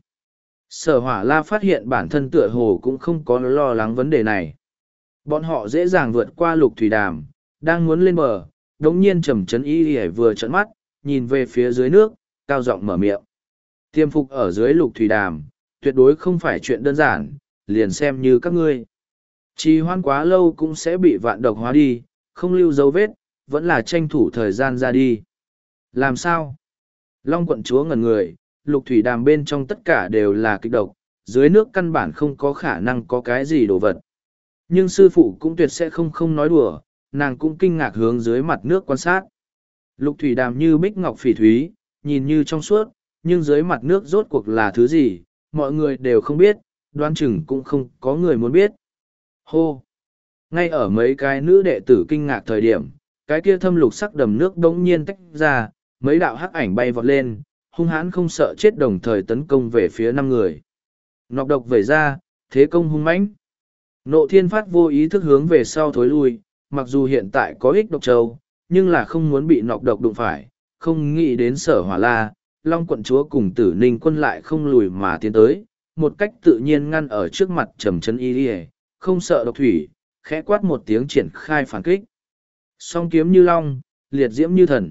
Sở Hỏa La phát hiện bản thân tựa hồ cũng không có lo lắng vấn đề này. Bọn họ dễ dàng vượt qua lục thủy đàm, đang muốn lên bờ, đống nhiên trầm chấn y vừa trợn mắt, nhìn về phía dưới nước, cao giọng mở miệng. Tiêm phục ở dưới lục thủy đàm, tuyệt đối không phải chuyện đơn giản, liền xem như các ngươi. Trì hoãn quá lâu cũng sẽ bị vạn độc hóa đi, không lưu dấu vết, vẫn là tranh thủ thời gian ra đi. Làm sao? Long quận chúa ngẩn người, lục thủy đàm bên trong tất cả đều là kịch độc, dưới nước căn bản không có khả năng có cái gì đồ vật. Nhưng sư phụ cũng tuyệt sẽ không nói đùa, nàng cũng kinh ngạc hướng dưới mặt nước quan sát. Lục thủy đàm như bích ngọc phỉ thúy, nhìn như trong suốt, nhưng dưới mặt nước rốt cuộc là thứ gì, mọi người đều không biết, đoán chừng cũng không có người muốn biết. Hô! Ngay ở mấy cái nữ đệ tử kinh ngạc thời điểm, cái kia thâm lục sắc đầm nước đống nhiên tách ra, mấy đạo hắc ảnh bay vọt lên, hung hãn không sợ chết đồng thời tấn công về phía 5 người. Nọc độc vẩy ra, thế công hung mãnh. Nộ Thiên Phát vô ý thức hướng về sau thối lui, mặc dù hiện tại có ích độc châu, nhưng là không muốn bị nọc độc đụng phải, không nghĩ đến Sở Hỏa La, Long quận chúa cùng Tử Ninh quân lại không lùi mà tiến tới, một cách tự nhiên ngăn ở trước mặt Trầm Chấn Y, không sợ độc thủy, khẽ quát một tiếng triển khai phản kích. Song kiếm như long, liệt diễm như thần.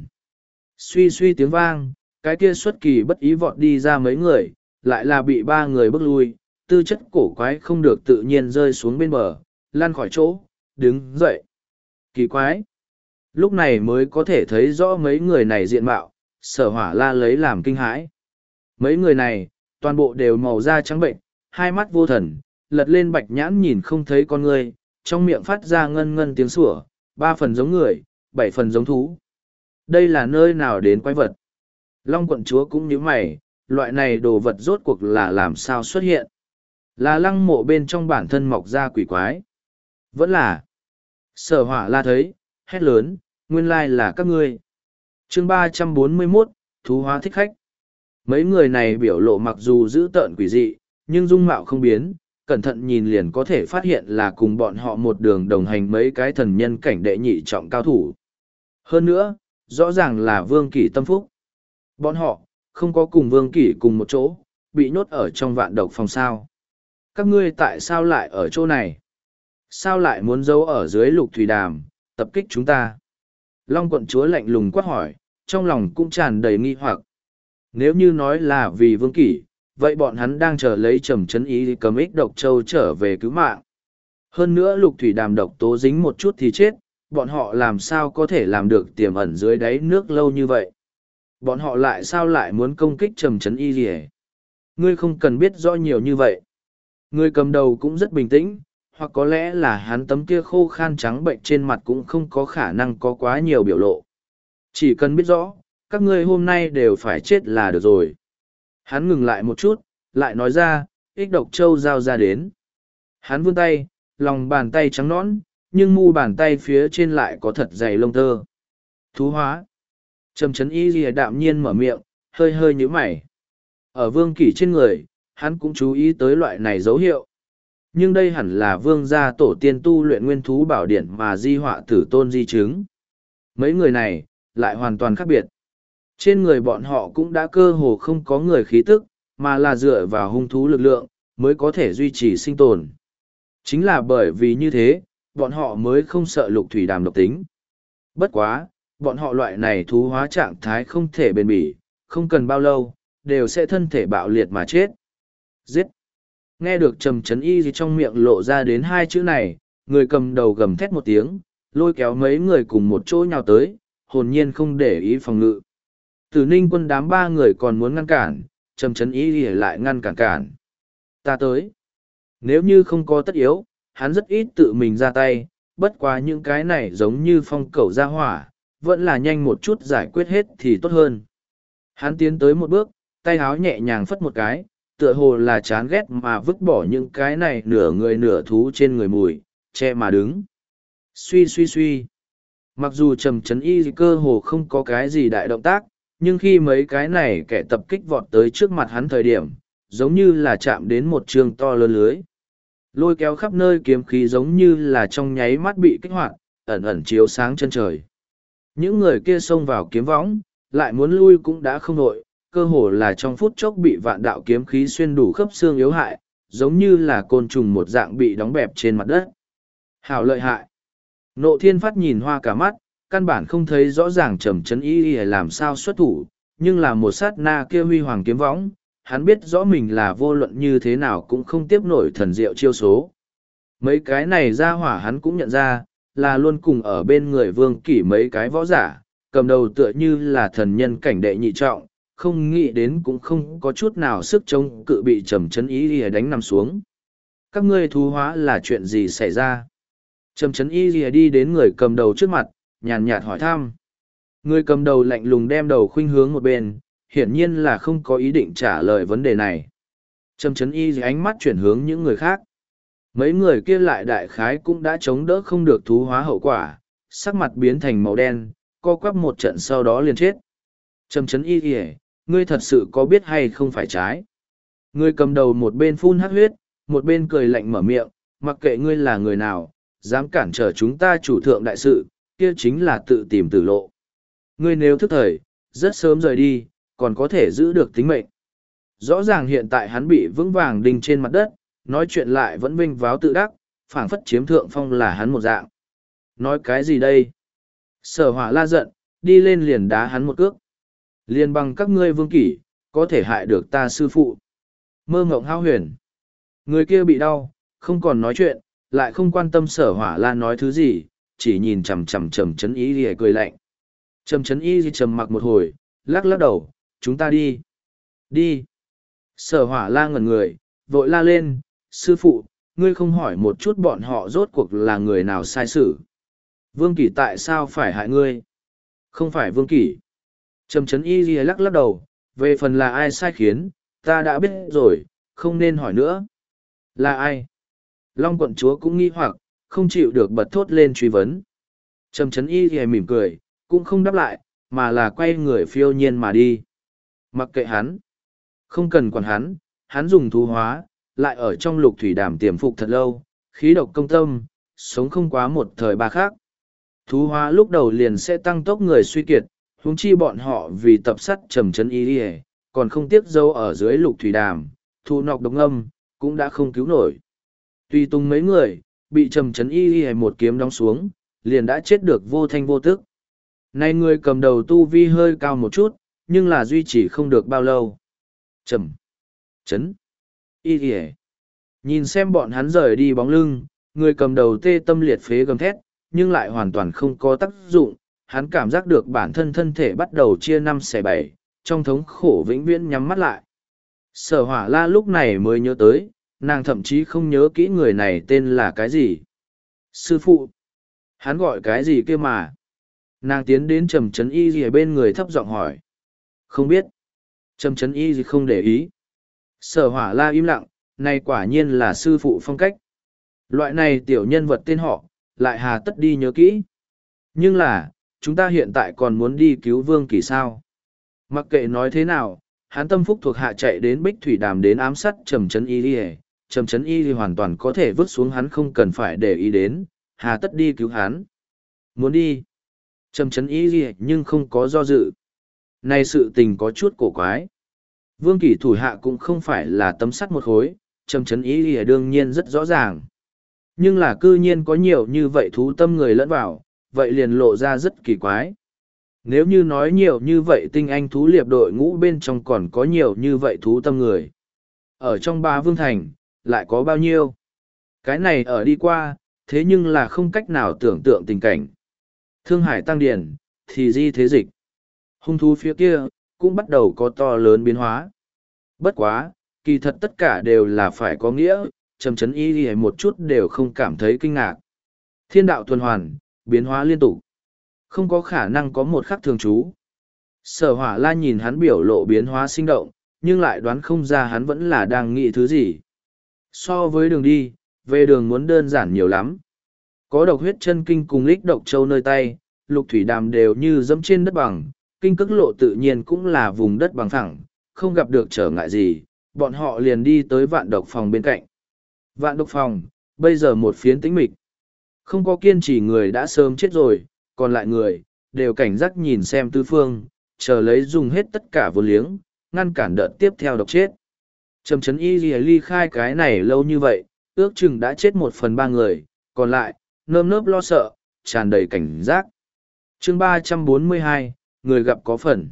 Suy suy tiếng vang, cái kia xuất kỳ bất ý vọt đi ra mấy người, lại là bị 3 người bước lui, tư chất cổ quái không được tự nhiên rơi xuống bên bờ, lăn khỏi chỗ, đứng dậy. Kỳ quái! Lúc này mới có thể thấy rõ mấy người này diện mạo, Sở Hỏa La lấy làm kinh hãi. Mấy người này, toàn bộ đều màu da trắng bệnh, hai mắt vô thần, lật lên bạch nhãn nhìn không thấy con người, trong miệng phát ra ngân ngân tiếng sủa, 3 phần giống người, 7 phần giống thú. Đây là nơi nào đến quái vật? Long quận chúa cũng như mày, loại này đồ vật rốt cuộc là làm sao xuất hiện? Là lăng mộ bên trong bản thân mọc ra quỷ quái. Vẫn là. Sở Hỏa La thấy, hét lớn, nguyên lai là các ngươi. Chương 341, thú hóa thích khách. Mấy người này biểu lộ mặc dù dữ tợn quỷ dị, nhưng dung mạo không biến, cẩn thận nhìn liền có thể phát hiện là cùng bọn họ một đường đồng hành mấy cái thần nhân cảnh đệ nhị trọng cao thủ. Hơn nữa, rõ ràng là Vương Kỷ tâm phúc. Bọn họ, không có cùng Vương Kỷ cùng một chỗ, bị nhốt ở trong vạn độc phòng sao. Các ngươi tại sao lại ở chỗ này? Sao lại muốn giấu ở dưới lục thủy đàm, tập kích chúng ta? Long quận chúa lạnh lùng quát hỏi, trong lòng cũng tràn đầy nghi hoặc. Nếu như nói là vì Vương Kỷ, vậy bọn hắn đang chờ lấy Trầm Chấn Y cầm ích độc châu trở về cứu mạng. Hơn nữa lục thủy đàm độc tố dính một chút thì chết, bọn họ làm sao có thể làm được tiềm ẩn dưới đáy nước lâu như vậy? Bọn họ lại sao lại muốn công kích Trầm Chấn Y gì? Ngươi không cần biết rõ nhiều như vậy. Người cầm đầu cũng rất bình tĩnh, hoặc có lẽ là hắn tấm kia khô khan trắng bệnh trên mặt cũng không có khả năng có quá nhiều biểu lộ. Chỉ cần biết rõ, các ngươi hôm nay đều phải chết là được rồi. Hắn ngừng lại một chút, lại nói ra, ích độc châu giao ra đến. Hắn vươn tay, lòng bàn tay trắng nõn, nhưng mu bàn tay phía trên lại có thật dày lông tơ. Thú hóa. Trầm Chấn Y lìa đạm nhiên mở miệng, hơi hơi nhíu mày. Ở Vương Kỷ trên người, hắn cũng chú ý tới loại này dấu hiệu. Nhưng đây hẳn là vương gia tổ tiên tu luyện nguyên thú bảo điển mà di họa tử tôn di chứng. Mấy người này, lại hoàn toàn khác biệt. Trên người bọn họ cũng đã cơ hồ không có người khí tức, mà là dựa vào hung thú lực lượng, mới có thể duy trì sinh tồn. Chính là bởi vì như thế, bọn họ mới không sợ lục thủy đàm độc tính. Bất quá, bọn họ loại này thú hóa trạng thái không thể bền bỉ, không cần bao lâu, đều sẽ thân thể bạo liệt mà chết. Giết! Nghe được Trầm Chấn Y gì trong miệng lộ ra đến 2 chữ này, người cầm đầu gầm thét một tiếng, lôi kéo mấy người cùng một chỗ nhào tới, hồn nhiên không để ý phòng ngự. Tử Ninh quân đám 3 người còn muốn ngăn cản, Trầm Chấn Y gì lại ngăn cản. Ta tới. Nếu như không có tất yếu, hắn rất ít tự mình ra tay, bất quá những cái này giống như phong cẩu ra hỏa, vẫn là nhanh một chút giải quyết hết thì tốt hơn. Hắn tiến tới một bước, tay háo nhẹ nhàng phất một cái, tựa hồ là chán ghét mà vứt bỏ những cái này nửa người nửa thú trên người mùi, che mà đứng. Suy suy suy. Mặc dù Trầm Chấn Y cơ hồ không có cái gì đại động tác, nhưng khi mấy cái này kẻ tập kích vọt tới trước mặt hắn thời điểm, giống như là chạm đến một trường to lớn lưới. Lôi kéo khắp nơi kiếm khí giống như là trong nháy mắt bị kích hoạt, ẩn ẩn chiếu sáng chân trời. Những người kia xông vào kiếm võng, lại muốn lui cũng đã không nổi, cơ hồ là trong phút chốc bị vạn đạo kiếm khí xuyên đủ khớp xương yếu hại, giống như là côn trùng một dạng bị đóng bẹp trên mặt đất. Hảo lợi hại. Nộ Thiên Phát nhìn hoa cả mắt, căn bản không thấy rõ ràng Trầm Chấn Y làm sao xuất thủ, nhưng là một sát na kia huy hoàng kiếm võng, hắn biết rõ mình là vô luận như thế nào cũng không tiếp nổi thần diệu chiêu số. Mấy cái này ra hỏa hắn cũng nhận ra, là luôn cùng ở bên người Vương Kỷ mấy cái võ giả, cầm đầu tựa như là thần nhân cảnh đệ nhị trọng, không nghĩ đến cũng không có chút nào sức chống cự bị Trầm Chấn Y đánh nằm xuống. Các ngươi thú hóa là chuyện gì xảy ra? Trầm Chấn Y đi đến người cầm đầu trước mặt, nhàn nhạt hỏi thăm. Người cầm đầu lạnh lùng đem đầu khuynh hướng một bên, hiển nhiên là không có ý định trả lời vấn đề này. Trầm Chấn Y ánh mắt chuyển hướng những người khác. Mấy người kia lại đại khái cũng đã chống đỡ không được thú hóa hậu quả, sắc mặt biến thành màu đen, co quắp một trận sau đó liền chết. Trầm chấn y kìa, ngươi thật sự có biết hay không phải trái? Ngươi cầm đầu một bên phun hắc huyết, một bên cười lạnh mở miệng, mặc kệ ngươi là người nào, dám cản trở chúng ta chủ thượng đại sự, kia chính là tự tìm tử lộ. Ngươi nếu thức thời, rất sớm rời đi, còn có thể giữ được tính mệnh. Rõ ràng hiện tại hắn bị vững vàng đinh trên mặt đất, nói chuyện lại vẫn vinh váo tự đắc, phảng phất chiếm thượng phong là hắn một dạng. Nói cái gì đây? Sở Hỏa la giận, đi lên liền đá hắn một cước. Liền bằng các ngươi vương kỷ, có thể hại được ta sư phụ. Mơ ngộng hao huyền. Người kia bị đau, không còn nói chuyện, lại không quan tâm Sở Hỏa la nói thứ gì, chỉ nhìn chằm chằm Trầm Chấn Y Lìa cười lạnh. Trầm Chấn Y Lìa trầm mặc một hồi, lắc lắc đầu, chúng ta đi. Đi. Sở Hỏa la ngẩn người, vội la lên, sư phụ, ngươi không hỏi một chút bọn họ rốt cuộc là người nào sai sự. Vương Kỷ tại sao phải hại ngươi? Không phải Vương Kỷ. Trầm Chấn Y Lìa lắc lắc đầu, về phần là ai sai khiến, ta đã biết rồi, không nên hỏi nữa. Là ai? Long quận chúa cũng nghi hoặc, không chịu được bật thốt lên truy vấn. Trầm Chấn Y Lìa mỉm cười, cũng không đáp lại, mà là quay người phiêu nhiên mà đi. Mặc kệ hắn. Không cần quản hắn, hắn dùng thú hóa, lại ở trong lục thủy đàm tiềm phục thật lâu, khí độc công tâm, sống không quá một thời ba khác. Thú hóa lúc đầu liền sẽ tăng tốc người suy kiệt, huống chi bọn họ vì tập sắt Trầm Chấn Y Lìa, còn không tiếc dâu ở dưới lục thủy đàm, thu nọc độc ngâm, cũng đã không cứu nổi. Tuy tung mấy người, bị Trầm Chấn Y Lìa một kiếm đóng xuống, liền đã chết được vô thanh vô tức. Nay người cầm đầu tu vi hơi cao một chút, nhưng là duy trì không được bao lâu. Trầm Chấn Y Lìa. Nhìn xem bọn hắn rời đi bóng lưng, người cầm đầu tê tâm liệt phế gầm thét, nhưng lại hoàn toàn không có tác dụng. Hắn cảm giác được bản thân thân thể bắt đầu chia năm xẻ bảy, trong thống khổ vĩnh viễn nhắm mắt lại. Sở Hỏa la lúc này mới nhớ tới, nàng thậm chí không nhớ kỹ người này tên là cái gì. Sư phụ! Hắn gọi cái gì kia mà? Nàng tiến đến Trầm Chấn Y gì bên người thấp giọng hỏi. Không biết. Trầm Chấn Y gì không để ý. Sở Hỏa la im lặng, này quả nhiên là sư phụ phong cách. Loại này tiểu nhân vật tên họ, lại hà tất đi nhớ kỹ. Nhưng là, chúng ta hiện tại còn muốn đi cứu Vương Kỳ sao? Mặc kệ nói thế nào, hắn tâm phúc thuộc hạ chạy đến Bích Thủy Đàm đến ám sát Trầm Chấn Y Lìa. Trầm Chấn Y Lìa hoàn toàn có thể vứt xuống hắn không cần phải để ý đến, hà tất đi cứu hắn. Muốn đi. Trầm Chấn Y Lìa nhưng không có do dự. Này sự tình có chút cổ quái. Vương Kỳ thủ hạ cũng không phải là tấm sắt một khối, Trầm Chấn Y Lìa đương nhiên rất rõ ràng. Nhưng là cư nhiên có nhiều như vậy thú tâm người lẫn vào, vậy liền lộ ra rất kỳ quái. Nếu như nói nhiều như vậy tinh anh thú liệp đội ngũ bên trong còn có nhiều như vậy thú tâm người. Ở trong Bá Vương Thành, lại có bao nhiêu? Cái này ở đi qua, thế nhưng là không cách nào tưởng tượng tình cảnh. Thương Hải Tăng Điển, thì di thế dịch. Hung thú phía kia, cũng bắt đầu có to lớn biến hóa. Bất quá, kỳ thật tất cả đều là phải có nghĩa, Trầm Chấn Y Lìa một chút đều không cảm thấy kinh ngạc. Thiên đạo tuần hoàn, biến hóa liên tục. Không có khả năng có một khắc thường trú. Sở Hỏa la nhìn hắn biểu lộ biến hóa sinh động, nhưng lại đoán không ra hắn vẫn là đang nghĩ thứ gì. So với đường đi, về đường muốn đơn giản nhiều lắm. Có độc huyết chân kinh cùng lích độc châu nơi tay, lục thủy đàm đều như dẫm trên đất bằng, kinh cức lộ tự nhiên cũng là vùng đất bằng phẳng, không gặp được trở ngại gì, bọn họ liền đi tới vạn độc phòng bên cạnh. Vạn độc phòng, bây giờ một phiến tĩnh mịch. Không có kiên trì người đã sớm chết rồi, còn lại người, đều cảnh giác nhìn xem tứ phương, chờ lấy dùng hết tất cả vô liếng, ngăn cản đợt tiếp theo độc chết. Trầm Chấn Y ly khai cái này lâu như vậy, ước chừng đã chết 1/3 người, còn lại, nơm nớp lo sợ, tràn đầy cảnh giác. Chương 342, người gặp có phần.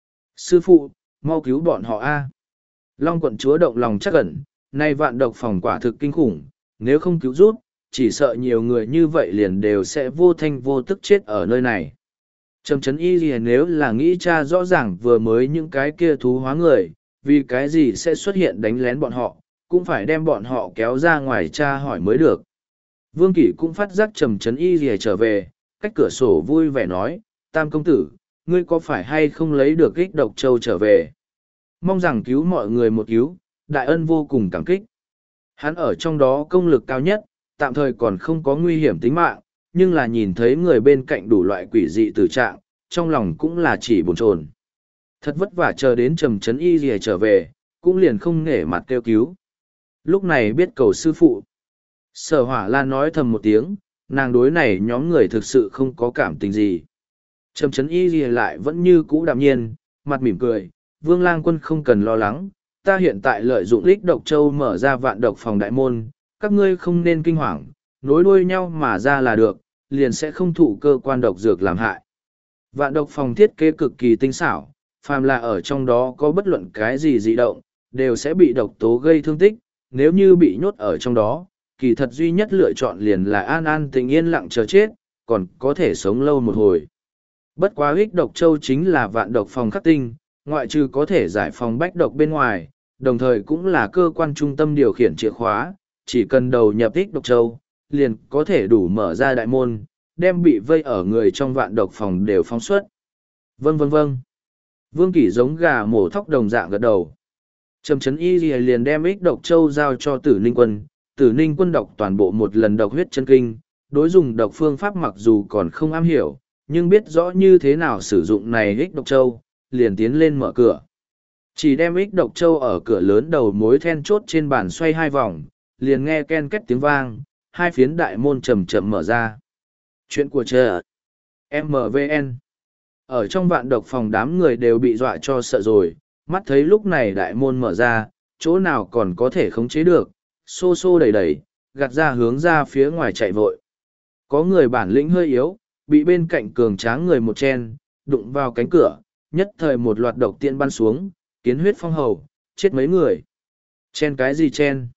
Sư phụ, mau cứu bọn họ a. Long quận chúa động lòng chắc ẩn, nay vạn độc phòng quả thực kinh khủng, nếu không cứu rút, chỉ sợ nhiều người như vậy liền đều sẽ vô thanh vô tức chết ở nơi này. Trầm Chấn Y Lìa nếu là nghĩ cha rõ ràng vừa mới những cái kia thú hóa người, vì cái gì sẽ xuất hiện đánh lén bọn họ, cũng phải đem bọn họ kéo ra ngoài cha hỏi mới được. Vương Kỷ cũng phát giác Trầm Chấn Y Lìa trở về, cách cửa sổ vui vẻ nói, Tam công tử, ngươi có phải hay không lấy được kích độc châu trở về? Mong rằng cứu mọi người một cứu, đại ân vô cùng cảm kích. Hắn ở trong đó công lực cao nhất, tạm thời còn không có nguy hiểm tính mạng, nhưng là nhìn thấy người bên cạnh đủ loại quỷ dị tử trạng, trong lòng cũng là chỉ bồn chồn. Thật vất vả chờ đến Trầm Trấn Y Lìa trở về, cũng liền không nể mặt kêu cứu. Lúc này biết cầu sư phụ. Sở Hỏa Lan nói thầm một tiếng, nàng đối này nhóm người thực sự không có cảm tình gì. Trầm Trấn Y Lìa lại vẫn như cũ đạm nhiên, mặt mỉm cười, Vương Lang Quân không cần lo lắng, ta hiện tại lợi dụng Ích Độc Châu mở ra Vạn Độc Phòng đại môn, các ngươi không nên kinh hoàng, nối đuôi nhau mà ra là được, liền sẽ không thụ cơ quan độc dược làm hại. Vạn Độc Phòng thiết kế cực kỳ tinh xảo, phàm là ở trong đó có bất luận cái gì dị động, đều sẽ bị độc tố gây thương tích, nếu như bị nhốt ở trong đó, kỳ thật duy nhất lựa chọn liền là an an tình yên lặng chờ chết, còn có thể sống lâu một hồi. Bất quá Ích Độc Châu chính là Vạn Độc Phòng khắc tinh, ngoại trừ có thể giải phòng bách độc bên ngoài, đồng thời cũng là cơ quan trung tâm điều khiển chìa khóa, chỉ cần đầu nhập Ích Độc Châu, liền có thể đủ mở ra đại môn, đem bị vây ở người trong Vạn Độc Phòng đều phóng xuất. Vâng vâng vâng. Vương Kỷ giống gà mổ thóc đồng dạng gật đầu. Trầm Trấn Y liền đem Ích Độc Châu giao cho Tử Ninh Quân. Tử Ninh Quân đọc toàn bộ một lần độc huyết chân kinh, đối dùng độc phương pháp mặc dù còn không am hiểu, nhưng biết rõ như thế nào sử dụng này Ích Độc Châu, liền tiến lên mở cửa. Chỉ đem Ích Độc Châu ở cửa lớn đầu mối then chốt trên bàn xoay hai vòng, liền nghe ken két tiếng vang, hai phiến đại môn chậm chậm mở ra. Chuyện của chờ MVN. Ở trong Vạn Độc Phòng đám người đều bị dọa cho sợ rồi, mắt thấy lúc này đại môn mở ra, chỗ nào còn có thể khống chế được, xô xô đẩy đẩy, gạt ra hướng ra phía ngoài chạy vội. Có người bản lĩnh hơi yếu, bị bên cạnh cường tráng người một chen, đụng vào cánh cửa, nhất thời một loạt độc tiện bắn xuống, kiến huyết phong hầu, chết mấy người. Chen cái gì chen?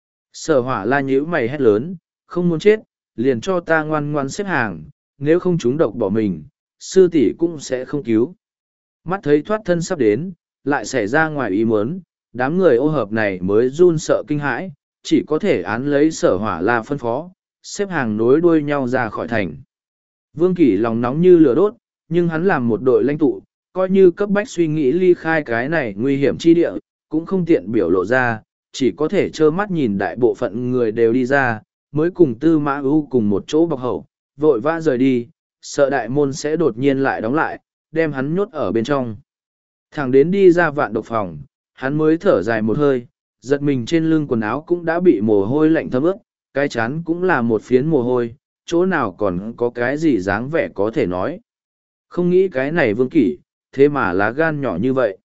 Sở Hỏa La nhíu mày hét lớn, không muốn chết, liền cho ta ngoan ngoan xếp hàng, nếu không chúng độc bỏ mình, sư tỷ cũng sẽ không cứu. Mắt thấy thoát thân sắp đến, lại xảy ra ngoài ý muốn, đám người ô hợp này mới run sợ kinh hãi, chỉ có thể án lấy Sở Hỏa La phân phó, xếp hàng nối đuôi nhau ra khỏi thành. Vương Kỷ lòng nóng như lửa đốt, nhưng hắn làm một đội lãnh tụ, coi như cấp bách suy nghĩ ly khai cái này nguy hiểm chi địa, cũng không tiện biểu lộ ra, chỉ có thể trơ mắt nhìn đại bộ phận người đều đi ra, mới cùng Tư Mã Ưu cùng một chỗ bọc hậu, vội vã rời đi, sợ đại môn sẽ đột nhiên lại đóng lại, đem hắn nhốt ở bên trong. Thẳng đến đi ra Vạn Độc Phòng, hắn mới thở dài một hơi, giật mình trên lưng quần áo cũng đã bị mồ hôi lạnh thấm ướt, cái chán cũng là một phiến mồ hôi, chỗ nào còn có cái gì dáng vẻ có thể nói. Không nghĩ cái này Vương Kỷ, thế mà lá gan nhỏ như vậy.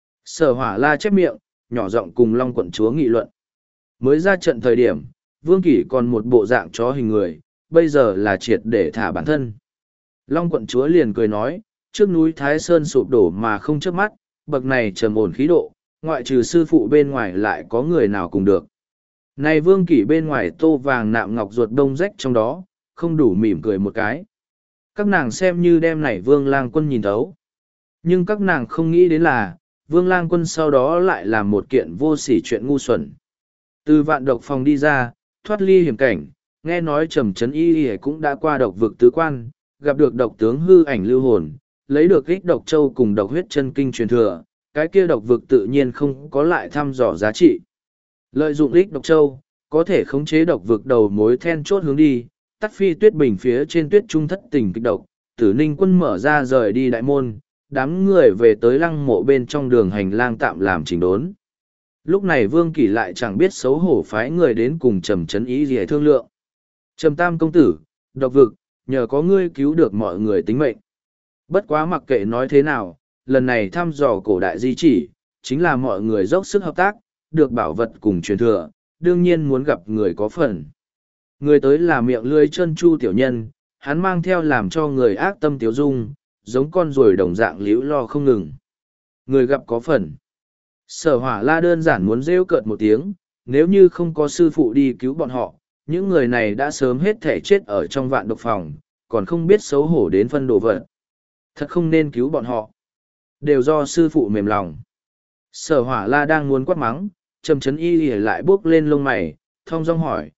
Sở Hỏa La chép miệng, nhỏ giọng cùng Long quận chúa nghị luận. Mới ra trận thời điểm, Vương Kỷ còn một bộ dạng chó hình người, bây giờ là triệt để thả bản thân. Long quận chúa liền cười nói, trước núi Thái Sơn sụp đổ mà không chớp mắt, bậc này trầm ổn khí độ, ngoại trừ sư phụ bên ngoài lại có người nào cùng được. Này Vương Kỷ bên ngoài tô vàng nạm ngọc ruột đông rách trong đó, không đủ mỉm cười một cái. Các nàng xem như đem này Vương Lang Quân nhìn thấu. Nhưng các nàng không nghĩ đến là, Vương Lang Quân sau đó lại làm một kiện vô sỉ chuyện ngu xuẩn. Từ Vạn Độc Phòng đi ra, thoát ly hiểm cảnh, nghe nói Trầm Trấn Y cũng đã qua độc vực tứ quan, gặp được độc tướng hư ảnh lưu hồn, lấy được Ích Độc Châu cùng độc huyết chân kinh truyền thừa, cái kia độc vực tự nhiên không có lại thăm dò giá trị. Lợi dụng Ích Độc Châu, có thể khống chế độc vực đầu mối then chốt hướng đi, tắt phi tuyết bình phía trên tuyết trung thất tình kịch độc, Tử Ninh Quân mở ra rời đi đại môn, đám người về tới lăng mộ bên trong đường hành lang tạm làm chỉnh đốn. Lúc này Vương Kỷ lại chẳng biết xấu hổ phái người đến cùng Trầm Trấn Y gì thương lượng. Trầm Tam công tử, độc vực, nhờ có ngươi cứu được mọi người tính mệnh. Bất quá mặc kệ nói thế nào, lần này thăm dò cổ đại di chỉ, chính là mọi người dốc sức hợp tác, được bảo vật cùng truyền thừa, đương nhiên muốn gặp người có phần. Người tới là miệng lưỡi chân chu tiểu nhân, hắn mang theo làm cho người ác tâm tiếu dung, giống con ruồi đồng dạng liễu lo không ngừng. Người gặp có phần. Sở Hỏa La đơn giản muốn rêu cợt một tiếng, nếu như không có sư phụ đi cứu bọn họ, những người này đã sớm hết thể chết ở trong Vạn Độc Phòng, còn không biết xấu hổ đến phân đồ vật. Thật không nên cứu bọn họ. Đều do sư phụ mềm lòng. Sở Hỏa La đang muốn quát mắng, Trầm Trấn Y lại bước lên lông mày, thong dong hỏi,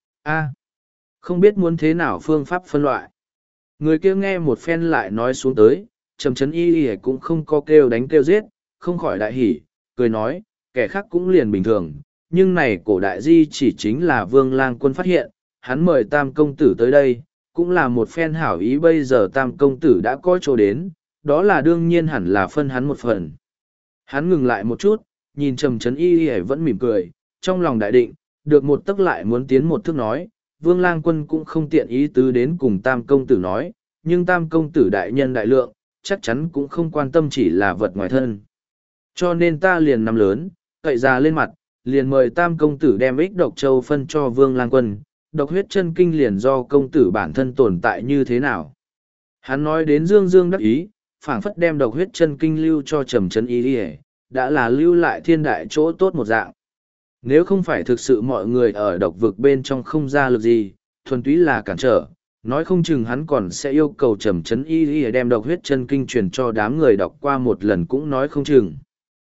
không biết muốn thế nào phương pháp phân loại. Người kia nghe một phen lại nói xuống tới, Trầm Trấn Y cũng không có kêu đánh kêu giết, không khỏi đại hỉ, cười nói, kẻ khác cũng liền bình thường, nhưng này cổ đại di chỉ chính là Vương Lang Quân phát hiện, hắn mời Tam công tử tới đây, cũng là một phen hảo ý. Bây giờ Tam công tử đã có chỗ đến, đó là đương nhiên hẳn là phân hắn một phần. Hắn ngừng lại một chút, nhìn Trầm Trấn Y vẫn mỉm cười, trong lòng đại định, được một tấc lại muốn tiến một thước nói, Vương Lang Quân cũng không tiện ý tứ đến cùng Tam công tử nói, nhưng Tam công tử đại nhân đại lượng, chắc chắn cũng không quan tâm chỉ là vật ngoài thân. Cho nên ta liền nắm lớn, cậy ra lên mặt, liền mời Tam công tử đem ích độc châu phân cho Vương Lang Quân, độc huyết chân kinh liền do công tử bản thân tồn tại như thế nào. Hắn nói đến dương dương đắc ý, phảng phất đem độc huyết chân kinh lưu cho Trầm Trấn Y, đã là lưu lại thiên đại chỗ tốt một dạng. Nếu không phải thực sự mọi người ở độc vực bên trong không ra lực gì, thuần túy là cản trở, nói không chừng hắn còn sẽ yêu cầu Trầm Trấn Y đem độc huyết chân kinh truyền cho đám người đọc qua một lần cũng nói không chừng.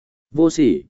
Vô sỉ.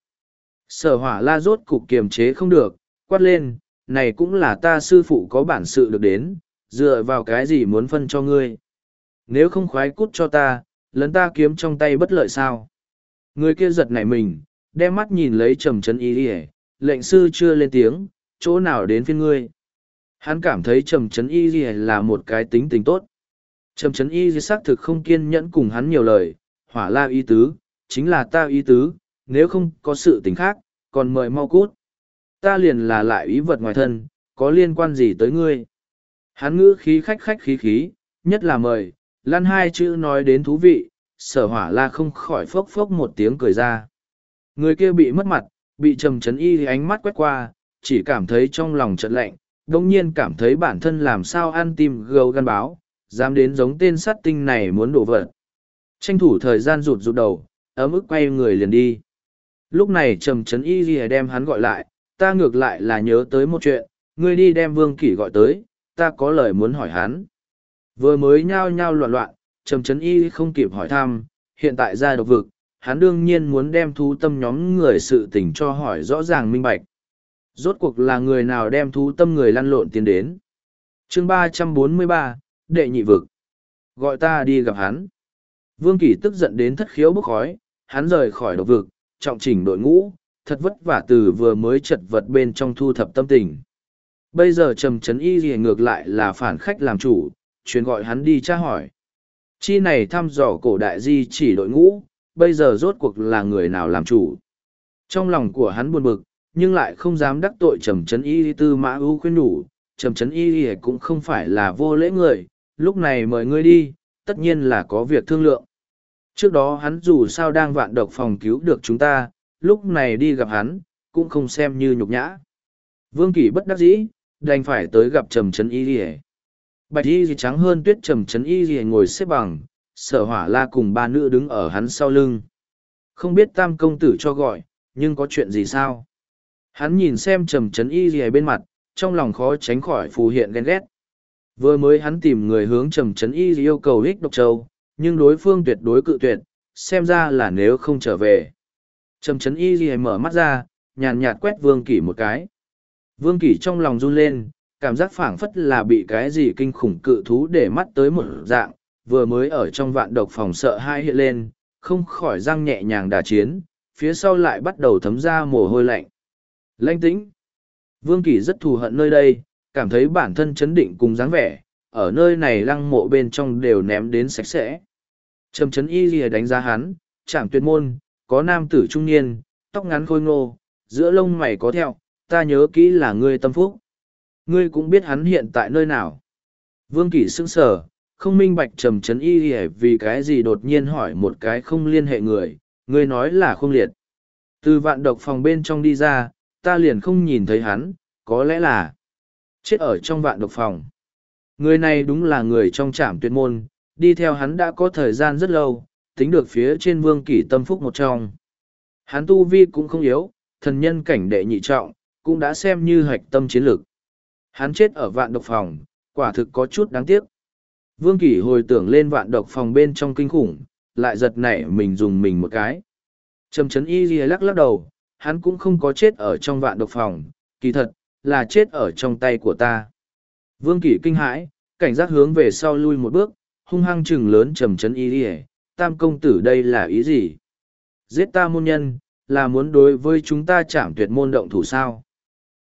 Sở Hỏa La rốt cục kiềm chế không được, quát lên, này cũng là ta sư phụ có bản sự được đến, dựa vào cái gì muốn phân cho ngươi. Nếu không khoái cút cho ta, lấn ta kiếm trong tay bất lợi sao. Người kia giật nảy mình, đem mắt nhìn lấy Trầm Trấn Y, lệnh sư chưa lên tiếng, chỗ nào đến phiên ngươi. Hắn cảm thấy Trầm Trấn Y là một cái tính tình tốt. Trầm Trấn Y xác thực không kiên nhẫn cùng hắn nhiều lời, Hỏa La ý tứ, chính là ta ý tứ, nếu không có sự tình khác, còn mời mau cút. Ta liền là lại ý vật ngoài thân, có liên quan gì tới ngươi. Hắn ngữ khí khách khí, nhất là mời, lăn hai chữ nói đến thú vị, Sở Hỏa La không khỏi phốc phốc một tiếng cười ra. Người kia bị mất mặt, bị Trầm Trấn Y ánh mắt quét qua, chỉ cảm thấy trong lòng chợt lạnh, đồng nhiên cảm thấy bản thân làm sao ăn tim gấu gan báo, dám đến giống tên sát tinh này muốn đổ vật. Tranh thủ thời gian rụt đầu, ấm ức quay người liền đi. Lúc này Trầm Trấn Y đem hắn gọi lại, ta ngược lại là nhớ tới một chuyện, ngươi đi đem Vương Kỷ gọi tới, ta có lời muốn hỏi hắn. Vừa mới nhao nhao loạn, Trầm Trấn Y không kịp hỏi thăm, hiện tại ra độc vực, hắn đương nhiên muốn đem thú tâm nhóm người sự tình cho hỏi rõ ràng minh bạch. Rốt cuộc là người nào đem thú tâm người lăn lộn tiến đến. Chương 343, Đệ nhị vực. Gọi ta đi gặp hắn. Vương Kỷ tức giận đến thất khiếu bốc khói, hắn rời khỏi độc vực, trọng chỉnh đội ngũ, thật vất vả từ vừa mới chật vật bên trong thu thập tâm tình. Bây giờ Trầm Trấn Y ngược lại là phản khách làm chủ, truyền gọi hắn đi tra hỏi. Chi này thăm dò cổ đại di chỉ đội ngũ, bây giờ rốt cuộc là người nào làm chủ. Trong lòng của hắn buồn bực, nhưng lại không dám đắc tội Trầm Trấn Y. Tư Mã Ưu khuyên nhủ, Trầm Trấn Y cũng không phải là vô lễ người, lúc này mời ngươi đi, tất nhiên là có việc thương lượng. Trước đó hắn dù sao đang vạn độc phòng cứu được chúng ta, lúc này đi gặp hắn, cũng không xem như nhục nhã. Vương Kỷ bất đắc dĩ, đành phải tới gặp Trầm Trấn Y. Bạch y trắng hơn tuyết Trầm Trấn Y ngồi xếp bằng, Sở Hỏa La cùng ba nữ đứng ở hắn sau lưng. Không biết Tam công tử cho gọi, nhưng có chuyện gì sao? Hắn nhìn xem Trầm Trấn Y bên mặt, trong lòng khó tránh khỏi phù hiện ghen ghét. Vừa mới hắn tìm người hướng Trầm Trấn Y yêu cầu ích độc châu, nhưng đối phương tuyệt đối cự tuyệt, xem ra là nếu không trở về. Trầm Trấn Y mở mắt ra, nhàn nhạt quét Vương Kỷ một cái. Vương Kỷ trong lòng run lên, cảm giác phảng phất là bị cái gì kinh khủng cự thú để mắt tới một dạng, vừa mới ở trong vạn độc phòng sợ hai hiện lên, không khỏi răng nhẹ nhàng đả chiến, phía sau lại bắt đầu thấm ra mồ hôi lạnh. Lãnh tĩnh. Vương Kỷ rất thù hận nơi đây, cảm thấy bản thân chấn định cùng dáng vẻ, ở nơi này lăng mộ bên trong đều ném đến sạch sẽ. Trầm Trấn Y đánh giá hắn, Trảm Tuyệt môn, có nam tử trung niên, tóc ngắn khôi ngô, giữa lông mày có thẹo, ta nhớ kỹ là ngươi tâm phúc. Ngươi cũng biết hắn hiện tại nơi nào. Vương Kỷ sững sờ, không minh bạch Trầm Trấn Y vì cái gì đột nhiên hỏi một cái không liên hệ người, ngươi nói là không liệt. Từ vạn độc phòng bên trong đi ra, ta liền không nhìn thấy hắn, có lẽ là chết ở trong vạn độc phòng. Người này đúng là người trong Trảm Tuyệt môn, đi theo hắn đã có thời gian rất lâu, tính được phía trên Vương Kỷ tâm phúc một trong. Hắn tu vi cũng không yếu, thần nhân cảnh đệ nhị trọng, cũng đã xem như hạch tâm chiến lược. Hắn chết ở vạn độc phòng, quả thực có chút đáng tiếc. Vương Kỷ hồi tưởng lên vạn độc phòng bên trong kinh khủng, lại giật nảy mình dùng mình một cái. Trầm Trấn Y lắc lắc đầu, hắn cũng không có chết ở trong vạn độc phòng, kỳ thật, là chết ở trong tay của ta. Vương Kỷ kinh hãi, cảnh giác hướng về sau lui một bước, hung hăng trừng lớn Trầm Trấn Y, Tam công tử đây là ý gì? Giết ta môn nhân, là muốn đối với chúng ta Trảm Tuyệt môn động thủ sao?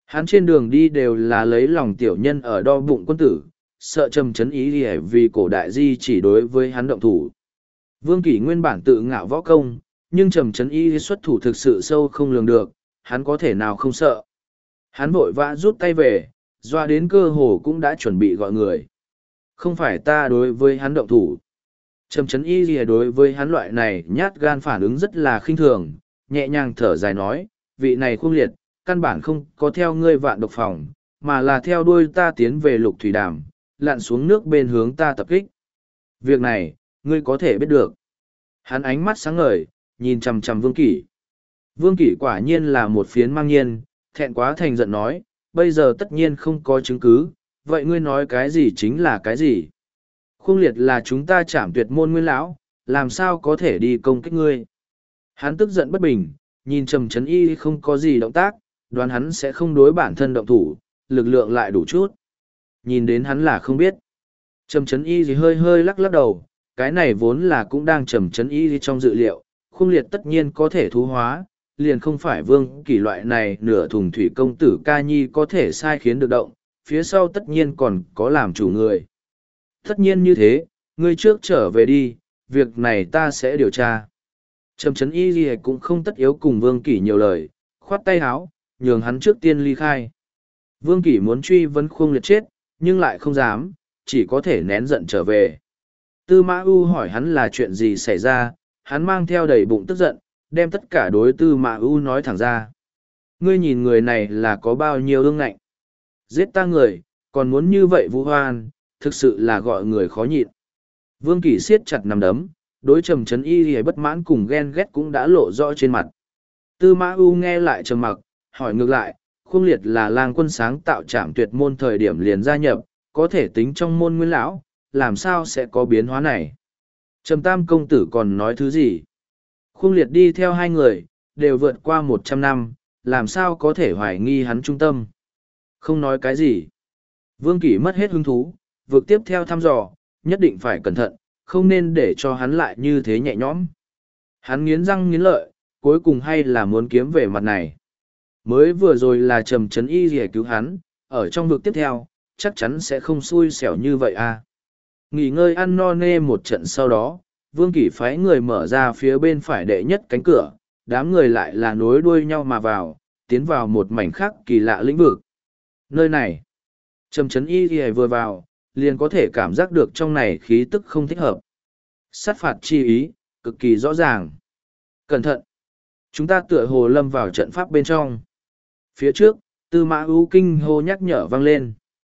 Hắn trên đường đi đều là lấy lòng tiểu nhân ở đo bụng quân tử, sợ Trầm Trấn Y vì cổ đại di chỉ đối với hắn động thủ. Vương Kỷ nguyên bản tự ngạo võ công, nhưng Trầm Trấn Y xuất thủ thực sự sâu không lường được, hắn có thể nào không sợ. Hắn vội vã rút tay về, doa đến cơ hồ cũng đã chuẩn bị gọi người. Không phải ta đối với hắn động thủ. Trầm Trấn Y đối với hắn loại này nhát gan phản ứng rất là khinh thường, nhẹ nhàng thở dài nói, vị này Khuông Liệt, căn bản không có theo ngươi Vạn Độc Phòng, mà là theo đuôi ta tiến về Lục Thủy Đàm, lặn xuống nước bên hướng ta tập kích. Việc này, ngươi có thể biết được. Hắn ánh mắt sáng ngời, nhìn chằm chằm Vương Kỷ. Vương Kỷ quả nhiên là một phiến mang nhiên, thẹn quá thành giận nói, bây giờ tất nhiên không có chứng cứ, vậy ngươi nói cái gì chính là cái gì? Khuông Liệt là chúng ta trảm tuyệt môn nguyên lão, làm sao có thể đi công kích ngươi? Hắn tức giận bất bình, nhìn Trầm Trấn Y không có gì động tác, đoán hắn sẽ không đối bản thân động thủ, lực lượng lại đủ chút. Nhìn đến hắn là không biết. Trầm Trấn Y hơi hơi lắc lắc đầu, cái này vốn là cũng đang Trầm Trấn Y trong dự liệu, Khuông Liệt tất nhiên có thể thú hóa, liền không phải Vương Kỷ loại này nửa thùng thủy công tử ca nhi có thể sai khiến được động, phía sau tất nhiên còn có làm chủ người. Tất nhiên như thế, ngươi trước trở về đi, việc này ta sẽ điều tra. Trầm Trấn Y cũng không tất yếu cùng Vương Kỷ nhiều lời, khoát tay háo, nhường hắn trước tiên ly khai. Vương Kỷ muốn truy vấn Khuông Liệt chết, nhưng lại không dám, chỉ có thể nén giận trở về. Tư Mã U hỏi hắn là chuyện gì xảy ra, hắn mang theo đầy bụng tức giận, đem tất cả đối Tư Mã U nói thẳng ra. Ngươi nhìn người này là có bao nhiêu ương ngạnh. Giết ta người, còn muốn như vậy vu hoan, thực sự là gọi người khó nhịn. Vương Kỷ siết chặt nắm đấm, đối Trầm Trấn Y bất mãn cùng ghen ghét cũng đã lộ rõ trên mặt. Tư Mã U nghe lại trầm mặc, hỏi ngược lại, Khuông Liệt là lang quân sáng tạo trảm tuyệt môn thời điểm liền gia nhập, có thể tính trong môn nguyên lão, làm sao sẽ có biến hóa này? Trầm Tam công tử còn nói thứ gì? Khuông Liệt đi theo hai người, đều vượt qua 100 năm, làm sao có thể hoài nghi hắn trung tâm? Không nói cái gì. Vương Kỷ mất hết hứng thú, vực tiếp theo thăm dò, nhất định phải cẩn thận, không nên để cho hắn lại như thế nhẹ nhõm. Hắn nghiến răng nghiến lợi, cuối cùng hay là muốn kiếm về mặt này. Mới vừa rồi là Trầm Trấn Y để cứu hắn, ở trong vực tiếp theo, chắc chắn sẽ không xui xẻo như vậy à. Nghỉ ngơi ăn no nê một trận sau đó, Vương Kỷ phái người mở ra phía bên phải đệ nhất cánh cửa, đám người lại là nối đuôi nhau mà vào, tiến vào một mảnh khác kỳ lạ lĩnh vực. Nơi này, Trầm Trấn Y vừa vào, liền có thể cảm giác được trong này khí tức không thích hợp. Sát phạt chi ý, cực kỳ rõ ràng. Cẩn thận! Chúng ta tựa hồ lâm vào trận pháp bên trong. Phía trước, Tư Mã U kinh hô nhắc nhở vang lên.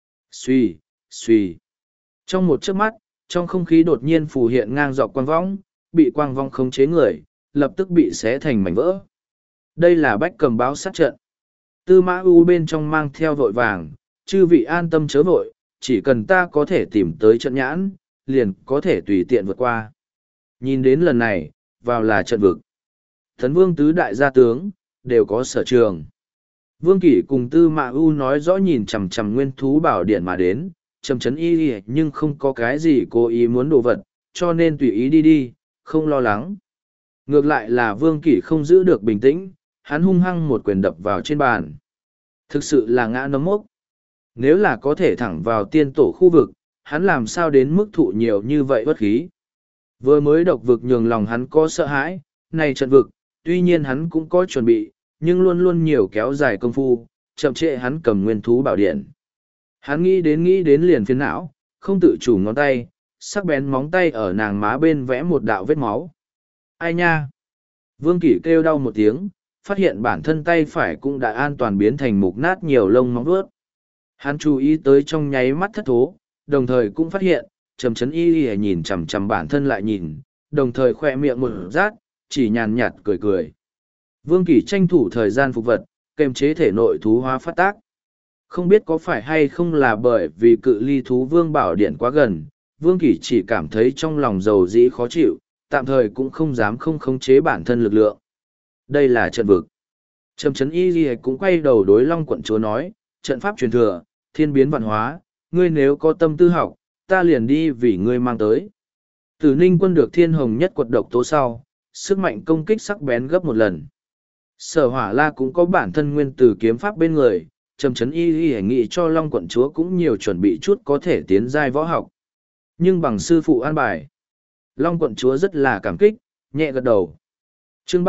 Xuy, xuy. Trong một chớp mắt, trong không khí đột nhiên phù hiện ngang dọc quang võng, bị quang vong khống chế người, lập tức bị xé thành mảnh vỡ. Đây là bách cầm báo sát trận. Tư Mã U bên trong mang theo vội vàng, chư vị an tâm chớ vội, chỉ cần ta có thể tìm tới trận nhãn, liền có thể tùy tiện vượt qua. Nhìn đến lần này, vào là trận vực. Thần Vương tứ đại gia tướng, đều có sở trường. Vương Kỷ cùng Tư Mã U nói rõ nhìn chằm chằm nguyên thú bảo điện mà đến, Trầm Trấn Y nhưng không có cái gì cố ý muốn đồ vật, cho nên tùy ý đi đi, không lo lắng. Ngược lại là Vương Kỷ không giữ được bình tĩnh, hắn hung hăng một quyền đập vào trên bàn. Thực sự là ngã nấm mốc. Nếu là có thể thẳng vào tiên tổ khu vực, hắn làm sao đến mức thụ nhiều như vậy bất khí. Vừa mới độc vực nhường lòng hắn có sợ hãi, này trận vực, tuy nhiên hắn cũng có chuẩn bị, nhưng luôn luôn nhiều kéo dài công phu, chậm trễ hắn cầm nguyên thú bảo điện. Hắn nghĩ đến liền phiền não, không tự chủ ngón tay, sắc bén móng tay ở nàng má bên vẽ một đạo vết máu. Ai nha? Vương Kỷ kêu đau một tiếng, phát hiện bản thân tay phải cũng đã an toàn biến thành mục nát nhiều lông móng vuốt. Hắn chú ý tới trong nháy mắt thất thố, đồng thời cũng phát hiện, Trầm Trấn Y nhìn chằm chằm bản thân lại nhìn, đồng thời khoe miệng một rát, chỉ nhàn nhạt cười cười. Vương Kỷ tranh thủ thời gian phục vật, kềm chế thể nội thú hóa phát tác. Không biết có phải hay không là bởi vì cự ly thú vương bảo điện quá gần, Vương Kỷ chỉ cảm thấy trong lòng dầu dĩ khó chịu, tạm thời cũng không dám không khống chế bản thân lực lượng. Đây là trận vực. Trầm Trấn Y cũng quay đầu đối Long quận chúa nói, trận pháp truyền thừa, thiên biến vạn hóa, ngươi nếu có tâm tư học, ta liền đi vì ngươi mang tới. Tử Ninh quân được thiên hồng nhất quật độc tố sau, sức mạnh công kích sắc bén gấp một lần. Sở Hỏa La cũng có bản thân nguyên tử kiếm pháp bên người, Trầm Trấn Y nghĩ cho Long quận chúa cũng nhiều chuẩn bị chút có thể tiến giai võ học. Nhưng bằng sư phụ an bài, Long quận chúa rất là cảm kích, nhẹ gật đầu. Chương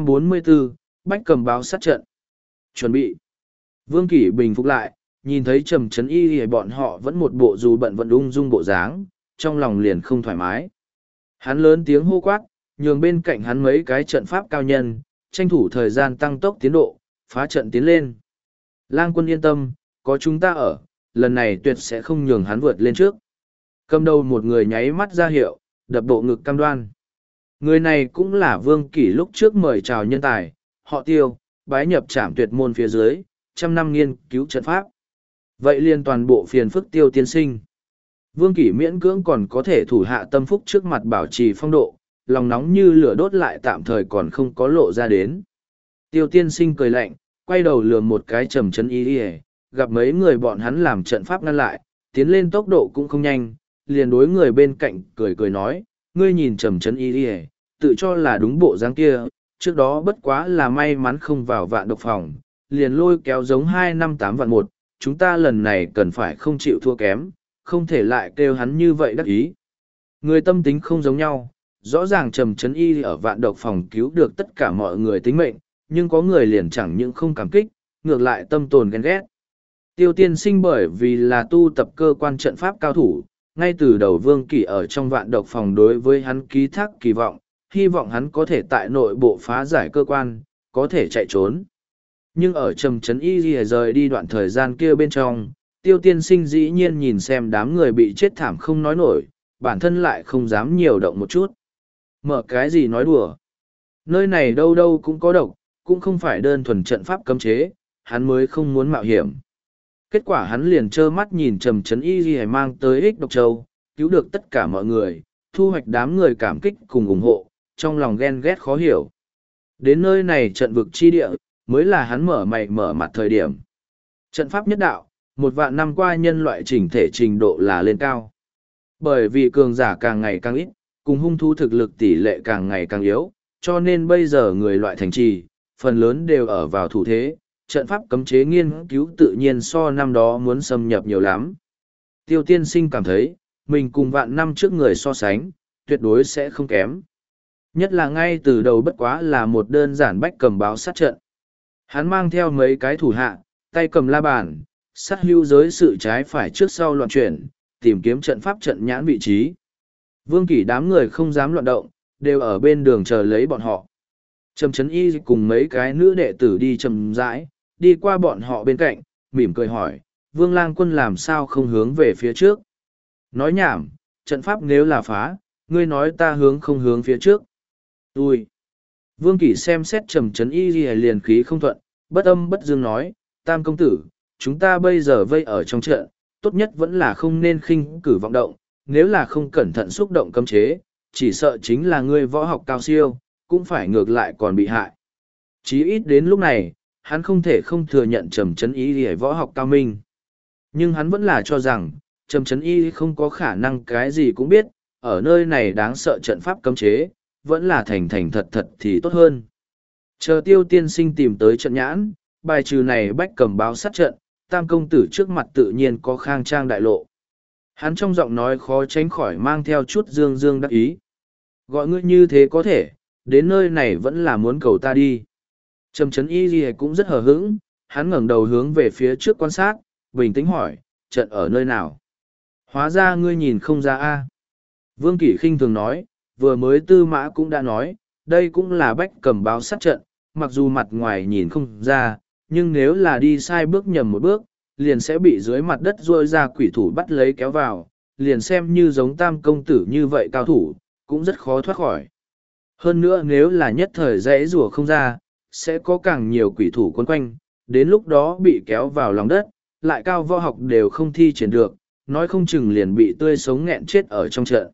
344, Bách Cầm báo sát trận. Chuẩn bị. Vương Kỷ bình phục lại, nhìn thấy Trầm Trấn Y bọn họ vẫn một bộ dù bận vẫn ung dung bộ dáng, trong lòng liền không thoải mái. Hắn lớn tiếng hô quát, nhường bên cạnh hắn mấy cái trận pháp cao nhân, tranh thủ thời gian tăng tốc tiến độ, phá trận tiến lên. Lang quân yên tâm, có chúng ta ở, lần này tuyệt sẽ không nhường hắn vượt lên trước. Cầm đầu một người nháy mắt ra hiệu, đập bộ ngực cam đoan. Người này cũng là Vương Kỷ lúc trước mời chào nhân tài, họ Tiêu, bái nhập trảm tuyệt môn phía dưới, trăm năm nghiên cứu trận pháp. Vậy liền toàn bộ phiền phức Tiêu tiên sinh. Vương Kỷ miễn cưỡng còn có thể thủ hạ tâm phúc trước mặt bảo trì phong độ, lòng nóng như lửa đốt lại tạm thời còn không có lộ ra đến. Tiêu tiên sinh cười lạnh, quay đầu lườm một cái Trầm Trấn Y, gặp mấy người bọn hắn làm trận pháp ngăn lại, tiến lên tốc độ cũng không nhanh, liền đối người bên cạnh cười cười nói, ngươi nhìn Trầm Trấn Y, tự cho là đúng bộ dáng kia, trước đó bất quá là may mắn không vào vạn độc phòng, liền lôi kéo giống 258 vạn một, chúng ta lần này cần phải không chịu thua kém, không thể lại kêu hắn như vậy đắc ý. Người tâm tính không giống nhau, rõ ràng Trầm Trấn Y ở vạn độc phòng cứu được tất cả mọi người tính mệnh, nhưng có người liền chẳng những không cảm kích, ngược lại tâm tồn ghen ghét. Tiêu tiên sinh bởi vì là tu tập cơ quan trận pháp cao thủ, ngay từ đầu Vương Kỷ ở trong vạn độc phòng đối với hắn ký thác kỳ vọng, hy vọng hắn có thể tại nội bộ phá giải cơ quan, có thể chạy trốn. Nhưng ở Trầm Trấn Y rời đi đoạn thời gian kia bên trong, Tiêu tiên sinh dĩ nhiên nhìn xem đám người bị chết thảm không nói nổi, bản thân lại không dám nhiều động một chút. Mở cái gì nói đùa. Nơi này đâu đâu cũng có độc, cũng không phải đơn thuần trận pháp cấm chế, hắn mới không muốn mạo hiểm. Kết quả hắn liền trơ mắt nhìn Trầm Trấn Y mang tới ích độc châu, cứu được tất cả mọi người, thu hoạch đám người cảm kích cùng ủng hộ, trong lòng ghen ghét khó hiểu. Đến nơi này trận vực chi địa, mới là hắn mở mày mở mặt thời điểm. Trận pháp nhất đạo, 1.000 năm qua nhân loại chỉnh thể trình độ là lên cao. Bởi vì cường giả càng ngày càng ít, cùng hung thú thực lực tỷ lệ càng ngày càng yếu, cho nên bây giờ người loại thành trì, phần lớn đều ở vào thủ thế, trận pháp cấm chế nghiên cứu tự nhiên so năm đó muốn xâm nhập nhiều lắm. Tiêu tiên sinh cảm thấy, mình cùng vạn năm trước người so sánh, tuyệt đối sẽ không kém. Nhất là ngay từ đầu bất quá là một đơn giản bách cầm báo sát trận. Hắn mang theo mấy cái thủ hạ, tay cầm la bàn, sát hưu giới sự trái phải trước sau loạn chuyển, tìm kiếm trận pháp trận nhãn vị trí. Vương Kỷ đám người không dám loạn động, đều ở bên đường chờ lấy bọn họ. Trầm Trấn Y cùng mấy cái nữ đệ tử đi chậm rãi, đi qua bọn họ bên cạnh, mỉm cười hỏi, Vương Lang Quân làm sao không hướng về phía trước? Nói nhảm, trận pháp nếu là phá, ngươi nói ta hướng không hướng phía trước. Ui! Vương Kỷ xem xét Trầm Trấn Y liền khí không thuận, bất âm bất dương nói, Tam công tử, chúng ta bây giờ vây ở trong trận, tốt nhất vẫn là không nên khinh cử vọng động, nếu là không cẩn thận xúc động cấm chế, chỉ sợ chính là ngươi võ học cao siêu, cũng phải ngược lại còn bị hại. Chí ít đến lúc này, hắn không thể không thừa nhận Trầm Trấn Y võ học cao minh. Nhưng hắn vẫn là cho rằng, Trầm Trấn Y không có khả năng cái gì cũng biết, ở nơi này đáng sợ trận pháp cấm chế, vẫn là thành thành thật thật thì tốt hơn. Chờ Tiêu tiên sinh tìm tới trận nhãn, bài trừ này bách cầm báo sát trận, Tam công tử trước mặt tự nhiên có khang trang đại lộ. Hắn trong giọng nói khó tránh khỏi mang theo chút dương dương đắc ý. Gọi ngươi như thế có thể, đến nơi này vẫn là muốn cầu ta đi. Trầm Trấn Y cũng rất hờ hững, hắn ngẩng đầu hướng về phía trước quan sát, bình tĩnh hỏi, trận ở nơi nào? Hóa ra ngươi nhìn không ra a. Vương Kỷ khinh thường nói, vừa mới Tư Mã cũng đã nói, đây cũng là bách cầm báo sát trận, mặc dù mặt ngoài nhìn không ra, nhưng nếu là đi sai bước nhầm một bước, liền sẽ bị dưới mặt đất ruôi ra quỷ thủ bắt lấy kéo vào, liền xem như giống Tam công tử như vậy cao thủ, cũng rất khó thoát khỏi. Hơn nữa nếu là nhất thời dãy rùa không ra, sẽ có càng nhiều quỷ thủ quấn quanh, đến lúc đó bị kéo vào lòng đất, lại cao võ học đều không thi triển được, nói không chừng liền bị tươi sống nghẹn chết ở trong trận.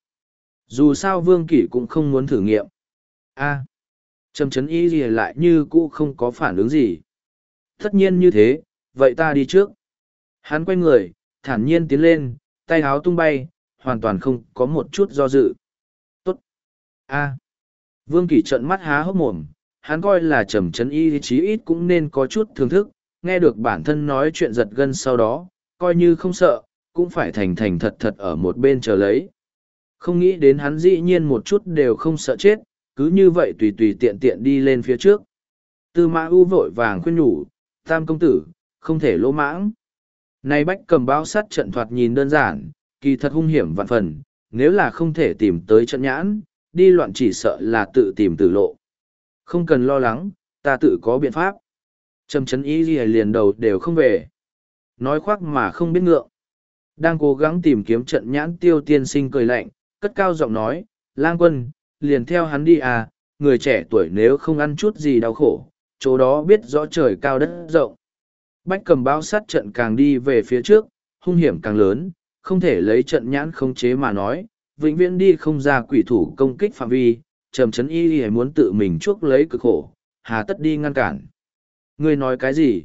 Dù sao Vương Kỷ cũng không muốn thử nghiệm. Trầm Trấn Y lại như cũ không có phản ứng gì. Tất nhiên như thế, vậy ta đi trước. Hắn quay người, thản nhiên tiến lên, tay háo tung bay, hoàn toàn không có một chút do dự. Tốt. Vương Kỷ trợn mắt há hốc mồm, hắn coi là Trầm Trấn Y chí ít cũng nên có chút thưởng thức, nghe được bản thân nói chuyện giật gân sau đó, coi như không sợ, cũng phải thành thành thật thật ở một bên chờ lấy. Không nghĩ đến hắn dĩ nhiên một chút đều không sợ chết, cứ như vậy tùy tùy tiện tiện đi lên phía trước. Tư Mã U vội vàng khuyên nhủ, Tam công tử, không thể lỗ mãng. Này Bách Cầm Báo sát trận thoạt nhìn đơn giản, kỳ thật hung hiểm vạn phần, nếu là không thể tìm tới trận nhãn, đi loạn chỉ sợ là tự tìm tử lộ. Không cần lo lắng, ta tự có biện pháp. Trầm Chấn Y liền đầu đều không về. Nói khoác mà không biết ngượng. Đang cố gắng tìm kiếm trận nhãn Tiêu Tiên Sinh cười lạnh, cất cao giọng nói, Lang Quân, liền theo hắn đi à, người trẻ tuổi nếu không ăn chút gì đau khổ, chỗ đó biết rõ trời cao đất rộng. Bách Cầm Báo sát trận càng đi về phía trước, hung hiểm càng lớn, không thể lấy trận nhãn khống chế mà nói, vĩnh viễn đi không ra quỷ thủ công kích phạm vi, Trầm Chấn Y muốn tự mình chuốc lấy cực khổ, hà tất đi ngăn cản. Ngươi nói cái gì?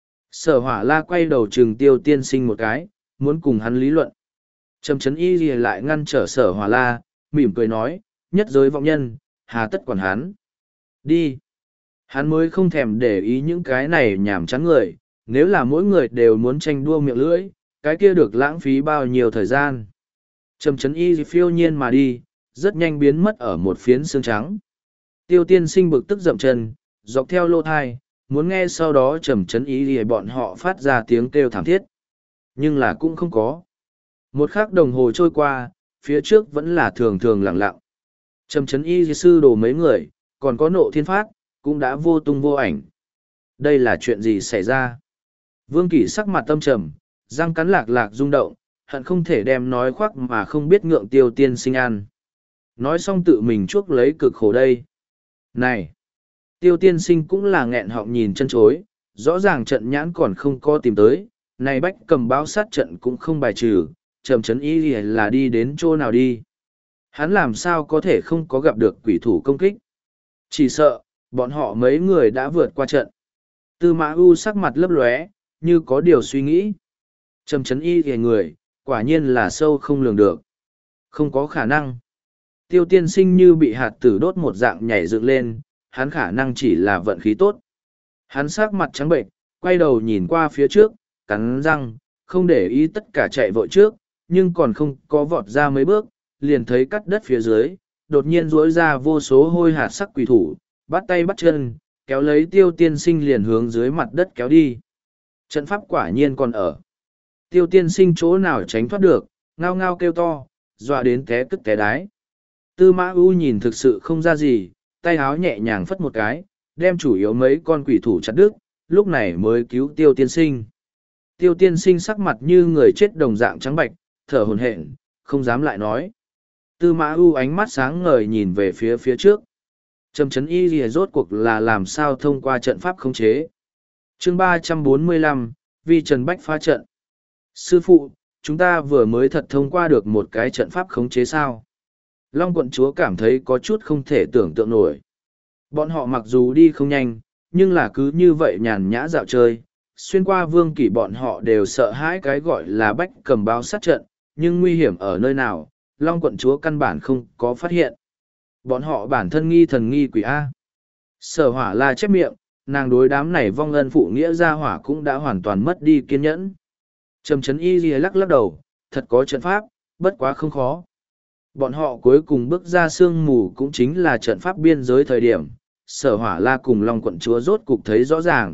Sở Hỏa La quay đầu trừng Tiêu Tiên Sinh một cái, muốn cùng hắn lý luận. Trầm Chấn Y lại ngăn trở Sở Hỏa La, mỉm cười nói, nhất giới vọng nhân, hà tất quản hắn. Đi. Hắn mới không thèm để ý những cái này nhảm chán người, nếu là mỗi người đều muốn tranh đua miệng lưỡi, cái kia được lãng phí bao nhiêu thời gian. Trầm Chấn Y phiêu nhiên mà đi, rất nhanh biến mất ở một phiến xương trắng. Tiêu Tiên Sinh bực tức dậm chân, dọc theo lô thai, muốn nghe sau đó Trầm Chấn Y thì bọn họ phát ra tiếng kêu thảm thiết. Nhưng là cũng không có. Một khắc đồng hồ trôi qua, phía trước vẫn là thường thường lặng lặng. Trầm Chấn Y sư đồ mấy người, còn có Nộ Thiên Phát, cũng đã vô tung vô ảnh. Đây là chuyện gì xảy ra? Vương Kỷ sắc mặt tâm trầm, răng cắn lạc lạc rung động, hận không thể đem nói khoác mà không biết ngượng Tiêu Tiên Sinh ăn. Nói xong tự mình chuốc lấy cực khổ đây. Này! Tiêu Tiên Sinh cũng là nghẹn họng nhìn chân chối, rõ ràng trận nhãn còn không có tìm tới, này Bách Cầm Báo sát trận cũng không bài trừ, Trầm Chấn Y là đi đến chỗ nào đi. Hắn làm sao có thể không có gặp được quỷ thủ công kích. Chỉ sợ, bọn họ mấy người đã vượt qua trận. Tư Mã U sắc mặt lấp lóe, như có điều suy nghĩ. Trầm Chấn Y người, quả nhiên là sâu không lường được. Không có khả năng. Tiêu Tiên Sinh như bị hạt tử đốt một dạng nhảy dựng lên, hắn khả năng chỉ là vận khí tốt. Hắn sắc mặt trắng bệnh, quay đầu nhìn qua phía trước, cắn răng, không để ý tất cả chạy vội trước, nhưng còn không có vọt ra mấy bước, liền thấy cắt đất phía dưới, đột nhiên rỗi ra vô số hôi hạt sắc quỷ thủ, bắt tay bắt chân, kéo lấy Tiêu Tiên Sinh liền hướng dưới mặt đất kéo đi. Trận pháp quả nhiên còn ở. Tiêu Tiên Sinh chỗ nào tránh thoát được, ngao ngao kêu to, dọa đến té cứt té đái. Tư Mã U nhìn thực sự không ra gì, tay háo nhẹ nhàng phất một cái, đem chủ yếu mấy con quỷ thủ chặt đứt, lúc này mới cứu Tiêu Tiên Sinh. Tiêu Tiên Sinh sắc mặt như người chết đồng dạng trắng bạch, thở hổn hển, không dám lại nói. Tư Mã U ánh mắt sáng ngời nhìn về phía trước. Trầm Chấn Y lìa rốt cuộc là làm sao thông qua trận pháp khống chế. Chương 345, Vi Trần Bách phá trận. Sư phụ, chúng ta vừa mới thật thông qua được một cái trận pháp khống chế sao? Long quận chúa cảm thấy có chút không thể tưởng tượng nổi. Bọn họ mặc dù đi không nhanh, nhưng là cứ như vậy nhàn nhã dạo chơi. Xuyên qua Vương Kỷ bọn họ đều sợ hãi cái gọi là Bách Cầm Báo sát trận, nhưng nguy hiểm ở nơi nào, Long quận chúa căn bản không có phát hiện. Bọn họ bản thân nghi thần nghi quỷ A. Sở Hỏa La chép miệng, nàng đối đám này vong ân phụ nghĩa gia hỏa cũng đã hoàn toàn mất đi kiên nhẫn. Trầm Chấn Y lắc lắc đầu, thật có trận pháp, bất quá không khó. Bọn họ cuối cùng bước ra sương mù cũng chính là trận pháp biên giới thời điểm, Sở Hỏa La cùng Long quận chúa rốt cục thấy rõ ràng.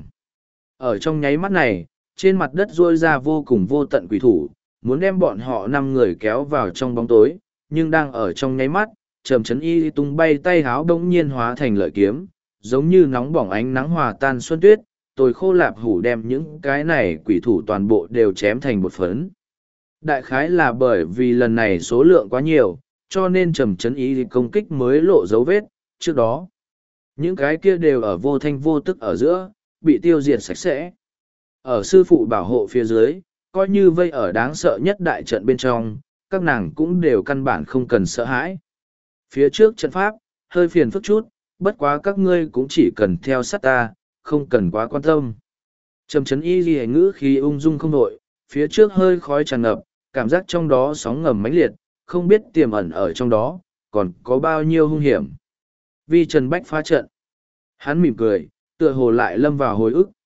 Ở trong nháy mắt này, trên mặt đất rôi ra vô cùng vô tận quỷ thủ, muốn đem bọn họ 5 người kéo vào trong bóng tối, nhưng đang ở trong nháy mắt, Trầm Chấn Y tung bay tay háo bỗng nhiên hóa thành lợi kiếm, giống như nóng bỏng ánh nắng hòa tan xuân tuyết, tôi khô lạp hủ đem những cái này quỷ thủ toàn bộ đều chém thành bột phấn. Đại khái là bởi vì lần này số lượng quá nhiều, cho nên Trầm Chấn Y công kích mới lộ dấu vết, trước đó. Những cái kia đều ở vô thanh vô tức ở giữa, bị tiêu diệt sạch sẽ. Ở sư phụ bảo hộ phía dưới, coi như vây ở đáng sợ nhất đại trận bên trong, các nàng cũng đều căn bản không cần sợ hãi. Phía trước trận pháp, hơi phiền phức chút, bất quá các ngươi cũng chỉ cần theo sát ta, không cần quá quan tâm. Trầm Chấn Y ghi ngữ khí ung dung không đội, phía trước hơi khói tràn ngập, cảm giác trong đó sóng ngầm mãnh liệt, không biết tiềm ẩn ở trong đó, còn có bao nhiêu hung hiểm. Vi Trần Bách phá trận. Hắn mỉm cười, tựa hồ lại lâm vào hồi ức.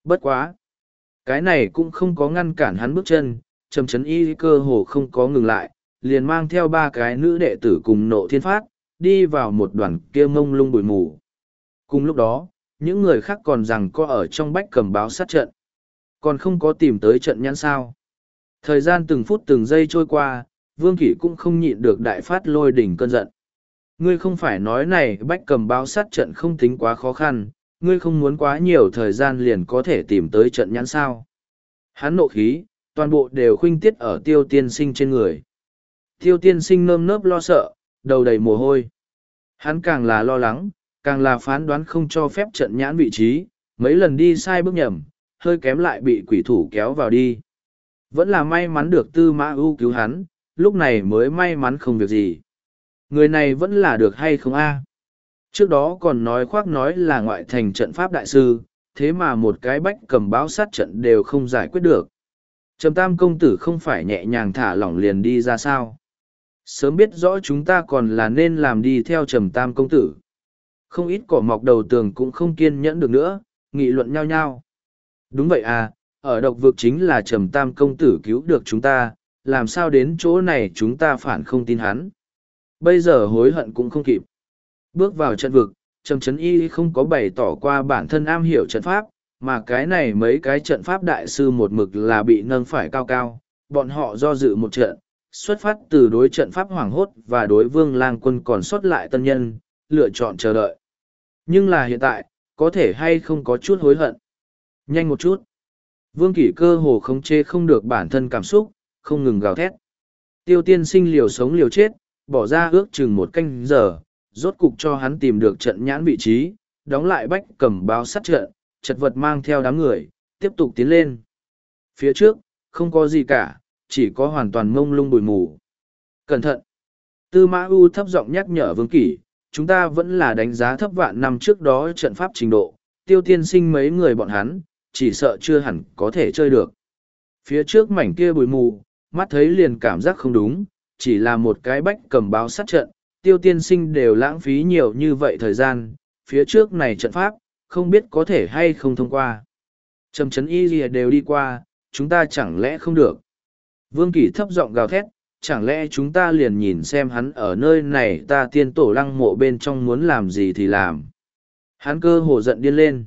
Bất quá. Cái này cũng không có ngăn cản hắn bước chân, Trầm Trấn Y cơ hồ không có ngừng lại, liền mang theo ba cái nữ đệ tử cùng Nộ Thiên Phát, đi vào một đoàn kia mông lung bụi mù. Cùng lúc đó, những người khác còn rằng có ở trong bách cầm báo sát trận. Còn không có tìm tới trận nhãn sao. Thời gian từng phút từng giây trôi qua, Vương Kỷ cũng không nhịn được đại phát lôi đỉnh cơn giận. Ngươi không phải nói này bách cầm báo sát trận không tính quá khó khăn, ngươi không muốn quá nhiều thời gian liền có thể tìm tới trận nhãn sao. Hắn nộ khí, toàn bộ đều khuynh tiết ở Tiêu Tiên Sinh trên người. Tiêu Tiên Sinh nơm nớp lo sợ, đầu đầy mồ hôi. Hắn càng là lo lắng, càng là phán đoán không cho phép trận nhãn vị trí, mấy lần đi sai bước nhầm, hơi kém lại bị quỷ thủ kéo vào đi. Vẫn là may mắn được Tư Mã Ưu cứu hắn, lúc này mới may mắn không việc gì. Người này vẫn là được hay không a? Trước đó còn nói khoác nói là ngoại thành trận pháp đại sư, thế mà một cái bách cầm báo sát trận đều không giải quyết được. Trầm Tam công tử không phải nhẹ nhàng thả lỏng liền đi ra sao? Sớm biết rõ chúng ta còn là nên làm đi theo Trầm Tam công tử. Không ít cỏ mọc đầu tường cũng không kiên nhẫn được nữa, nghị luận nhau nhau. Đúng vậy à, ở độc vực chính là Trầm Tam công tử cứu được chúng ta, làm sao đến chỗ này chúng ta phản không tin hắn. Bây giờ hối hận cũng không kịp. Bước vào trận vực, Trầm Trấn Y không có bày tỏ qua bản thân am hiểu trận pháp, mà cái này mấy cái trận pháp đại sư một mực là bị nâng phải cao cao, bọn họ do dự một trận, xuất phát từ đối trận pháp hoảng hốt và đối Vương Lang Quân còn sót lại tân nhân, lựa chọn chờ đợi. Nhưng là hiện tại, có thể hay không có chút hối hận. Nhanh một chút. Vương Kỷ cơ hồ khống chế không được bản thân cảm xúc, không ngừng gào thét. Tiêu Tiên Sinh liều sống liều chết, bỏ ra ước chừng một canh giờ, rốt cục cho hắn tìm được trận nhãn vị trí, đóng lại bách cầm báo sát trận, chật vật mang theo đám người, tiếp tục tiến lên. Phía trước, không có gì cả, chỉ có hoàn toàn mông lung bụi mù. Cẩn thận! Tư Mã U thấp giọng nhắc nhở Vương Kỷ, chúng ta vẫn là đánh giá thấp vạn năm trước đó trận pháp trình độ, Tiêu Tiên Sinh mấy người bọn hắn, chỉ sợ chưa hẳn có thể chơi được. Phía trước mảnh kia bụi mù, mắt thấy liền cảm giác không đúng, chỉ là một cái bách cầm báo sát trận, Tiêu Tiên Sinh đều lãng phí nhiều như vậy thời gian, phía trước này trận pháp, không biết có thể hay không thông qua. Trầm Trấn Y gì đều đi qua, chúng ta chẳng lẽ không được. Vương Kỷ thấp giọng gào thét, chẳng lẽ chúng ta liền nhìn xem hắn ở nơi này ta tiên tổ lăng mộ bên trong muốn làm gì thì làm. Hắn cơ hồ giận điên lên.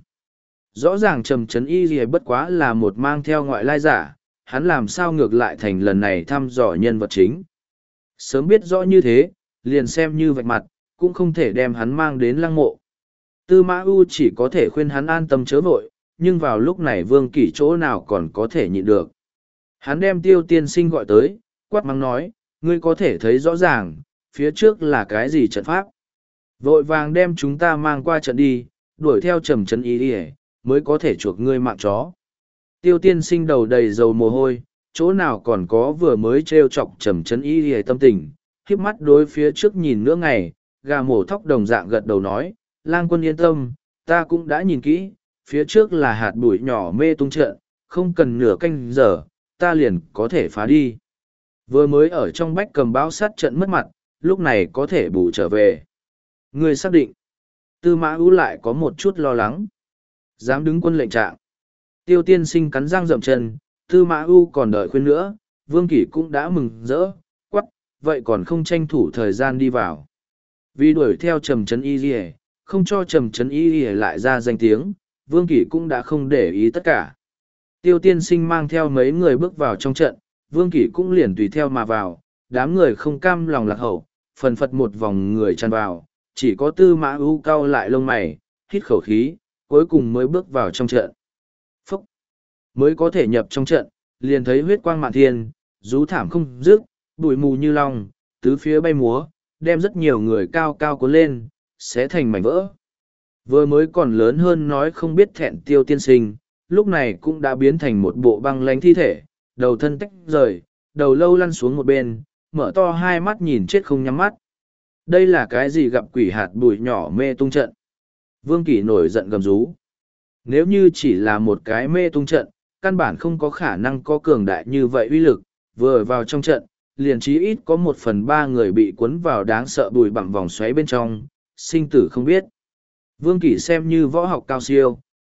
Rõ ràng Trầm Trấn Y gì bất quá là một mang theo ngoại lai giả, hắn làm sao ngược lại thành lần này thăm dò nhân vật chính. Sớm biết rõ như thế, liền xem như vạch mặt, cũng không thể đem hắn mang đến lăng mộ. Tư Mã U chỉ có thể khuyên hắn an tâm chớ vội, nhưng vào lúc này Vương Kỷ chỗ nào còn có thể nhịn được. Hắn đem Tiêu Tiên Sinh gọi tới, quát mắng nói, ngươi có thể thấy rõ ràng, phía trước là cái gì trận pháp. Vội vàng đem chúng ta mang qua trận đi, đuổi theo Trầm Trấn Y đi mới có thể chuộc ngươi mạng chó. Tiêu Tiên Sinh đầu đầy dầu mồ hôi, chỗ nào còn có vừa mới trêu chọc Trầm Trấn Y đi tâm tình, khiếp mắt đối phía trước nhìn nữa ngày, gà mổ thóc đồng dạng gật đầu nói, Lang Quân yên tâm, ta cũng đã nhìn kỹ, phía trước là hạt bụi nhỏ mê tung trận, không cần nửa canh giờ, ta liền có thể phá đi. Vừa mới ở trong bách cầm báo sát trận mất mặt, lúc này có thể bù trở về. Ngươi xác định. Tư Mã Ú lại có một chút lo lắng. Dám đứng quân lệnh trạng. Tiêu Tiên Sinh cắn răng rậm chân, Tư Mã U còn đợi khuyên nữa, Vương Kỷ cũng đã mừng rỡ, quắc, vậy còn không tranh thủ thời gian đi vào. Vì đuổi theo Trầm Trấn Y Lìa, không cho Trầm Trấn Y Lìa lại ra danh tiếng, Vương Kỷ cũng đã không để ý tất cả. Tiêu Tiên Sinh mang theo mấy người bước vào trong trận, Vương Kỷ cũng liền tùy theo mà vào, đám người không cam lòng lạc hậu, phần phật một vòng người tràn vào, chỉ có Tư Mã U cau lại lông mày, hít khẩu khí, cuối cùng mới bước vào trong trận. Phúc! Mới có thể nhập trong trận, liền thấy huyết quang mạn thiên, rú thảm không dứt, bụi mù như long, tứ phía bay múa, đem rất nhiều người cao cao cuốn lên, xé thành mảnh vỡ. Vừa mới còn lớn hơn nói không biết thẹn Tiêu Tiên Sinh, lúc này cũng đã biến thành một bộ băng lánh thi thể, đầu thân tách rời, đầu lâu lăn xuống một bên, mở to hai mắt nhìn chết không nhắm mắt. Đây là cái gì gặp quỷ hạt bụi nhỏ mê tung trận? Vương Kỷ nổi giận gầm rú. Nếu như chỉ là một cái mê tung trận, căn bản không có khả năng có cường đại như vậy uy lực, vừa vào trong trận, liền chí ít có 1/3 người bị cuốn vào đáng sợ bụi bặm vòng xoáy bên trong, sinh tử không biết. Vương Kỷ xem như võ học cao siêu,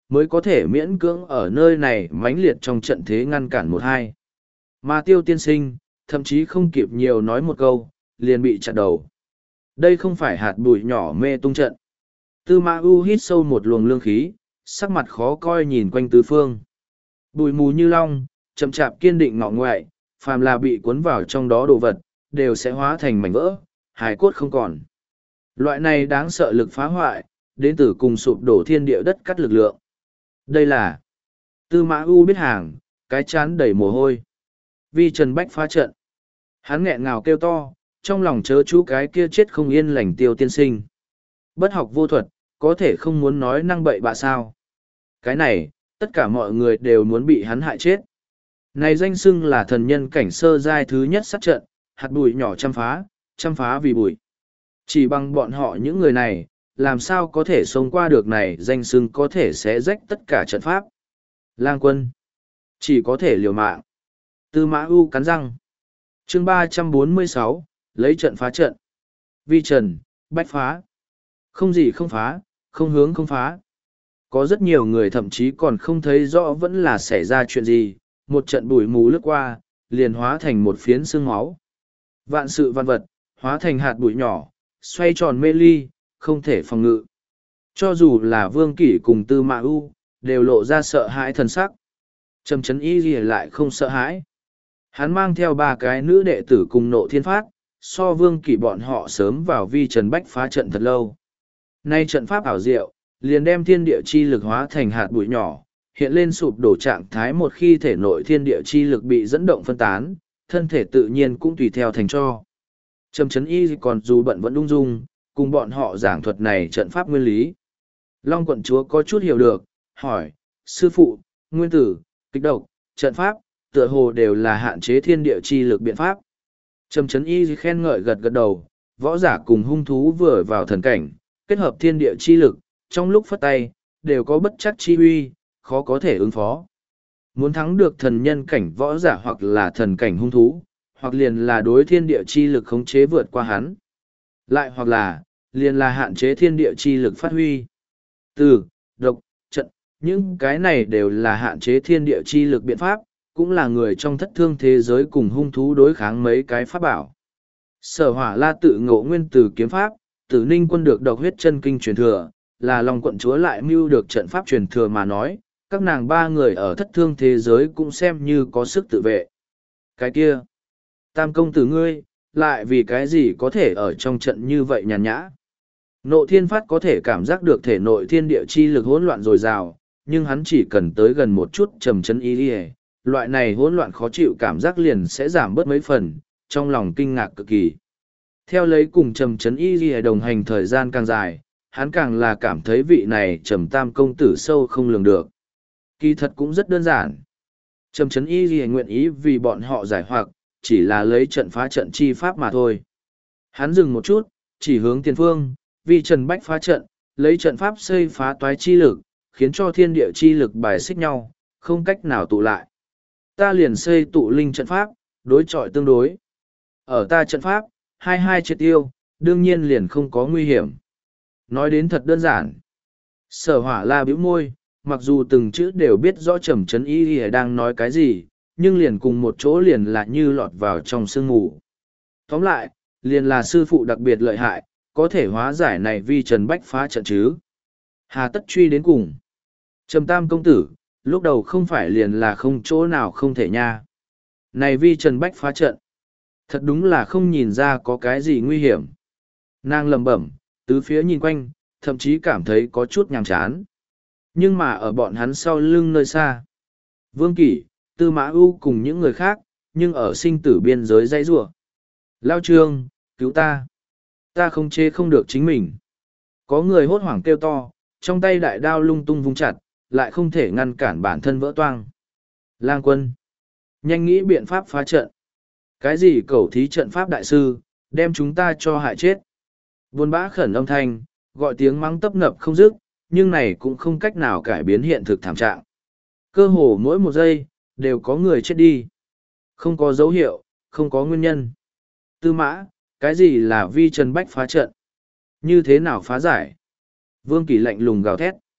mới có thể miễn cưỡng ở nơi này mãnh liệt trong trận thế ngăn cản một hai. Mà Tiêu tiên sinh, thậm chí không kịp nhiều nói một câu, liền bị chặt đầu. Đây không phải hạt bụi nhỏ mê tung trận. Tư Mã U hít sâu một luồng lương khí, sắc mặt khó coi nhìn quanh tứ phương. Bụi mù như long, chậm chạp kiên định ngọ ngoại, phàm là bị cuốn vào trong đó đồ vật, đều sẽ hóa thành mảnh vỡ, hài cốt không còn. Loại này đáng sợ lực phá hoại, đến từ cùng sụp đổ thiên địa đất cắt lực lượng. Đây là Tư Mã U biết hàng, cái chán đầy mồ hôi. Vi Trần Bách phá trận. Hắn nghẹn ngào kêu to, trong lòng chớ chú cái kia chết không yên lành Tiêu tiên sinh. Bất học vô thuật, có thể không muốn nói năng bậy bạ sao. Cái này, tất cả mọi người đều muốn bị hắn hại chết. Này danh xưng là thần nhân cảnh sơ giai thứ nhất sát trận, hạt bụi nhỏ trăm phá vì bụi. Chỉ bằng bọn họ những người này, làm sao có thể sống qua được này danh xưng có thể sẽ rách tất cả trận pháp. Lang quân, chỉ có thể liều mạng. Tư Mã U cắn răng. Chương 346, lấy trận phá trận. Vi Trần, Bách phá. Không gì không phá, không hướng không phá. Có rất nhiều người thậm chí còn không thấy rõ vẫn là xảy ra chuyện gì, một trận bụi mù lướt qua, liền hóa thành một phiến xương máu. Vạn sự vạn vật, hóa thành hạt bụi nhỏ, xoay tròn mê ly, không thể phòng ngự. Cho dù là Vương Kỷ cùng Tư Mã U, đều lộ ra sợ hãi thần sắc. Trầm Chấn Y gì lại không sợ hãi. Hắn mang theo 3 cái nữ đệ tử cùng Nộ Thiên Phát, so Vương Kỷ bọn họ sớm vào Vi Trần Bách phá trận thật lâu. Nay trận pháp ảo diệu, liền đem thiên địa chi lực hóa thành hạt bụi nhỏ, hiện lên sụp đổ trạng thái một khi thể nội thiên địa chi lực bị dẫn động phân tán, thân thể tự nhiên cũng tùy theo thành cho. Trầm Chấn Y còn dù bận vẫn ung dung, cùng bọn họ giảng thuật này trận pháp nguyên lý. Long quận chúa có chút hiểu được, hỏi, sư phụ, nguyên tử, kịch độc, trận pháp, tựa hồ đều là hạn chế thiên địa chi lực biện pháp. Trầm Chấn Y khen ngợi gật gật đầu, võ giả cùng hung thú vừa vào thần cảnh, kết hợp thiên địa chi lực, trong lúc phất tay, đều có bất chắc chi uy, khó có thể ứng phó. Muốn thắng được thần nhân cảnh võ giả hoặc là thần cảnh hung thú, hoặc liền là đối thiên địa chi lực khống chế vượt qua hắn. Lại hoặc là, liền là hạn chế thiên địa chi lực phát huy. Từ, độc, trận, những cái này đều là hạn chế thiên địa chi lực biện pháp, cũng là người trong thất thương thế giới cùng hung thú đối kháng mấy cái pháp bảo. Sở Hỏa La tự ngộ nguyên từ kiếm pháp, Tử Ninh quân được độc huyết chân kinh truyền thừa, là Long quận chúa lại mưu được trận pháp truyền thừa mà nói, các nàng 3 người ở thất thương thế giới cũng xem như có sức tự vệ. Cái kia, Tam công tử ngươi, lại vì cái gì có thể ở trong trận như vậy nhàn nhã. Nộ Thiên Phát có thể cảm giác được thể nội thiên địa chi lực hỗn loạn dồi dào, nhưng hắn chỉ cần tới gần một chút Trầm Chấn Y, loại này hỗn loạn khó chịu cảm giác liền sẽ giảm bớt mấy phần, trong lòng kinh ngạc cực kỳ. Theo lấy cùng Trầm Chấn Y đồng hành thời gian càng dài, hắn càng là cảm thấy vị này Trầm Tam công tử sâu không lường được. Kỳ thật cũng rất đơn giản. Trầm Chấn Y nguyện ý vì bọn họ giải hoặc, chỉ là lấy trận phá trận chi pháp mà thôi. Hắn dừng một chút, chỉ hướng tiền phương, vì Trần Bách phá trận, lấy trận pháp xây phá toái chi lực, khiến cho thiên địa chi lực bài xích nhau, không cách nào tụ lại. Ta liền xây tụ linh trận pháp, đối chọi tương đối. Ở ta trận pháp, hai triệt tiêu, đương nhiên liền không có nguy hiểm. Nói đến thật đơn giản. Sở Hỏa La bĩu môi, mặc dù từng chữ đều biết rõ Trầm Chấn Y đang nói cái gì, nhưng liền cùng một chỗ liền là như lọt vào trong sương mù. Tóm lại, liền là sư phụ đặc biệt lợi hại, có thể hóa giải này Vi Trần Bách phá trận chứ. Hà tất truy đến cùng. Trầm Tam công tử, lúc đầu không phải liền là không chỗ nào không thể nha. Này Vi Trần Bách phá trận. Thật đúng là không nhìn ra có cái gì nguy hiểm. Nàng lẩm bẩm, tứ phía nhìn quanh, thậm chí cảm thấy có chút nhàm chán. Nhưng mà ở bọn hắn sau lưng nơi xa, Vương Kỷ, Tư Mã U cùng những người khác, nhưng ở sinh tử biên giới dãy rủa. Lao Trương, cứu ta. Ta không chế không được chính mình. Có người hốt hoảng kêu to, trong tay đại đao lung tung vung chặt, lại không thể ngăn cản bản thân vỡ toang. Lang quân, nhanh nghĩ biện pháp phá trận. Cái gì cẩu thí trận pháp đại sư, đem chúng ta cho hại chết. Buồn bã khẩn âm thanh, gọi tiếng mắng tấp nập không dứt, nhưng này cũng không cách nào cải biến hiện thực thảm trạng. Cơ hồ mỗi một giây, đều có người chết đi. Không có dấu hiệu, không có nguyên nhân. Tư Mã, cái gì là Vi Trần Bách phá trận? Như thế nào phá giải? Vương Kỷ lạnh lùng gào thét.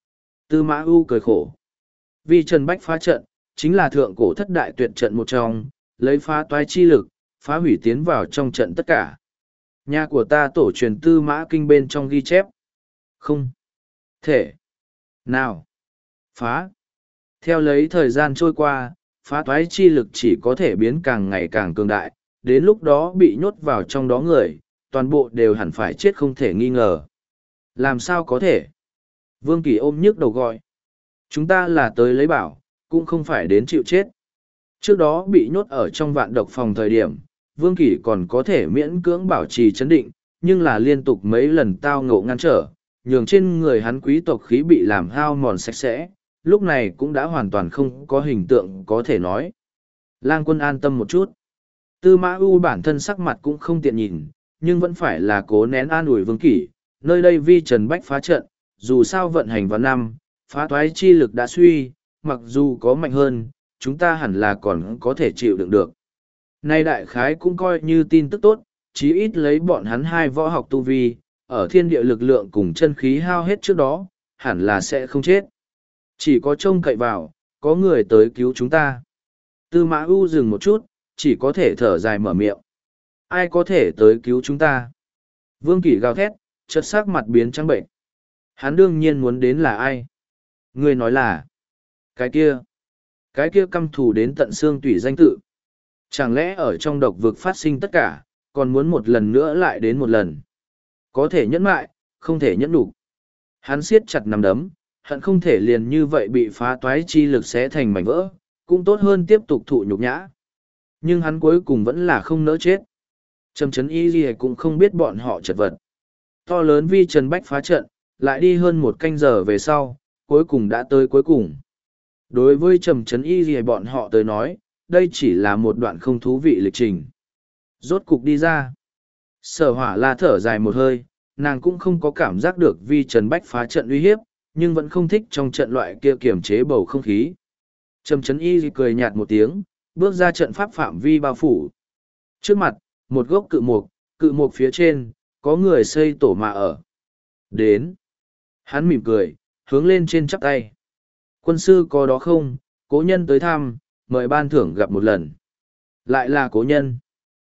Tư Mã U cười khổ. Vi Trần Bách phá trận, chính là thượng cổ thất đại tuyệt trận một trong, lấy phá toái chi lực, phá hủy tiến vào trong trận tất cả. Nhà của ta tổ truyền Tư Mã Kinh bên trong ghi chép. Không thể nào phá. Theo lấy thời gian trôi qua, phá toái chi lực chỉ có thể biến càng ngày càng cường đại, đến lúc đó bị nhốt vào trong đó người, toàn bộ đều hẳn phải chết không thể nghi ngờ. Làm sao có thể? Vương Kỳ ôm nhức đầu gọi. Chúng ta là tới lấy bảo, cũng không phải đến chịu chết. Trước đó bị nhốt ở trong vạn độc phòng thời điểm, Vương Kỳ còn có thể miễn cưỡng bảo trì chấn định, nhưng là liên tục mấy lần tao ngộ ngăn trở, nhường trên người hắn quý tộc khí bị làm hao mòn sạch sẽ, lúc này cũng đã hoàn toàn không có hình tượng có thể nói. Lang Quân an tâm một chút. Tư Mã U bản thân sắc mặt cũng không tiện nhìn, nhưng vẫn phải là cố nén an ủi Vương Kỷ, nơi đây Vi Trần Bách phá trận, dù sao vận hành vào năm, phá toái chi lực đã suy, mặc dù có mạnh hơn, chúng ta hẳn là còn có thể chịu đựng được. Nay đại khái cũng coi như tin tức tốt, chí ít lấy bọn hắn hai võ học tu vi, ở thiên địa lực lượng cùng chân khí hao hết trước đó, hẳn là sẽ không chết. Chỉ có trông cậy vào, có người tới cứu chúng ta. Tư Mã U dừng một chút, chỉ có thể thở dài mở miệng. Ai có thể tới cứu chúng ta? Vương Kỷ gào thét, chợt sắc mặt biến trắng bệnh. Hắn đương nhiên muốn đến là ai? Người nói là cái kia căm thù đến tận xương tủy danh tự. Chẳng lẽ ở trong độc vực phát sinh tất cả, còn muốn một lần nữa lại đến một lần? Có thể nhẫn mại, không thể nhẫn đủ. Hắn siết chặt nắm đấm, hận không thể liền như vậy bị phá toái chi lực xé thành mảnh vỡ, cũng tốt hơn tiếp tục thụ nhục nhã. Nhưng hắn cuối cùng vẫn là không nỡ chết. Trầm Trấn Y Ghi cũng không biết bọn họ chật vật. To lớn Vi Trần Bách phá trận, lại đi hơn một canh giờ về sau, cuối cùng đã tới cuối cùng. Đối với Trầm Trấn Y Ghi bọn họ tới nói, đây chỉ là một đoạn không thú vị lịch trình. Rốt cục đi ra. Sở Hỏa La thở dài một hơi, nàng cũng không có cảm giác được Vi Trần Bách phá trận uy hiếp, nhưng vẫn không thích trong trận loại kia kiềm chế bầu không khí. Trầm Trấn Y cười nhạt một tiếng, bước ra trận pháp phạm vi bao phủ. Trước mặt, một gốc cự mục phía trên, có người xây tổ mạ ở. Đến. Hắn mỉm cười, hướng lên trên chắp tay. Quân sư có đó không, cố nhân tới thăm, mời ban thưởng gặp một lần. Lại là cố nhân.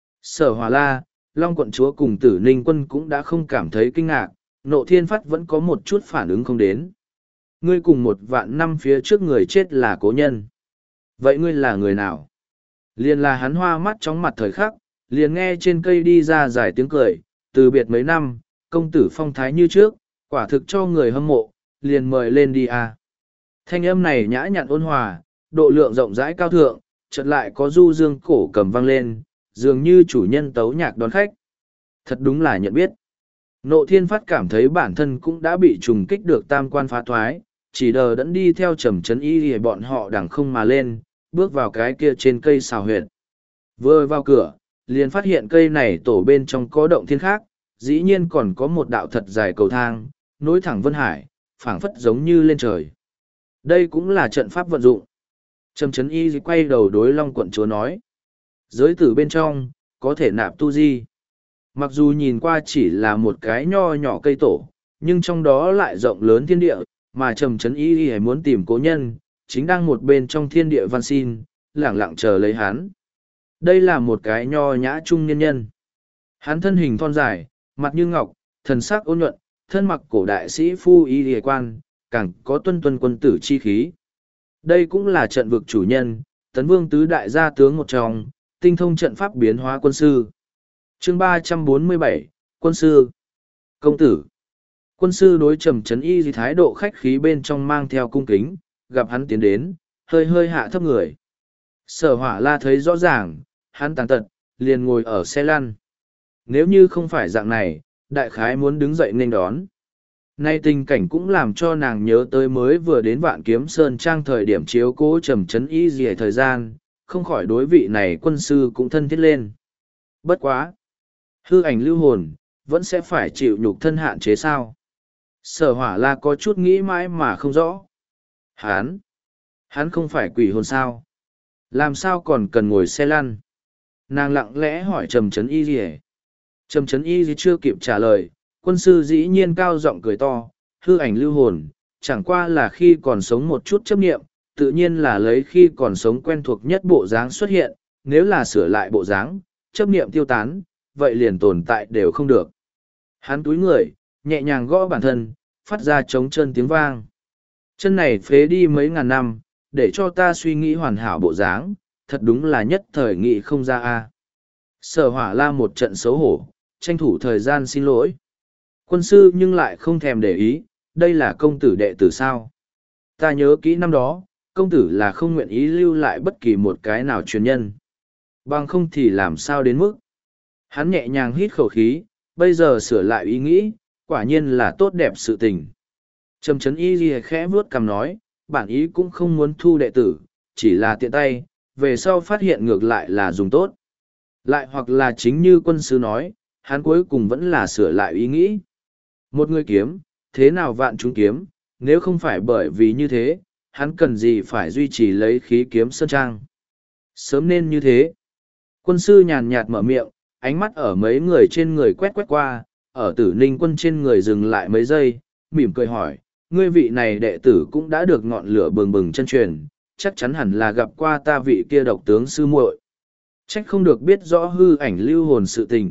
Sở Hỏa La, Long quận chúa cùng Tử Ninh quân cũng đã không cảm thấy kinh ngạc, Nộ Thiên Phát vẫn có một chút phản ứng không đến. Ngươi cùng 1.000 năm phía trước người chết là cố nhân. Vậy ngươi là người nào? Liền là hắn hoa mắt chóng mặt thời khắc, liền nghe trên cây đi ra dài tiếng cười, từ biệt mấy năm, công tử phong thái như trước, quả thực cho người hâm mộ, liền mời lên đi à. Thanh âm này nhã nhặn ôn hòa, độ lượng rộng rãi cao thượng, chợt lại có du dương cổ cầm vang lên, dường như chủ nhân tấu nhạc đón khách. Thật đúng là nhận biết. Nộ Thiên Phát cảm thấy bản thân cũng đã bị trùng kích được tam quan phá thoái, chỉ đờ đẫn đi theo Trầm Trấn Y thì bọn họ đằng không mà lên, bước vào cái kia trên cây xào huyệt. Vừa vào cửa, liền phát hiện cây này tổ bên trong có động thiên khác, dĩ nhiên còn có một đạo thật dài cầu thang, nối thẳng vân hải, phảng phất giống như lên trời. Đây cũng là trận pháp vận dụng. Trầm Trấn Y quay đầu đối Long quận chúa nói. Giới tử bên trong, có thể nạp tu di. Mặc dù nhìn qua chỉ là một cái nho nhỏ cây tổ, nhưng trong đó lại rộng lớn thiên địa, mà Trầm Trấn Y muốn tìm cố nhân, chính đang một bên trong thiên địa văn xin, lẳng lặng chờ lấy hắn. Đây là một cái nho nhã trung niên nhân. Hắn thân hình thon dài, mặt như ngọc, thần sắc ôn nhuận, thân mặc cổ đại sĩ phu y hề quan, càng có tuân tuân quân tử chi khí. Đây cũng là trận vực chủ nhân, Tấn Vương tứ đại gia tướng một trong, tinh thông trận pháp biến hóa quân sư. Chương 347, quân sư. Công tử. Quân sư đối Trầm Trấn Y thái độ khách khí bên trong mang theo cung kính, gặp hắn tiến đến, hơi hơi hạ thấp người. Sở Hỏa La thấy rõ ràng, hắn tàn tật, liền ngồi ở xe lăn. Nếu như không phải dạng này, đại khái muốn đứng dậy nên đón. Nay tình cảnh cũng làm cho nàng nhớ tới mới vừa đến Vạn Kiếm Sơn Trang thời điểm chiếu cố Trầm Trấn Y dì thời gian, không khỏi đối vị này quân sư cũng thân thiết lên. Bất quá. Hư ảnh lưu hồn, vẫn sẽ phải chịu nhục thân hạn chế sao? Sở Hỏa La có chút nghĩ mãi mà không rõ. Hắn không phải quỷ hồn sao? Làm sao còn cần ngồi xe lăn? Nàng lặng lẽ hỏi Trầm Trấn Y gì? Trầm Trấn Y gì chưa kịp trả lời, quân sư dĩ nhiên cao giọng cười to, hư ảnh lưu hồn, chẳng qua là khi còn sống một chút chấp nghiệm, tự nhiên là lấy khi còn sống quen thuộc nhất bộ dáng xuất hiện, nếu là sửa lại bộ dáng, chấp nghiệm tiêu tán, vậy liền tồn tại đều không được. Hắn túi người, nhẹ nhàng gõ bản thân, phát ra trống chân tiếng vang. Chân này phế đi mấy ngàn năm, để cho ta suy nghĩ hoàn hảo bộ dáng, thật đúng là nhất thời nghị không ra a. Sở Hỏa La một trận xấu hổ, tranh thủ thời gian xin lỗi. Quân sư nhưng lại không thèm để ý, đây là công tử đệ tử sao. Ta nhớ kỹ năm đó, công tử là không nguyện ý lưu lại bất kỳ một cái nào truyền nhân. Bằng không thì làm sao đến mức. Hắn nhẹ nhàng hít khẩu khí, bây giờ sửa lại ý nghĩ, quả nhiên là tốt đẹp sự tình. Trầm Trấn Y Ghi khẽ vuốt cằm nói, bản ý cũng không muốn thu đệ tử, chỉ là tiện tay, về sau phát hiện ngược lại là dùng tốt. Lại hoặc là chính như quân sư nói, hắn cuối cùng vẫn là sửa lại ý nghĩ. Một người kiếm, thế nào vạn chúng kiếm, nếu không phải bởi vì như thế, hắn cần gì phải duy trì lấy khí kiếm sơn trang. Sớm nên như thế. Quân sư nhàn nhạt mở miệng, ánh mắt ở mấy người trên người quét quét qua, ở Tử Ninh Quân trên người dừng lại mấy giây, mỉm cười hỏi, ngươi vị này đệ tử cũng đã được ngọn lửa bừng bừng chân truyền, chắc chắn hẳn là gặp qua ta vị kia độc tướng sư muội. Trách không được biết rõ hư ảnh lưu hồn sự tình.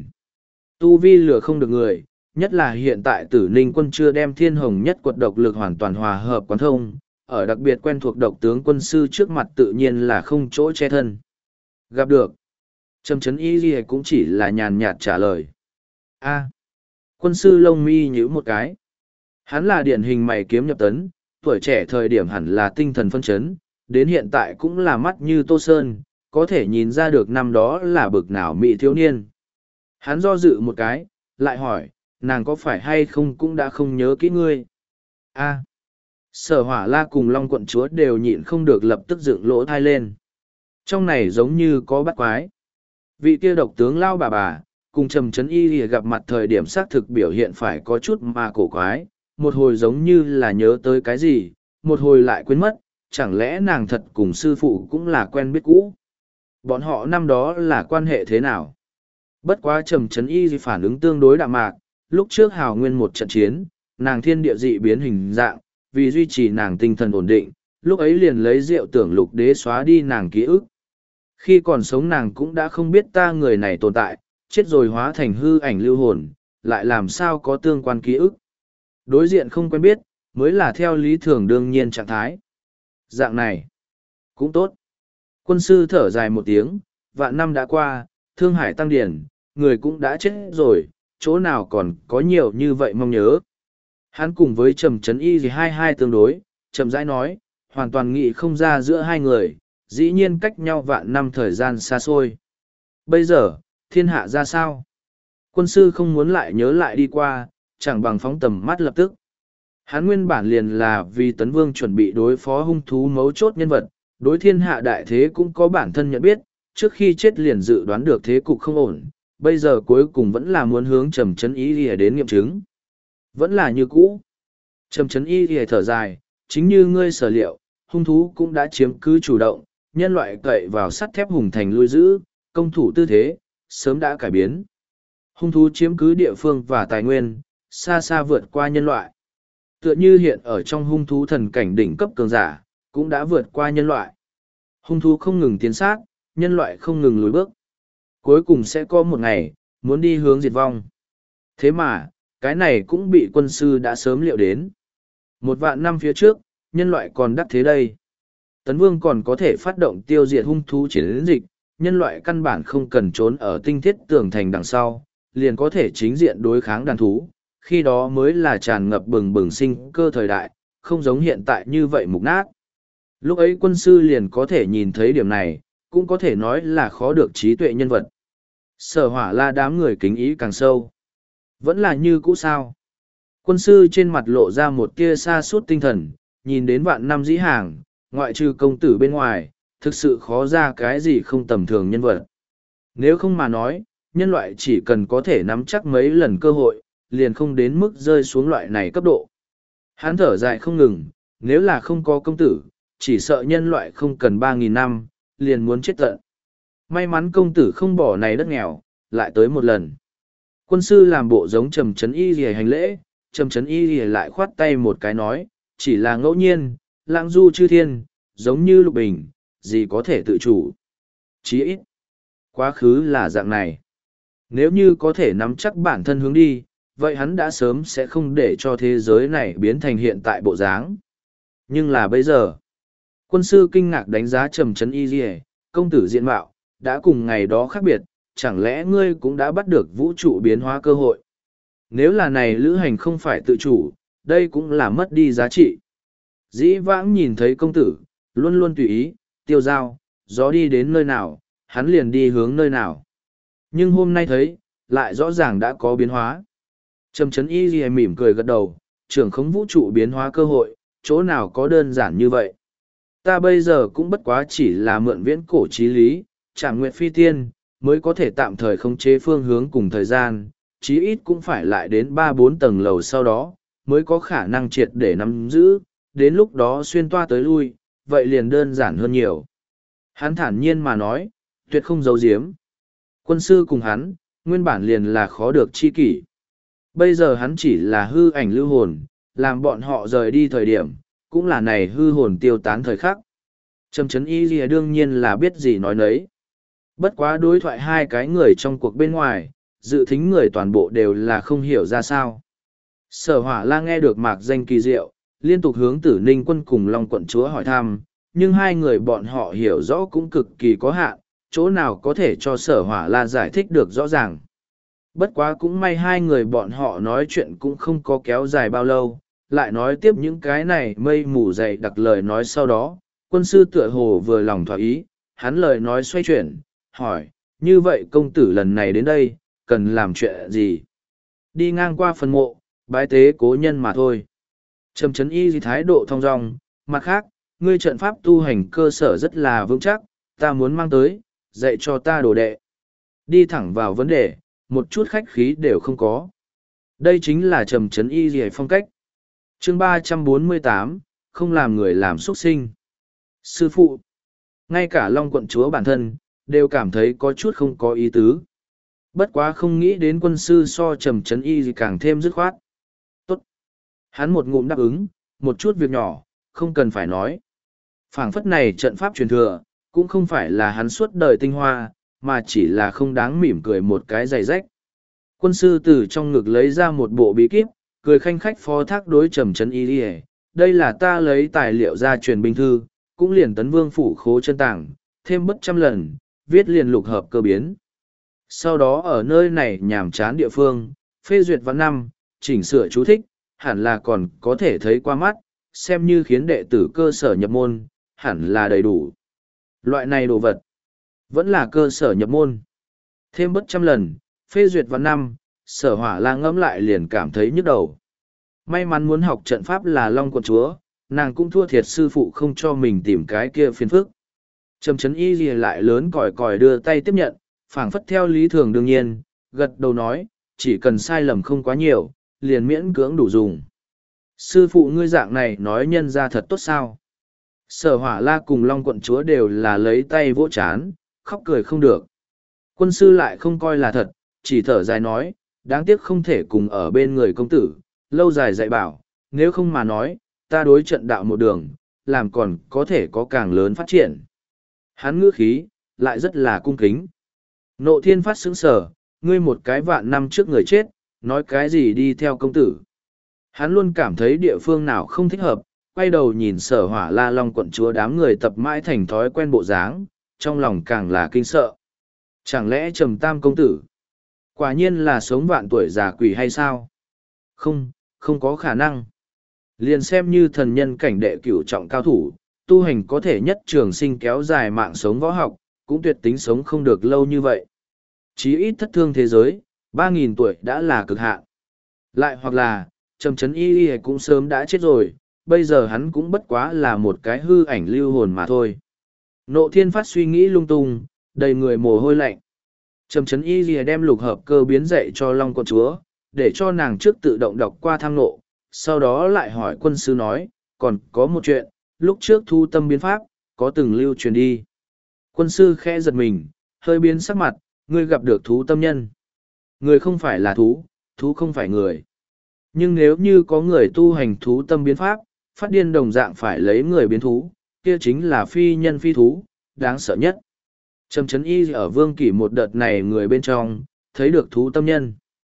Tu vi lửa không được người, nhất là hiện tại Tử Ninh Quân chưa đem thiên hồng nhất quật độc lực hoàn toàn hòa hợp quán thông, ở đặc biệt quen thuộc độc tướng quân sư trước mặt tự nhiên là không chỗ che thân. Gặp được. Trầm Trấn Y Ghi cũng chỉ là nhàn nhạt trả lời. A. Quân sư lông mi nhíu một cái. Hắn là điển hình mày kiếm nhập tấn, tuổi trẻ thời điểm hẳn là tinh thần phân chấn, đến hiện tại cũng là mắt như tô sơn, có thể nhìn ra được năm đó là bực nào mỹ thiếu niên. Hắn do dự một cái, lại hỏi, nàng có phải hay không cũng đã không nhớ kỹ ngươi. A. Sở Hỏa La cùng Long quận chúa đều nhịn không được lập tức dựng lỗ thai lên. Trong này giống như có bắt quái. Vị kia độc tướng lao bà, cùng Trầm Trấn Y thì gặp mặt thời điểm xác thực biểu hiện phải có chút mà cổ quái, một hồi giống như là nhớ tới cái gì, một hồi lại quên mất, chẳng lẽ nàng thật cùng sư phụ cũng là quen biết cũ. Bọn họ năm đó là quan hệ thế nào? Bất quá Trầm Trấn Y thì phản ứng tương đối đạm mạc, lúc trước hào nguyên một trận chiến, nàng thiên địa dị biến hình dạng, vì duy trì nàng tinh thần ổn định, lúc ấy liền lấy rượu tưởng lục đế xóa đi nàng ký ức. Khi còn sống nàng cũng đã không biết ta người này tồn tại, chết rồi hóa thành hư ảnh lưu hồn, lại làm sao có tương quan ký ức. Đối diện không quen biết, mới là theo lý thường đương nhiên trạng thái. Dạng này, cũng tốt. Quân sư thở dài một tiếng, vạn năm đã qua, Thương Hải tăng điển, người cũng đã chết rồi, chỗ nào còn có nhiều như vậy mong nhớ. Hắn cùng với Trầm Trấn Y thì hai tương đối, Trầm rãi nói, hoàn toàn nghĩ không ra giữa hai người, dĩ nhiên cách nhau vạn năm thời gian xa xôi. Bây giờ, thiên hạ ra sao? Quân sư không muốn lại nhớ lại đi qua, chẳng bằng phóng tầm mắt lập tức. Hắn nguyên bản liền là vì Tấn Vương chuẩn bị đối phó hung thú mấu chốt nhân vật, đối thiên hạ đại thế cũng có bản thân nhận biết, trước khi chết liền dự đoán được thế cục không ổn, bây giờ cuối cùng vẫn là muốn hướng Trầm Trấn Y lìa đến nghiệm chứng. Vẫn là như cũ. Trầm Trấn Y lìa thở dài, chính như ngươi sở liệu, hung thú cũng đã chiếm cứ chủ động, nhân loại cậy vào sắt thép hùng thành lui giữ, công thủ tư thế, sớm đã cải biến. Hung thú chiếm cứ địa phương và tài nguyên, xa xa vượt qua nhân loại. Tựa như hiện ở trong hung thú thần cảnh đỉnh cấp cường giả, cũng đã vượt qua nhân loại. Hung thú không ngừng tiến sát, nhân loại không ngừng lùi bước. Cuối cùng sẽ có một ngày, muốn đi hướng diệt vong. Thế mà, cái này cũng bị quân sư đã sớm liệu đến. 1.000 năm phía trước, nhân loại còn đắc thế đây. Tấn Vương còn có thể phát động tiêu diệt hung thú chiến dịch, nhân loại căn bản không cần trốn ở tinh thiết tường thành đằng sau, liền có thể chính diện đối kháng đàn thú, khi đó mới là tràn ngập bừng bừng sinh cơ thời đại, không giống hiện tại như vậy mục nát. Lúc ấy quân sư liền có thể nhìn thấy điểm này, cũng có thể nói là khó được trí tuệ nhân vật. Sở Hỏa La đám người kính ý càng sâu. Vẫn là như cũ sao. Quân sư trên mặt lộ ra một tia sa sút tinh thần, nhìn đến vạn năm dĩ hàng, ngoại trừ công tử bên ngoài, thực sự khó ra cái gì không tầm thường nhân vật. Nếu không mà nói, nhân loại chỉ cần có thể nắm chắc mấy lần cơ hội, liền không đến mức rơi xuống loại này cấp độ. Hắn thở dài không ngừng, nếu là không có công tử, chỉ sợ nhân loại không cần 3.000 năm, liền muốn chết tận. May mắn công tử không bỏ này đất nghèo, lại tới một lần. Quân sư làm bộ giống Trầm Trấn Y rìa hành lễ, Trầm Trấn Y rìa lại khoát tay một cái nói, chỉ là ngẫu nhiên, lãng du chư thiên, giống như lục bình, gì có thể tự chủ. Chí ít, quá khứ là dạng này. Nếu như có thể nắm chắc bản thân hướng đi, vậy hắn đã sớm sẽ không để cho thế giới này biến thành hiện tại bộ dáng. Nhưng là bây giờ, quân sư kinh ngạc đánh giá Trầm Trấn Y Dì, công tử diện mạo, đã cùng ngày đó khác biệt, chẳng lẽ ngươi cũng đã bắt được vũ trụ biến hóa cơ hội? Nếu là này lữ hành không phải tự chủ, đây cũng là mất đi giá trị. Dĩ vãng nhìn thấy công tử, luôn luôn tùy ý, tiêu dao, gió đi đến nơi nào, hắn liền đi hướng nơi nào. Nhưng hôm nay thấy, lại rõ ràng đã có biến hóa. Trầm Trấn Y Ghi mỉm cười gật đầu, trưởng khống vũ trụ biến hóa cơ hội, chỗ nào có đơn giản như vậy. Ta bây giờ cũng bất quá chỉ là mượn viễn cổ trí lý, Trảm Nguyệt Phi Tiên, mới có thể tạm thời khống chế phương hướng cùng thời gian, chí ít cũng phải lại đến 3-4 tầng lầu sau đó, mới có khả năng triệt để nắm giữ, đến lúc đó xuyên toa tới lui, vậy liền đơn giản hơn nhiều. Hắn thản nhiên mà nói, tuyệt không giấu giếm. Quân sư cùng hắn, nguyên bản liền là khó được chi kỷ. Bây giờ hắn chỉ là hư ảnh lưu hồn, làm bọn họ rời đi thời điểm, cũng là này hư hồn tiêu tán thời khắc. Trầm Trấn Y Lìa đương nhiên là biết gì nói nấy. Bất quá đối thoại hai cái người trong cuộc bên ngoài, dự thính người toàn bộ đều là không hiểu ra sao. Sở Hỏa La nghe được mạc danh kỳ diệu, liên tục hướng Tử Ninh Quân cùng Long Quận Chúa hỏi thăm, nhưng hai người bọn họ hiểu rõ cũng cực kỳ có hạn, chỗ nào có thể cho Sở Hỏa La giải thích được rõ ràng. Bất quá cũng may hai người bọn họ nói chuyện cũng không có kéo dài bao lâu, lại nói tiếp những cái này mây mù dày đặc lời nói sau đó, quân sư tựa hồ vừa lòng thỏa ý, hắn lời nói xoay chuyển, hỏi, như vậy công tử lần này đến đây, cần làm chuyện gì? Đi ngang qua phần mộ, bái tế cố nhân mà thôi. Trầm Trấn Y thái độ thong dong, mặt khác, ngươi trận pháp tu hành cơ sở rất là vững chắc, ta muốn mang tới, dạy cho ta đồ đệ. Đi thẳng vào vấn đề, một chút khách khí đều không có. Đây chính là Trầm Trấn Y Dì phong cách. Chương 348, không làm người làm xuất sinh. Sư phụ, ngay cả Long Quận Chúa bản thân, đều cảm thấy có chút không có ý tứ. Bất quá không nghĩ đến quân sư so Trầm Trấn Y Dì càng thêm dứt khoát. Tốt. Hắn một ngụm đáp ứng, một chút việc nhỏ, không cần phải nói. Phảng phất này trận pháp truyền thừa, cũng không phải là hắn suốt đời tinh hoa, mà chỉ là không đáng mỉm cười một cái giày rách. Quân sư từ trong ngực lấy ra một bộ bí kíp, cười khanh khách phó thác đối Trầm Trấn Y Lìa. Đây là ta lấy tài liệu ra truyền binh thư, cũng liền tấn vương phủ khố chân tảng, thêm bất trăm lần, viết liền lục hợp cơ biến. Sau đó ở nơi này nhàm chán địa phương, phê duyệt văn năm, chỉnh sửa chú thích, hẳn là còn có thể thấy qua mắt, xem như khiến đệ tử cơ sở nhập môn, hẳn là đầy đủ. Loại này đồ vật, vẫn là cơ sở nhập môn. Thêm bất trăm lần, phê duyệt văn năm, Sở Hỏa La ngẫm lại liền cảm thấy nhức đầu. May mắn muốn học trận pháp là Long Quận Chúa, nàng cũng thua thiệt sư phụ không cho mình tìm cái kia phiền phức. Trầm Trấn Y Lìa lại lớn còi còi đưa tay tiếp nhận, phảng phất theo lý thường đương nhiên, gật đầu nói, chỉ cần sai lầm không quá nhiều, liền miễn cưỡng đủ dùng. Sư phụ ngươi dạng này nói nhân ra thật tốt sao? Sở Hỏa La cùng Long Quận Chúa đều là lấy tay vỗ chán, khóc cười không được. Quân sư lại không coi là thật, chỉ thở dài nói, đáng tiếc không thể cùng ở bên người công tử, lâu dài dạy bảo, nếu không mà nói, ta đối trận đạo một đường, làm còn có thể có càng lớn phát triển. Hắn ngữ khí, lại rất là cung kính. Nộ Thiên Phát sững sờ, ngươi một cái vạn năm trước người chết, nói cái gì đi theo công tử. Hắn luôn cảm thấy địa phương nào không thích hợp, quay đầu nhìn Sở Hỏa La Long Quận Chúa đám người tập mãi thành thói quen bộ dáng, trong lòng càng là kinh sợ. Chẳng lẽ Trầm Tam công tử, quả nhiên là sống vạn tuổi già quỷ hay sao? Không, không có khả năng. Liền xem như thần nhân cảnh đệ cửu trọng cao thủ, tu hành có thể nhất trường sinh kéo dài mạng sống võ học, cũng tuyệt tính sống không được lâu như vậy. Chí ít thất thương thế giới, 3.000 tuổi đã là cực hạn. Lại hoặc là, Trầm Trấn Y Y cũng sớm đã chết rồi, bây giờ hắn cũng bất quá là một cái hư ảnh lưu hồn mà thôi. Nộ Thiên Phát suy nghĩ lung tung, đầy người mồ hôi lạnh. Trầm Trấn Y Y đem lục hợp cơ biến dạy cho Long Quận Chúa, để cho nàng trước tự động đọc qua tham nộ, sau đó lại hỏi quân sư nói, còn có một chuyện, lúc trước thu tâm biến pháp, có từng lưu truyền đi. Quân sư khẽ giật mình, hơi biến sắc mặt, ngươi gặp được thú tâm nhân. Người không phải là thú, thú không phải người. Nhưng nếu như có người tu hành thú tâm biến pháp, phát điên đồng dạng phải lấy người biến thú, kia chính là phi nhân phi thú, đáng sợ nhất. Trầm Trấn Y ở Vương Kỷ một đợt này người bên trong, thấy được thú tâm nhân.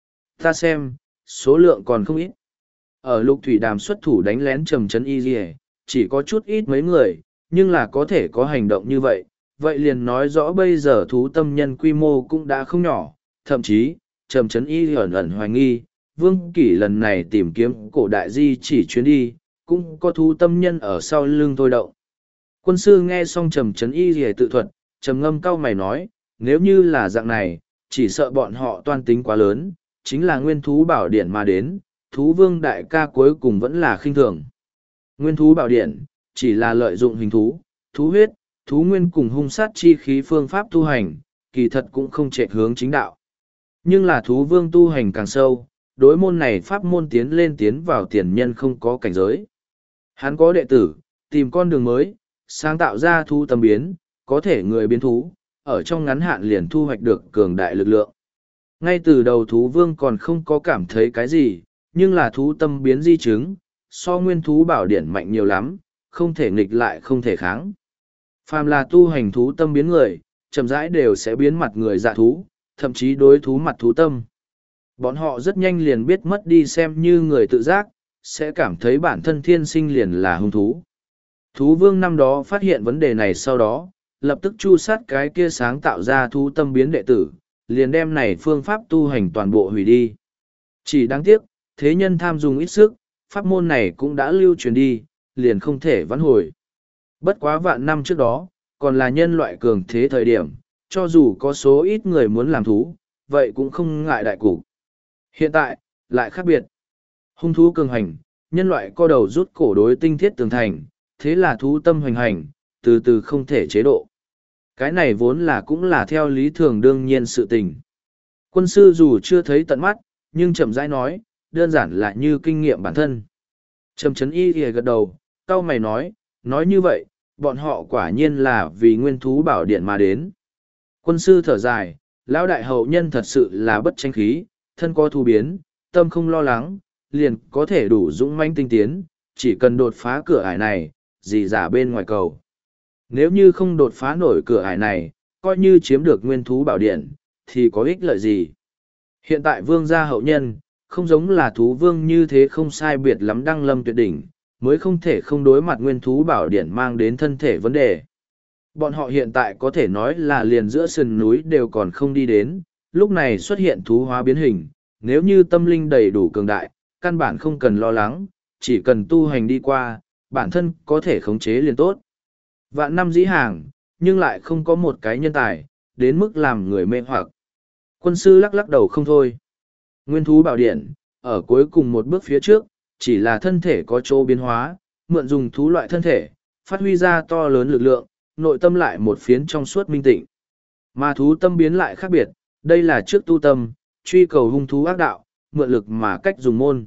Ta xem, số lượng còn không ít. Ở Lục Thủy Đàm xuất thủ đánh lén Trầm Trấn Y chỉ có chút ít mấy người, nhưng là có thể có hành động như vậy. Vậy liền nói rõ bây giờ thú tâm nhân quy mô cũng đã không nhỏ, thậm chí, Trầm Trấn Y ẩn ẩn hoài nghi, Vương Kỷ lần này tìm kiếm cổ đại di chỉ chuyến đi, cũng có thú tâm nhân ở sau lưng thôi động. Quân sư nghe xong Trầm Trấn Y tự thuật, trầm ngâm cau mày nói, nếu như là dạng này, chỉ sợ bọn họ toan tính quá lớn, chính là nguyên thú bảo điển mà đến, thú vương đại ca cuối cùng vẫn là khinh thường. Nguyên thú bảo điển, chỉ là lợi dụng hình thú, thú huyết, thú nguyên cùng hung sát chi khí phương pháp tu hành, kỳ thật cũng không chạy hướng chính đạo. Nhưng là thú vương tu hành càng sâu, đối môn này pháp môn tiến vào tiền nhân không có cảnh giới. Hắn có đệ tử, tìm con đường mới, sáng tạo ra thú tâm biến, có thể người biến thú, ở trong ngắn hạn liền thu hoạch được cường đại lực lượng. Ngay từ đầu thú vương còn không có cảm thấy cái gì, nhưng là thú tâm biến di chứng, so nguyên thú bảo điển mạnh nhiều lắm, không thể nghịch lại không thể kháng. Phàm là tu hành thú tâm biến người, chậm rãi đều sẽ biến mặt người dạ thú, thậm chí đối thú mặt thú tâm. Bọn họ rất nhanh liền biết mất đi xem như người tự giác, sẽ cảm thấy bản thân thiên sinh liền là hung thú. Thú vương năm đó phát hiện vấn đề này sau đó, lập tức chu sát cái kia sáng tạo ra thú tâm biến đệ tử, liền đem này phương pháp tu hành toàn bộ hủy đi. Chỉ đáng tiếc, thế nhân tham dùng ít sức, pháp môn này cũng đã lưu truyền đi, liền không thể vãn hồi. Bất quá vạn năm trước đó, còn là nhân loại cường thế thời điểm, cho dù có số ít người muốn làm thú, vậy cũng không ngại đại cục. Hiện tại, lại khác biệt. Hung thú cường hành, nhân loại co đầu rút cổ đối tinh thiết tường thành, thế là thú tâm hoành hành, từ từ không thể chế độ. Cái này vốn là cũng là theo lý thường đương nhiên sự tình. Quân sư dù chưa thấy tận mắt, nhưng chậm rãi nói, đơn giản là như kinh nghiệm bản thân. Trầm Trấn Y gật đầu, cau mày nói như vậy, bọn họ quả nhiên là vì nguyên thú bảo điện mà đến. Quân sư thở dài, lão đại hậu nhân thật sự là bất tranh khí, thân có thu biến, tâm không lo lắng, liền có thể đủ dũng mãnh tinh tiến, chỉ cần đột phá cửa ải này, gì giả bên ngoài cầu. Nếu như không đột phá nổi cửa ải này, coi như chiếm được nguyên thú bảo điện, thì có ích lợi gì? Hiện tại vương gia hậu nhân, không giống là thú vương như thế không sai biệt lắm đăng lâm tuyệt đỉnh, mới không thể không đối mặt nguyên thú bảo điện mang đến thân thể vấn đề. Bọn họ hiện tại có thể nói là liền giữa sườn núi đều còn không đi đến, lúc này xuất hiện thú hóa biến hình, nếu như tâm linh đầy đủ cường đại, căn bản không cần lo lắng, chỉ cần tu hành đi qua, bản thân có thể khống chế liền tốt. Vạn năm dĩ hàng, nhưng lại không có một cái nhân tài, đến mức làm người mê hoặc. Quân sư lắc lắc đầu không thôi. Nguyên thú bảo điện, ở cuối cùng một bước phía trước, chỉ là thân thể có chỗ biến hóa, mượn dùng thú loại thân thể, phát huy ra to lớn lực lượng, nội tâm lại một phiến trong suốt minh tịnh. Mà thú tâm biến lại khác biệt, đây là trước tu tâm, truy cầu hung thú ác đạo, mượn lực mà cách dùng môn.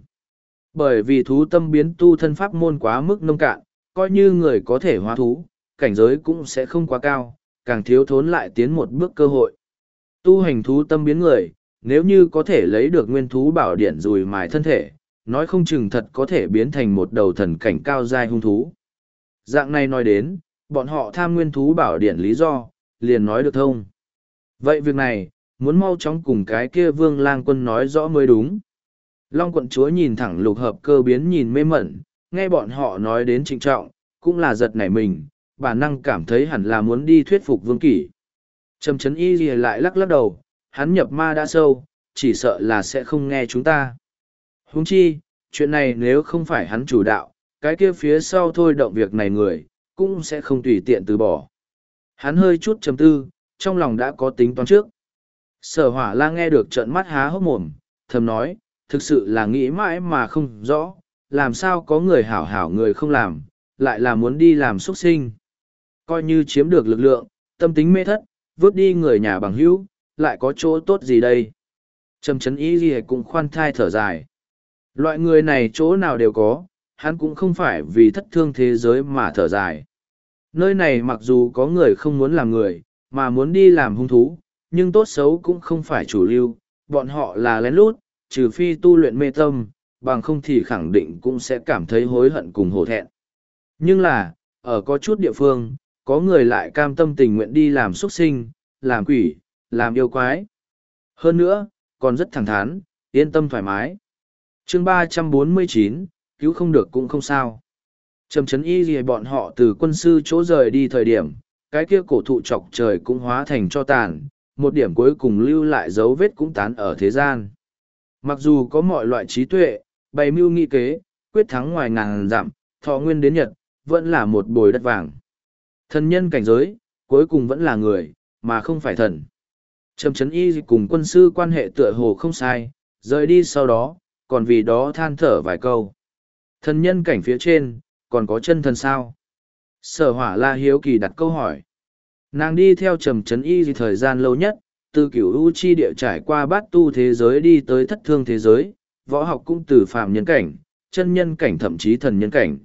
Bởi vì thú tâm biến tu thân pháp môn quá mức nông cạn, coi như người có thể hóa thú, cảnh giới cũng sẽ không quá cao, càng thiếu thốn lại tiến một bước cơ hội. Tu hành thú tâm biến người, nếu như có thể lấy được nguyên thú bảo điện dùi mài thân thể, nói không chừng thật có thể biến thành một đầu thần cảnh cao giai hung thú. Dạng này nói đến, bọn họ tham nguyên thú bảo điện lý do, liền nói được thông. Vậy việc này, muốn mau chóng cùng cái kia Vương Lang Quân nói rõ mới đúng. Long quận chúa nhìn thẳng Lục Hợp Cơ biến nhìn mê mẩn, nghe bọn họ nói đến trịnh trọng, cũng là giật nảy mình, bản năng cảm thấy hẳn là muốn đi thuyết phục Vương Kỷ. Trầm Trấn Y lìa lại lắc lắc đầu, hắn nhập ma đã sâu, chỉ sợ là sẽ không nghe chúng ta. Huống chi, chuyện này nếu không phải hắn chủ đạo, cái kia phía sau thôi động việc này người, cũng sẽ không tùy tiện từ bỏ. Hắn hơi chút trầm tư, trong lòng đã có tính toán trước. Sở Hỏa La nghe được trợn mắt há hốc mồm, thầm nói, thực sự là nghĩ mãi mà không rõ, làm sao có người hảo hảo người không làm, lại là muốn đi làm xuất sinh. Coi như chiếm được lực lượng, tâm tính mê thất, vứt đi người nhà bằng hữu, lại có chỗ tốt gì đây? Trầm Trấn Y gì cũng khoan thai thở dài. Loại người này chỗ nào đều có, hắn cũng không phải vì thất thương thế giới mà thở dài. Nơi này mặc dù có người không muốn làm người, mà muốn đi làm hung thú, nhưng tốt xấu cũng không phải chủ lưu, bọn họ là lén lút, trừ phi tu luyện mê tâm, bằng không thì khẳng định cũng sẽ cảm thấy hối hận cùng hổ thẹn. Nhưng là, ở có chút địa phương, có người lại cam tâm tình nguyện đi làm xuất sinh, làm quỷ, làm yêu quái. Hơn nữa, còn rất thẳng thắn, yên tâm thoải mái. Chương 349, cứu không được cũng không sao. Trầm Trấn Y gì bọn họ từ quân sư chỗ rời đi thời điểm, cái kia cổ thụ chọc trời cũng hóa thành cho tàn, một điểm cuối cùng lưu lại dấu vết cũng tán ở thế gian. Mặc dù có mọi loại trí tuệ, bày mưu nghị kế, quyết thắng ngoài ngàn dặm, thọ nguyên đến nhật, vẫn là một bồi đất vàng. Thần nhân cảnh giới, cuối cùng vẫn là người, mà không phải thần. Trầm Trấn Y cùng quân sư quan hệ tựa hồ không sai, rời đi sau đó, còn vì đó than thở vài câu. Thần nhân cảnh phía trên, còn có chân thần sao? Sở Hỏa La hiếu kỳ đặt câu hỏi. Nàng đi theo Trầm Trấn Y thời gian lâu nhất, từ cửu u chi địa trải qua bát tu thế giới đi tới thất thương thế giới, võ học cũng từ phàm nhân cảnh, chân nhân cảnh thậm chí thần nhân cảnh.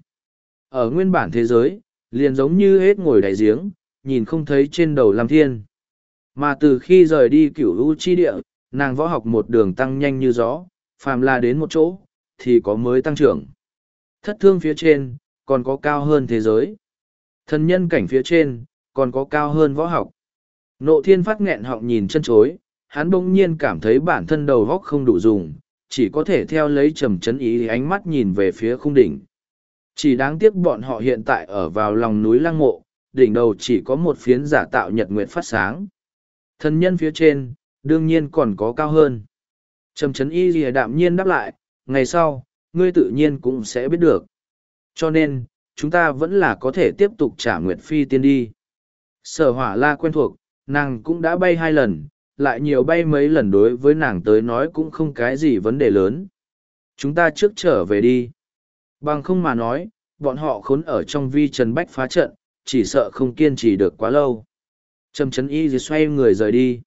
Ở nguyên bản thế giới, liền giống như hết ngồi đáy giếng, nhìn không thấy trên đầu Lam Thiên. Mà từ khi rời đi cửu u chi địa, nàng võ học một đường tăng nhanh như gió, phàm là đến một chỗ, thì có mới tăng trưởng. Thất thương phía trên, còn có cao hơn thế giới. Thần nhân cảnh phía trên, còn có cao hơn võ học. Nộ Thiên phát nghẹn họng nhìn chân chối, hắn bỗng nhiên cảm thấy bản thân đầu góc không đủ dùng, chỉ có thể theo lấy Trầm Trấn Y ánh mắt nhìn về phía khung đỉnh. Chỉ đáng tiếc bọn họ hiện tại ở vào lòng núi Lăng Mộ, đỉnh đầu chỉ có một phiến giả tạo nhật nguyệt phát sáng. Thần nhân phía trên, đương nhiên còn có cao hơn. Trầm Trấn Y lìa đạm nhiên đáp lại, ngày sau, ngươi tự nhiên cũng sẽ biết được. Cho nên, chúng ta vẫn là có thể tiếp tục trả Nguyệt Phi tiên đi. Sở Hỏa La quen thuộc, nàng cũng đã bay 2 lần, lại nhiều bay mấy lần đối với nàng tới nói cũng không cái gì vấn đề lớn. Chúng ta trước trở về đi. Bằng không mà nói, bọn họ khốn ở trong vi trần bách phá trận, chỉ sợ không kiên trì được quá lâu. Trầm Trấn Y xoay người rời đi.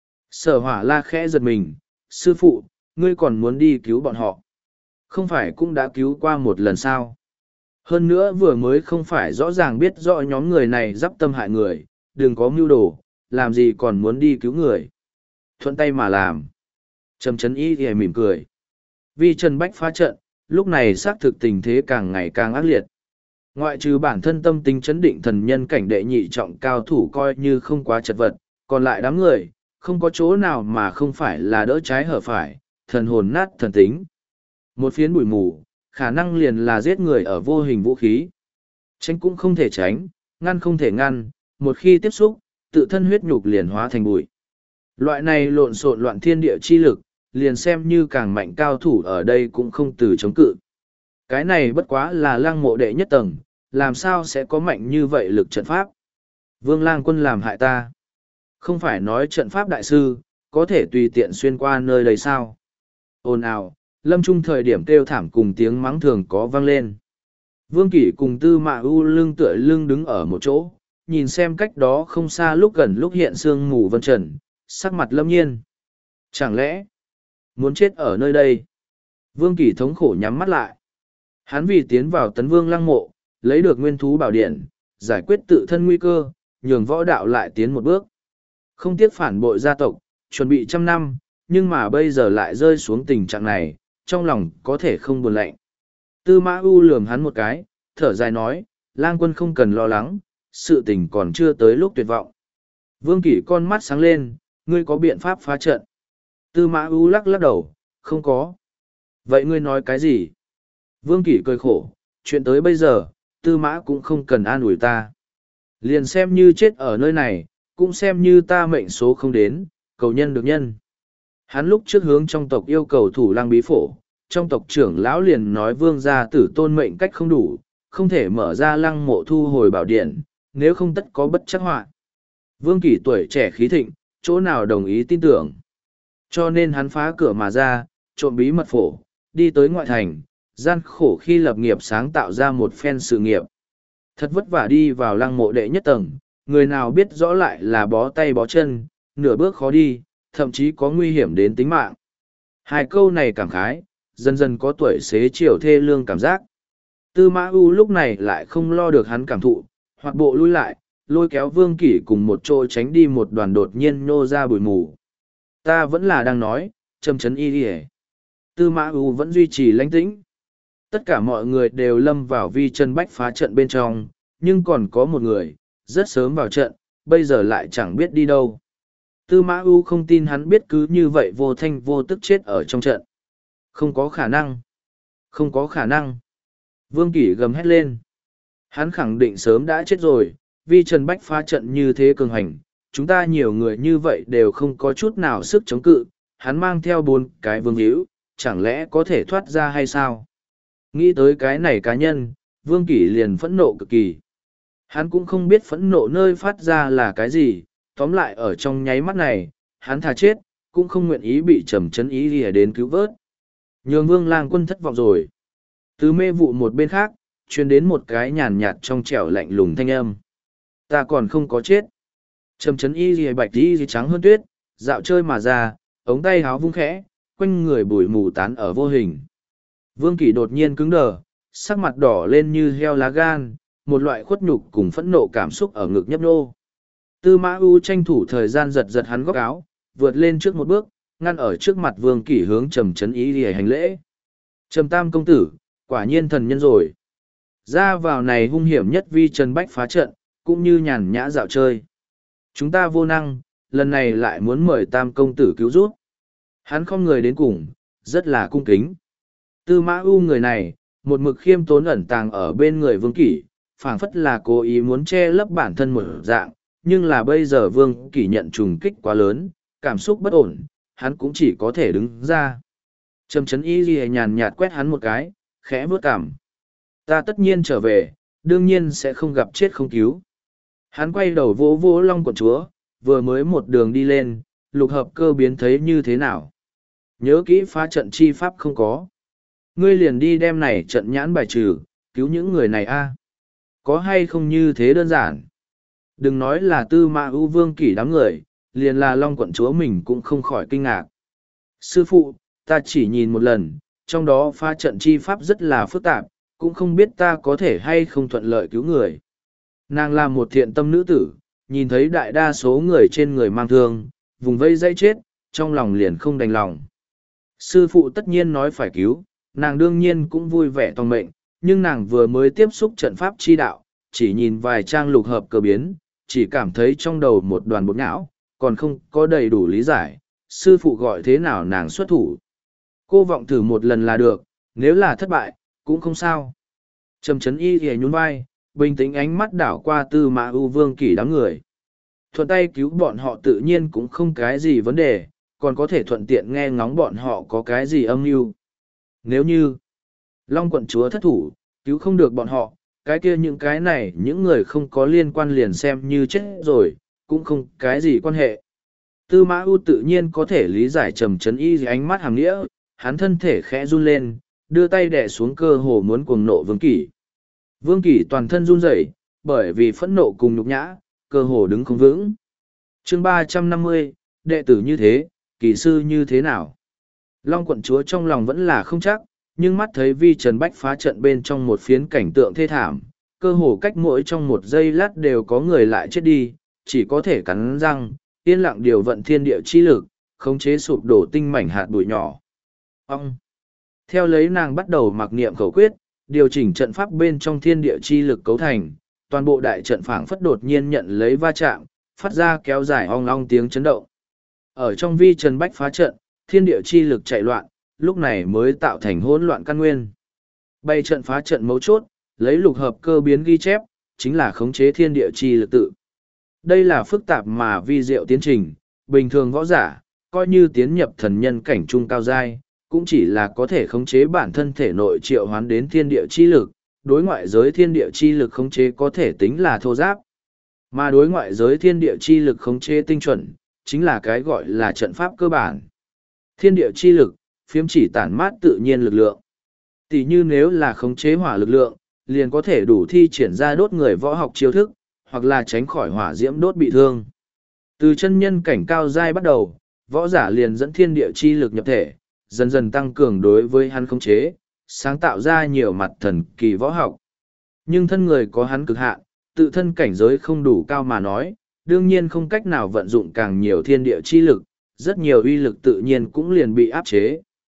Sở Hỏa La khẽ giật mình, sư phụ, ngươi còn muốn đi cứu bọn họ. Không phải cũng đã cứu qua một lần sao? Hơn nữa vừa mới không phải rõ ràng biết rõ nhóm người này dắp tâm hại người, đừng có mưu đồ, làm gì còn muốn đi cứu người. Thuận tay mà làm. Trầm Trấn Y thì mỉm cười. Vì Trần Bách phá trận, lúc này xác thực tình thế càng ngày càng ác liệt. Ngoại trừ bản thân tâm tính chấn định thần nhân cảnh đệ nhị trọng cao thủ coi như không quá chật vật, còn lại đám người, không có chỗ nào mà không phải là đỡ trái hở phải, thần hồn nát thần tính. Một phiến bụi mù, khả năng liền là giết người ở vô hình vũ khí. Tránh cũng không thể tránh, ngăn không thể ngăn, một khi tiếp xúc, tự thân huyết nhục liền hóa thành bụi. Loại này lộn xộn loạn thiên địa chi lực, liền xem như càng mạnh cao thủ ở đây cũng không từ chống cự. Cái này bất quá là Lăng Mộ đệ nhất tầng, làm sao sẽ có mạnh như vậy lực trận pháp? Vương Lang Quân làm hại ta. Không phải nói trận pháp đại sư, có thể tùy tiện xuyên qua nơi đây sao? Ồn ào, lâm trung thời điểm kêu thảm cùng tiếng mắng thường có vang lên. Vương Kỷ cùng Tư Mã U lưng tựa lưng đứng ở một chỗ, nhìn xem cách đó không xa lúc gần lúc hiện sương mù vân trần, sắc mặt lâm nhiên. Chẳng lẽ, muốn chết ở nơi đây? Vương Kỷ thống khổ nhắm mắt lại. Hắn vì tiến vào Tấn Vương Lăng Mộ, lấy được nguyên thú bảo điện, giải quyết tự thân nguy cơ, nhường võ đạo lại tiến một bước. Không tiếc phản bội gia tộc, chuẩn bị 100 năm, nhưng mà bây giờ lại rơi xuống tình trạng này, trong lòng có thể không buồn lạnh. Tư Mã U lườm hắn một cái, thở dài nói, Lang Quân không cần lo lắng, sự tình còn chưa tới lúc tuyệt vọng. Vương Kỷ con mắt sáng lên, ngươi có biện pháp phá trận. Tư Mã U lắc lắc đầu, không có. Vậy ngươi nói cái gì? Vương Kỷ cười khổ, chuyện tới bây giờ, Tư Mã cũng không cần an ủi ta. Liền xem như chết ở nơi này, cũng xem như ta mệnh số không đến, cầu nhân được nhân. Hắn lúc trước hướng trong tộc yêu cầu thủ Lăng Bí Phổ, trong tộc trưởng lão liền nói vương gia tử tôn mệnh cách không đủ, không thể mở ra Lăng Mộ thu hồi bảo điện, nếu không tất có bất chắc họa. Vương Kỷ tuổi trẻ khí thịnh, chỗ nào đồng ý tin tưởng. Cho nên hắn phá cửa mà ra, trộm bí mật phổ, đi tới ngoại thành, gian khổ khi lập nghiệp sáng tạo ra một phen sự nghiệp. Thật vất vả đi vào Lăng Mộ đệ nhất tầng, người nào biết rõ lại là bó tay bó chân, nửa bước khó đi, thậm chí có nguy hiểm đến tính mạng. Hai câu này cảm khái, dần dần có tuổi xế chiều thê lương cảm giác. Tư Mã U lúc này lại không lo được hắn cảm thụ, hoặc bộ lui lại, lôi kéo Vương Kỷ cùng một chỗ tránh đi một đoàn đột nhiên nhô ra bụi mù. Ta vẫn là đang nói, Trầm Trấn Y đi. Tư Mã U vẫn duy trì lãnh tĩnh. Tất cả mọi người đều lâm vào vi chân bách phá trận bên trong, nhưng còn có một người, rất sớm vào trận, bây giờ lại chẳng biết đi đâu. Tư Mã U không tin hắn biết cứ như vậy vô thanh vô tức chết ở trong trận. Không có khả năng. Không có khả năng. Vương Kỷ gầm hét lên. Hắn khẳng định sớm đã chết rồi, vì Trần Bách phá trận như thế cường hành, chúng ta nhiều người như vậy đều không có chút nào sức chống cự, hắn mang theo 4 cái vương hữu, chẳng lẽ có thể thoát ra hay sao? Nghĩ tới cái này cá nhân, Vương Kỷ liền phẫn nộ cực kỳ. Hắn cũng không biết phẫn nộ nơi phát ra là cái gì, tóm lại ở trong nháy mắt này, hắn thà chết, cũng không nguyện ý bị trầm chấn ý lìa đến cứu vớt. Nhường Vương Lang Quân thất vọng rồi. Từ mê vụ một bên khác, truyền đến một cái nhàn nhạt trong trẻo lạnh lùng thanh âm. Ta còn không có chết. Trầm chấn y lìa bạch y trắng hơn tuyết, dạo chơi mà ra, ống tay háo vung khẽ, quanh người bụi mù tán ở vô hình. Vương Kỷ đột nhiên cứng đờ, sắc mặt đỏ lên như heo lá gan, một loại khuất nhục cùng phẫn nộ cảm xúc ở ngực nhấp nô. Tư Mã U tranh thủ thời gian giật giật hắn góc áo, vượt lên trước một bước, ngăn ở trước mặt Vương Kỷ hướng Trầm chấn ý lìa hành lễ. Trầm Tam công tử, quả nhiên thần nhân rồi. Ra vào này hung hiểm nhất vi Trần Bách phá trận, cũng như nhàn nhã dạo chơi. Chúng ta vô năng, lần này lại muốn mời Tam công tử cứu giúp. Hắn không người đến cùng, rất là cung kính. Tư Mã U người này, một mực khiêm tốn ẩn tàng ở bên người Vương Kỷ, phảng phất là cố ý muốn che lấp bản thân một dạng, nhưng là bây giờ Vương Kỷ nhận trùng kích quá lớn, cảm xúc bất ổn, hắn cũng chỉ có thể đứng ra. Trầm chấn y ghi nhàn nhạt quét hắn một cái, khẽ vuốt cảm. Ta tất nhiên trở về, đương nhiên sẽ không gặp chết không cứu. Hắn quay đầu vỗ vỗ Long Quận Chúa, vừa mới một đường đi lên, lục hợp cơ biến thấy như thế nào. Nhớ kỹ phá trận chi pháp không có. Ngươi liền đi đem này trận nhãn bài trừ, cứu những người này a. Có hay không như thế đơn giản. Đừng nói là Tư Mã U Vương Kỷ đám người, liền là Long Quận Chúa mình cũng không khỏi kinh ngạc. Sư phụ, ta chỉ nhìn một lần, trong đó phá trận chi pháp rất là phức tạp, cũng không biết ta có thể hay không thuận lợi cứu người. Nàng là một thiện tâm nữ tử, nhìn thấy đại đa số người trên người mang thương, vùng vây dây chết, trong lòng liền không đành lòng. Sư phụ tất nhiên nói phải cứu, nàng đương nhiên cũng vui vẻ toàn mệnh, nhưng nàng vừa mới tiếp xúc trận pháp chi đạo, chỉ nhìn vài trang lục hợp cơ biến, chỉ cảm thấy trong đầu một đoàn bột não, còn không có đầy đủ lý giải, sư phụ gọi thế nào nàng xuất thủ. Cô vọng thử một lần là được, nếu là thất bại, cũng không sao. Trầm chấn y thì nhún vai, bình tĩnh ánh mắt đảo qua Tư Mã U Vương Kỷ đám người. Thuận tay cứu bọn họ tự nhiên cũng không cái gì vấn đề, còn có thể thuận tiện nghe ngóng bọn họ có cái gì âm mưu. Nếu như Long Quận Chúa thất thủ, cứu không được bọn họ, cái kia những cái này những người không có liên quan liền xem như chết rồi, cũng không cái gì quan hệ. Tư Mã U tự nhiên có thể lý giải trầm chấn y ánh mắt hàm nghĩa, hắn thân thể khẽ run lên, đưa tay đè xuống cơ hồ muốn cuồng nộ Vương Kỷ. Vương Kỷ toàn thân run rẩy, bởi vì phẫn nộ cùng nhục nhã, cơ hồ đứng không vững. Chương 350, đệ tử như thế, kỳ sư như thế nào? Long Quận Chúa trong lòng vẫn là không chắc, nhưng mắt thấy Vi Trần Bách phá trận bên trong một phiến cảnh tượng thê thảm, cơ hồ cách mỗi trong một giây lát đều có người lại chết đi, chỉ có thể cắn răng, yên lặng điều vận thiên địa chi lực, khống chế sụp đổ tinh mảnh hạt bụi nhỏ. Ông! Theo lấy nàng bắt đầu mặc niệm khẩu quyết, điều chỉnh trận pháp bên trong thiên địa chi lực cấu thành, toàn bộ đại trận phảng phất đột nhiên nhận lấy va chạm, phát ra kéo dài ong ong tiếng chấn động. Ở trong Vi Trần Bách phá trận, thiên địa chi lực chạy loạn, lúc này mới tạo thành hỗn loạn căn nguyên. Bay trận phá trận mấu chốt, lấy lục hợp cơ biến ghi chép, chính là khống chế thiên địa chi lực tự. Đây là phức tạp mà vi diệu tiến trình, bình thường võ giả, coi như tiến nhập thần nhân cảnh trung cao giai, cũng chỉ là có thể khống chế bản thân thể nội triệu hoán đến thiên địa chi lực, đối ngoại giới thiên địa chi lực khống chế có thể tính là thô giáp. Mà đối ngoại giới thiên địa chi lực khống chế tinh chuẩn, chính là cái gọi là trận pháp cơ bản. Thiên địa chi lực, phiếm chỉ tản mát tự nhiên lực lượng. Tỷ như nếu là khống chế hỏa lực lượng, liền có thể đủ thi triển ra đốt người võ học chiêu thức, hoặc là tránh khỏi hỏa diễm đốt bị thương. Từ chân nhân cảnh cao giai bắt đầu, võ giả liền dẫn thiên địa chi lực nhập thể, dần dần tăng cường đối với hắn khống chế, sáng tạo ra nhiều mặt thần kỳ võ học. Nhưng thân người có hắn cực hạn, tự thân cảnh giới không đủ cao mà nói, đương nhiên không cách nào vận dụng càng nhiều thiên địa chi lực, rất nhiều uy lực tự nhiên cũng liền bị áp chế.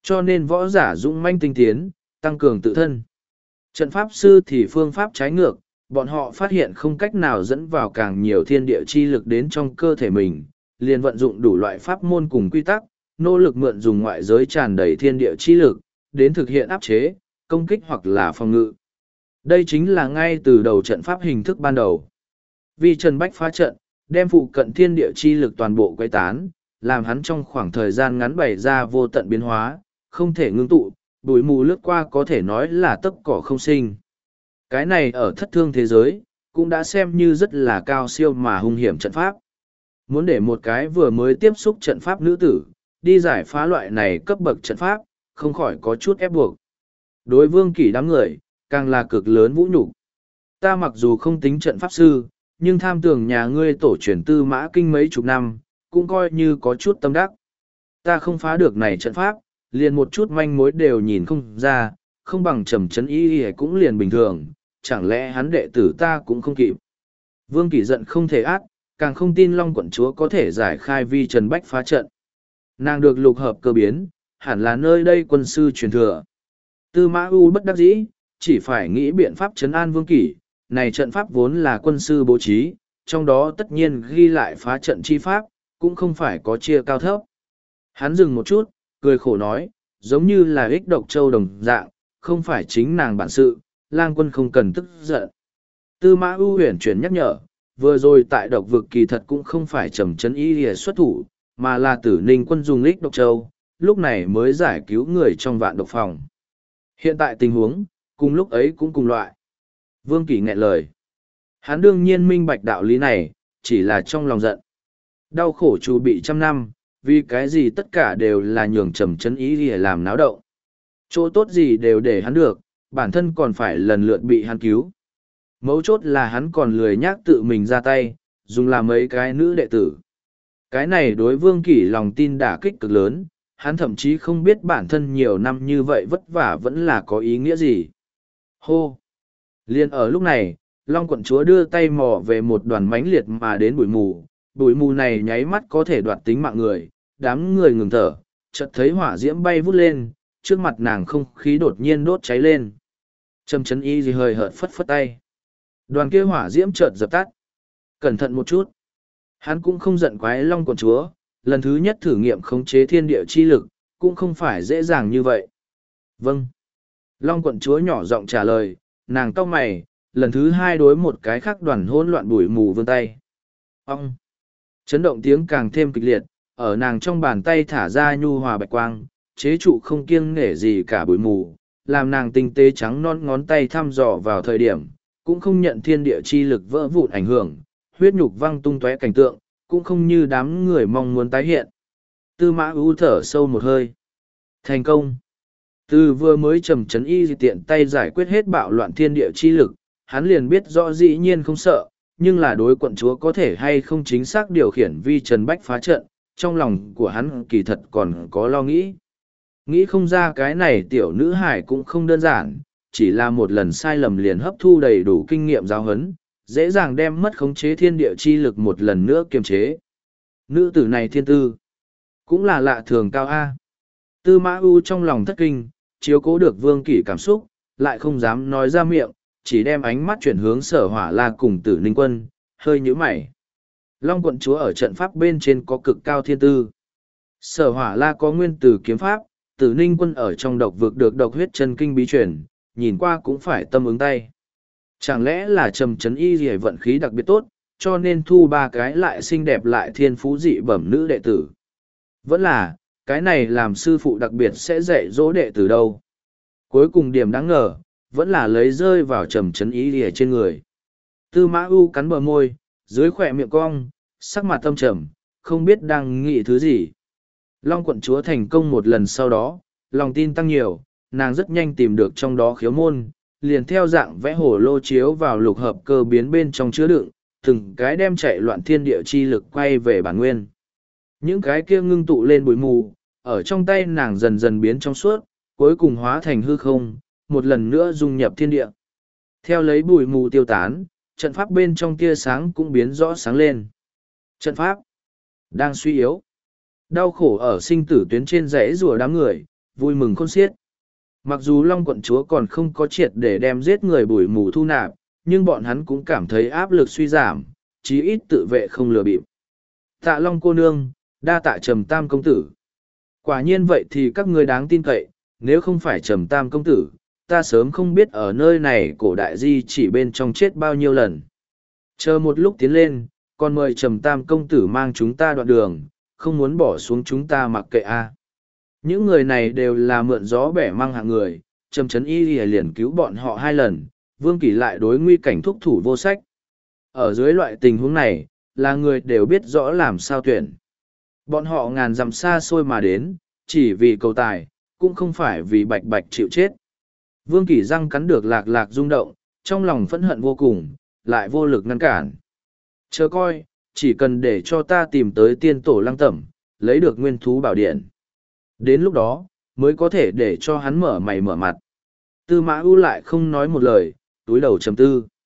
Cho nên võ giả dũng manh tinh tiến, tăng cường tự thân. Trận pháp sư thì phương pháp trái ngược, bọn họ phát hiện không cách nào dẫn vào càng nhiều thiên địa chi lực đến trong cơ thể mình, liền vận dụng đủ loại pháp môn cùng quy tắc, nỗ lực mượn dùng ngoại giới tràn đầy thiên địa chi lực, đến thực hiện áp chế, công kích hoặc là phòng ngự. Đây chính là ngay từ đầu trận pháp hình thức ban đầu. Vì Trần Bách phá trận, đem phụ cận thiên địa chi lực toàn bộ quay tán, làm hắn trong khoảng thời gian ngắn bày ra vô tận biến hóa, không thể ngưng tụ, bụi mù lướt qua có thể nói là tấc cỏ không sinh. Cái này ở thất thương thế giới, cũng đã xem như rất là cao siêu mà hung hiểm trận pháp. Muốn để một cái vừa mới tiếp xúc trận pháp nữ tử, đi giải phá loại này cấp bậc trận pháp, không khỏi có chút ép buộc. Đối Vương Kỷ đám người, càng là cực lớn vũ nhục. Ta mặc dù không tính trận pháp sư, nhưng tham tưởng nhà ngươi tổ truyền Tư Mã Kinh mấy chục năm, cũng coi như có chút tâm đắc. Ta không phá được này trận pháp, liền một chút manh mối đều nhìn không ra, không bằng Trầm Chấn Y cũng liền bình thường, chẳng lẽ hắn đệ tử ta cũng không kịp. Vương Kỷ giận không thể át, càng không tin Long quận chúa có thể giải khai Vi Trần Bách phá trận. Nàng được lục hợp cơ biến, hẳn là nơi đây quân sư truyền thừa. Tư Mã U bất đắc dĩ, chỉ phải nghĩ biện pháp trấn an Vương Kỷ, này trận pháp vốn là quân sư bố trí, trong đó tất nhiên ghi lại phá trận chi pháp, cũng không phải có chia cao thấp. Hắn dừng một chút, cười khổ nói, giống như là ích độc châu đồng dạng, không phải chính nàng bản sự, lang quân không cần tức giận. Tư Mã U huyền chuyển nhắc nhở, vừa rồi tại độc vực kỳ thật cũng không phải Trầm Chấn Y lìa xuất thủ, mà là Tử Ninh quân dùng ích độc châu, lúc này mới giải cứu người trong vạn độc phòng. Hiện tại tình huống, cùng lúc ấy cũng cùng loại. Vương Kỷ nghẹn lời. Hắn đương nhiên minh bạch đạo lý này, chỉ là trong lòng giận. Đau khổ chủ bị trăm năm, vì cái gì tất cả đều là nhường Trầm Chấn Y để làm náo động. Chỗ tốt gì đều để hắn được, bản thân còn phải lần lượt bị hắn cứu. Mấu chốt là hắn còn lười nhác tự mình ra tay, dùng làm mấy cái nữ đệ tử. Cái này đối Vương Kỷ lòng tin đả kích cực lớn, hắn thậm chí không biết bản thân nhiều năm như vậy vất vả vẫn là có ý nghĩa gì. Hô! Liên ở lúc này, Long quận chúa đưa tay mò về một đoàn mãnh liệt mà đến bụi mù này nháy mắt có thể đoạt tính mạng người, đám người ngừng thở, chợt thấy hỏa diễm bay vút lên, trước mặt nàng không khí đột nhiên đốt cháy lên. Trầm Chấn Y gì hơi hợt phất phất tay. Đoàn kia hỏa diễm chợt dập tắt. Cẩn thận một chút. Hắn cũng không giận quái Long quận chúa, lần thứ nhất thử nghiệm khống chế thiên địa chi lực, cũng không phải dễ dàng như vậy. Vâng. Long quận chúa nhỏ giọng trả lời, nàng cau mày, lần thứ hai đối một cái khác đoàn hỗn loạn bụi mù vươn tay. Ông! Chấn động tiếng càng thêm kịch liệt, ở nàng trong bàn tay thả ra nhu hòa bạch quang, chế trụ không kiêng nể gì cả bụi mù, làm nàng tinh tế trắng non ngón tay thăm dò vào thời điểm, cũng không nhận thiên địa chi lực vỡ vụn ảnh hưởng, huyết nhục văng tung tóe cảnh tượng, cũng không như đám người mong muốn tái hiện. Tư Mã U thở sâu một hơi. Thành công! Từ vừa mới Trầm Chấn Y tiện tay giải quyết hết bạo loạn thiên địa chi lực, hắn liền biết rõ dĩ nhiên không sợ, nhưng là đối quận chúa có thể hay không chính xác điều khiển Vi Trần Bách phá trận, trong lòng của hắn kỳ thật còn có lo nghĩ. Nghĩ không ra cái này tiểu nữ hải cũng không đơn giản, chỉ là một lần sai lầm liền hấp thu đầy đủ kinh nghiệm giáo huấn, dễ dàng đem mất khống chế thiên địa chi lực một lần nữa kiềm chế. Nữ tử này thiên tư, cũng là lạ thường cao A. Tư Mã U trong lòng thất kinh, chiếu cố được Vương Kỷ cảm xúc, lại không dám nói ra miệng, chỉ đem ánh mắt chuyển hướng Sở Hỏa La cùng Tử Ninh quân, hơi nhíu mày. Long quận chúa ở trận pháp bên trên có cực cao thiên tư. Sở Hỏa La có nguyên tử kiếm pháp, Tử Ninh quân ở trong độc vực được độc huyết chân kinh bí truyền, nhìn qua cũng phải tâm ứng tay. Chẳng lẽ là Trầm Chấn Y gì vận khí đặc biệt tốt, cho nên thu ba cái lại xinh đẹp lại thiên phú dị bẩm nữ đệ tử. Vẫn là, cái này làm sư phụ đặc biệt sẽ dạy dỗ đệ tử đâu. Cuối cùng điểm đáng ngờ, vẫn là lấy rơi vào Trầm Chấn Y gì trên người. Tư Mã U cắn bờ môi, dưới khỏe miệng cong, sắc mặt tâm trầm, không biết đang nghĩ thứ gì. Long quận chúa thành công một lần sau đó, lòng tin tăng nhiều, nàng rất nhanh tìm được trong đó khiếu môn, liền theo dạng vẽ hồ lô chiếu vào lục hợp cơ biến bên trong chứa đựng, từng cái đem chạy loạn thiên địa chi lực quay về bản nguyên. Những cái kia ngưng tụ lên bụi mù, ở trong tay nàng dần dần biến trong suốt, cuối cùng hóa thành hư không, một lần nữa dung nhập thiên địa. Theo lấy bụi mù tiêu tán, trận pháp bên trong tia sáng cũng biến rõ sáng lên. Trận pháp đang suy yếu. Đau khổ ở sinh tử tuyến trên rẽ rùa đám người, vui mừng khôn xiết. Mặc dù Long quận chúa còn không có triệt để đem giết người bùi mù thu nạp, nhưng bọn hắn cũng cảm thấy áp lực suy giảm, chí ít tự vệ không lừa bịp. Tạ Long cô nương, đa tạ Trầm Tam công tử. Quả nhiên vậy thì các ngươi đáng tin cậy, nếu không phải Trầm Tam công tử, ta sớm không biết ở nơi này cổ đại di chỉ bên trong chết bao nhiêu lần. Chờ một lúc tiến lên, còn mời Trầm Tam công tử mang chúng ta đoạn đường, không muốn bỏ xuống chúng ta mặc kệ a. Những người này đều là mượn gió bẻ mang hạng người, Trầm Trấn Y liền cứu bọn họ 2 lần, Vương Kỷ lại đối nguy cảnh thúc thủ vô sách. Ở dưới loại tình huống này, là người đều biết rõ làm sao tuyển. Bọn họ ngàn dặm xa xôi mà đến, chỉ vì cầu tài, cũng không phải vì bạch bạch chịu chết. Vương Kỷ răng cắn được lạc lạc rung động, trong lòng phẫn hận vô cùng, lại vô lực ngăn cản. Chờ coi, chỉ cần để cho ta tìm tới tiên tổ lăng tẩm, lấy được nguyên thú bảo điện. Đến lúc đó, mới có thể để cho hắn mở mày mở mặt. Tư Mã Ưu lại không nói một lời, túi đầu trầm tư.